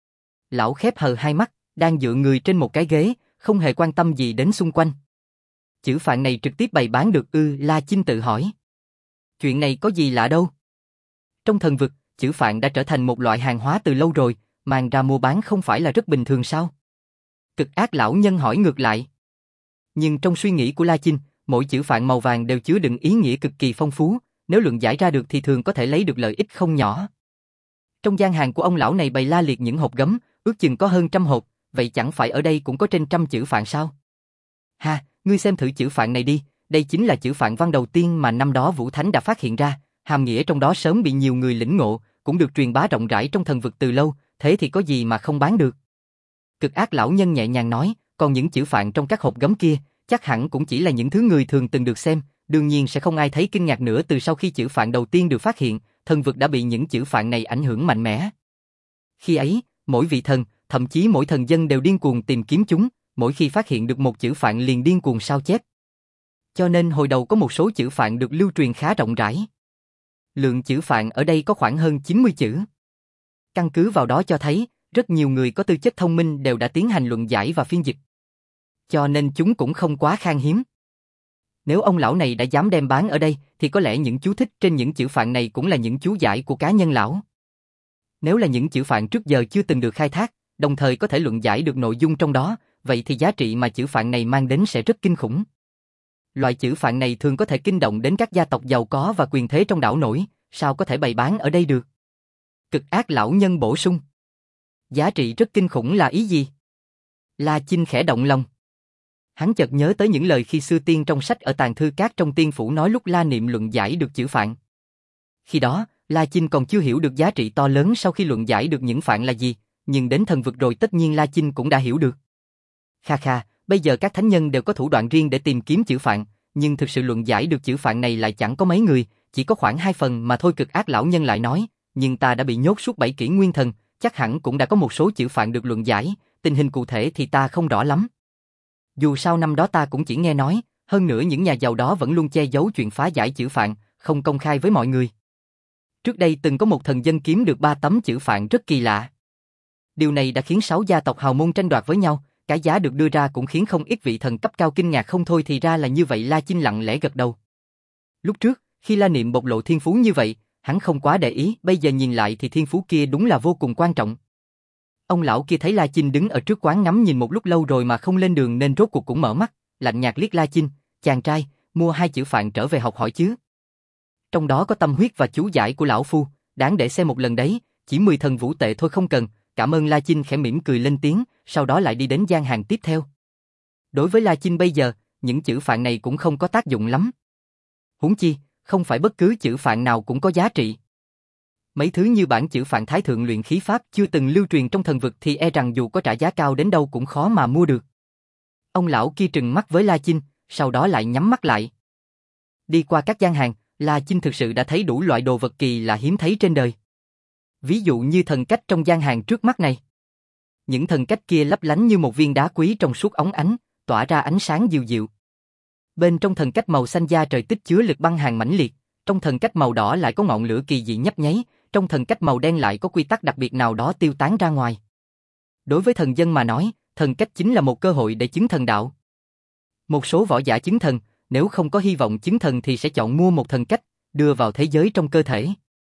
Lão khép hờ hai mắt, đang dựa người trên một cái ghế, không hề quan tâm gì đến xung quanh. Chữ phạn này trực tiếp bày bán được ư? La Chinh tự hỏi. Chuyện này có gì lạ đâu. Trong thần vực, chữ phạn đã trở thành một loại hàng hóa từ lâu rồi, mang ra mua bán không phải là rất bình thường sao? Cực Ác lão nhân hỏi ngược lại. Nhưng trong suy nghĩ của La Chinh, mỗi chữ phạn màu vàng đều chứa đựng ý nghĩa cực kỳ phong phú, nếu luận giải ra được thì thường có thể lấy được lợi ích không nhỏ. Trong gian hàng của ông lão này bày la liệt những hộp gấm, ước chừng có hơn trăm hộp, vậy chẳng phải ở đây cũng có trên trăm chữ phạn sao? Ha, ngươi xem thử chữ phạn này đi, đây chính là chữ phạn văn đầu tiên mà năm đó Vũ Thánh đã phát hiện ra, hàm nghĩa trong đó sớm bị nhiều người lĩnh ngộ, cũng được truyền bá rộng rãi trong thần vực từ lâu, thế thì có gì mà không bán được. Cực ác lão nhân nhẹ nhàng nói, còn những chữ phạn trong các hộp gấm kia, chắc hẳn cũng chỉ là những thứ người thường từng được xem, đương nhiên sẽ không ai thấy kinh ngạc nữa. Từ sau khi chữ phạn đầu tiên được phát hiện, thần vực đã bị những chữ phạn này ảnh hưởng mạnh mẽ. Khi ấy, mỗi vị thần, thậm chí mỗi thần dân đều điên cuồng tìm kiếm chúng, mỗi khi phát hiện được một chữ phạn liền điên cuồng sao chép. Cho nên hồi đầu có một số chữ phạn được lưu truyền khá rộng rãi. Lượng chữ phạn ở đây có khoảng hơn chín mươi chữ. Căn cứ vào đó cho thấy, rất nhiều người có tư chất thông minh đều đã tiến hành luận giải và phiên dịch. Cho nên chúng cũng không quá khan hiếm. Nếu ông lão này đã dám đem bán ở đây, thì có lẽ những chú thích trên những chữ phạn này cũng là những chú giải của cá nhân lão. Nếu là những chữ phạn trước giờ chưa từng được khai thác, đồng thời có thể luận giải được nội dung trong đó, vậy thì giá trị mà chữ phạn này mang đến sẽ rất kinh khủng. Loại chữ phạn này thường có thể kinh động đến các gia tộc giàu có và quyền thế trong đảo nổi, sao có thể bày bán ở đây được? Cực ác lão nhân bổ sung. Giá trị rất kinh khủng là ý gì? La Chinh khẽ động lòng. Hắn chợt nhớ tới những lời khi xưa tiên trong sách ở tàng thư cát trong tiên phủ nói lúc La Niệm luận giải được chữ phạn. Khi đó, La Chinh còn chưa hiểu được giá trị to lớn sau khi luận giải được những phạn là gì, nhưng đến thần vực rồi tất nhiên La Chinh cũng đã hiểu được. Kha kha, bây giờ các thánh nhân đều có thủ đoạn riêng để tìm kiếm chữ phạn, nhưng thực sự luận giải được chữ phạn này lại chẳng có mấy người, chỉ có khoảng hai phần mà thôi. Cực ác lão nhân lại nói, nhưng ta đã bị nhốt suốt bảy kỷ nguyên thần, chắc hẳn cũng đã có một số chữ phạn được luận giải, tình hình cụ thể thì ta không rõ lắm. Dù sao năm đó ta cũng chỉ nghe nói, hơn nữa những nhà giàu đó vẫn luôn che giấu chuyện phá giải chữ phạn, không công khai với mọi người. Trước đây từng có một thần dân kiếm được ba tấm chữ phạn rất kỳ lạ. Điều này đã khiến sáu gia tộc hào môn tranh đoạt với nhau, cái giá được đưa ra cũng khiến không ít vị thần cấp cao kinh ngạc không thôi. Thì ra là như vậy. La Chinh lặng lẽ gật đầu. Lúc trước, khi La Niệm bộc lộ thiên phú như vậy, hắn không quá để ý, bây giờ nhìn lại thì thiên phú kia đúng là vô cùng quan trọng. Ông lão kia thấy La Chinh đứng ở trước quán ngắm nhìn một lúc lâu rồi mà không lên đường nên rốt cuộc cũng mở mắt, lạnh nhạt liếc La Chinh, chàng trai, mua hai chữ phạn trở về học hỏi chứ. Trong đó có tâm huyết và chú giải của lão phu, đáng để xem một lần đấy, chỉ mười thần vũ tệ thôi không cần. Cảm ơn. La Chinh khẽ mỉm cười lên tiếng, sau đó lại đi đến gian hàng tiếp theo. Đối với La Chinh bây giờ, những chữ phạn này cũng không có tác dụng lắm. Huống chi, không phải bất cứ chữ phạn nào cũng có giá trị. Mấy thứ như bản chữ phạn thái thượng luyện khí pháp chưa từng lưu truyền trong thần vực thì e rằng dù có trả giá cao đến đâu cũng khó mà mua được. Ông lão kia trừng mắt với La Chinh, sau đó lại nhắm mắt lại. Đi qua các gian hàng, La Chinh thực sự đã thấy đủ loại đồ vật kỳ lạ hiếm thấy trên đời. Ví dụ như thần cách trong gian hàng trước mắt này. Những thần cách kia lấp lánh như một viên đá quý trong suốt óng ánh, tỏa ra ánh sáng dịu dịu. Bên trong thần cách màu xanh da trời tích chứa lực băng hàn mãnh liệt, trong thần cách màu đỏ lại có ngọn lửa kỳ dị nhấp nháy, trong thần cách màu đen lại có quy tắc đặc biệt nào đó tiêu tán ra ngoài. Đối với thần dân mà nói, thần cách chính là một cơ hội để chứng thần đạo. Một số võ giả chứng thần, nếu không có hy vọng chứng thần thì sẽ chọn mua một thần cách, đưa vào thế giới trong cơ thể.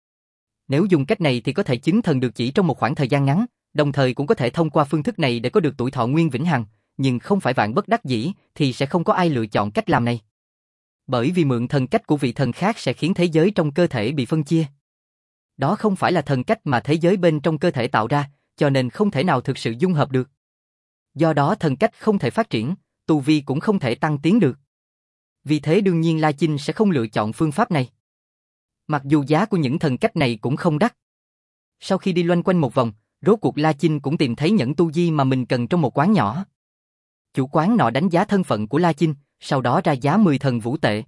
Nếu dùng cách này thì có thể chứng thần được chỉ trong một khoảng thời gian ngắn, đồng thời cũng có thể thông qua phương thức này để có được tuổi thọ nguyên vĩnh hằng, nhưng không phải vạn bất đắc dĩ thì sẽ không có ai lựa chọn cách làm này. Bởi vì mượn thần cách của vị thần khác sẽ khiến thế giới trong cơ thể bị phân chia. Đó không phải là thần cách mà thế giới bên trong cơ thể tạo ra, cho nên không thể nào thực sự dung hợp được. Do đó thần cách không thể phát triển, tu vi cũng không thể tăng tiến được. Vì thế đương nhiên La Chinh sẽ không lựa chọn phương pháp này. Mặc dù giá của những thần cách này cũng không đắt. Sau khi đi loanh quanh một vòng, rốt cuộc La Chinh cũng tìm thấy nhẫn tu di mà mình cần trong một quán nhỏ. Chủ quán nọ đánh giá thân phận của La Chinh, sau đó ra giá mười thần vũ tệ.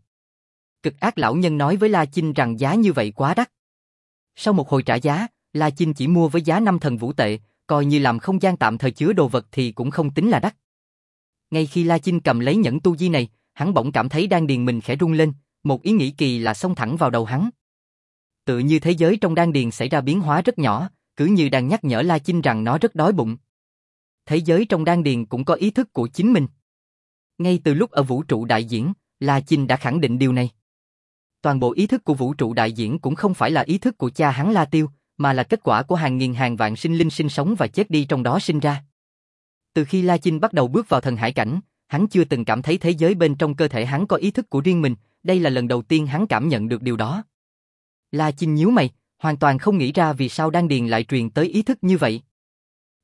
Cực ác lão nhân nói với La Chinh rằng giá như vậy quá đắt. Sau một hồi trả giá, La Chinh chỉ mua với giá năm thần vũ tệ, coi như làm không gian tạm thời chứa đồ vật thì cũng không tính là đắt. Ngay khi La Chinh cầm lấy nhẫn tu di này, hắn bỗng cảm thấy đan điền mình khẽ rung lên, một ý nghĩ kỳ lạ xông thẳng vào đầu hắn. Tự như thế giới trong đan điền xảy ra biến hóa rất nhỏ, cứ như đang nhắc nhở La Chinh rằng nó rất đói bụng. Thế giới trong đan điền cũng có ý thức của chính mình. Ngay từ lúc ở vũ trụ đại diễn, La Chinh đã khẳng định điều này. Toàn bộ ý thức của vũ trụ đại diễn cũng không phải là ý thức của cha hắn La Tiêu, mà là kết quả của hàng nghìn hàng vạn sinh linh sinh sống và chết đi trong đó sinh ra. Từ khi La Chinh bắt đầu bước vào thần hải cảnh, hắn chưa từng cảm thấy thế giới bên trong cơ thể hắn có ý thức của riêng mình, đây là lần đầu tiên hắn cảm nhận được điều đó. La Chinh nhíu mày, hoàn toàn không nghĩ ra vì sao đan điền lại truyền tới ý thức như vậy.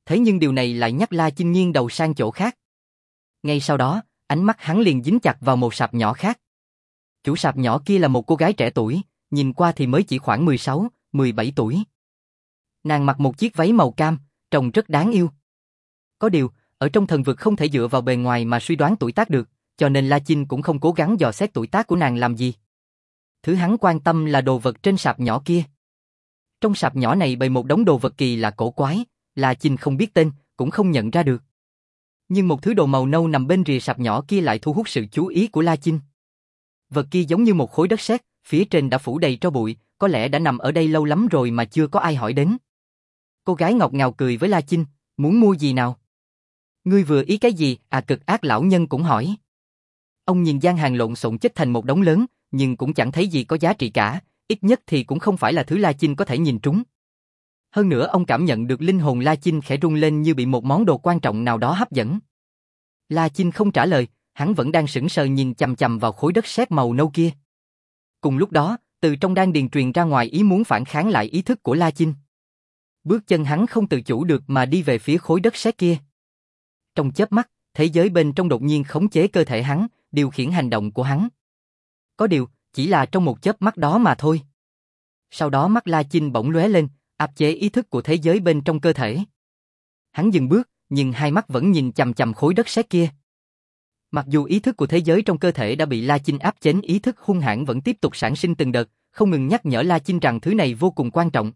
thế nhưng điều này lại nhắc La Chinh nghiêng đầu sang chỗ khác. Ngay sau đó, ánh mắt hắn liền dính chặt vào một sạp nhỏ khác. Chủ sạp nhỏ kia là một cô gái trẻ tuổi, nhìn qua thì mới chỉ khoảng mười sáu, mười bảy tuổi. Nàng mặc một chiếc váy màu cam, trông rất đáng yêu. Có điều, ở trong thần vực không thể dựa vào bề ngoài mà suy đoán tuổi tác được, cho nên La Chinh cũng không cố gắng dò xét tuổi tác của nàng làm gì. Thứ hắn quan tâm là đồ vật trên sạp nhỏ kia. Trong sạp nhỏ này bày một đống đồ vật kỳ lạ cổ quái, La Chinh không biết tên, cũng không nhận ra được. Nhưng một thứ đồ màu nâu nằm bên rìa sạp nhỏ kia lại thu hút sự chú ý của La Chinh. Vật kia giống như một khối đất sét, phía trên đã phủ đầy tro bụi, có lẽ đã nằm ở đây lâu lắm rồi mà chưa có ai hỏi đến. Cô gái ngọt ngào cười với La Chinh, muốn mua gì nào? Ngươi vừa ý cái gì? À, cực ác lão nhân cũng hỏi. Ông nhìn gian hàng lộn xộn chất thành một đống lớn, nhưng cũng chẳng thấy gì có giá trị cả, ít nhất thì cũng không phải là thứ La Chinh có thể nhìn trúng. Hơn nữa ông cảm nhận được linh hồn La Chinh khẽ rung lên như bị một món đồ quan trọng nào đó hấp dẫn. La Chinh không trả lời, hắn vẫn đang sững sờ nhìn chằm chằm vào khối đất sét màu nâu kia. Cùng lúc đó, từ trong đan điền truyền ra ngoài ý muốn phản kháng lại ý thức của La Chinh. Bước chân hắn không tự chủ được mà đi về phía khối đất sét kia. Trong chớp mắt, thế giới bên trong đột nhiên khống chế cơ thể hắn, điều khiển hành động của hắn. Có điều, chỉ là trong một chớp mắt đó mà thôi. Sau đó mắt La Chinh bỗng lóe lên, áp chế ý thức của thế giới bên trong cơ thể. Hắn dừng bước, nhưng hai mắt vẫn nhìn chằm chằm khối đất sét kia. Mặc dù ý thức của thế giới trong cơ thể đã bị La Chinh áp chế, ý thức hung hãn vẫn tiếp tục sản sinh từng đợt, không ngừng nhắc nhở La Chinh rằng thứ này vô cùng quan trọng.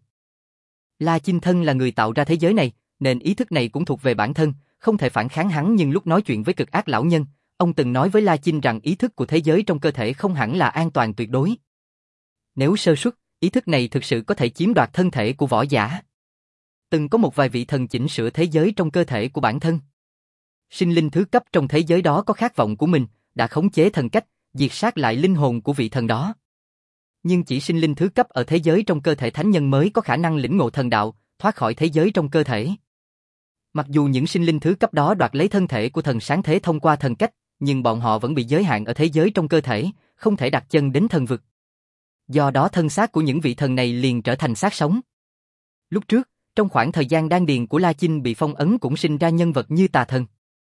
La Chinh thân là người tạo ra thế giới này, nên ý thức này cũng thuộc về bản thân, không thể phản kháng hắn, nhưng lúc nói chuyện với cực ác lão nhân, ông từng nói với La Chinh rằng ý thức của thế giới trong cơ thể không hẳn là an toàn tuyệt đối. Nếu sơ suất, ý thức này thực sự có thể chiếm đoạt thân thể của võ giả. Từng có một vài vị thần chỉnh sửa thế giới trong cơ thể của bản thân. Sinh linh thứ cấp trong thế giới đó có khát vọng của mình, đã khống chế thần cách, diệt sát lại linh hồn của vị thần đó. Nhưng chỉ sinh linh thứ cấp ở thế giới trong cơ thể thánh nhân mới có khả năng lĩnh ngộ thần đạo, thoát khỏi thế giới trong cơ thể. Mặc dù những sinh linh thứ cấp đó đoạt lấy thân thể của thần sáng thế thông qua thần cách, nhưng bọn họ vẫn bị giới hạn ở thế giới trong cơ thể, không thể đặt chân đến thần vực. Do đó thân xác của những vị thần này liền trở thành xác sống. Lúc trước, trong khoảng thời gian đan điền của La Chinh bị phong ấn cũng sinh ra nhân vật như tà thần.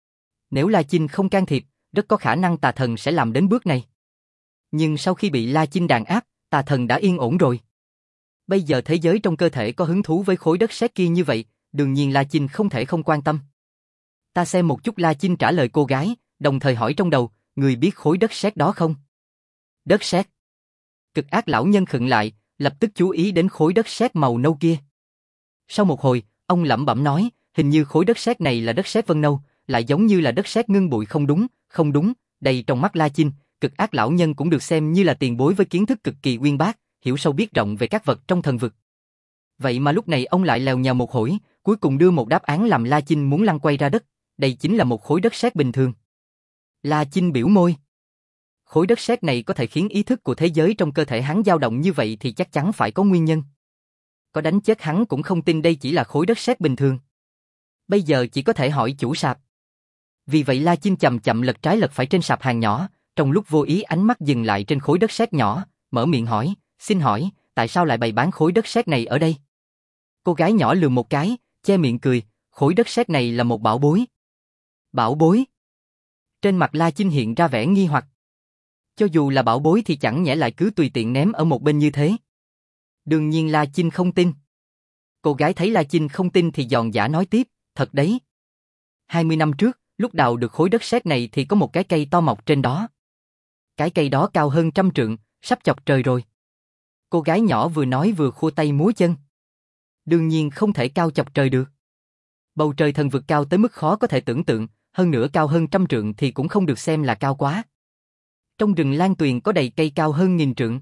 Nếu La Chinh không can thiệp, rất có khả năng tà thần sẽ làm đến bước này. Nhưng sau khi bị La Chinh đàn áp, tà thần đã yên ổn rồi. Bây giờ thế giới trong cơ thể có hứng thú với khối đất sét kia như vậy, đương nhiên La Chinh không thể không quan tâm. Ta xem một chút. La Chinh trả lời cô gái, đồng thời hỏi trong đầu, người biết khối đất sét đó không? Đất sét. Cực ác lão nhân khựng lại, lập tức chú ý đến khối đất sét màu nâu kia. Sau một hồi, ông lẩm bẩm nói, hình như khối đất sét này là đất sét vân nâu, lại giống như là đất sét ngưng bụi. Không đúng, không đúng, đây trong mắt La Chinh, cực ác lão nhân cũng được xem như là tiền bối với kiến thức cực kỳ uyên bác, hiểu sâu biết rộng về các vật trong thần vực. Vậy mà lúc này ông lại lèo nhèo một hồi, cuối cùng đưa một đáp án làm La Chinh muốn lăn quay ra đất, đây chính là một khối đất sét bình thường. La Chinh biểu môi. Khối đất sét này có thể khiến ý thức của thế giới trong cơ thể hắn dao động như vậy thì chắc chắn phải có nguyên nhân. Có đánh chết hắn cũng không tin đây chỉ là khối đất sét bình thường. Bây giờ chỉ có thể hỏi chủ sạp. Vì vậy La Chinh chậm chậm lật trái lật phải trên sạp hàng nhỏ, trong lúc vô ý ánh mắt dừng lại trên khối đất sét nhỏ, mở miệng hỏi, xin hỏi, tại sao lại bày bán khối đất sét này ở đây? Cô gái nhỏ lườm một cái, che miệng cười, khối đất sét này là một bảo bối. Bảo bối? Trên mặt La Chinh hiện ra vẻ nghi hoặc. Cho dù là bảo bối thì chẳng nhẽ lại cứ tùy tiện ném ở một bên như thế. Đương nhiên La Chinh không tin. Cô gái thấy La Chinh không tin thì giòn giã nói tiếp, thật đấy. hai mươi năm trước, lúc đào được khối đất sét này thì có một cái cây to mọc trên đó. Cái cây đó cao hơn trăm trượng, sắp chọc trời rồi. Cô gái nhỏ vừa nói vừa khua tay múa chân. Đương nhiên không thể cao chọc trời được. Bầu trời thần vực cao tới mức khó có thể tưởng tượng, hơn nữa cao hơn trăm trượng thì cũng không được xem là cao quá. Trong rừng Lan Tuyền có đầy cây cao hơn nghìn trượng.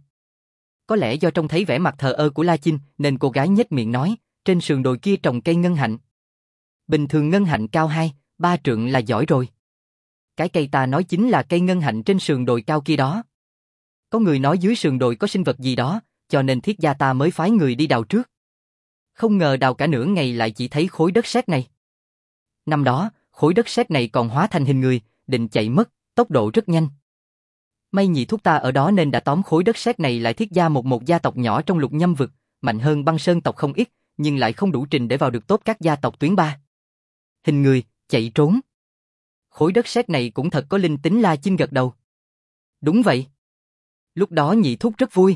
Có lẽ do trông thấy vẻ mặt thờ ơ của La Chinh nên cô gái nhếch miệng nói, trên sườn đồi kia trồng cây ngân hạnh. Bình thường ngân hạnh cao hai, ba trượng là giỏi rồi. Cái cây ta nói chính là cây ngân hạnh trên sườn đồi cao kia đó. Có người nói dưới sườn đồi có sinh vật gì đó, cho nên thiết gia ta mới phái người đi đào trước. Không ngờ đào cả nửa ngày lại chỉ thấy khối đất sét này. Năm đó, khối đất sét này còn hóa thành hình người, định chạy mất, tốc độ rất nhanh. May nhị thúc ta ở đó nên đã tóm khối đất sét này lại. Thiết gia một một gia tộc nhỏ trong Lục Nhâm vực, mạnh hơn Băng Sơn tộc không ít, nhưng lại không đủ trình để vào được top các gia tộc tuyến ba. Hình người, chạy trốn. Khối đất sét này cũng thật có linh tính. La Chinh gật đầu. Đúng vậy. Lúc đó nhị thúc rất vui.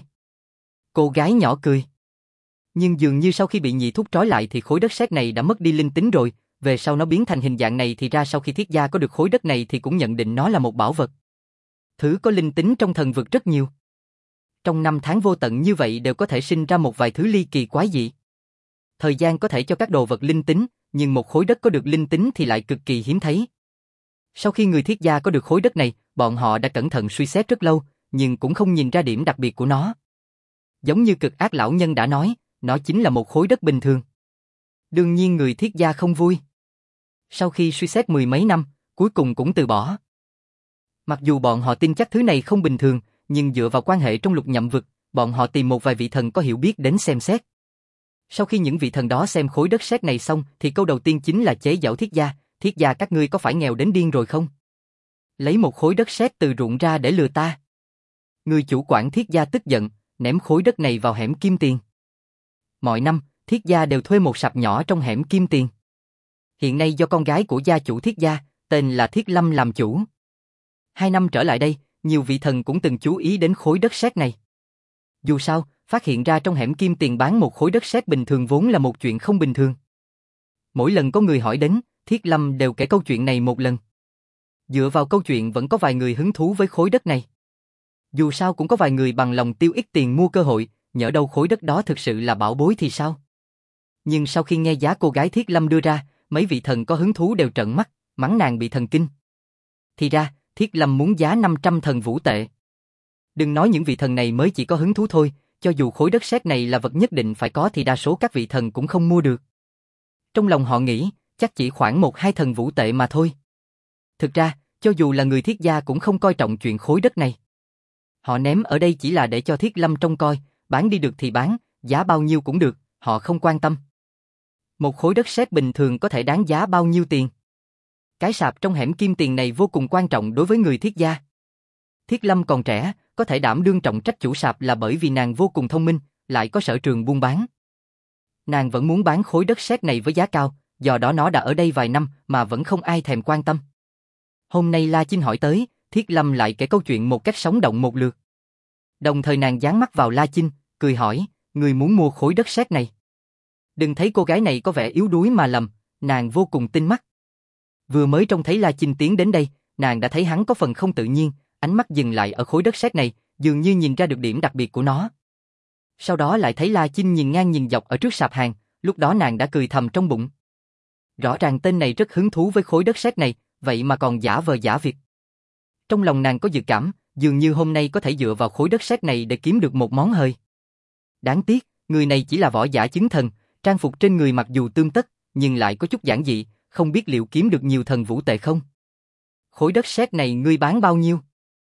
Cô gái nhỏ cười. Nhưng dường như sau khi bị nhị thúc trói lại thì khối đất sét này đã mất đi linh tính rồi, về sau nó biến thành hình dạng này thì ra sau khi Thiết gia có được khối đất này thì cũng nhận định nó là một bảo vật. Thứ có linh tính trong thần vực rất nhiều. Trong năm tháng vô tận như vậy đều có thể sinh ra một vài thứ ly kỳ quái dị. Thời gian có thể cho các đồ vật linh tính, nhưng một khối đất có được linh tính thì lại cực kỳ hiếm thấy. Sau khi người Thiết gia có được khối đất này, bọn họ đã cẩn thận suy xét rất lâu, nhưng cũng không nhìn ra điểm đặc biệt của nó. Giống như Cực Ác lão nhân đã nói, nó chính là một khối đất bình thường. Đương nhiên người Thiết gia không vui. Sau khi suy xét mười mấy năm, cuối cùng cũng từ bỏ. Mặc dù bọn họ tin chắc thứ này không bình thường, nhưng dựa vào quan hệ trong Lục Nhậm vực, bọn họ tìm một vài vị thần có hiểu biết đến xem xét. Sau khi những vị thần đó xem khối đất sét này xong thì câu đầu tiên chính là chế giễu Thiết gia. Thiết gia các ngươi có phải nghèo đến điên rồi không? Lấy một khối đất sét từ ruộng ra để lừa ta. Người chủ quản Thiết gia tức giận, ném khối đất này vào hẻm Kim Tiền. Mọi năm, Thiết gia đều thuê một sạp nhỏ trong hẻm Kim Tiền. Hiện nay do con gái của gia chủ Thiết gia, tên là Thiết Lâm làm chủ. Hai năm trở lại đây, nhiều vị thần cũng từng chú ý đến khối đất sét này. Dù sao, phát hiện ra trong hẻm Kim Tiền bán một khối đất sét bình thường vốn là một chuyện không bình thường. Mỗi lần có người hỏi đến, Thiết Lâm đều kể câu chuyện này một lần. Dựa vào câu chuyện vẫn có vài người hứng thú với khối đất này. Dù sao cũng có vài người bằng lòng tiêu ít tiền mua cơ hội, nhỡ đâu khối đất đó thực sự là bảo bối thì sao? Nhưng sau khi nghe giá cô gái Thiết Lâm đưa ra, mấy vị thần có hứng thú đều trợn mắt, mắng nàng bị thần kinh. Thì ra, Thiết Lâm muốn giá năm trăm thần vũ tệ. Đừng nói những vị thần này mới chỉ có hứng thú thôi, cho dù khối đất sét này là vật nhất định phải có thì đa số các vị thần cũng không mua được. Trong lòng họ nghĩ, chắc chỉ khoảng một hai thần vũ tệ mà thôi. Thực ra, cho dù là người Thiết gia cũng không coi trọng chuyện khối đất này. Họ ném ở đây chỉ là để cho Thiết Lâm trông coi, bán đi được thì bán, giá bao nhiêu cũng được, họ không quan tâm. Một khối đất sét bình thường có thể đáng giá bao nhiêu tiền? Cái sạp trong hẻm Kim Tiền này vô cùng quan trọng đối với người Thiết gia. Thiết Lâm còn trẻ, có thể đảm đương trọng trách chủ sạp là bởi vì nàng vô cùng thông minh, lại có sở trường buôn bán. Nàng vẫn muốn bán khối đất sét này với giá cao, do đó nó đã ở đây vài năm mà vẫn không ai thèm quan tâm. Hôm nay La Chinh hỏi tới, Thiết Lâm lại kể câu chuyện một cách sống động một lượt. Đồng thời nàng dán mắt vào La Chinh, cười hỏi, người muốn mua khối đất sét này. Đừng thấy cô gái này có vẻ yếu đuối mà lầm, nàng vô cùng tinh mắt. Vừa mới trông thấy La Chinh tiến đến đây, nàng đã thấy hắn có phần không tự nhiên, ánh mắt dừng lại ở khối đất sét này, dường như nhìn ra được điểm đặc biệt của nó. Sau đó lại thấy La Chinh nhìn ngang nhìn dọc ở trước sạp hàng, lúc đó nàng đã cười thầm trong bụng. Rõ ràng tên này rất hứng thú với khối đất sét này, vậy mà còn giả vờ giả việc. Trong lòng nàng có dự cảm, dường như hôm nay có thể dựa vào khối đất sét này để kiếm được một món hời. Đáng tiếc, người này chỉ là võ giả chứng thần, trang phục trên người mặc dù tươm tất, nhưng lại có chút giản dị, không biết liệu kiếm được nhiều thần vũ tệ không. Khối đất sét này ngươi bán bao nhiêu?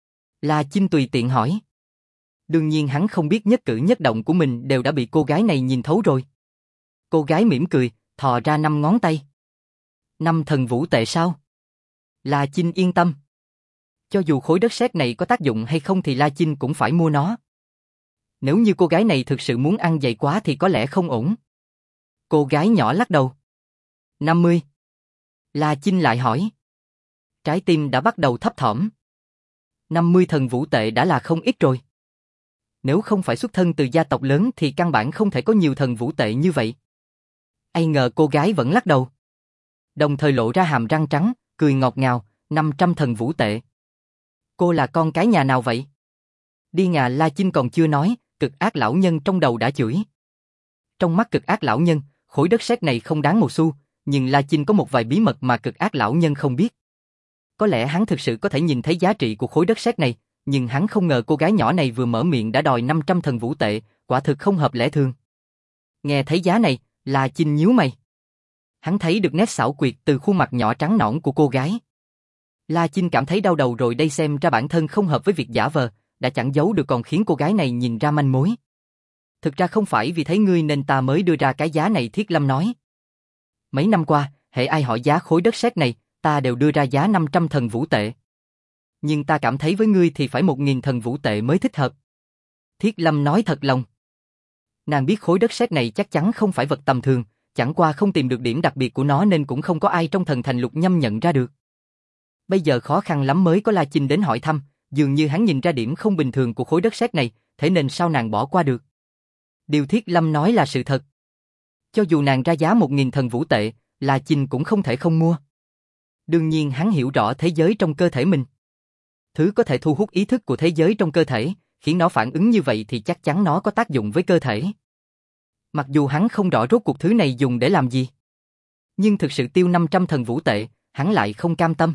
La Chinh tùy tiện hỏi. Đương nhiên hắn không biết nhất cử nhất động của mình đều đã bị cô gái này nhìn thấu rồi. Cô gái mỉm cười, thò ra năm ngón tay. Năm thần vũ tệ sao? La Chinh yên tâm. Cho dù khối đất sét này có tác dụng hay không thì La Chinh cũng phải mua nó. Nếu như cô gái này thực sự muốn ăn dày quá thì có lẽ không ổn. Cô gái nhỏ lắc đầu. năm mươi. La Chinh lại hỏi. Trái tim đã bắt đầu thấp thỏm. năm mươi thần vũ tệ đã là không ít rồi. Nếu không phải xuất thân từ gia tộc lớn thì căn bản không thể có nhiều thần vũ tệ như vậy. Ai ngờ cô gái vẫn lắc đầu. Đồng thời lộ ra hàm răng trắng, cười ngọt ngào, năm trăm thần vũ tệ. Cô là con cái nhà nào vậy? Đi ngà. La Chinh còn chưa nói, Cực Ác lão nhân trong đầu đã chửi. Trong mắt Cực Ác lão nhân, khối đất sét này không đáng một xu, nhưng La Chinh có một vài bí mật mà Cực Ác lão nhân không biết. Có lẽ hắn thực sự có thể nhìn thấy giá trị của khối đất sét này, nhưng hắn không ngờ cô gái nhỏ này vừa mở miệng đã đòi năm trăm thần vũ tệ, quả thực không hợp lẽ thường. Nghe thấy giá này, La Chinh nhíu mày. Hắn thấy được nét xảo quyệt từ khuôn mặt nhỏ trắng nõn của cô gái. La Chinh cảm thấy đau đầu rồi, đây xem ra bản thân không hợp với việc giả vờ, đã chẳng giấu được còn khiến cô gái này nhìn ra manh mối. Thực ra không phải vì thấy ngươi nên ta mới đưa ra cái giá này, Thiết Lâm nói. Mấy năm qua, hễ ai hỏi giá khối đất sét này, ta đều đưa ra giá năm trăm thần vũ tệ. Nhưng ta cảm thấy với ngươi thì phải một nghìn thần vũ tệ mới thích hợp. Thiết Lâm nói thật lòng. Nàng biết khối đất sét này chắc chắn không phải vật tầm thường, chẳng qua không tìm được điểm đặc biệt của nó nên cũng không có ai trong thần thành Lục Nhâm nhận ra được. Bây giờ khó khăn lắm mới có La Chinh đến hỏi thăm, dường như hắn nhìn ra điểm không bình thường của khối đất sét này, thế nên sao nàng bỏ qua được. Điều Thiết Lâm nói là sự thật. Cho dù nàng ra giá một nghìn thần vũ tệ, La Chinh cũng không thể không mua. Đương nhiên hắn hiểu rõ thế giới trong cơ thể mình. Thứ có thể thu hút ý thức của thế giới trong cơ thể, khiến nó phản ứng như vậy thì chắc chắn nó có tác dụng với cơ thể. Mặc dù hắn không rõ rốt cuộc thứ này dùng để làm gì. Nhưng thực sự tiêu năm trăm thần vũ tệ, hắn lại không cam tâm.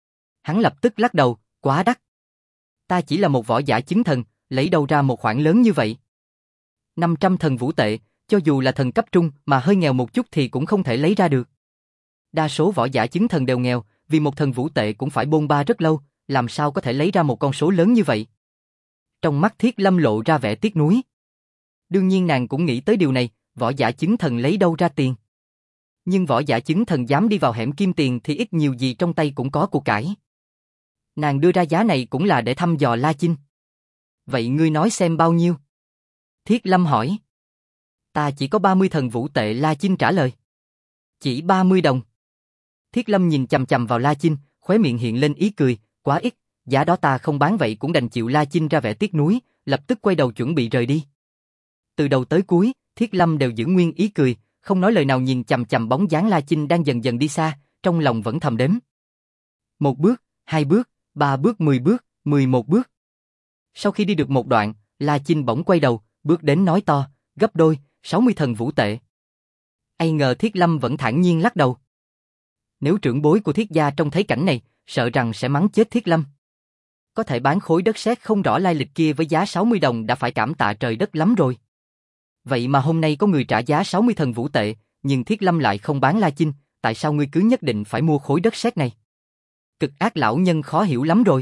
Hắn lập tức lắc đầu, quá đắt. Ta chỉ là một võ giả chứng thần, lấy đâu ra một khoản lớn như vậy. năm trăm thần vũ tệ, cho dù là thần cấp trung mà hơi nghèo một chút thì cũng không thể lấy ra được. Đa số võ giả chứng thần đều nghèo, vì một thần vũ tệ cũng phải bôn ba rất lâu, làm sao có thể lấy ra một con số lớn như vậy. Trong mắt Thiết Lâm lộ ra vẻ tiếc nuối. Đương nhiên nàng cũng nghĩ tới điều này, võ giả chứng thần lấy đâu ra tiền. Nhưng võ giả chứng thần dám đi vào hẻm kim tiền thì ít nhiều gì trong tay cũng có của cải. Nàng đưa ra giá này cũng là để thăm dò La Chinh. Vậy ngươi nói xem bao nhiêu? Thiết Lâm hỏi. Ta chỉ có ba mươi thần vũ tệ, La Chinh trả lời. Chỉ ba mươi đồng. Thiết Lâm nhìn chằm chằm vào La Chinh, khóe miệng hiện lên ý cười, quá ít, giá đó ta không bán vậy cũng đành chịu. La Chinh ra vẻ tiếc nuối, lập tức quay đầu chuẩn bị rời đi. Từ đầu tới cuối, Thiết Lâm đều giữ nguyên ý cười, không nói lời nào nhìn chằm chằm bóng dáng La Chinh đang dần dần đi xa, trong lòng vẫn thầm đếm. Một bước, hai bước, ba bước, mười bước, mười một bước. Sau khi đi được một đoạn, La Chinh bỗng quay đầu, bước đến nói to, gấp đôi, sáu mươi thần vũ tệ. Ai ngờ Thiết Lâm vẫn thản nhiên lắc đầu. Nếu trưởng bối của Thiết gia trông thấy cảnh này, sợ rằng sẽ mắng chết Thiết Lâm. Có thể bán khối đất sét không rõ lai lịch kia với giá sáu mươi đồng đã phải cảm tạ trời đất lắm rồi. Vậy mà hôm nay có người trả giá sáu mươi thần vũ tệ, nhưng Thiết Lâm lại không bán La Chinh, tại sao ngươi cứ nhất định phải mua khối đất sét này? Cực ác lão nhân khó hiểu lắm rồi.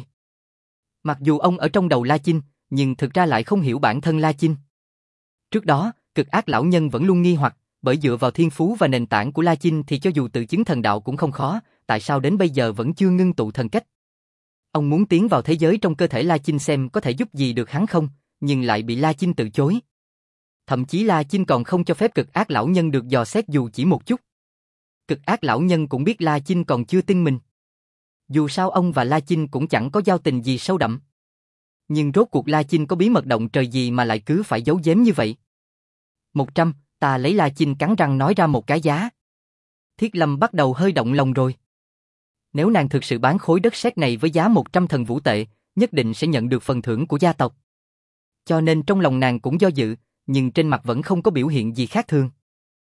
Mặc dù ông ở trong đầu La Chinh, nhưng thực ra lại không hiểu bản thân La Chinh. Trước đó, cực ác lão nhân vẫn luôn nghi hoặc, bởi dựa vào thiên phú và nền tảng của La Chinh thì cho dù tự chứng thần đạo cũng không khó, tại sao đến bây giờ vẫn chưa ngưng tụ thần cách? Ông muốn tiến vào thế giới trong cơ thể La Chinh xem có thể giúp gì được hắn không, nhưng lại bị La Chinh từ chối. Thậm chí La Chinh còn không cho phép cực ác lão nhân được dò xét dù chỉ một chút. Cực ác lão nhân cũng biết La Chinh còn chưa tin mình. Dù sao ông và La Chinh cũng chẳng có giao tình gì sâu đậm. Nhưng rốt cuộc La Chinh có bí mật động trời gì mà lại cứ phải giấu giếm như vậy? Một trăm, ta lấy. La Chinh cắn răng nói ra một cái giá. Thiết Lâm bắt đầu hơi động lòng rồi. Nếu nàng thực sự bán khối đất sét này với giá một trăm thần vũ tệ, nhất định sẽ nhận được phần thưởng của gia tộc. Cho nên trong lòng nàng cũng do dự, nhưng trên mặt vẫn không có biểu hiện gì khác thường.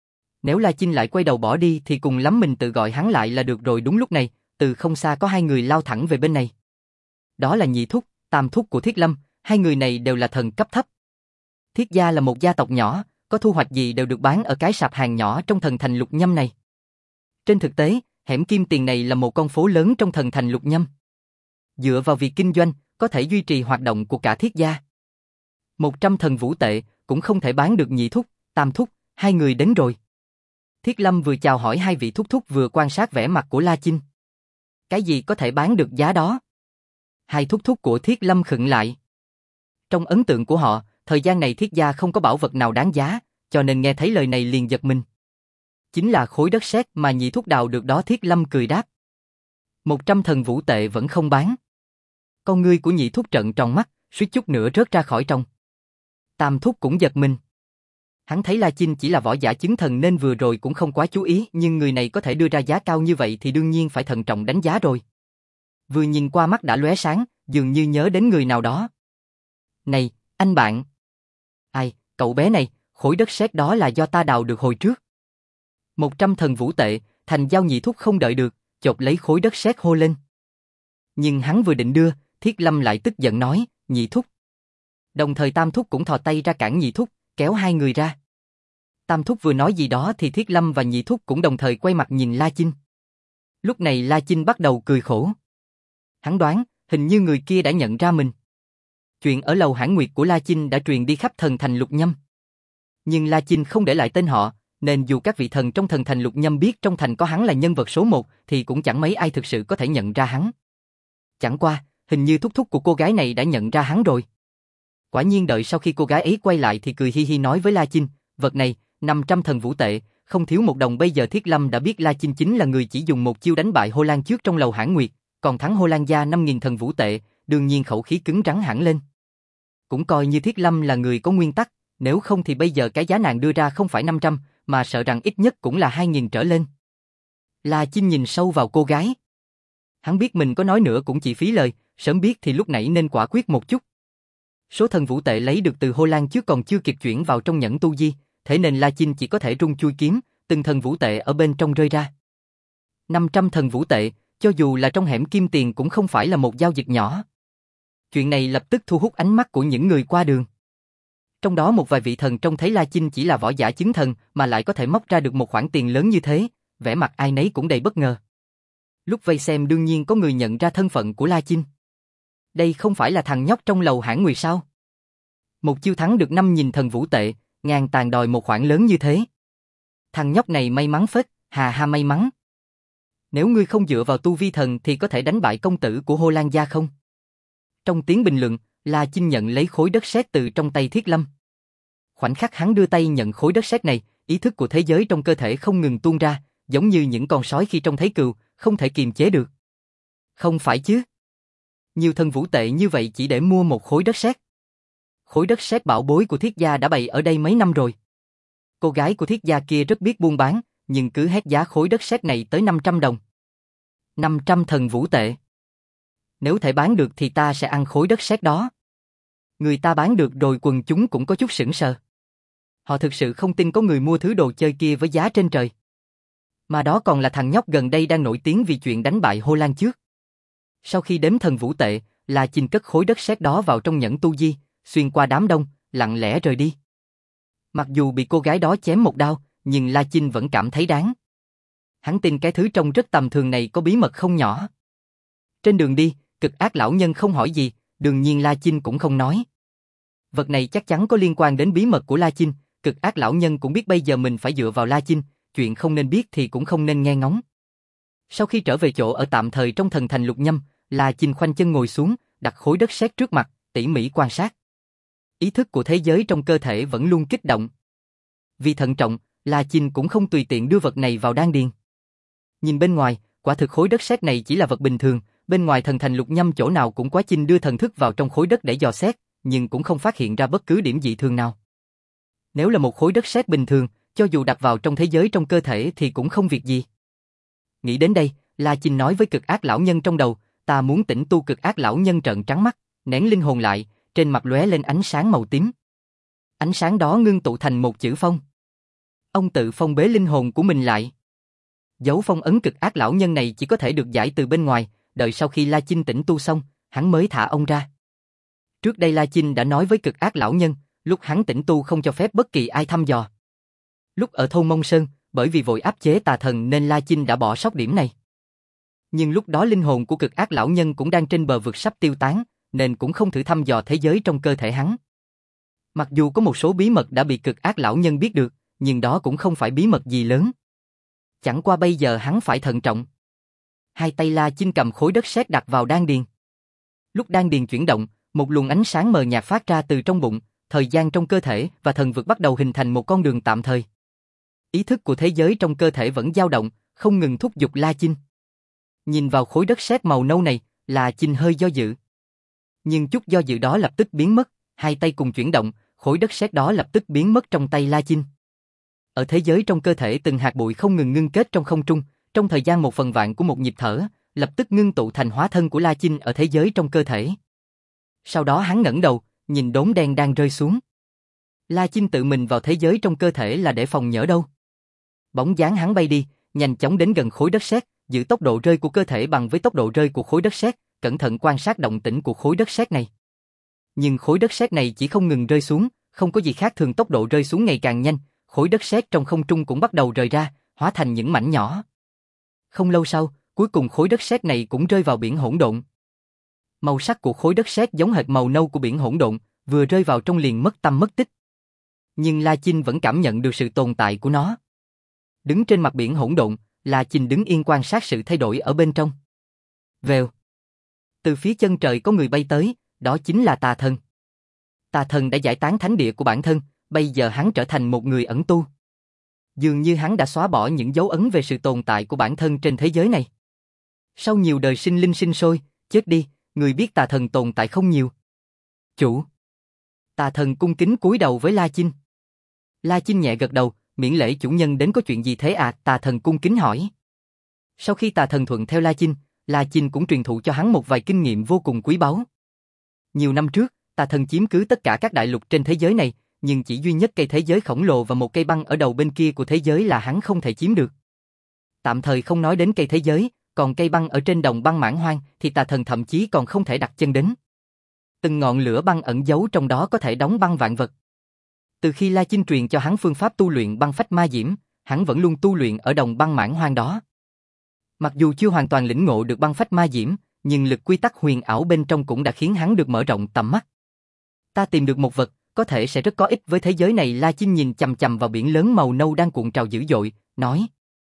Nếu La Chinh lại quay đầu bỏ đi thì cùng lắm mình tự gọi hắn lại là được rồi. Đúng lúc này, từ không xa có hai người lao thẳng về bên này. Đó là Nhị Thúc, Tam Thúc của Thiết Lâm, hai người này đều là thần cấp thấp. Thiết gia là một gia tộc nhỏ, có thu hoạch gì đều được bán ở cái sạp hàng nhỏ trong thần thành Lục Nhâm này. Trên thực tế, hẻm kim tiền này là một con phố lớn trong thần thành Lục Nhâm. Dựa vào việc kinh doanh, có thể duy trì hoạt động của cả Thiết gia. Một trăm thần vũ tệ cũng không thể bán được. Nhị Thúc, Tam Thúc, hai người đến rồi. Thiết Lâm vừa chào hỏi hai vị thúc thúc vừa quan sát vẻ mặt của La Chinh. Cái gì có thể bán được giá đó? Hai thúc thúc của Thiết Lâm khựng lại. Trong ấn tượng của họ, thời gian này Thiết gia không có bảo vật nào đáng giá, cho nên nghe thấy lời này liền giật mình. Chính là khối đất sét mà Nhị Thúc đào được đó. Thiết Lâm cười đáp. Một trăm thần vũ tệ vẫn không bán. Con ngươi của Nhị Thúc trợn tròn mắt, suýt chút nữa rớt ra khỏi trong. Tam Thúc cũng giật mình. Hắn thấy La Chinh chỉ là võ giả chứng thần nên vừa rồi cũng không quá chú ý, nhưng người này có thể đưa ra giá cao như vậy thì đương nhiên phải thận trọng đánh giá rồi. Vừa nhìn qua mắt đã lóe sáng, dường như nhớ đến người nào đó. Này, anh bạn. Ai, cậu bé này, khối đất sét đó là do ta đào được hồi trước. Một trăm thần vũ tệ, thành giao. Nhị Thúc không đợi được, chộp lấy khối đất sét hô lên. Nhưng hắn vừa định đưa, Thiết Lâm lại tức giận nói, Nhị Thúc. Đồng thời Tam Thúc cũng thò tay ra cản Nhị Thúc, kéo hai người ra. Tam Thúc vừa nói gì đó thì Thiết Lâm và Nhị Thúc cũng đồng thời quay mặt nhìn La Chinh. Lúc này La Chinh bắt đầu cười khổ. Hắn đoán, hình như người kia đã nhận ra mình. Chuyện ở lầu Hãn Nguyệt của La Chinh đã truyền đi khắp thần thành Lục Nhâm. Nhưng La Chinh không để lại tên họ, nên dù các vị thần trong thần thành Lục Nhâm biết trong thành có hắn là nhân vật số một thì cũng chẳng mấy ai thực sự có thể nhận ra hắn. Chẳng qua, hình như thúc thúc của cô gái này đã nhận ra hắn rồi. Quả nhiên đợi sau khi cô gái ấy quay lại thì cười hi hi nói với La Chinh, vật này, năm trăm thần vũ tệ, không thiếu một đồng. Bây giờ Thiết Lâm đã biết La Chinh chính là người chỉ dùng một chiêu đánh bại Hồ Lan trước trong lầu Hãn Nguyệt, còn thắng Hồ Lan gia năm nghìn thần vũ tệ, đương nhiên khẩu khí cứng rắn hẳn lên. Cũng coi như Thiết Lâm là người có nguyên tắc, nếu không thì bây giờ cái giá nàng đưa ra không phải năm trăm, mà sợ rằng ít nhất cũng là hai nghìn trở lên. La Chinh nhìn sâu vào cô gái. Hắn biết mình có nói nữa cũng chỉ phí lời, sớm biết thì lúc nãy nên quả quyết một chút. Số thần vũ tệ lấy được từ Hồ Lan trước còn chưa kịp chuyển vào trong nhẫn tu di, thế nên La Chinh chỉ có thể rung chui kiếm, từng thần vũ tệ ở bên trong rơi ra. năm trăm thần vũ tệ, cho dù là trong hẻm kim tiền cũng không phải là một giao dịch nhỏ. Chuyện này lập tức thu hút ánh mắt của những người qua đường. Trong đó một vài vị thần trông thấy La Chinh chỉ là võ giả chứng thần mà lại có thể móc ra được một khoản tiền lớn như thế, vẻ mặt ai nấy cũng đầy bất ngờ. Lúc vây xem đương nhiên có người nhận ra thân phận của La Chinh. Đây không phải là thằng nhóc trong lầu Hãn Nguyệt sao? Một chiêu thắng được năm nghìn thần vũ tệ, ngàn tàn đòi một khoản lớn như thế. Thằng nhóc này may mắn phết, hà ha may mắn. Nếu ngươi không dựa vào tu vi thần thì có thể đánh bại công tử của Hồ Lan gia không? Trong tiếng bình luận, La Chinh nhận lấy khối đất sét từ trong tay Thiết Lâm. Khoảnh khắc hắn đưa tay nhận khối đất sét này, ý thức của thế giới trong cơ thể không ngừng tuôn ra, giống như những con sói khi trông thấy cừu, không thể kiềm chế được. Không phải chứ? Nhiều thần vũ tệ như vậy chỉ để mua một khối đất sét. Khối đất sét bảo bối của Thiết gia đã bày ở đây mấy năm rồi. Cô gái của Thiết gia kia rất biết buôn bán, nhưng cứ hét giá khối đất sét này tới năm trăm đồng. năm trăm thần vũ tệ. Nếu thể bán được thì ta sẽ ăn khối đất sét đó. Người ta bán được rồi quần chúng cũng có chút sững sờ. Họ thực sự không tin có người mua thứ đồ chơi kia với giá trên trời. Mà đó còn là thằng nhóc gần đây đang nổi tiếng vì chuyện đánh bại Hồ Lan trước. Sau khi đếm thần vũ tệ, La Chinh cất khối đất sét đó vào trong nhẫn tu di, xuyên qua đám đông, lặng lẽ rời đi. Mặc dù bị cô gái đó chém một đao, nhưng La Chinh vẫn cảm thấy đáng. Hắn tin cái thứ trông rất tầm thường này có bí mật không nhỏ. Trên đường đi, Cực Ác lão nhân không hỏi gì, đương nhiên La Chinh cũng không nói. Vật này chắc chắn có liên quan đến bí mật của La Chinh, Cực Ác lão nhân cũng biết bây giờ mình phải dựa vào La Chinh, chuyện không nên biết thì cũng không nên nghe ngóng. Sau khi trở về chỗ ở tạm thời trong thần thành Lục Nhâm, La Chinh khoanh chân ngồi xuống, đặt khối đất sét trước mặt, tỉ mỉ quan sát. Ý thức của thế giới trong cơ thể vẫn luôn kích động. Vì thận trọng, La Chinh cũng không tùy tiện đưa vật này vào đan điền. Nhìn bên ngoài, quả thực khối đất sét này chỉ là vật bình thường, bên ngoài thần thành Lục Nhâm chỗ nào cũng quá Chinh đưa thần thức vào trong khối đất để dò xét, nhưng cũng không phát hiện ra bất cứ điểm dị thường nào. Nếu là một khối đất sét bình thường, cho dù đặt vào trong thế giới trong cơ thể thì cũng không việc gì. Nghĩ đến đây, La Chinh nói với Cực Ác lão nhân trong đầu, ta muốn tĩnh tu. Cực Ác lão nhân trợn trắng mắt, nén linh hồn lại, trên mặt lóe lên ánh sáng màu tím. Ánh sáng đó ngưng tụ thành một chữ phong. Ông tự phong bế linh hồn của mình lại. Dấu phong ấn Cực Ác lão nhân này chỉ có thể được giải từ bên ngoài, đợi sau khi La Chinh tĩnh tu xong, hắn mới thả ông ra. Trước đây La Chinh đã nói với Cực Ác lão nhân, lúc hắn tĩnh tu không cho phép bất kỳ ai thăm dò. Lúc ở thôn Mông Sơn, bởi vì vội áp chế tà thần nên La Chinh đã bỏ sót điểm này. Nhưng lúc đó linh hồn của Cực Ác lão nhân cũng đang trên bờ vực sắp tiêu tán, nên cũng không thử thăm dò thế giới trong cơ thể hắn. Mặc dù có một số bí mật đã bị Cực Ác lão nhân biết được, nhưng đó cũng không phải bí mật gì lớn. Chẳng qua bây giờ hắn phải thận trọng. Hai tay La Chinh cầm khối đất sét đặt vào đan điền. Lúc đan điền chuyển động, một luồng ánh sáng mờ nhạt phát ra từ trong bụng, thời gian trong cơ thể và thần vực bắt đầu hình thành một con đường tạm thời. Ý thức của thế giới trong cơ thể vẫn dao động, không ngừng thúc giục La Chinh. Nhìn vào khối đất sét màu nâu này, La Chinh hơi do dự. Nhưng chút do dự đó lập tức biến mất, hai tay cùng chuyển động, khối đất sét đó lập tức biến mất trong tay La Chinh. Ở thế giới trong cơ thể từng hạt bụi không ngừng ngưng kết trong không trung, trong thời gian một phần vạn của một nhịp thở, lập tức ngưng tụ thành hóa thân của La Chinh ở thế giới trong cơ thể. Sau đó hắn ngẩng đầu, nhìn đốm đen đang rơi xuống. La Chinh tự mình vào thế giới trong cơ thể là để phòng nhỡ đâu. Bóng dáng hắn bay đi, nhanh chóng đến gần khối đất sét, giữ tốc độ rơi của cơ thể bằng với tốc độ rơi của khối đất sét, cẩn thận quan sát động tĩnh của khối đất sét này. Nhưng khối đất sét này chỉ không ngừng rơi xuống, không có gì khác thường, tốc độ rơi xuống ngày càng nhanh, khối đất sét trong không trung cũng bắt đầu rời ra, hóa thành những mảnh nhỏ. Không lâu sau, cuối cùng khối đất sét này cũng rơi vào biển hỗn độn. Màu sắc của khối đất sét giống hệt màu nâu của biển hỗn độn, vừa rơi vào trong liền mất tăm mất tích. Nhưng La Chinh vẫn cảm nhận được sự tồn tại của nó. Đứng trên mặt biển hỗn độn, La Chinh đứng yên quan sát sự thay đổi ở bên trong. Vèo. Từ phía chân trời có người bay tới, đó chính là Tà Thần. Tà Thần đã giải tán thánh địa của bản thân, bây giờ hắn trở thành một người ẩn tu. Dường như hắn đã xóa bỏ những dấu ấn về sự tồn tại của bản thân trên thế giới này. Sau nhiều đời sinh linh sinh sôi, chết đi, người biết tà thần tồn tại không nhiều. Chủ. Tà thần cung kính cúi đầu với La Chinh. La Chinh nhẹ gật đầu, miễn lễ chủ nhân đến có chuyện gì thế à? Tà thần cung kính hỏi. Sau khi tà thần thuận theo La Chinh, La Chinh cũng truyền thụ cho hắn một vài kinh nghiệm vô cùng quý báu. Nhiều năm trước, tà thần chiếm cứ tất cả các đại lục trên thế giới này, nhưng chỉ duy nhất cây thế giới khổng lồ và một cây băng ở đầu bên kia của thế giới là hắn không thể chiếm được. Tạm thời không nói đến cây thế giới, còn cây băng ở trên đồng băng mãn hoang thì tà thần thậm chí còn không thể đặt chân đến. Từng ngọn lửa băng ẩn giấu trong đó có thể đóng băng vạn vật. Từ khi La Chinh truyền cho hắn phương pháp tu luyện băng phách ma diễm, hắn vẫn luôn tu luyện ở đồng băng mãn hoang đó. Mặc dù chưa hoàn toàn lĩnh ngộ được băng phách ma diễm, nhưng lực quy tắc huyền ảo bên trong cũng đã khiến hắn được mở rộng tầm mắt. Ta tìm được một vật, có thể sẽ rất có ích với thế giới này. La Chinh nhìn chằm chằm vào biển lớn màu nâu đang cuộn trào dữ dội, nói.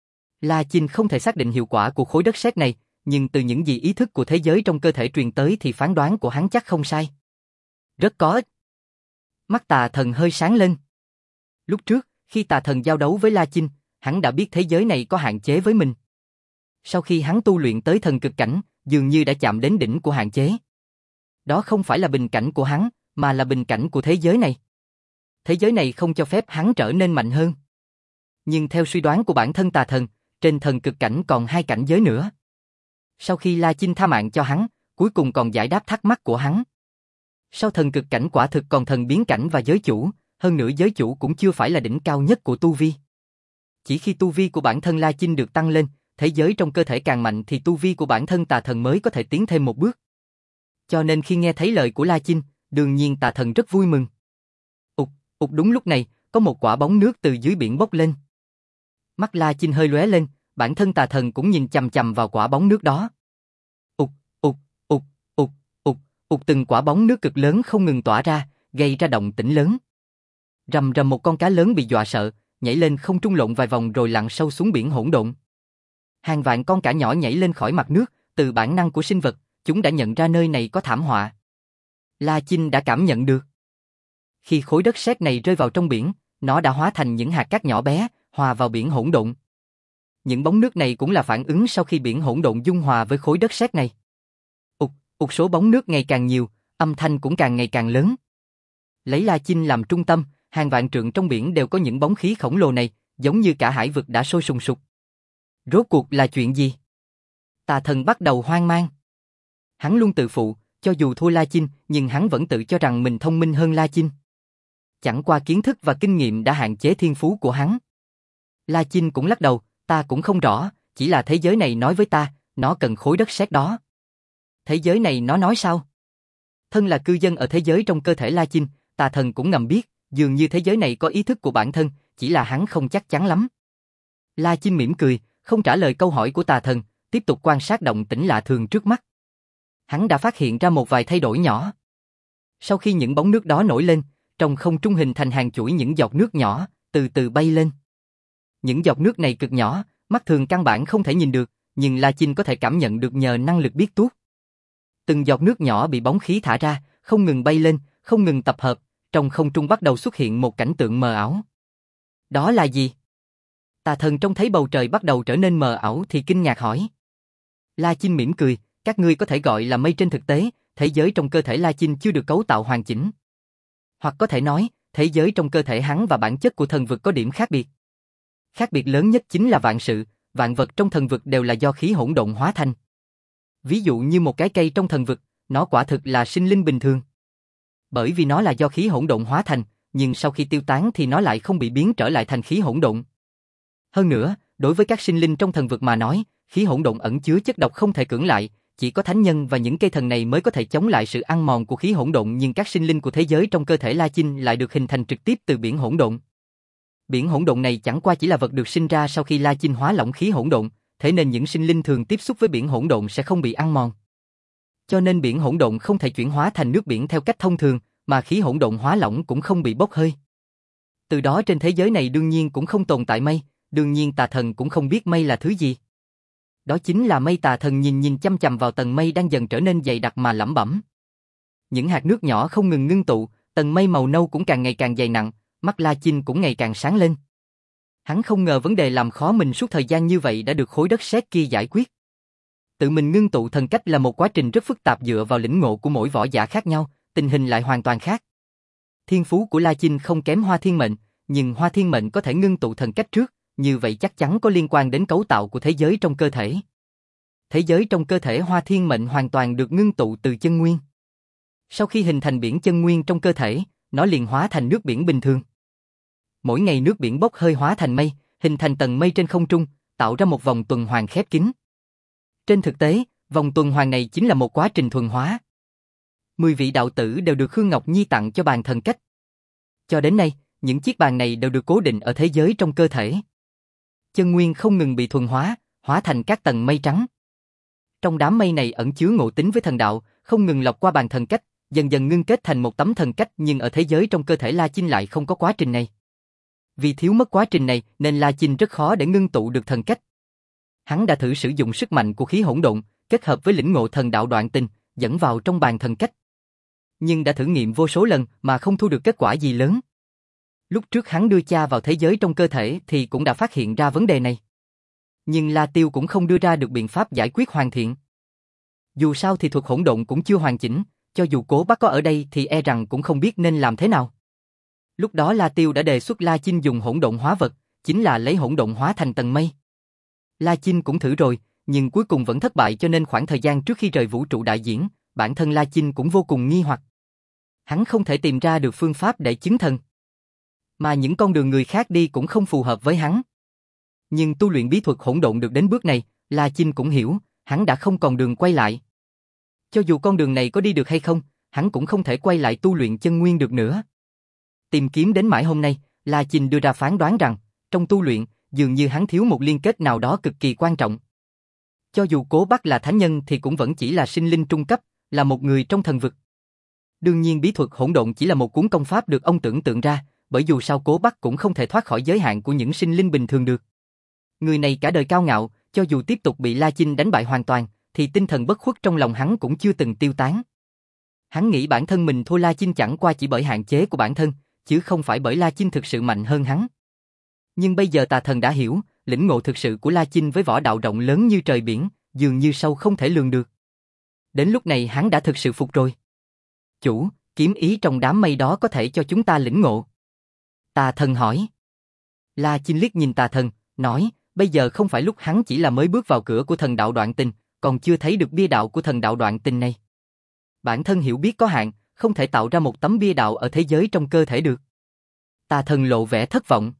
La Chinh không thể xác định hiệu quả của khối đất sét này, nhưng từ những gì ý thức của thế giới trong cơ thể truyền tới thì phán đoán của hắn chắc không sai. Rất có ích. Mắt tà thần hơi sáng lên. Lúc trước, khi tà thần giao đấu với La Chinh, hắn đã biết thế giới này có hạn chế với mình. Sau khi hắn tu luyện tới thần cực cảnh, dường như đã chạm đến đỉnh của hạn chế. Đó không phải là bình cảnh của hắn, mà là bình cảnh của thế giới này. Thế giới này không cho phép hắn trở nên mạnh hơn. Nhưng theo suy đoán của bản thân tà thần, trên thần cực cảnh còn hai cảnh giới nữa. Sau khi La Chinh tha mạng cho hắn, cuối cùng còn giải đáp thắc mắc của hắn. Sau thần cực cảnh quả thực còn thần biến cảnh và giới chủ, hơn nữa giới chủ cũng chưa phải là đỉnh cao nhất của tu vi. Chỉ khi tu vi của bản thân La Chinh được tăng lên, thế giới trong cơ thể càng mạnh thì tu vi của bản thân tà thần mới có thể tiến thêm một bước. Cho nên khi nghe thấy lời của La Chinh, đương nhiên tà thần rất vui mừng. Ụt, ụt đúng lúc này, có một quả bóng nước từ dưới biển bốc lên. Mắt La Chinh hơi lóe lên, bản thân tà thần cũng nhìn chằm chằm vào quả bóng nước đó. Ụt, ụt, ụt, ụt, ụt, ụt từng quả bóng nước cực lớn không ngừng tỏa ra, gây ra động tĩnh lớn. Rầm rầm một con cá lớn bị dọa sợ, nhảy lên không trung lộn vài vòng rồi lặn sâu xuống biển hỗn độn. Hàng vạn con cá nhỏ nhảy lên khỏi mặt nước, từ bản năng của sinh vật, chúng đã nhận ra nơi này có thảm họa. La Chinh đã cảm nhận được. Khi khối đất sét này rơi vào trong biển, nó đã hóa thành những hạt cát nhỏ bé, hòa vào biển hỗn độn. Những bóng nước này cũng là phản ứng sau khi biển hỗn độn dung hòa với khối đất sét này. Ụt, ụt số bóng nước ngày càng nhiều, âm thanh cũng càng ngày càng lớn. Lấy La Chinh làm trung tâm, hàng vạn trượng trong biển đều có những bóng khí khổng lồ này, giống như cả hải vực đã sôi sùng sục. Rốt cuộc là chuyện gì? Tà thần bắt đầu hoang mang. Hắn luôn tự phụ, cho dù thua La Chinh, nhưng hắn vẫn tự cho rằng mình thông minh hơn La Chinh. Chẳng qua kiến thức và kinh nghiệm đã hạn chế thiên phú của hắn. La Chinh cũng lắc đầu, ta cũng không rõ, chỉ là thế giới này nói với ta, nó cần khối đất sét đó. Thế giới này nó nói sao? Thân là cư dân ở thế giới trong cơ thể La Chinh, tà thần cũng ngầm biết, dường như thế giới này có ý thức của bản thân, chỉ là hắn không chắc chắn lắm. La Chinh mỉm cười, không trả lời câu hỏi của tà thần, tiếp tục quan sát động tĩnh lạ thường trước mắt. Hắn đã phát hiện ra một vài thay đổi nhỏ. Sau khi những bóng nước đó nổi lên, trong không trung hình thành hàng chuỗi những giọt nước nhỏ, từ từ bay lên. Những giọt nước này cực nhỏ, mắt thường căn bản không thể nhìn được, nhưng La Chinh có thể cảm nhận được nhờ năng lực biết tuốt. Từng giọt nước nhỏ bị bóng khí thả ra, không ngừng bay lên, không ngừng tập hợp, trong không trung bắt đầu xuất hiện một cảnh tượng mờ ảo. Đó là gì? Tà thần trông thấy bầu trời bắt đầu trở nên mờ ảo thì kinh ngạc hỏi. La Chinh mỉm cười, các ngươi có thể gọi là mây trên thực tế, thế giới trong cơ thể La Chinh chưa được cấu tạo hoàn chỉnh. Hoặc có thể nói, thế giới trong cơ thể hắn và bản chất của thần vực có điểm khác biệt. Khác biệt lớn nhất chính là vạn sự, vạn vật trong thần vực đều là do khí hỗn độn hóa thành. Ví dụ như một cái cây trong thần vực, nó quả thực là sinh linh bình thường. Bởi vì nó là do khí hỗn độn hóa thành, nhưng sau khi tiêu tán thì nó lại không bị biến trở lại thành khí hỗn độn. Hơn nữa, đối với các sinh linh trong thần vực mà nói, khí hỗn độn ẩn chứa chất độc không thể cưỡng lại, chỉ có thánh nhân và những cây thần này mới có thể chống lại sự ăn mòn của khí hỗn độn, nhưng các sinh linh của thế giới trong cơ thể La Chinh lại được hình thành trực tiếp từ biển hỗn độn. Biển hỗn độn này chẳng qua chỉ là vật được sinh ra sau khi La Chinh hóa lỏng khí hỗn độn, thế nên những sinh linh thường tiếp xúc với biển hỗn độn sẽ không bị ăn mòn. Cho nên biển hỗn độn không thể chuyển hóa thành nước biển theo cách thông thường, mà khí hỗn độn hóa lỏng cũng không bị bốc hơi. Từ đó trên thế giới này đương nhiên cũng không tồn tại mây, đương nhiên tà thần cũng không biết mây là thứ gì. Đó chính là mây. Tà thần nhìn nhìn chăm chăm vào tầng mây đang dần trở nên dày đặc mà lẩm bẩm. Những hạt nước nhỏ không ngừng ngưng tụ, tầng mây màu nâu cũng càng ngày càng dày nặng, mắt La Chinh cũng ngày càng sáng lên. Hắn không ngờ vấn đề làm khó mình suốt thời gian như vậy đã được khối đất sét kia giải quyết. Tự mình ngưng tụ thần cách là một quá trình rất phức tạp dựa vào lĩnh ngộ của mỗi võ giả khác nhau, tình hình lại hoàn toàn khác. Thiên phú của La Chinh không kém Hoa Thiên Mệnh, nhưng Hoa Thiên Mệnh có thể ngưng tụ thần cách trước, như vậy chắc chắn có liên quan đến cấu tạo của thế giới trong cơ thể. Thế giới trong cơ thể Hoa Thiên Mệnh hoàn toàn được ngưng tụ từ chân nguyên. Sau khi hình thành biển chân nguyên trong cơ thể, nó liền hóa thành nước biển bình thường. Mỗi ngày nước biển bốc hơi hóa thành mây, hình thành tầng mây trên không trung, tạo ra một vòng tuần hoàn khép kín. Trên thực tế, vòng tuần hoàn này chính là một quá trình thuần hóa. Mười vị đạo tử đều được Khương Ngọc Nhi tặng cho bàn thần cách. Cho đến nay, những chiếc bàn này đều được cố định ở thế giới trong cơ thể. Chân nguyên không ngừng bị thuần hóa, hóa thành các tầng mây trắng. Trong đám mây này ẩn chứa ngộ tính với thần đạo, không ngừng lọc qua bàn thần cách, dần dần ngưng kết thành một tấm thần cách, nhưng ở thế giới trong cơ thể La Chinh lại không có quá trình này. Vì thiếu mất quá trình này nên La Chinh rất khó để ngưng tụ được thần cách. Hắn đã thử sử dụng sức mạnh của khí hỗn độn, kết hợp với lĩnh ngộ thần đạo đoạn tình, dẫn vào trong bàn thần cách. Nhưng đã thử nghiệm vô số lần mà không thu được kết quả gì lớn. Lúc trước hắn đưa cha vào thế giới trong cơ thể thì cũng đã phát hiện ra vấn đề này. Nhưng La Tiêu cũng không đưa ra được biện pháp giải quyết hoàn thiện. Dù sao thì thuật hỗn độn cũng chưa hoàn chỉnh, cho dù Cố Bắc có ở đây thì e rằng cũng không biết nên làm thế nào. Lúc đó La Tiêu đã đề xuất La Chinh dùng hỗn độn hóa vật, chính là lấy hỗn độn hóa thành tầng mây. La Chinh cũng thử rồi, nhưng cuối cùng vẫn thất bại, cho nên khoảng thời gian trước khi rời vũ trụ đại diễn, bản thân La Chinh cũng vô cùng nghi hoặc. Hắn không thể tìm ra được phương pháp để chứng thần. Mà những con đường người khác đi cũng không phù hợp với hắn. Nhưng tu luyện bí thuật hỗn độn được đến bước này, La Chinh cũng hiểu, hắn đã không còn đường quay lại. Cho dù con đường này có đi được hay không, hắn cũng không thể quay lại tu luyện chân nguyên được nữa. Tìm kiếm đến mãi hôm nay, La Chinh đưa ra phán đoán rằng, trong tu luyện, dường như hắn thiếu một liên kết nào đó cực kỳ quan trọng. Cho dù Cố Bắc là thánh nhân thì cũng vẫn chỉ là sinh linh trung cấp, là một người trong thần vực. Đương nhiên bí thuật hỗn độn chỉ là một cuốn công pháp được ông tưởng tượng ra, bởi dù sao Cố Bắc cũng không thể thoát khỏi giới hạn của những sinh linh bình thường được. Người này cả đời cao ngạo, cho dù tiếp tục bị La Chinh đánh bại hoàn toàn, thì tinh thần bất khuất trong lòng hắn cũng chưa từng tiêu tán. Hắn nghĩ bản thân mình thua La Chinh chẳng qua chỉ bởi hạn chế của bản thân, chứ không phải bởi La Chinh thực sự mạnh hơn hắn. Nhưng bây giờ Tà Thần đã hiểu, lĩnh ngộ thực sự của La Chinh với võ đạo rộng lớn như trời biển, dường như sâu không thể lường được. Đến lúc này hắn đã thực sự phục rồi. Chủ, kiếm ý trong đám mây đó có thể cho chúng ta lĩnh ngộ. Tà Thần hỏi. La Chinh liếc nhìn Tà Thần, nói, bây giờ không phải lúc hắn chỉ là mới bước vào cửa của thần đạo đoạn tình, còn chưa thấy được bia đạo của thần đạo đoạn tình này. Bản thân hiểu biết có hạn, không thể tạo ra một tấm bia đạo ở thế giới trong cơ thể được. Tà Thần lộ vẻ thất vọng.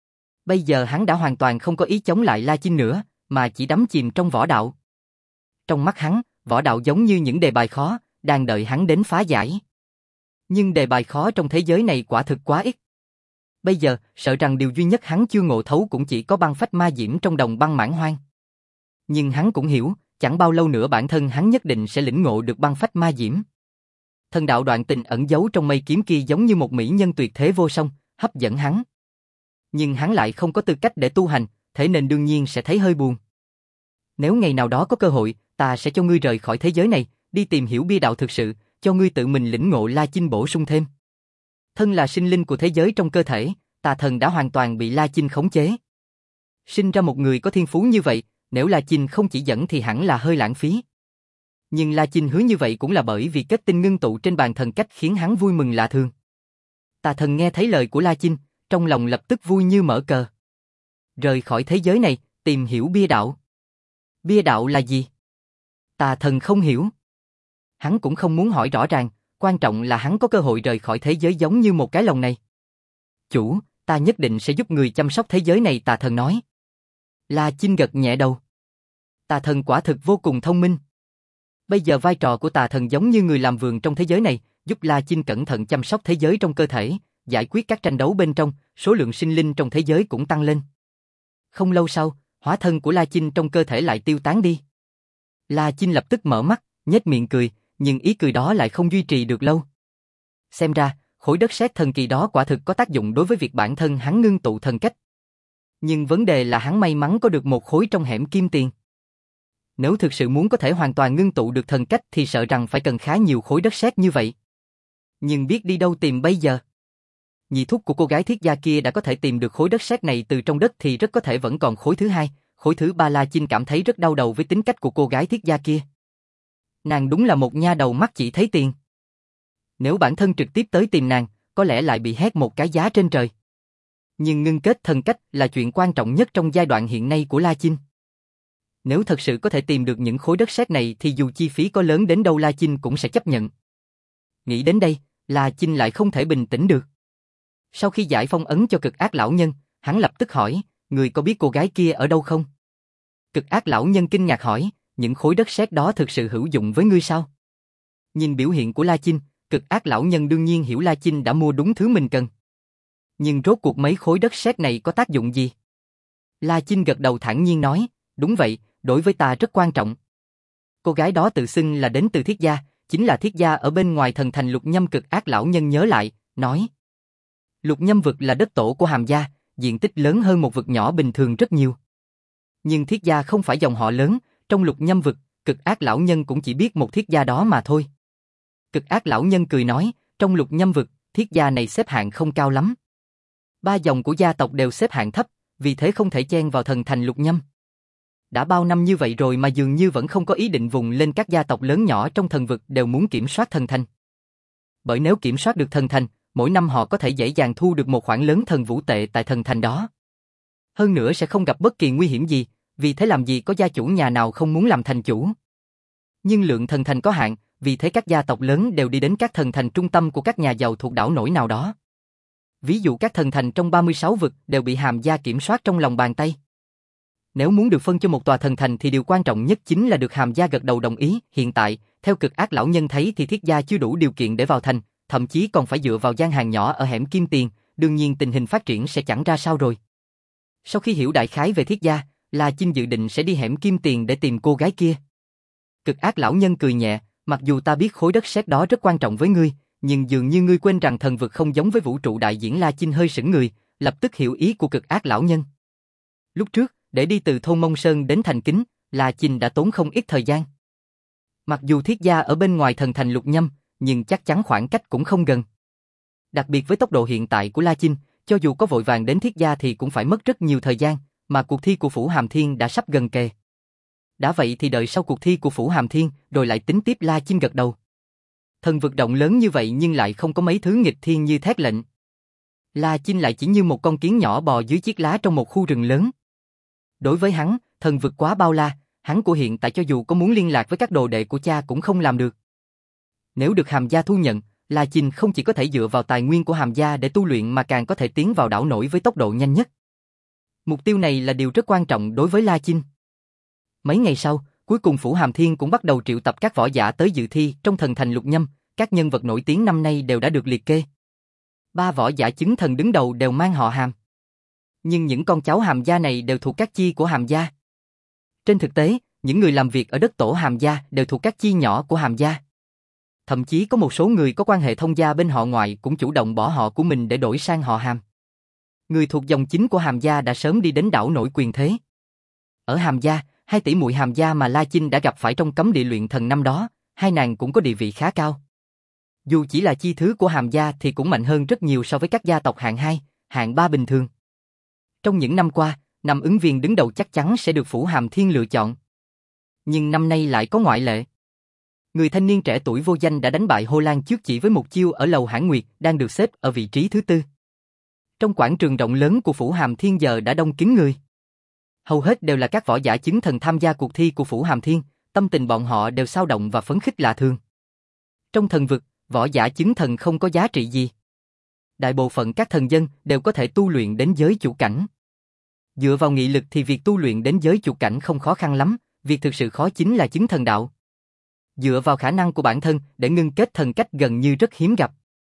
Bây giờ hắn đã hoàn toàn không có ý chống lại La Chinh nữa, mà chỉ đắm chìm trong võ đạo. Trong mắt hắn, võ đạo giống như những đề bài khó, đang đợi hắn đến phá giải. Nhưng đề bài khó trong thế giới này quả thực quá ít. Bây giờ, sợ rằng điều duy nhất hắn chưa ngộ thấu cũng chỉ có băng phách ma diễm trong đồng băng mãn hoang. Nhưng hắn cũng hiểu, chẳng bao lâu nữa bản thân hắn nhất định sẽ lĩnh ngộ được băng phách ma diễm. Thần đạo đoạn tình ẩn giấu trong mây kiếm kia giống như một mỹ nhân tuyệt thế vô song, hấp dẫn hắn. Nhưng hắn lại không có tư cách để tu hành, thế nên đương nhiên sẽ thấy hơi buồn. Nếu ngày nào đó có cơ hội, ta sẽ cho ngươi rời khỏi thế giới này, đi tìm hiểu bia đạo thực sự, cho ngươi tự mình lĩnh ngộ La Chinh bổ sung thêm. Thân là sinh linh của thế giới trong cơ thể, Tà Thần đã hoàn toàn bị La Chinh khống chế. Sinh ra một người có thiên phú như vậy, nếu La Chinh không chỉ dẫn thì hẳn là hơi lãng phí. Nhưng La Chinh hứa như vậy cũng là bởi vì kết tinh ngưng tụ trên bàn thần cách khiến hắn vui mừng lạ thường. Tà Thần nghe thấy lời của La Chinh, trong lòng lập tức vui như mở cờ. Rời khỏi thế giới này, tìm hiểu bia đạo. Bia đạo là gì? Tà Thần không hiểu. Hắn cũng không muốn hỏi rõ ràng, quan trọng là hắn có cơ hội rời khỏi thế giới giống như một cái lồng này. Chủ, ta nhất định sẽ giúp người chăm sóc thế giới này, Tà Thần nói. La Chinh gật nhẹ đầu. Tà Thần quả thực vô cùng thông minh. Bây giờ vai trò của Tà Thần giống như người làm vườn trong thế giới này, giúp La Chinh cẩn thận chăm sóc thế giới trong cơ thể, giải quyết các tranh đấu bên trong, số lượng sinh linh trong thế giới cũng tăng lên. Không lâu sau, hóa thân của La Chinh trong cơ thể lại tiêu tán đi. La Chinh lập tức mở mắt, nhếch miệng cười, nhưng ý cười đó lại không duy trì được lâu. Xem ra, khối đất sét thần kỳ đó quả thực có tác dụng đối với việc bản thân hắn ngưng tụ thần cách. Nhưng vấn đề là hắn may mắn có được một khối trong hẻm kim tiền. Nếu thực sự muốn có thể hoàn toàn ngưng tụ được thần cách thì sợ rằng phải cần khá nhiều khối đất sét như vậy. Nhưng biết đi đâu tìm bây giờ? nhị thúc của cô gái Thiết gia kia đã có thể tìm được khối đất sét này từ trong đất thì rất có thể vẫn còn khối thứ hai, khối thứ ba. La Chinh cảm thấy rất đau đầu với tính cách của cô gái Thiết gia kia. Nàng đúng là một nha đầu mắt chỉ thấy tiền. Nếu bản thân trực tiếp tới tìm nàng, có lẽ lại bị hét một cái giá trên trời. Nhưng ngưng kết thần cách là chuyện quan trọng nhất trong giai đoạn hiện nay của La Chinh. Nếu thật sự có thể tìm được những khối đất sét này thì dù chi phí có lớn đến đâu La Chinh cũng sẽ chấp nhận. Nghĩ đến đây, La Chinh lại không thể bình tĩnh được. Sau khi giải phong ấn cho cực ác lão nhân, hắn lập tức hỏi, người có biết cô gái kia ở đâu không? Cực ác lão nhân kinh ngạc hỏi, những khối đất sét đó thực sự hữu dụng với ngươi sao? Nhìn biểu hiện của La Chinh, cực ác lão nhân đương nhiên hiểu La Chinh đã mua đúng thứ mình cần. Nhưng rốt cuộc mấy khối đất sét này có tác dụng gì? La Chinh gật đầu thản nhiên nói, đúng vậy, đối với ta rất quan trọng. Cô gái đó tự xưng là đến từ Thiết gia, chính là Thiết gia ở bên ngoài thần thành Lục Nhâm. Cực ác lão nhân nhớ lại, nói. Lục Nhâm vực là đất tổ của Hàm gia, diện tích lớn hơn một vực nhỏ bình thường rất nhiều. Nhưng Thiết gia không phải dòng họ lớn, trong Lục Nhâm vực, cực ác lão nhân cũng chỉ biết một Thiết gia đó mà thôi. Cực ác lão nhân cười nói, trong Lục Nhâm vực, Thiết gia này xếp hạng không cao lắm. Ba dòng của gia tộc đều xếp hạng thấp, vì thế không thể chen vào thần thành Lục Nhâm. Đã bao năm như vậy rồi mà dường như vẫn không có ý định vùng lên. Các gia tộc lớn nhỏ trong thần vực đều muốn kiểm soát thần thành. Bởi nếu kiểm soát được thần thành, mỗi năm họ có thể dễ dàng thu được một khoản lớn thần vũ tệ tại thần thành đó. Hơn nữa sẽ không gặp bất kỳ nguy hiểm gì, vì thế làm gì có gia chủ nhà nào không muốn làm thành chủ. Nhưng lượng thần thành có hạn, vì thế các gia tộc lớn đều đi đến các thần thành trung tâm của các nhà giàu thuộc đảo nổi nào đó. Ví dụ các thần thành trong ba mươi sáu vực đều bị Hàm gia kiểm soát trong lòng bàn tay. Nếu muốn được phân cho một tòa thần thành thì điều quan trọng nhất chính là được Hàm gia gật đầu đồng ý. Hiện tại, theo cực ác lão nhân thấy thì Thiết gia chưa đủ điều kiện để vào thành, thậm chí còn phải dựa vào gian hàng nhỏ ở hẻm Kim Tiền, đương nhiên tình hình phát triển sẽ chẳng ra sao rồi. Sau khi hiểu đại khái về Thiết gia, La Chinh dự định sẽ đi hẻm Kim Tiền để tìm cô gái kia. Cực ác lão nhân cười nhẹ, mặc dù ta biết khối đất sét đó rất quan trọng với ngươi, nhưng dường như ngươi quên rằng thần vực không giống với vũ trụ đại diễn. La Chinh hơi sững người, lập tức hiểu ý của cực ác lão nhân. Lúc trước, để đi từ thôn Mông Sơn đến thành Kính, La Chinh đã tốn không ít thời gian. Mặc dù Thiết gia ở bên ngoài thần thành Lục Nhâm, nhưng chắc chắn khoảng cách cũng không gần. Đặc biệt với tốc độ hiện tại của La Chinh, cho dù có vội vàng đến Thiết gia thì cũng phải mất rất nhiều thời gian, mà cuộc thi của Phủ Hàm Thiên đã sắp gần kề. Đã vậy thì đợi sau cuộc thi của Phủ Hàm Thiên, rồi lại tính tiếp. La Chinh gật đầu. Thần vực rộng lớn như vậy nhưng lại không có mấy thứ nghịch thiên như thét lệnh. La Chinh lại chỉ như một con kiến nhỏ bò dưới chiếc lá trong một khu rừng lớn. Đối với hắn, thần vực quá bao la, hắn của hiện tại cho dù có muốn liên lạc với các đồ đệ của cha cũng không làm được. Nếu được Hàm gia thu nhận, La Chinh không chỉ có thể dựa vào tài nguyên của Hàm gia để tu luyện mà càng có thể tiến vào đảo nổi với tốc độ nhanh nhất. Mục tiêu này là điều rất quan trọng đối với La Chinh. Mấy ngày sau, cuối cùng Phủ Hàm Thiên cũng bắt đầu triệu tập các võ giả tới dự thi trong thần thành Lục Nhâm. Các nhân vật nổi tiếng năm nay đều đã được liệt kê. Ba võ giả chứng thần đứng đầu đều mang họ Hàm. Nhưng những con cháu Hàm gia này đều thuộc các chi của Hàm gia. Trên thực tế, những người làm việc ở đất tổ Hàm gia đều thuộc các chi nhỏ của Hàm gia. Thậm chí có một số người có quan hệ thông gia bên họ ngoại cũng chủ động bỏ họ của mình để đổi sang họ Hàm. Người thuộc dòng chính của Hàm gia đã sớm đi đến đảo nổi quyền thế. Ở Hàm gia, hai tỷ muội Hàm gia mà La Chinh đã gặp phải trong cấm địa luyện thần năm đó, hai nàng cũng có địa vị khá cao. Dù chỉ là chi thứ của Hàm gia thì cũng mạnh hơn rất nhiều so với các gia tộc hạng hai, hạng ba bình thường. Trong những năm qua, năm ứng viên đứng đầu chắc chắn sẽ được Phủ Hàm Thiên lựa chọn. Nhưng năm nay lại có ngoại lệ. Người thanh niên trẻ tuổi vô danh đã đánh bại Hồ Lan trước chỉ với một chiêu ở lầu Hãn Nguyệt, đang được xếp ở vị trí thứ tư. Trong quảng trường rộng lớn của Phủ Hàm Thiên giờ đã đông kín người. Hầu hết đều là các võ giả chứng thần tham gia cuộc thi của Phủ Hàm Thiên, tâm tình bọn họ đều xao động và phấn khích lạ thường. Trong thần vực, võ giả chứng thần không có giá trị gì. Đại bộ phận các thần dân đều có thể tu luyện đến giới chủ cảnh. Dựa vào nghị lực thì việc tu luyện đến giới chủ cảnh không khó khăn lắm, việc thực sự khó chính là chứng thần đạo. Dựa vào khả năng của bản thân để ngưng kết thần cách gần như rất hiếm gặp.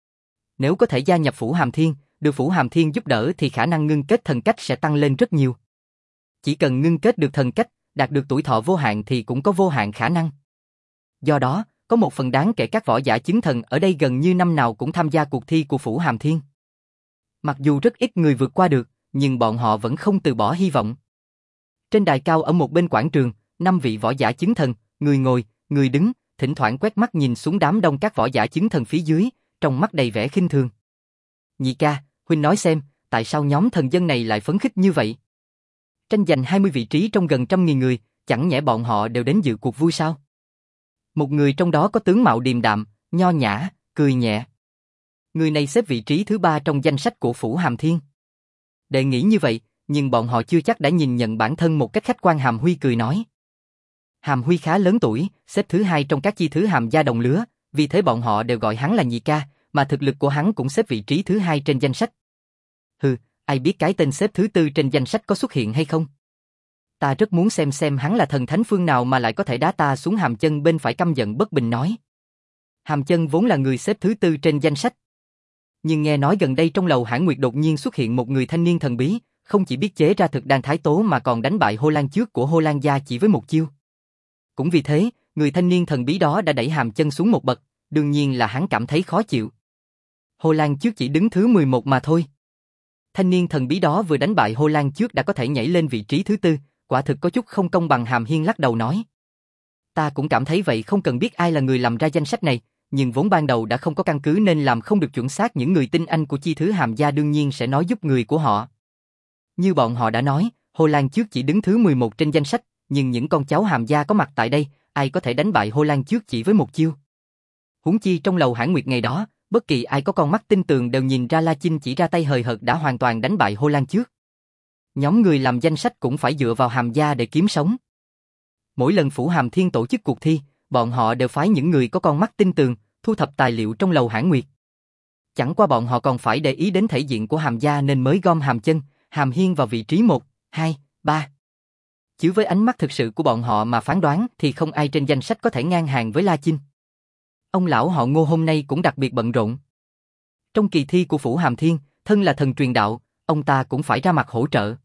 Nếu có thể gia nhập Phủ Hàm Thiên, được Phủ Hàm Thiên giúp đỡ thì khả năng ngưng kết thần cách sẽ tăng lên rất nhiều. Chỉ cần ngưng kết được thần cách, đạt được tuổi thọ vô hạn thì cũng có vô hạn khả năng. Do đó, có một phần đáng kể các võ giả chứng thần ở đây gần như năm nào cũng tham gia cuộc thi của Phủ Hàm Thiên. Mặc dù rất ít người vượt qua được, nhưng bọn họ vẫn không từ bỏ hy vọng. Trên đài cao ở một bên quảng trường, năm vị võ giả chứng thần, người ngồi, người đứng, thỉnh thoảng quét mắt nhìn xuống đám đông các võ giả chứng thần phía dưới, trong mắt đầy vẻ khinh thường. Nhị ca, huynh nói xem, tại sao nhóm thần dân này lại phấn khích như vậy? Tranh giành hai mươi vị trí trong gần trăm nghìn người, chẳng nhẽ bọn họ đều đến dự cuộc vui sao? Một người trong đó có tướng mạo điềm đạm, nho nhã, cười nhẹ. Người này xếp vị trí thứ ba trong danh sách của Phủ Hàm Thiên. Đệ nghĩ như vậy, nhưng bọn họ chưa chắc đã nhìn nhận bản thân một cách khách quan. Hàm Huy cười nói. Hàm Huy khá lớn tuổi, xếp thứ hai trong các chi thứ Hàm gia đồng lứa, vì thế bọn họ đều gọi hắn là nhị ca, mà thực lực của hắn cũng xếp vị trí thứ hai trên danh sách. Hừ, ai biết cái tên xếp thứ tư trên danh sách có xuất hiện hay không? Ta rất muốn xem xem hắn là thần thánh phương nào mà lại có thể đá ta xuống. Hàm Chân bên phải căm giận bất bình nói. Hàm Chân vốn là người xếp thứ tư trên danh sách. Nhưng nghe nói gần đây trong lầu Hãn Nguyệt đột nhiên xuất hiện một người thanh niên thần bí, không chỉ biết chế ra thực đan thái tố mà còn đánh bại Hồ Lan Trước của Hồ Lan gia chỉ với một chiêu. Cũng vì thế, người thanh niên thần bí đó đã đẩy Hàm Chân xuống một bậc, đương nhiên là hắn cảm thấy khó chịu. Hồ Lan Trước chỉ đứng thứ mười một mà thôi. Thanh niên thần bí đó vừa đánh bại Hồ Lan Trước đã có thể nhảy lên vị trí thứ tư, quả thực có chút không công bằng. Hàm Hiên lắc đầu nói. Ta cũng cảm thấy vậy, không cần biết ai là người làm ra danh sách này, nhưng vốn ban đầu đã không có căn cứ nên làm không được chuẩn xác. Những người tinh anh của chi thứ Hàm gia đương nhiên sẽ nói giúp người của họ. Như bọn họ đã nói, Hồ Lan Trước chỉ đứng thứ mười một trên danh sách, nhưng những con cháu Hàm gia có mặt tại đây, ai có thể đánh bại Hồ Lan Trước chỉ với một chiêu. Huống chi trong lầu Hãn Nguyệt ngày đó, bất kỳ ai có con mắt tinh tường đều nhìn ra La Chinh chỉ ra tay hời hợt đã hoàn toàn đánh bại Hồ Lan Trước. Nhóm người làm danh sách cũng phải dựa vào Hàm gia để kiếm sống. Mỗi lần Phủ Hàm Thiên tổ chức cuộc thi, bọn họ đều phái những người có con mắt tinh tường, thu thập tài liệu trong lầu Hãn Nguyệt. Chẳng qua bọn họ còn phải để ý đến thể diện của Hàm gia nên mới gom Hàm Chân, Hàm Hiên vào vị trí một, hai, ba. Chứ với ánh mắt thực sự của bọn họ mà phán đoán thì không ai trên danh sách có thể ngang hàng với La Chinh. Ông lão họ Ngô hôm nay cũng đặc biệt bận rộn. Trong kỳ thi của Phủ Hàm Thiên, thân là thần truyền đạo, ông ta cũng phải ra mặt hỗ trợ.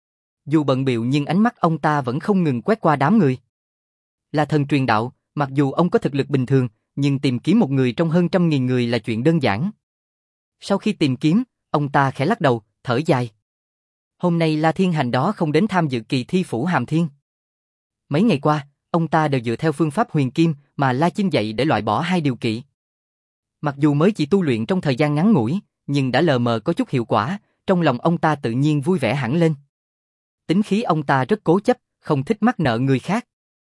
Dù bận bịu nhưng ánh mắt ông ta vẫn không ngừng quét qua đám người. Là thần truyền đạo, mặc dù ông có thực lực bình thường, nhưng tìm kiếm một người trong hơn trăm nghìn người là chuyện đơn giản. Sau khi tìm kiếm, ông ta khẽ lắc đầu, thở dài. Hôm nay La Thiên Hành đó không đến tham dự kỳ thi Phủ Hàm Thiên. Mấy ngày qua, ông ta đều dựa theo phương pháp huyền kim mà La Chinh dạy để loại bỏ hai điều kỵ. Mặc dù mới chỉ tu luyện trong thời gian ngắn ngủi, nhưng đã lờ mờ có chút hiệu quả, trong lòng ông ta tự nhiên vui vẻ hẳn lên. Tính khí ông ta rất cố chấp, không thích mắc nợ người khác.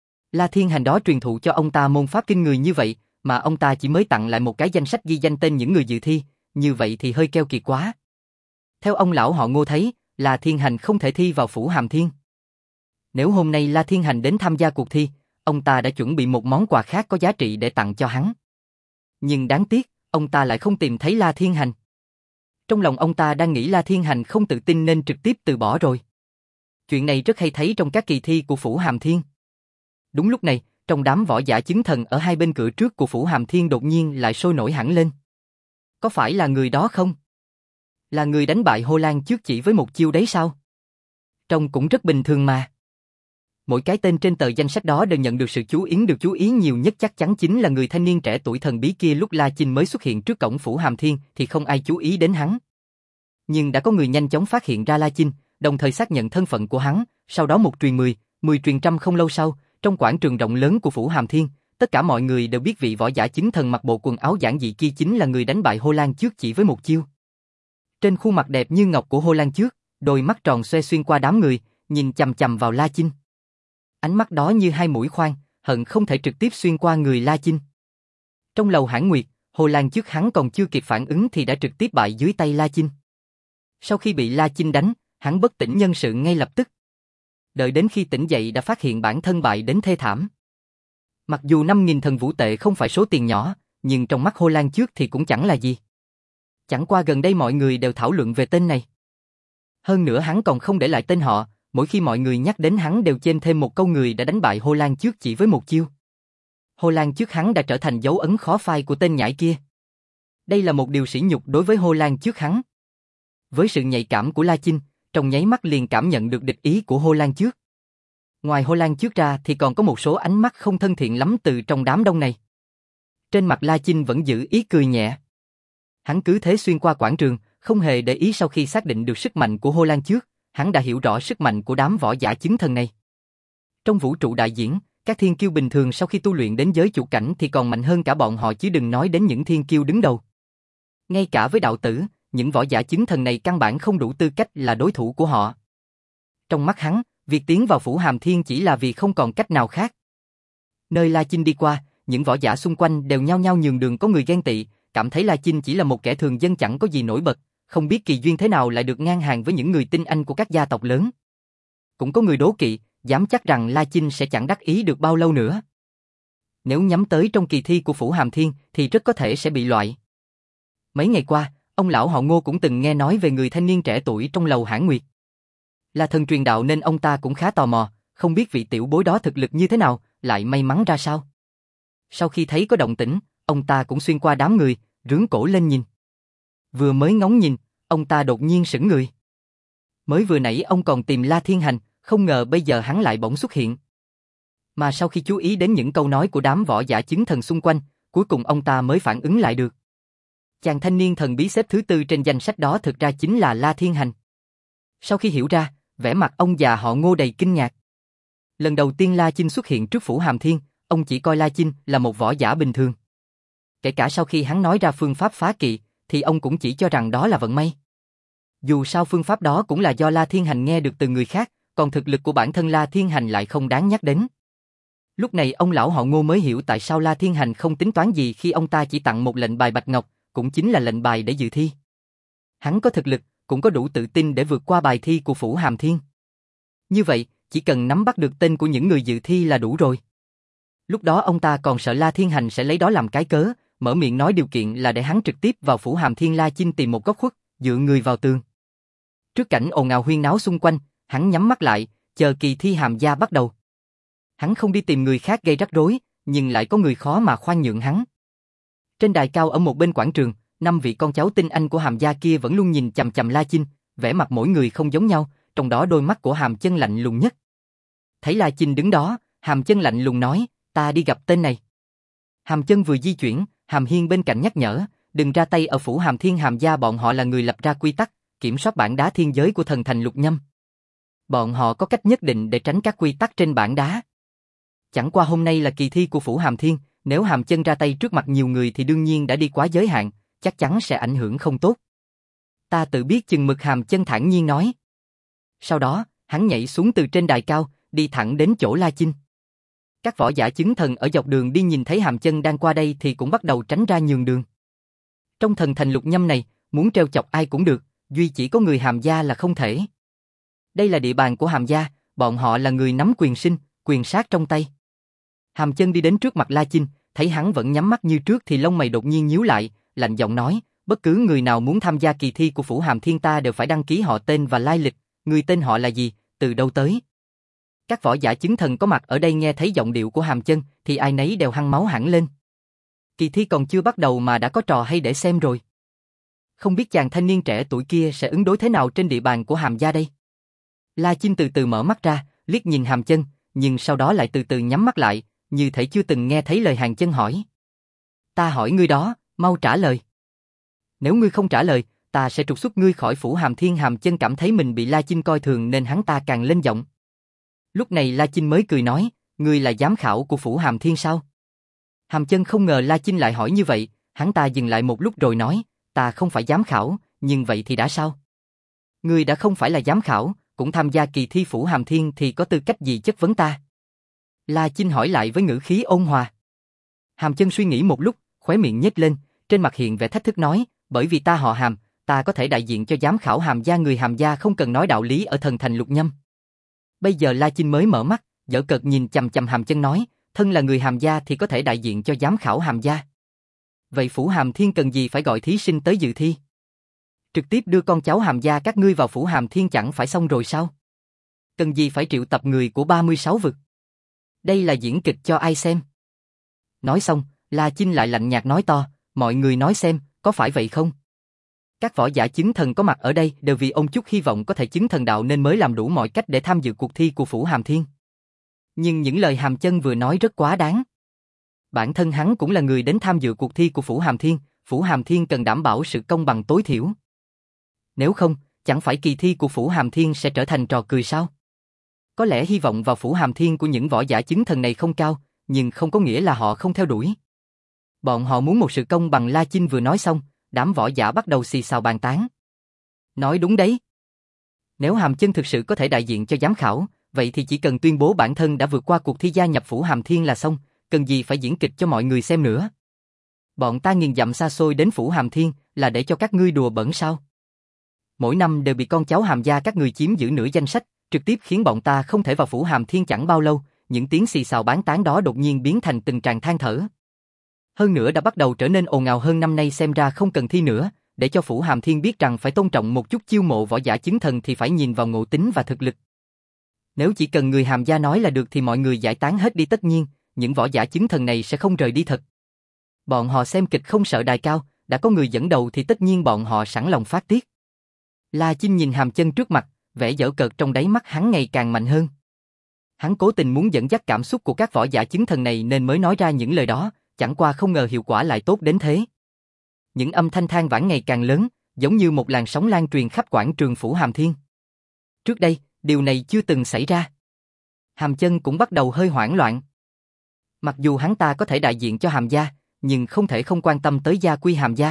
La Thiên Hành đó truyền thụ cho ông ta môn pháp kinh người như vậy, mà ông ta chỉ mới tặng lại một cái danh sách ghi danh tên những người dự thi, như vậy thì hơi keo kiệt quá. Theo ông lão họ Ngô thấy, La Thiên Hành không thể thi vào Phủ Hàm Thiên. Nếu hôm nay La Thiên Hành đến tham gia cuộc thi, ông ta đã chuẩn bị một món quà khác có giá trị để tặng cho hắn. Nhưng đáng tiếc, ông ta lại không tìm thấy La Thiên Hành. Trong lòng ông ta đang nghĩ La Thiên Hành không tự tin nên trực tiếp từ bỏ rồi. Chuyện này rất hay thấy trong các kỳ thi của Phủ Hàm Thiên. Đúng lúc này, trong đám võ giả chứng thần ở hai bên cửa trước của Phủ Hàm Thiên đột nhiên lại sôi nổi hẳn lên. Có phải là người đó không? Là người đánh bại Hồ Lan Trước chỉ với một chiêu đấy sao? Trông cũng rất bình thường mà. Mỗi cái tên trên tờ danh sách đó đều nhận được sự chú ý, được chú ý nhiều nhất chắc chắn chính là người thanh niên trẻ tuổi thần bí kia. Lúc La Chinh mới xuất hiện trước cổng Phủ Hàm Thiên thì không ai chú ý đến hắn. Nhưng đã có người nhanh chóng phát hiện ra La Chinh, đồng thời xác nhận thân phận của hắn, sau đó một truyền mười, mười truyền trăm. Không lâu sau, trong quảng trường rộng lớn của Phủ Hàm Thiên, tất cả mọi người đều biết vị võ giả chứng thần mặc bộ quần áo giản dị kia chính là người đánh bại Hồ Lan Trước chỉ với một chiêu. Trên khuôn mặt đẹp như ngọc của Hồ Lan Trước, đôi mắt tròn xoe xuyên qua đám người, nhìn chằm chằm vào La Chinh. Ánh mắt đó như hai mũi khoan, hận không thể trực tiếp xuyên qua người La Chinh. Trong lầu Hãn Nguyệt, Hồ Lan Trước hắn còn chưa kịp phản ứng thì đã trực tiếp bại dưới tay La Chinh. Sau khi bị La Chinh đánh, hắn bất tỉnh nhân sự ngay lập tức. Đợi đến khi tỉnh dậy đã phát hiện bản thân bại đến thê thảm. Mặc dù năm nghìn thần vũ tệ không phải số tiền nhỏ, nhưng trong mắt Hồ Lan Trước thì cũng chẳng là gì. Chẳng qua gần đây mọi người đều thảo luận về tên này. Hơn nữa hắn còn không để lại tên họ, mỗi khi mọi người nhắc đến hắn đều chêm thêm một câu người đã đánh bại Hồ Lan Trước chỉ với một chiêu. Hồ Lan Trước hắn đã trở thành dấu ấn khó phai của tên nhãi kia. Đây là một điều sỉ nhục đối với Hồ Lan Trước hắn. Với sự nhạy cảm của La Chinh, trong nháy mắt liền cảm nhận được địch ý của Hồ Lan Trước. Ngoài Hồ Lan Trước ra thì còn có một số ánh mắt không thân thiện lắm từ trong đám đông này. Trên mặt La Chinh vẫn giữ ý cười nhẹ. Hắn cứ thế xuyên qua quảng trường, không hề để ý. Sau khi xác định được sức mạnh của Hồ Lan Trước, hắn đã hiểu rõ sức mạnh của đám võ giả chứng thần này. Trong vũ trụ đại diễn, các thiên kiêu bình thường sau khi tu luyện đến giới chủ cảnh thì còn mạnh hơn cả bọn họ chứ đừng nói đến những thiên kiêu đứng đầu. Ngay cả với đạo tử, những võ giả chứng thần này căn bản không đủ tư cách là đối thủ của họ. Trong mắt hắn, việc tiến vào Phủ Hàm Thiên chỉ là vì không còn cách nào khác. Nơi La Chinh đi qua, những võ giả xung quanh đều nhao nhao nhường đường, có người ghen tị, cảm thấy La Chinh chỉ là một kẻ thường dân chẳng có gì nổi bật, không biết kỳ duyên thế nào lại được ngang hàng với những người tinh anh của các gia tộc lớn. Cũng có người đố kỵ, dám chắc rằng La Chinh sẽ chẳng đắc ý được bao lâu nữa. Nếu nhắm tới trong kỳ thi của Phủ Hàm Thiên thì rất có thể sẽ bị loại. Mấy ngày qua, ông lão họ Ngô cũng từng nghe nói về người thanh niên trẻ tuổi trong lầu Hãn Nguyệt. Là thần truyền đạo nên ông ta cũng khá tò mò, không biết vị tiểu bối đó thực lực như thế nào, lại may mắn ra sao. Sau khi thấy có động tĩnh, ông ta cũng xuyên qua đám người, rướn cổ lên nhìn. Vừa mới ngóng nhìn, ông ta đột nhiên sững người. Mới vừa nãy ông còn tìm La Thiên Hành, không ngờ bây giờ hắn lại bỗng xuất hiện. Mà sau khi chú ý đến những câu nói của đám võ giả chứng thần xung quanh, cuối cùng ông ta mới phản ứng lại được. Chàng thanh niên thần bí xếp thứ tư trên danh sách đó thực ra chính là La Thiên Hành. Sau khi hiểu ra, vẻ mặt ông già họ Ngô đầy kinh ngạc. Lần đầu tiên La Chinh xuất hiện trước Phủ Hàm Thiên, ông chỉ coi La Chinh là một võ giả bình thường. Kể cả sau khi hắn nói ra phương pháp phá kỵ, thì ông cũng chỉ cho rằng đó là vận may. Dù sao phương pháp đó cũng là do La Thiên Hành nghe được từ người khác, còn thực lực của bản thân La Thiên Hành lại không đáng nhắc đến. Lúc này ông lão họ Ngô mới hiểu tại sao La Thiên Hành không tính toán gì khi ông ta chỉ tặng một lệnh bài bạch ngọc, cũng chính là lệnh bài để dự thi. Hắn có thực lực, cũng có đủ tự tin để vượt qua bài thi của Phủ Hàm Thiên. Như vậy, chỉ cần nắm bắt được tên của những người dự thi là đủ rồi. Lúc đó ông ta còn sợ La Thiên Hành sẽ lấy đó làm cái cớ, mở miệng nói điều kiện là để hắn trực tiếp vào Phủ Hàm Thiên. La Chinh tìm một góc khuất, dựa người vào tường. Trước cảnh ồn ào huyên náo xung quanh, hắn nhắm mắt lại, chờ kỳ thi hàm gia bắt đầu. Hắn không đi tìm người khác gây rắc rối, nhưng lại có người khó mà khoan nhượng hắn. Trên đài cao ở một bên quảng trường, năm vị con cháu tinh anh của Hàm gia kia vẫn luôn nhìn chằm chằm La Chinh, vẻ mặt mỗi người không giống nhau, trong đó đôi mắt của Hàm Chân lạnh lùng nhất. Thấy La Chinh đứng đó, Hàm Chân lạnh lùng nói, ta đi gặp tên này. Hàm Chân vừa di chuyển, Hàm Hiên bên cạnh nhắc nhở, đừng ra tay ở Phủ Hàm Thiên. Hàm gia bọn họ là người lập ra quy tắc, kiểm soát bảng đá thiên giới của thần thành Lục Nhâm. Bọn họ có cách nhất định để tránh các quy tắc trên bảng đá. Chẳng qua hôm nay là kỳ thi của Phủ Hàm Thiên, nếu Hàm Chân ra tay trước mặt nhiều người thì đương nhiên đã đi quá giới hạn, chắc chắn sẽ ảnh hưởng không tốt. Ta tự biết chừng mực. Hàm Chân thản nhiên nói. Sau đó, hắn nhảy xuống từ trên đài cao, đi thẳng đến chỗ La Chinh. Các võ giả chứng thần ở dọc đường đi nhìn thấy Hàm Chân đang qua đây thì cũng bắt đầu tránh ra nhường đường. Trong thần thành Lục Nhâm này, muốn trêu chọc ai cũng được, duy chỉ có người Hàm gia là không thể. Đây là địa bàn của Hàm gia, bọn họ là người nắm quyền sinh, quyền sát trong tay. Hàm Chân đi đến trước mặt La Chinh, thấy hắn vẫn nhắm mắt như trước thì lông mày đột nhiên nhíu lại, lạnh giọng nói, bất cứ người nào muốn tham gia kỳ thi của Phủ Hàm Thiên ta đều phải đăng ký họ tên và lai lịch, người tên họ là gì, từ đâu tới. Các võ giả chứng thần có mặt ở đây nghe thấy giọng điệu của Hàm Chân thì ai nấy đều hăng máu hẳn lên. Kỳ thi còn chưa bắt đầu mà đã có trò hay để xem rồi. Không biết chàng thanh niên trẻ tuổi kia sẽ ứng đối thế nào trên địa bàn của Hàm gia đây. La Chinh từ từ mở mắt ra, liếc nhìn Hàm Chân, nhưng sau đó lại từ từ nhắm mắt lại, như thể chưa từng nghe thấy lời Hàm Chân hỏi. Ta hỏi ngươi đó, mau trả lời. Nếu ngươi không trả lời, ta sẽ trục xuất ngươi khỏi Phủ Hàm Thiên. Hàm Chân cảm thấy mình bị La Chinh coi thường nên hắn ta càng lên giọng. Lúc này La Chinh mới cười nói, ngươi là giám khảo của Phủ Hàm Thiên sao? Hàm Chân không ngờ La Chinh lại hỏi như vậy, hắn ta dừng lại một lúc rồi nói, ta không phải giám khảo, nhưng vậy thì đã sao? Ngươi đã không phải là giám khảo, cũng tham gia kỳ thi Phủ Hàm Thiên thì có tư cách gì chất vấn ta? La Chinh hỏi lại với ngữ khí ôn hòa. Hàm Chân suy nghĩ một lúc, khóe miệng nhếch lên, trên mặt hiện vẻ thách thức nói, bởi vì ta họ Hàm, ta có thể đại diện cho giám khảo Hàm gia. Người Hàm gia không cần nói đạo lý ở thần thành Lục Nhâm. Bây giờ La Chinh mới mở mắt, giở cợt nhìn chằm chằm Hàm Chân nói, thân là người Hàm gia thì có thể đại diện cho giám khảo Hàm gia. Vậy Phủ Hàm Thiên cần gì phải gọi thí sinh tới dự thi? Trực tiếp đưa con cháu Hàm gia các ngươi vào Phủ Hàm Thiên chẳng phải xong rồi sao? Cần gì phải triệu tập người của ba mươi sáu vực? Đây là diễn kịch cho ai xem? Nói xong, La Chinh lại lạnh nhạt nói to, mọi người nói xem, có phải vậy không? Các võ giả chứng thần có mặt ở đây đều vì ông chút hy vọng có thể chứng thần đạo nên mới làm đủ mọi cách để tham dự cuộc thi của Phủ Hàm Thiên. Nhưng những lời Hàm Chân vừa nói rất quá đáng. Bản thân hắn cũng là người đến tham dự cuộc thi của Phủ Hàm Thiên, Phủ Hàm Thiên cần đảm bảo sự công bằng tối thiểu. Nếu không, chẳng phải kỳ thi của Phủ Hàm Thiên sẽ trở thành trò cười sao? Có lẽ hy vọng vào Phủ Hàm Thiên của những võ giả chứng thần này không cao, nhưng không có nghĩa là họ không theo đuổi. Bọn họ muốn một sự công bằng. La Chinh vừa nói xong, đám võ giả bắt đầu xì xào bàn tán. Nói đúng đấy. Nếu Hàm Chân thực sự có thể đại diện cho giám khảo, vậy thì chỉ cần tuyên bố bản thân đã vượt qua cuộc thi gia nhập Phủ Hàm Thiên là xong, cần gì phải diễn kịch cho mọi người xem nữa. Bọn ta nghìn dặm xa xôi đến Phủ Hàm Thiên là để cho các ngươi đùa bẩn sao? Mỗi năm đều bị con cháu Hàm gia các người chiếm giữ nửa danh sách, trực tiếp khiến bọn ta không thể vào Phủ Hàm Thiên chẳng bao lâu, những tiếng xì xào bán tán đó đột nhiên biến thành từng tràng than thở. Hơn nữa đã bắt đầu trở nên ồn ào hơn, năm nay xem ra không cần thi nữa, để cho Phủ Hàm Thiên biết rằng phải tôn trọng một chút, chiêu mộ võ giả chứng thần thì phải nhìn vào ngộ tính và thực lực. Nếu chỉ cần người Hàm gia nói là được thì mọi người giải tán hết đi, tất nhiên, những võ giả chứng thần này sẽ không rời đi thật. Bọn họ xem kịch không sợ đài cao, đã có người dẫn đầu thì tất nhiên bọn họ sẵn lòng phát tiết. La Chinh nhìn Hàm Chân trước mặt, vẻ giễu cợt trong đáy mắt hắn ngày càng mạnh hơn. Hắn cố tình muốn dẫn dắt cảm xúc của các võ giả chứng thần này nên mới nói ra những lời đó, chẳng qua không ngờ hiệu quả lại tốt đến thế. Những âm thanh than vãn ngày càng lớn, giống như một làn sóng lan truyền khắp quảng trường Phủ Hàm Thiên. Trước đây, điều này chưa từng xảy ra. Hàm Chân cũng bắt đầu hơi hoảng loạn. Mặc dù hắn ta có thể đại diện cho Hàm gia, nhưng không thể không quan tâm tới gia quy Hàm gia.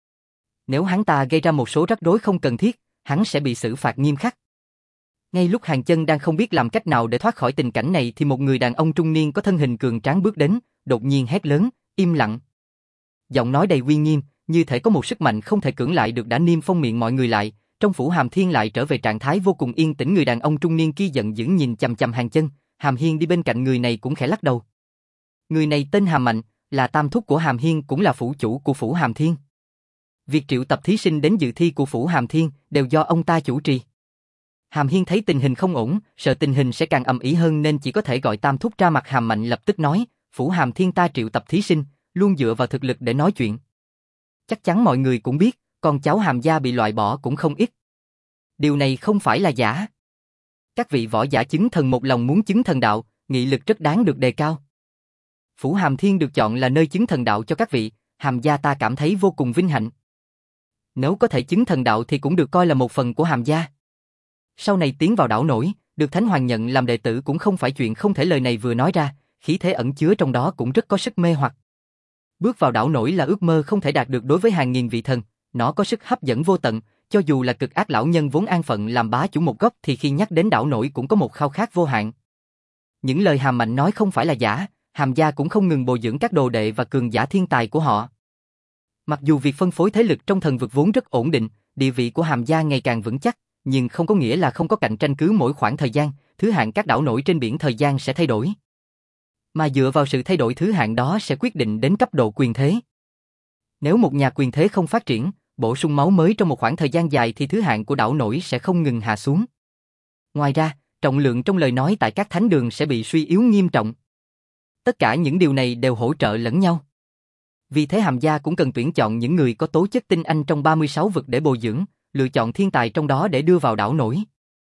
Nếu hắn ta gây ra một số rắc rối không cần thiết, hắn sẽ bị xử phạt nghiêm khắc. Ngay lúc Hàn Chân đang không biết làm cách nào để thoát khỏi tình cảnh này thì một người đàn ông trung niên có thân hình cường tráng bước đến, đột nhiên hét lớn, im lặng. Giọng nói đầy uy nghiêm, như thể có một sức mạnh không thể cưỡng lại được đã niêm phong miệng mọi người lại, trong Phủ Hàm Thiên lại trở về trạng thái vô cùng yên tĩnh. Người đàn ông trung niên kia giận dữ nhìn chằm chằm Hàn Chân, Hàm Hiên đi bên cạnh người này cũng khẽ lắc đầu. Người này tên Hàm Mạnh, là tam thúc của Hàm Hiên, cũng là phủ chủ của Phủ Hàm Thiên. Việc triệu tập thí sinh đến dự thi của Phủ Hàm Thiên đều do ông ta chủ trì. Hàm Hiên thấy tình hình không ổn, sợ tình hình sẽ càng ầm ĩ hơn nên chỉ có thể gọi tam thúc ra mặt. Hàm Mạnh lập tức nói, Phủ Hàm Thiên ta triệu tập thí sinh, luôn dựa vào thực lực để nói chuyện. Chắc chắn mọi người cũng biết, con cháu Hàm gia bị loại bỏ cũng không ít. Điều này không phải là giả. Các vị võ giả chứng thần một lòng muốn chứng thần đạo, nghị lực rất đáng được đề cao. Phủ Hàm Thiên được chọn là nơi chứng thần đạo cho các vị, Hàm gia ta cảm thấy vô cùng vinh hạnh. Nếu có thể chứng thần đạo thì cũng được coi là một phần của Hàm gia. Sau này tiến vào đảo nổi, được Thánh Hoàng nhận làm đệ tử cũng không phải chuyện không thể. Lời này vừa nói ra, khí thế ẩn chứa trong đó cũng rất có sức mê hoặc. Bước vào đảo nổi là ước mơ không thể đạt được đối với hàng nghìn vị thần, nó có sức hấp dẫn vô tận, cho dù là cực ác lão nhân vốn an phận làm bá chủ một góc thì khi nhắc đến đảo nổi cũng có một khao khát vô hạn. Những lời Hàm Mạnh nói không phải là giả, Hàm gia cũng không ngừng bồi dưỡng các đồ đệ và cường giả thiên tài của họ. Mặc dù việc phân phối thế lực trong thần vực vốn rất ổn định, địa vị của Hàm gia ngày càng vững chắc, nhưng không có nghĩa là không có cạnh tranh. Cứ mỗi khoảng thời gian, thứ hạng các đảo nổi trên biển thời gian sẽ thay đổi. Mà dựa vào sự thay đổi thứ hạng đó sẽ quyết định đến cấp độ quyền thế. Nếu một nhà quyền thế không phát triển, bổ sung máu mới trong một khoảng thời gian dài thì thứ hạng của đảo nổi sẽ không ngừng hạ xuống. Ngoài ra, trọng lượng trong lời nói tại các thánh đường sẽ bị suy yếu nghiêm trọng. Tất cả những điều này đều hỗ trợ lẫn nhau. Vì thế Hàm gia cũng cần tuyển chọn những người có tố chất tinh anh trong ba mươi sáu vực để bồi dưỡng, lựa chọn thiên tài trong đó để đưa vào đảo nổi.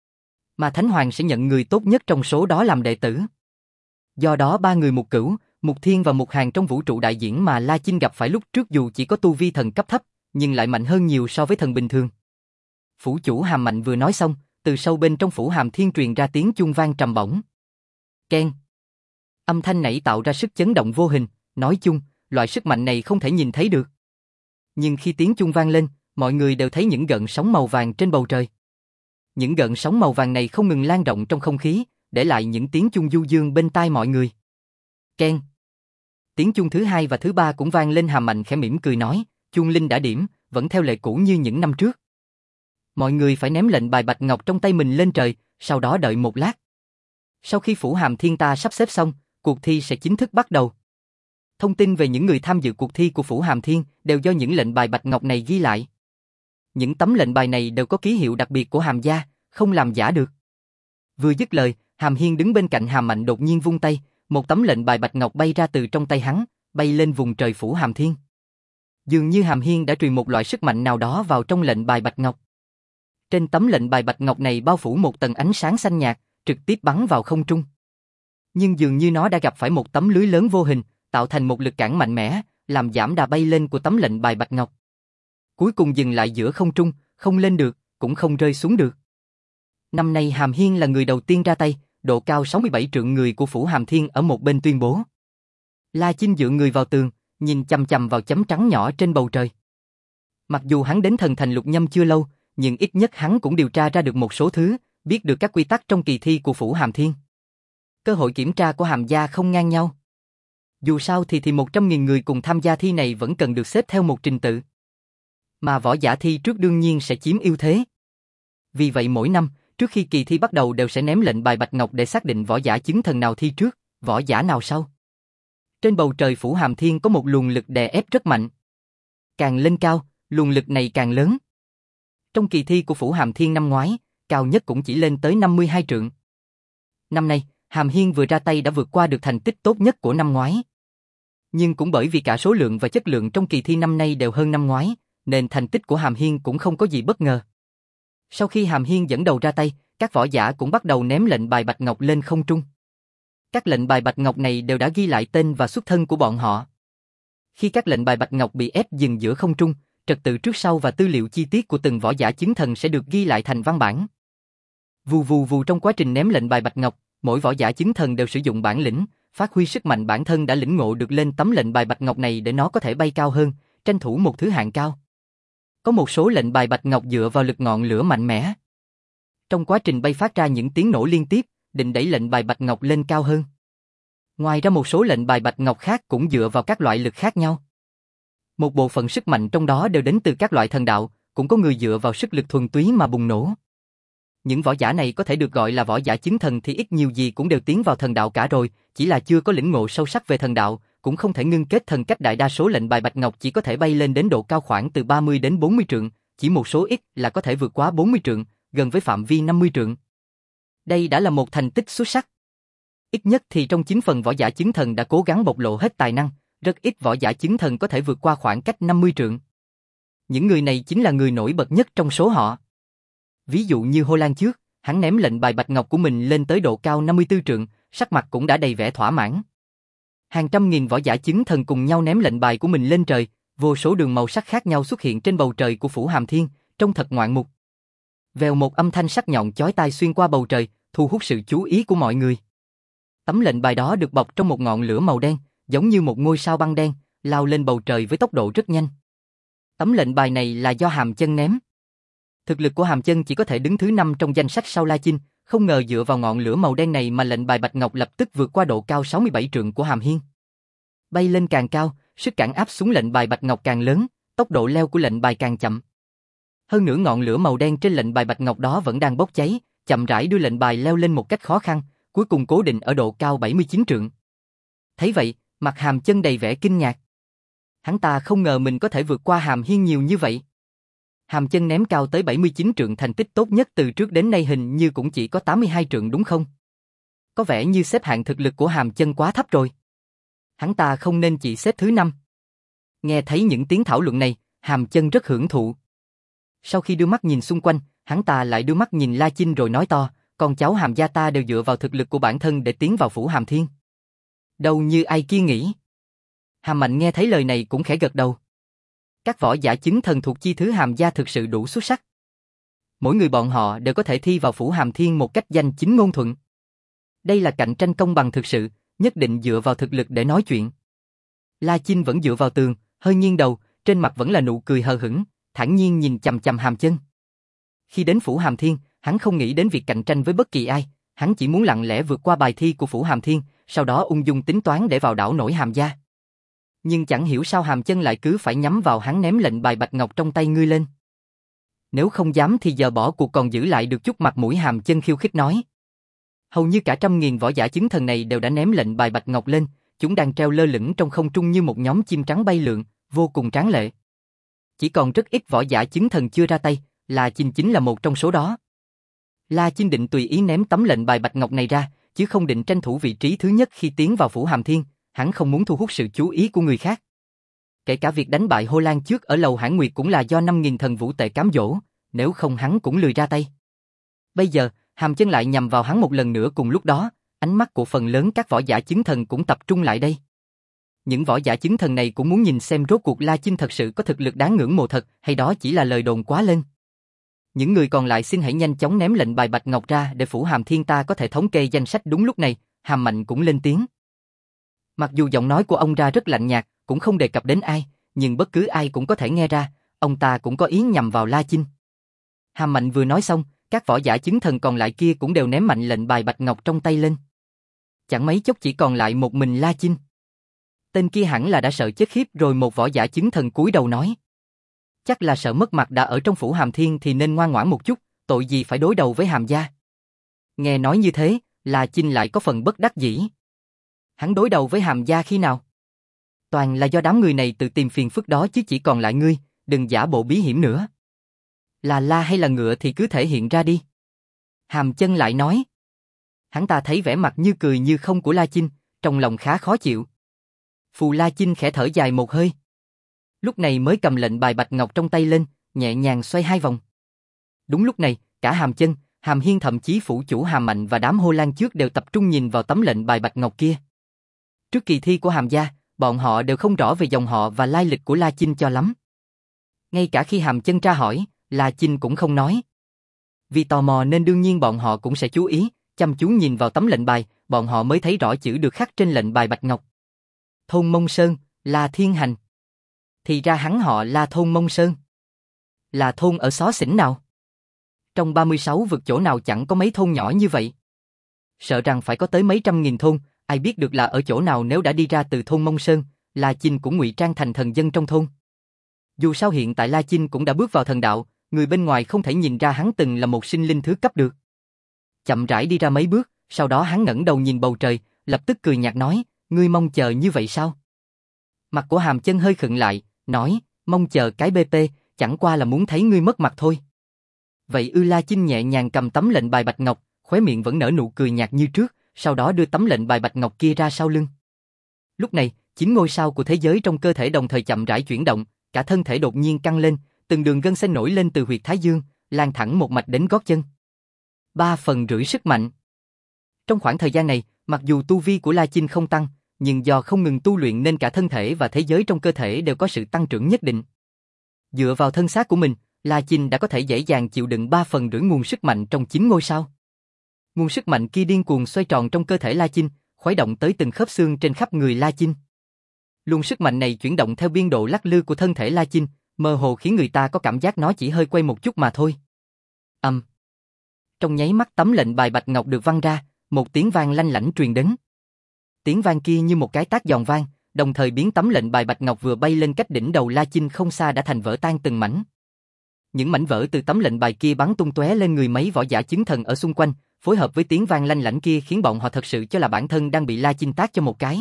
Mà Thánh Hoàng sẽ nhận người tốt nhất trong số đó làm đệ tử. Do đó ba người Mục Cửu, Mục Thiên và Mục Hàn trong vũ trụ đại diễn mà La Chinh gặp phải lúc trước dù chỉ có tu vi thần cấp thấp, nhưng lại mạnh hơn nhiều so với thần bình thường. Phủ chủ Hàm Mạnh vừa nói xong, từ sâu bên trong Phủ Hàm Thiên truyền ra tiếng chuông vang trầm bổng. Keng. Âm thanh nảy tạo ra sức chấn động vô hình, nói chung, loại sức mạnh này không thể nhìn thấy được. Nhưng khi tiếng chuông vang lên, mọi người đều thấy những gợn sóng màu vàng trên bầu trời. Những gợn sóng màu vàng này không ngừng lan rộng trong không khí, để lại những tiếng chuông du dương bên tai mọi người. Keng. Tiếng chuông thứ hai và thứ ba cũng vang lên. Hàm Mạnh khẽ mỉm cười nói, chuông linh đã điểm, vẫn theo lệ cũ như những năm trước. Mọi người phải ném lệnh bài bạch ngọc trong tay mình lên trời, sau đó đợi một lát. Sau khi Phủ Hàm Thiên ta sắp xếp xong, cuộc thi sẽ chính thức bắt đầu. Thông tin về những người tham dự cuộc thi của Phủ Hàm Thiên đều do những lệnh bài bạch ngọc này ghi lại. Những tấm lệnh bài này đều có ký hiệu đặc biệt của Hàm gia, không làm giả được. Vừa dứt lời, Hàm Hiên đứng bên cạnh Hàm Mạnh đột nhiên vung tay, một tấm lệnh bài bạch ngọc bay ra từ trong tay hắn, bay lên vùng trời Phủ Hàm Thiên. Dường như Hàm Hiên đã truyền một loại sức mạnh nào đó vào trong lệnh bài bạch ngọc. Trên tấm lệnh bài bạch ngọc này bao phủ một tầng ánh sáng xanh nhạt, trực tiếp bắn vào không trung. Nhưng dường như nó đã gặp phải một tấm lưới lớn vô hình, tạo thành một lực cản mạnh mẽ, làm giảm đà bay lên của tấm lệnh bài bạch ngọc. Cuối cùng dừng lại giữa không trung, không lên được, cũng không rơi xuống được. Năm nay Hàm Hiên là người đầu tiên ra tay, độ cao sáu mươi bảy trượng người của Phủ Hàm Thiên ở một bên tuyên bố. La Chinh dựa người vào tường, nhìn chằm chằm vào chấm trắng nhỏ trên bầu trời. Mặc dù hắn đến thần thành lục nhâm chưa lâu, nhưng ít nhất hắn cũng điều tra ra được một số thứ, biết được các quy tắc trong kỳ thi của Phủ Hàm Thiên. Cơ hội kiểm tra của Hàm gia không ngang nhau. Dù sao thì thì một trăm nghìn người cùng tham gia thi này vẫn cần được xếp theo một trình tự. Mà võ giả thi trước đương nhiên sẽ chiếm ưu thế. Vì vậy mỗi năm, trước khi kỳ thi bắt đầu đều sẽ ném lệnh bài bạch ngọc để xác định võ giả chứng thần nào thi trước, võ giả nào sau. Trên bầu trời Phủ Hàm Thiên có một luồng lực đè ép rất mạnh. Càng lên cao, luồng lực này càng lớn. Trong kỳ thi của Phủ Hàm Thiên năm ngoái, cao nhất cũng chỉ lên tới năm mươi hai trượng. Năm nay, Hàm Hiên vừa ra tay đã vượt qua được thành tích tốt nhất của năm ngoái. Nhưng cũng bởi vì cả số lượng và chất lượng trong kỳ thi năm nay đều hơn năm ngoái, nên thành tích của Hàm Hiên cũng không có gì bất ngờ. Sau khi Hàm Hiên dẫn đầu ra tay, các võ giả cũng bắt đầu ném lệnh bài bạch ngọc lên không trung. Các lệnh bài bạch ngọc này đều đã ghi lại tên và xuất thân của bọn họ. Khi các lệnh bài bạch ngọc bị ép dừng giữa không trung, trật tự trước sau và tư liệu chi tiết của từng võ giả chứng thần sẽ được ghi lại thành văn bản. Vù vù vù trong quá trình ném lệnh bài bạch ngọc, mỗi võ giả chứng thần đều sử dụng bản lĩnh, phát huy sức mạnh bản thân đã lĩnh ngộ được lên tấm lệnh bài bạch ngọc này để nó có thể bay cao hơn, tranh thủ một thứ hạng cao. Có một số lệnh bài bạch ngọc dựa vào lực ngọn lửa mạnh mẽ. Trong quá trình bay phát ra những tiếng nổ liên tiếp, định đẩy lệnh bài bạch ngọc lên cao hơn. Ngoài ra một số lệnh bài bạch ngọc khác cũng dựa vào các loại lực khác nhau. Một bộ phận sức mạnh trong đó đều đến từ các loại thần đạo, cũng có người dựa vào sức lực thuần túy mà bùng nổ. Những võ giả này có thể được gọi là võ giả chứng thần thì ít nhiều gì cũng đều tiến vào thần đạo cả rồi, chỉ là chưa có lĩnh ngộ sâu sắc về thần đạo, cũng không thể ngưng kết thần cách. Đại đa số lệnh bài bạch ngọc chỉ có thể bay lên đến độ cao khoảng từ ba mươi đến bốn mươi trượng, chỉ một số ít là có thể vượt quá bốn mươi trượng, gần với phạm vi năm mươi trượng. Đây đã là một thành tích xuất sắc. Ít nhất thì trong chín phần võ giả chứng thần đã cố gắng bộc lộ hết tài năng, rất ít võ giả chứng thần có thể vượt qua khoảng cách năm mươi trượng. Những người này chính là người nổi bật nhất trong số họ. Ví dụ như Hồ Lan trước, hắn ném lệnh bài bạch ngọc của mình lên tới độ cao năm mươi tư trượng, sắc mặt cũng đã đầy vẻ thỏa mãn. Hàng trăm nghìn võ giả chứng thần cùng nhau ném lệnh bài của mình lên trời, vô số đường màu sắc khác nhau xuất hiện trên bầu trời của Phủ Hàm Thiên, trông thật ngoạn mục. Vèo một âm thanh sắc nhọn chói tai xuyên qua bầu trời, thu hút sự chú ý của mọi người. Tấm lệnh bài đó được bọc trong một ngọn lửa màu đen, giống như một ngôi sao băng đen, lao lên bầu trời với tốc độ rất nhanh. Tấm lệnh bài này là do Hàm Chân ném. Thực lực của Hàm Chân chỉ có thể đứng thứ năm trong danh sách sau La Chinh, không ngờ dựa vào ngọn lửa màu đen này mà lệnh bài bạch ngọc lập tức vượt qua độ cao sáu mươi bảy trượng của Hàm Hiên. Bay lên càng cao, sức cản áp xuống lệnh bài bạch ngọc càng lớn, tốc độ leo của lệnh bài càng chậm. Hơn nữa ngọn lửa màu đen trên lệnh bài bạch ngọc đó vẫn đang bốc cháy, chậm rãi đưa lệnh bài leo lên một cách khó khăn, cuối cùng cố định ở độ cao bảy mươi chín trượng. Thấy vậy, mặt Hàm Chân đầy vẻ kinh ngạc. Hắn ta không ngờ mình có thể vượt qua Hàm Hiên nhiều như vậy. Hàm Chân ném cao tới bảy mươi chín trượng, thành tích tốt nhất từ trước đến nay hình như cũng chỉ có tám mươi hai trượng đúng không? Có vẻ như xếp hạng thực lực của Hàm Chân quá thấp rồi. Hắn ta không nên chỉ xếp thứ năm. Nghe thấy những tiếng thảo luận này, Hàm Chân rất hưởng thụ. Sau khi đưa mắt nhìn xung quanh, hắn ta lại đưa mắt nhìn La Chinh rồi nói to, con cháu Hàm gia ta đều dựa vào thực lực của bản thân để tiến vào Phủ Hàm Thiên. Đâu như ai kia nghĩ. Hàm Mạnh nghe thấy lời này cũng khẽ gật đầu. Các võ giả chứng thần thuộc chi thứ Hàm gia thực sự đủ xuất sắc. Mỗi người bọn họ đều có thể thi vào Phủ Hàm Thiên một cách danh chính ngôn thuận. Đây là cạnh tranh công bằng thực sự, nhất định dựa vào thực lực để nói chuyện. La Chinh vẫn dựa vào tường, hơi nghiêng đầu, trên mặt vẫn là nụ cười hờ hững, thản nhiên nhìn chằm chằm Hàm Chân. Khi đến Phủ Hàm Thiên, hắn không nghĩ đến việc cạnh tranh với bất kỳ ai, hắn chỉ muốn lặng lẽ vượt qua bài thi của Phủ Hàm Thiên, sau đó ung dung tính toán để vào đảo nổi Hàm gia. Nhưng chẳng hiểu sao Hàm Chân lại cứ phải nhắm vào hắn, ném lệnh bài bạch ngọc trong tay ngươi lên. Nếu không dám thì giờ bỏ cuộc còn giữ lại được chút mặt mũi, Hàm Chân khiêu khích nói. Hầu như cả trăm nghìn võ giả chứng thần này đều đã ném lệnh bài bạch ngọc lên, chúng đang treo lơ lửng trong không trung như một nhóm chim trắng bay lượn, vô cùng tráng lệ. Chỉ còn rất ít võ giả chứng thần chưa ra tay, La Chinh chính là một trong số đó. La Chinh định tùy ý ném tấm lệnh bài bạch ngọc này ra, chứ không định tranh thủ vị trí thứ nhất khi tiến vào Phủ Hàm Thiên, hắn không muốn thu hút sự chú ý của người khác. Kể cả việc đánh bại Hồ Lan trước ở lầu Hãn Nguyệt cũng là do năm nghìn thần vũ tệ cám dỗ, nếu không hắn cũng lười ra tay. Bây giờ, Hàm Chân lại nhằm vào hắn một lần nữa, cùng lúc đó, ánh mắt của phần lớn các võ giả chứng thần cũng tập trung lại đây. Những võ giả chứng thần này cũng muốn nhìn xem rốt cuộc La Chinh thật sự có thực lực đáng ngưỡng mộ thật hay đó chỉ là lời đồn quá lên. Những người còn lại xin hãy nhanh chóng ném lệnh bài bạch ngọc ra để Phủ Hàm Thiên ta có thể thống kê danh sách. Đúng lúc này, Hàm Mạnh cũng lên tiếng. Mặc dù giọng nói của ông ra rất lạnh nhạt, cũng không đề cập đến ai, nhưng bất cứ ai cũng có thể nghe ra, ông ta cũng có ý nhằm vào La Chinh. Hàm Mạnh vừa nói xong, các võ giả chứng thần còn lại kia cũng đều ném mạnh lệnh bài bạch ngọc trong tay lên. Chẳng mấy chốc chỉ còn lại một mình La Chinh. Tên kia hẳn là đã sợ chết khiếp rồi, một võ giả chứng thần cúi đầu nói. Chắc là sợ mất mặt, đã ở trong phủ Hàm Thiên thì nên ngoan ngoãn một chút, tội gì phải đối đầu với Hàm gia. Nghe nói như thế, La Chinh lại có phần bất đắc dĩ. Hắn đối đầu với Hàm gia khi nào? Toàn là do đám người này tự tìm phiền phức đó chứ, chỉ còn lại ngươi, đừng giả bộ bí hiểm nữa. Là la hay là ngựa thì cứ thể hiện ra đi. Hàm Chân lại nói. Hắn ta thấy vẻ mặt như cười như không của La Chinh, trong lòng khá khó chịu. Phù La Chinh khẽ thở dài một hơi. Lúc này mới cầm lệnh bài bạch ngọc trong tay lên, nhẹ nhàng xoay hai vòng. Đúng lúc này, cả Hàm Chân, Hàm Hiên thậm chí phủ chủ Hàm Mạnh và đám Hô Lan trước đều tập trung nhìn vào tấm lệnh bài bạch ngọc kia. Trước kỳ thi của Hàm gia, bọn họ đều không rõ về dòng họ và lai lịch của La Chinh cho lắm. Ngay cả khi Hàm Chân tra hỏi, La Chinh cũng không nói. Vì tò mò nên đương nhiên bọn họ cũng sẽ chú ý, chăm chú nhìn vào tấm lệnh bài, bọn họ mới thấy rõ chữ được khắc trên lệnh bài bạch ngọc. Thôn Mông Sơn, La Thiên Hành. Thì ra hắn họ là thôn Mông Sơn. Là thôn ở xó xỉnh nào? Trong ba mươi sáu vực chỗ nào chẳng có mấy thôn nhỏ như vậy. Sợ rằng phải có tới mấy trăm nghìn thôn, ai biết được là ở chỗ nào. Nếu đã đi ra từ thôn Mông Sơn, La Chinh cũng ngụy trang thành thần dân trong thôn. Dù sao hiện tại La Chinh cũng đã bước vào thần đạo, người bên ngoài không thể nhìn ra hắn từng là một sinh linh thứ cấp được. Chậm rãi đi ra mấy bước, sau đó hắn ngẩng đầu nhìn bầu trời, lập tức cười nhạt nói, ngươi mong chờ như vậy sao? Mặt của Hàm Chân hơi khựng lại, nói, mong chờ cái bê pê, chẳng qua là muốn thấy ngươi mất mặt thôi. Vậy ư? La Chinh nhẹ nhàng cầm tấm lệnh bài bạch ngọc, khóe miệng vẫn nở nụ cười nhạt như trước, sau đó đưa tấm lệnh bài bạch ngọc kia ra sau lưng. Lúc này, chín ngôi sao của thế giới trong cơ thể đồng thời chậm rãi chuyển động, cả thân thể đột nhiên căng lên, từng đường gân xanh nổi lên từ huyệt thái dương, lan thẳng một mạch đến gót chân. Ba phần rưỡi sức mạnh. Trong khoảng thời gian này, mặc dù tu vi của La Chinh không tăng, nhưng do không ngừng tu luyện nên cả thân thể và thế giới trong cơ thể đều có sự tăng trưởng nhất định. Dựa vào thân xác của mình, La Chinh đã có thể dễ dàng chịu đựng ba phần rưỡi nguồn sức mạnh trong chín ngôi sao. Nguồn sức mạnh kia điên cuồng xoay tròn trong cơ thể La Chinh, khuấy động tới từng khớp xương trên khắp người La Chinh. Luồng sức mạnh này chuyển động theo biên độ lắc lư của thân thể La Chinh, mơ hồ khiến người ta có cảm giác nó chỉ hơi quay một chút mà thôi. Ầm. Um. Trong nháy mắt tấm lệnh bài bạch ngọc được văng ra, một tiếng vang lanh lảnh truyền đến. Tiếng vang kia như một cái tát giòn vang, đồng thời biến tấm lệnh bài bạch ngọc vừa bay lên cách đỉnh đầu La Chinh không xa đã thành vỡ tan từng mảnh. Những mảnh vỡ từ tấm lệnh bài kia bắn tung tóe lên người mấy võ giả chứng thần ở xung quanh, phối hợp với tiếng vang lanh lảnh kia khiến bọn họ thật sự cho là bản thân đang bị La Chinh tát cho một cái.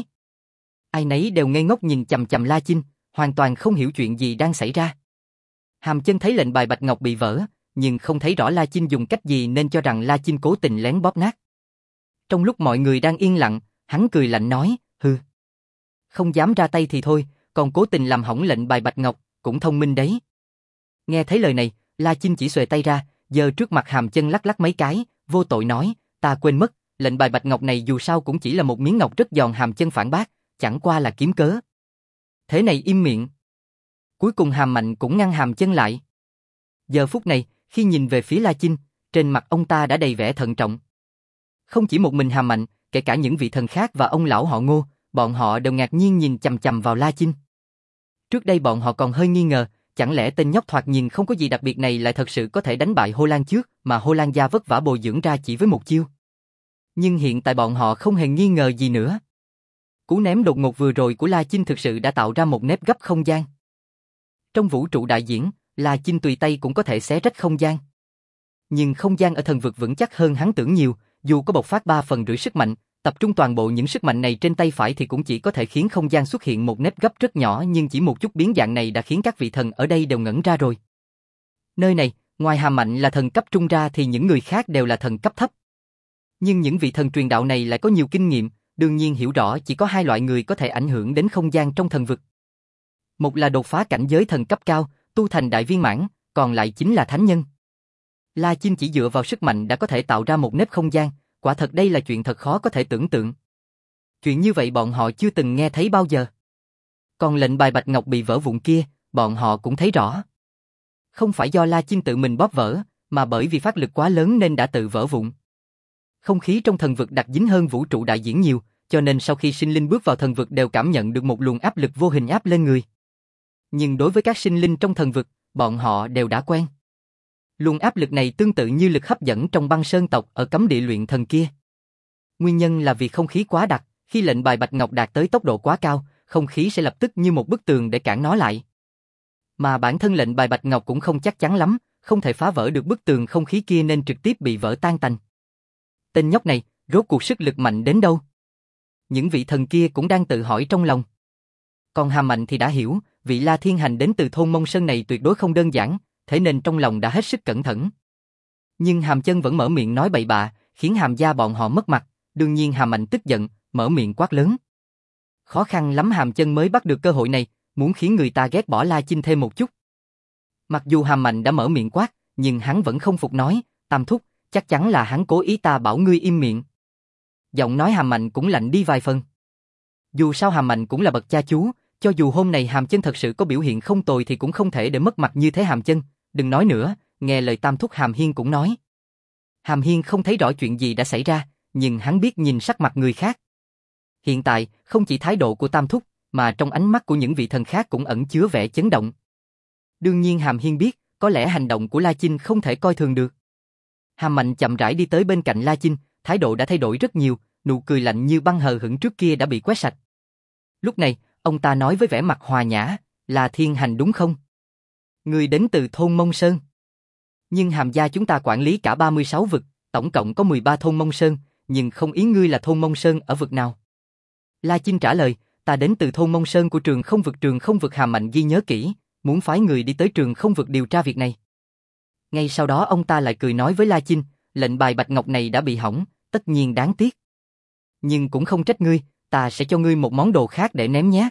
Ai nấy đều ngây ngốc nhìn chằm chằm La Chinh, hoàn toàn không hiểu chuyện gì đang xảy ra. Hàm Chân thấy lệnh bài bạch ngọc bị vỡ, nhưng không thấy rõ La Chinh dùng cách gì nên cho rằng La Chinh cố tình lén bóp nát. Trong lúc mọi người đang yên lặng, hắn cười lạnh nói, hừ. Không dám ra tay thì thôi, còn cố tình làm hỏng lệnh bài bạch ngọc, cũng thông minh đấy. Nghe thấy lời này, La Chinh chỉ xuề tay ra, giơ trước mặt Hàm Chân lắc lắc mấy cái, vô tội nói, ta quên mất, lệnh bài bạch ngọc này dù sao cũng chỉ là một miếng ngọc rất giòn. Hàm Chân phản bác, chẳng qua là kiếm cớ. Thế này im miệng. Cuối cùng Hàm Mạnh cũng ngăn Hàm Chân lại. Giờ phút này, khi nhìn về phía La Chinh, trên mặt ông ta đã đầy vẻ thận trọng. Không chỉ một mình Hàm Mạnh, kể cả những vị thần khác và ông lão họ Ngô, bọn họ đều ngạc nhiên nhìn chằm chằm vào La Chinh. Trước đây bọn họ còn hơi nghi ngờ, chẳng lẽ tên nhóc thoạt nhìn không có gì đặc biệt này lại thật sự có thể đánh bại Hô Lan trước, mà Hô Lan gia vất vả bồi dưỡng ra chỉ với một chiêu. Nhưng hiện tại bọn họ không hề nghi ngờ gì nữa. Cú ném đột ngột vừa rồi của La Chinh thực sự đã tạo ra một nếp gấp không gian. Trong vũ trụ đại diễn, La Chinh tùy tay cũng có thể xé rách không gian. Nhưng không gian ở thần vực vững chắc hơn hắn tưởng nhiều, dù có bộc phát ba phần rưỡi sức mạnh, tập trung toàn bộ những sức mạnh này trên tay phải thì cũng chỉ có thể khiến không gian xuất hiện một nếp gấp rất nhỏ, nhưng chỉ một chút biến dạng này đã khiến các vị thần ở đây đều ngẩn ra rồi. Nơi này, ngoài Hàm Mạnh là thần cấp trung ra thì những người khác đều là thần cấp thấp. Nhưng những vị thần truyền đạo này lại có nhiều kinh nghiệm, đương nhiên hiểu rõ chỉ có hai loại người có thể ảnh hưởng đến không gian trong thần vực. Một là đột phá cảnh giới thần cấp cao, tu thành đại viên mãn, còn lại chính là thánh nhân. La Chinh chỉ dựa vào sức mạnh đã có thể tạo ra một nếp không gian, quả thật đây là chuyện thật khó có thể tưởng tượng. Chuyện như vậy bọn họ chưa từng nghe thấy bao giờ. Còn lệnh bài bạch ngọc bị vỡ vụn kia, bọn họ cũng thấy rõ. Không phải do La Chinh tự mình bóp vỡ, mà bởi vì phát lực quá lớn nên đã tự vỡ vụn. Không khí trong thần vực đặc dính hơn vũ trụ đại diễn nhiều, cho nên sau khi sinh linh bước vào thần vực đều cảm nhận được một luồng áp lực vô hình áp lên người. Nhưng đối với các sinh linh trong thần vực, bọn họ đều đã quen. Luồng áp lực này tương tự như lực hấp dẫn trong băng sơn tộc ở cấm địa luyện thần kia. Nguyên nhân là vì không khí quá đặc, khi lệnh bài bạch ngọc đạt tới tốc độ quá cao, không khí sẽ lập tức như một bức tường để cản nó lại. Mà bản thân lệnh bài bạch ngọc cũng không chắc chắn lắm, không thể phá vỡ được bức tường không khí kia nên trực tiếp bị vỡ tan tành. Tên nhóc này, rốt cuộc sức lực mạnh đến đâu? Những vị thần kia cũng đang tự hỏi trong lòng. Còn Hàm Mạnh thì đã hiểu, vị La Thiên Hành đến từ thôn Mông Sơn này tuyệt đối không đơn giản, thế nên trong lòng đã hết sức cẩn thận. Nhưng Hàm Chân vẫn mở miệng nói bậy bạ, khiến Hàm gia bọn họ mất mặt, đương nhiên Hàm Mạnh tức giận, mở miệng quát lớn. Khó khăn lắm Hàm Chân mới bắt được cơ hội này, muốn khiến người ta ghét bỏ La Chinh thêm một chút. Mặc dù Hàm Mạnh đã mở miệng quát, nhưng hắn vẫn không phục nói, Tam thúc, chắc chắn là hắn cố ý ta bảo ngươi im miệng. Giọng nói Hàm Mạnh cũng lạnh đi vài phần. Dù sao Hàm Mạnh cũng là bậc cha chú, cho dù hôm nay Hàm Chân thật sự có biểu hiện không tồi thì cũng không thể để mất mặt như thế Hàm Chân, đừng nói nữa, nghe lời Tam thúc Hàm Hiên cũng nói. Hàm Hiên không thấy rõ chuyện gì đã xảy ra, nhưng hắn biết nhìn sắc mặt người khác. Hiện tại, không chỉ thái độ của Tam thúc, mà trong ánh mắt của những vị thần khác cũng ẩn chứa vẻ chấn động. Đương nhiên Hàm Hiên biết, có lẽ hành động của La Chinh không thể coi thường được. Hàm Mạnh chậm rãi đi tới bên cạnh La Chinh, thái độ đã thay đổi rất nhiều, nụ cười lạnh như băng hờ hững trước kia đã bị quét sạch. Lúc này, ông ta nói với vẻ mặt hòa nhã, là Thiên Hành đúng không? Người đến từ thôn Mông Sơn. Nhưng Hàm gia chúng ta quản lý cả ba mươi sáu vực, tổng cộng có mười ba thôn Mông Sơn, nhưng không ý ngươi là thôn Mông Sơn ở vực nào. La Chinh trả lời, ta đến từ thôn Mông Sơn của trường không vực trường không vực Hàm Mạnh ghi nhớ kỹ, muốn phái người đi tới trường không vực điều tra việc này. Ngay sau đó ông ta lại cười nói với La Chinh, lệnh bài bạch ngọc này đã bị hỏng, tất nhiên đáng tiếc. Nhưng cũng không trách ngươi, ta sẽ cho ngươi một món đồ khác để ném nhé.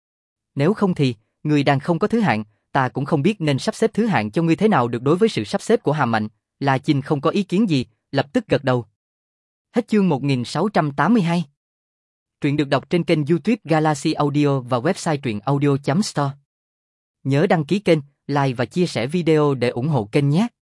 Nếu không thì, ngươi đang không có thứ hạng, ta cũng không biết nên sắp xếp thứ hạng cho ngươi thế nào được. Đối với sự sắp xếp của Hàm Mạnh, La Chinh không có ý kiến gì, lập tức gật đầu. Hết chương một nghìn sáu trăm tám mươi hai. Truyện được đọc trên kênh YouTube Galaxy Audio và website truyện audio chấm store. Nhớ đăng ký kênh, like và chia sẻ video để ủng hộ kênh nhé.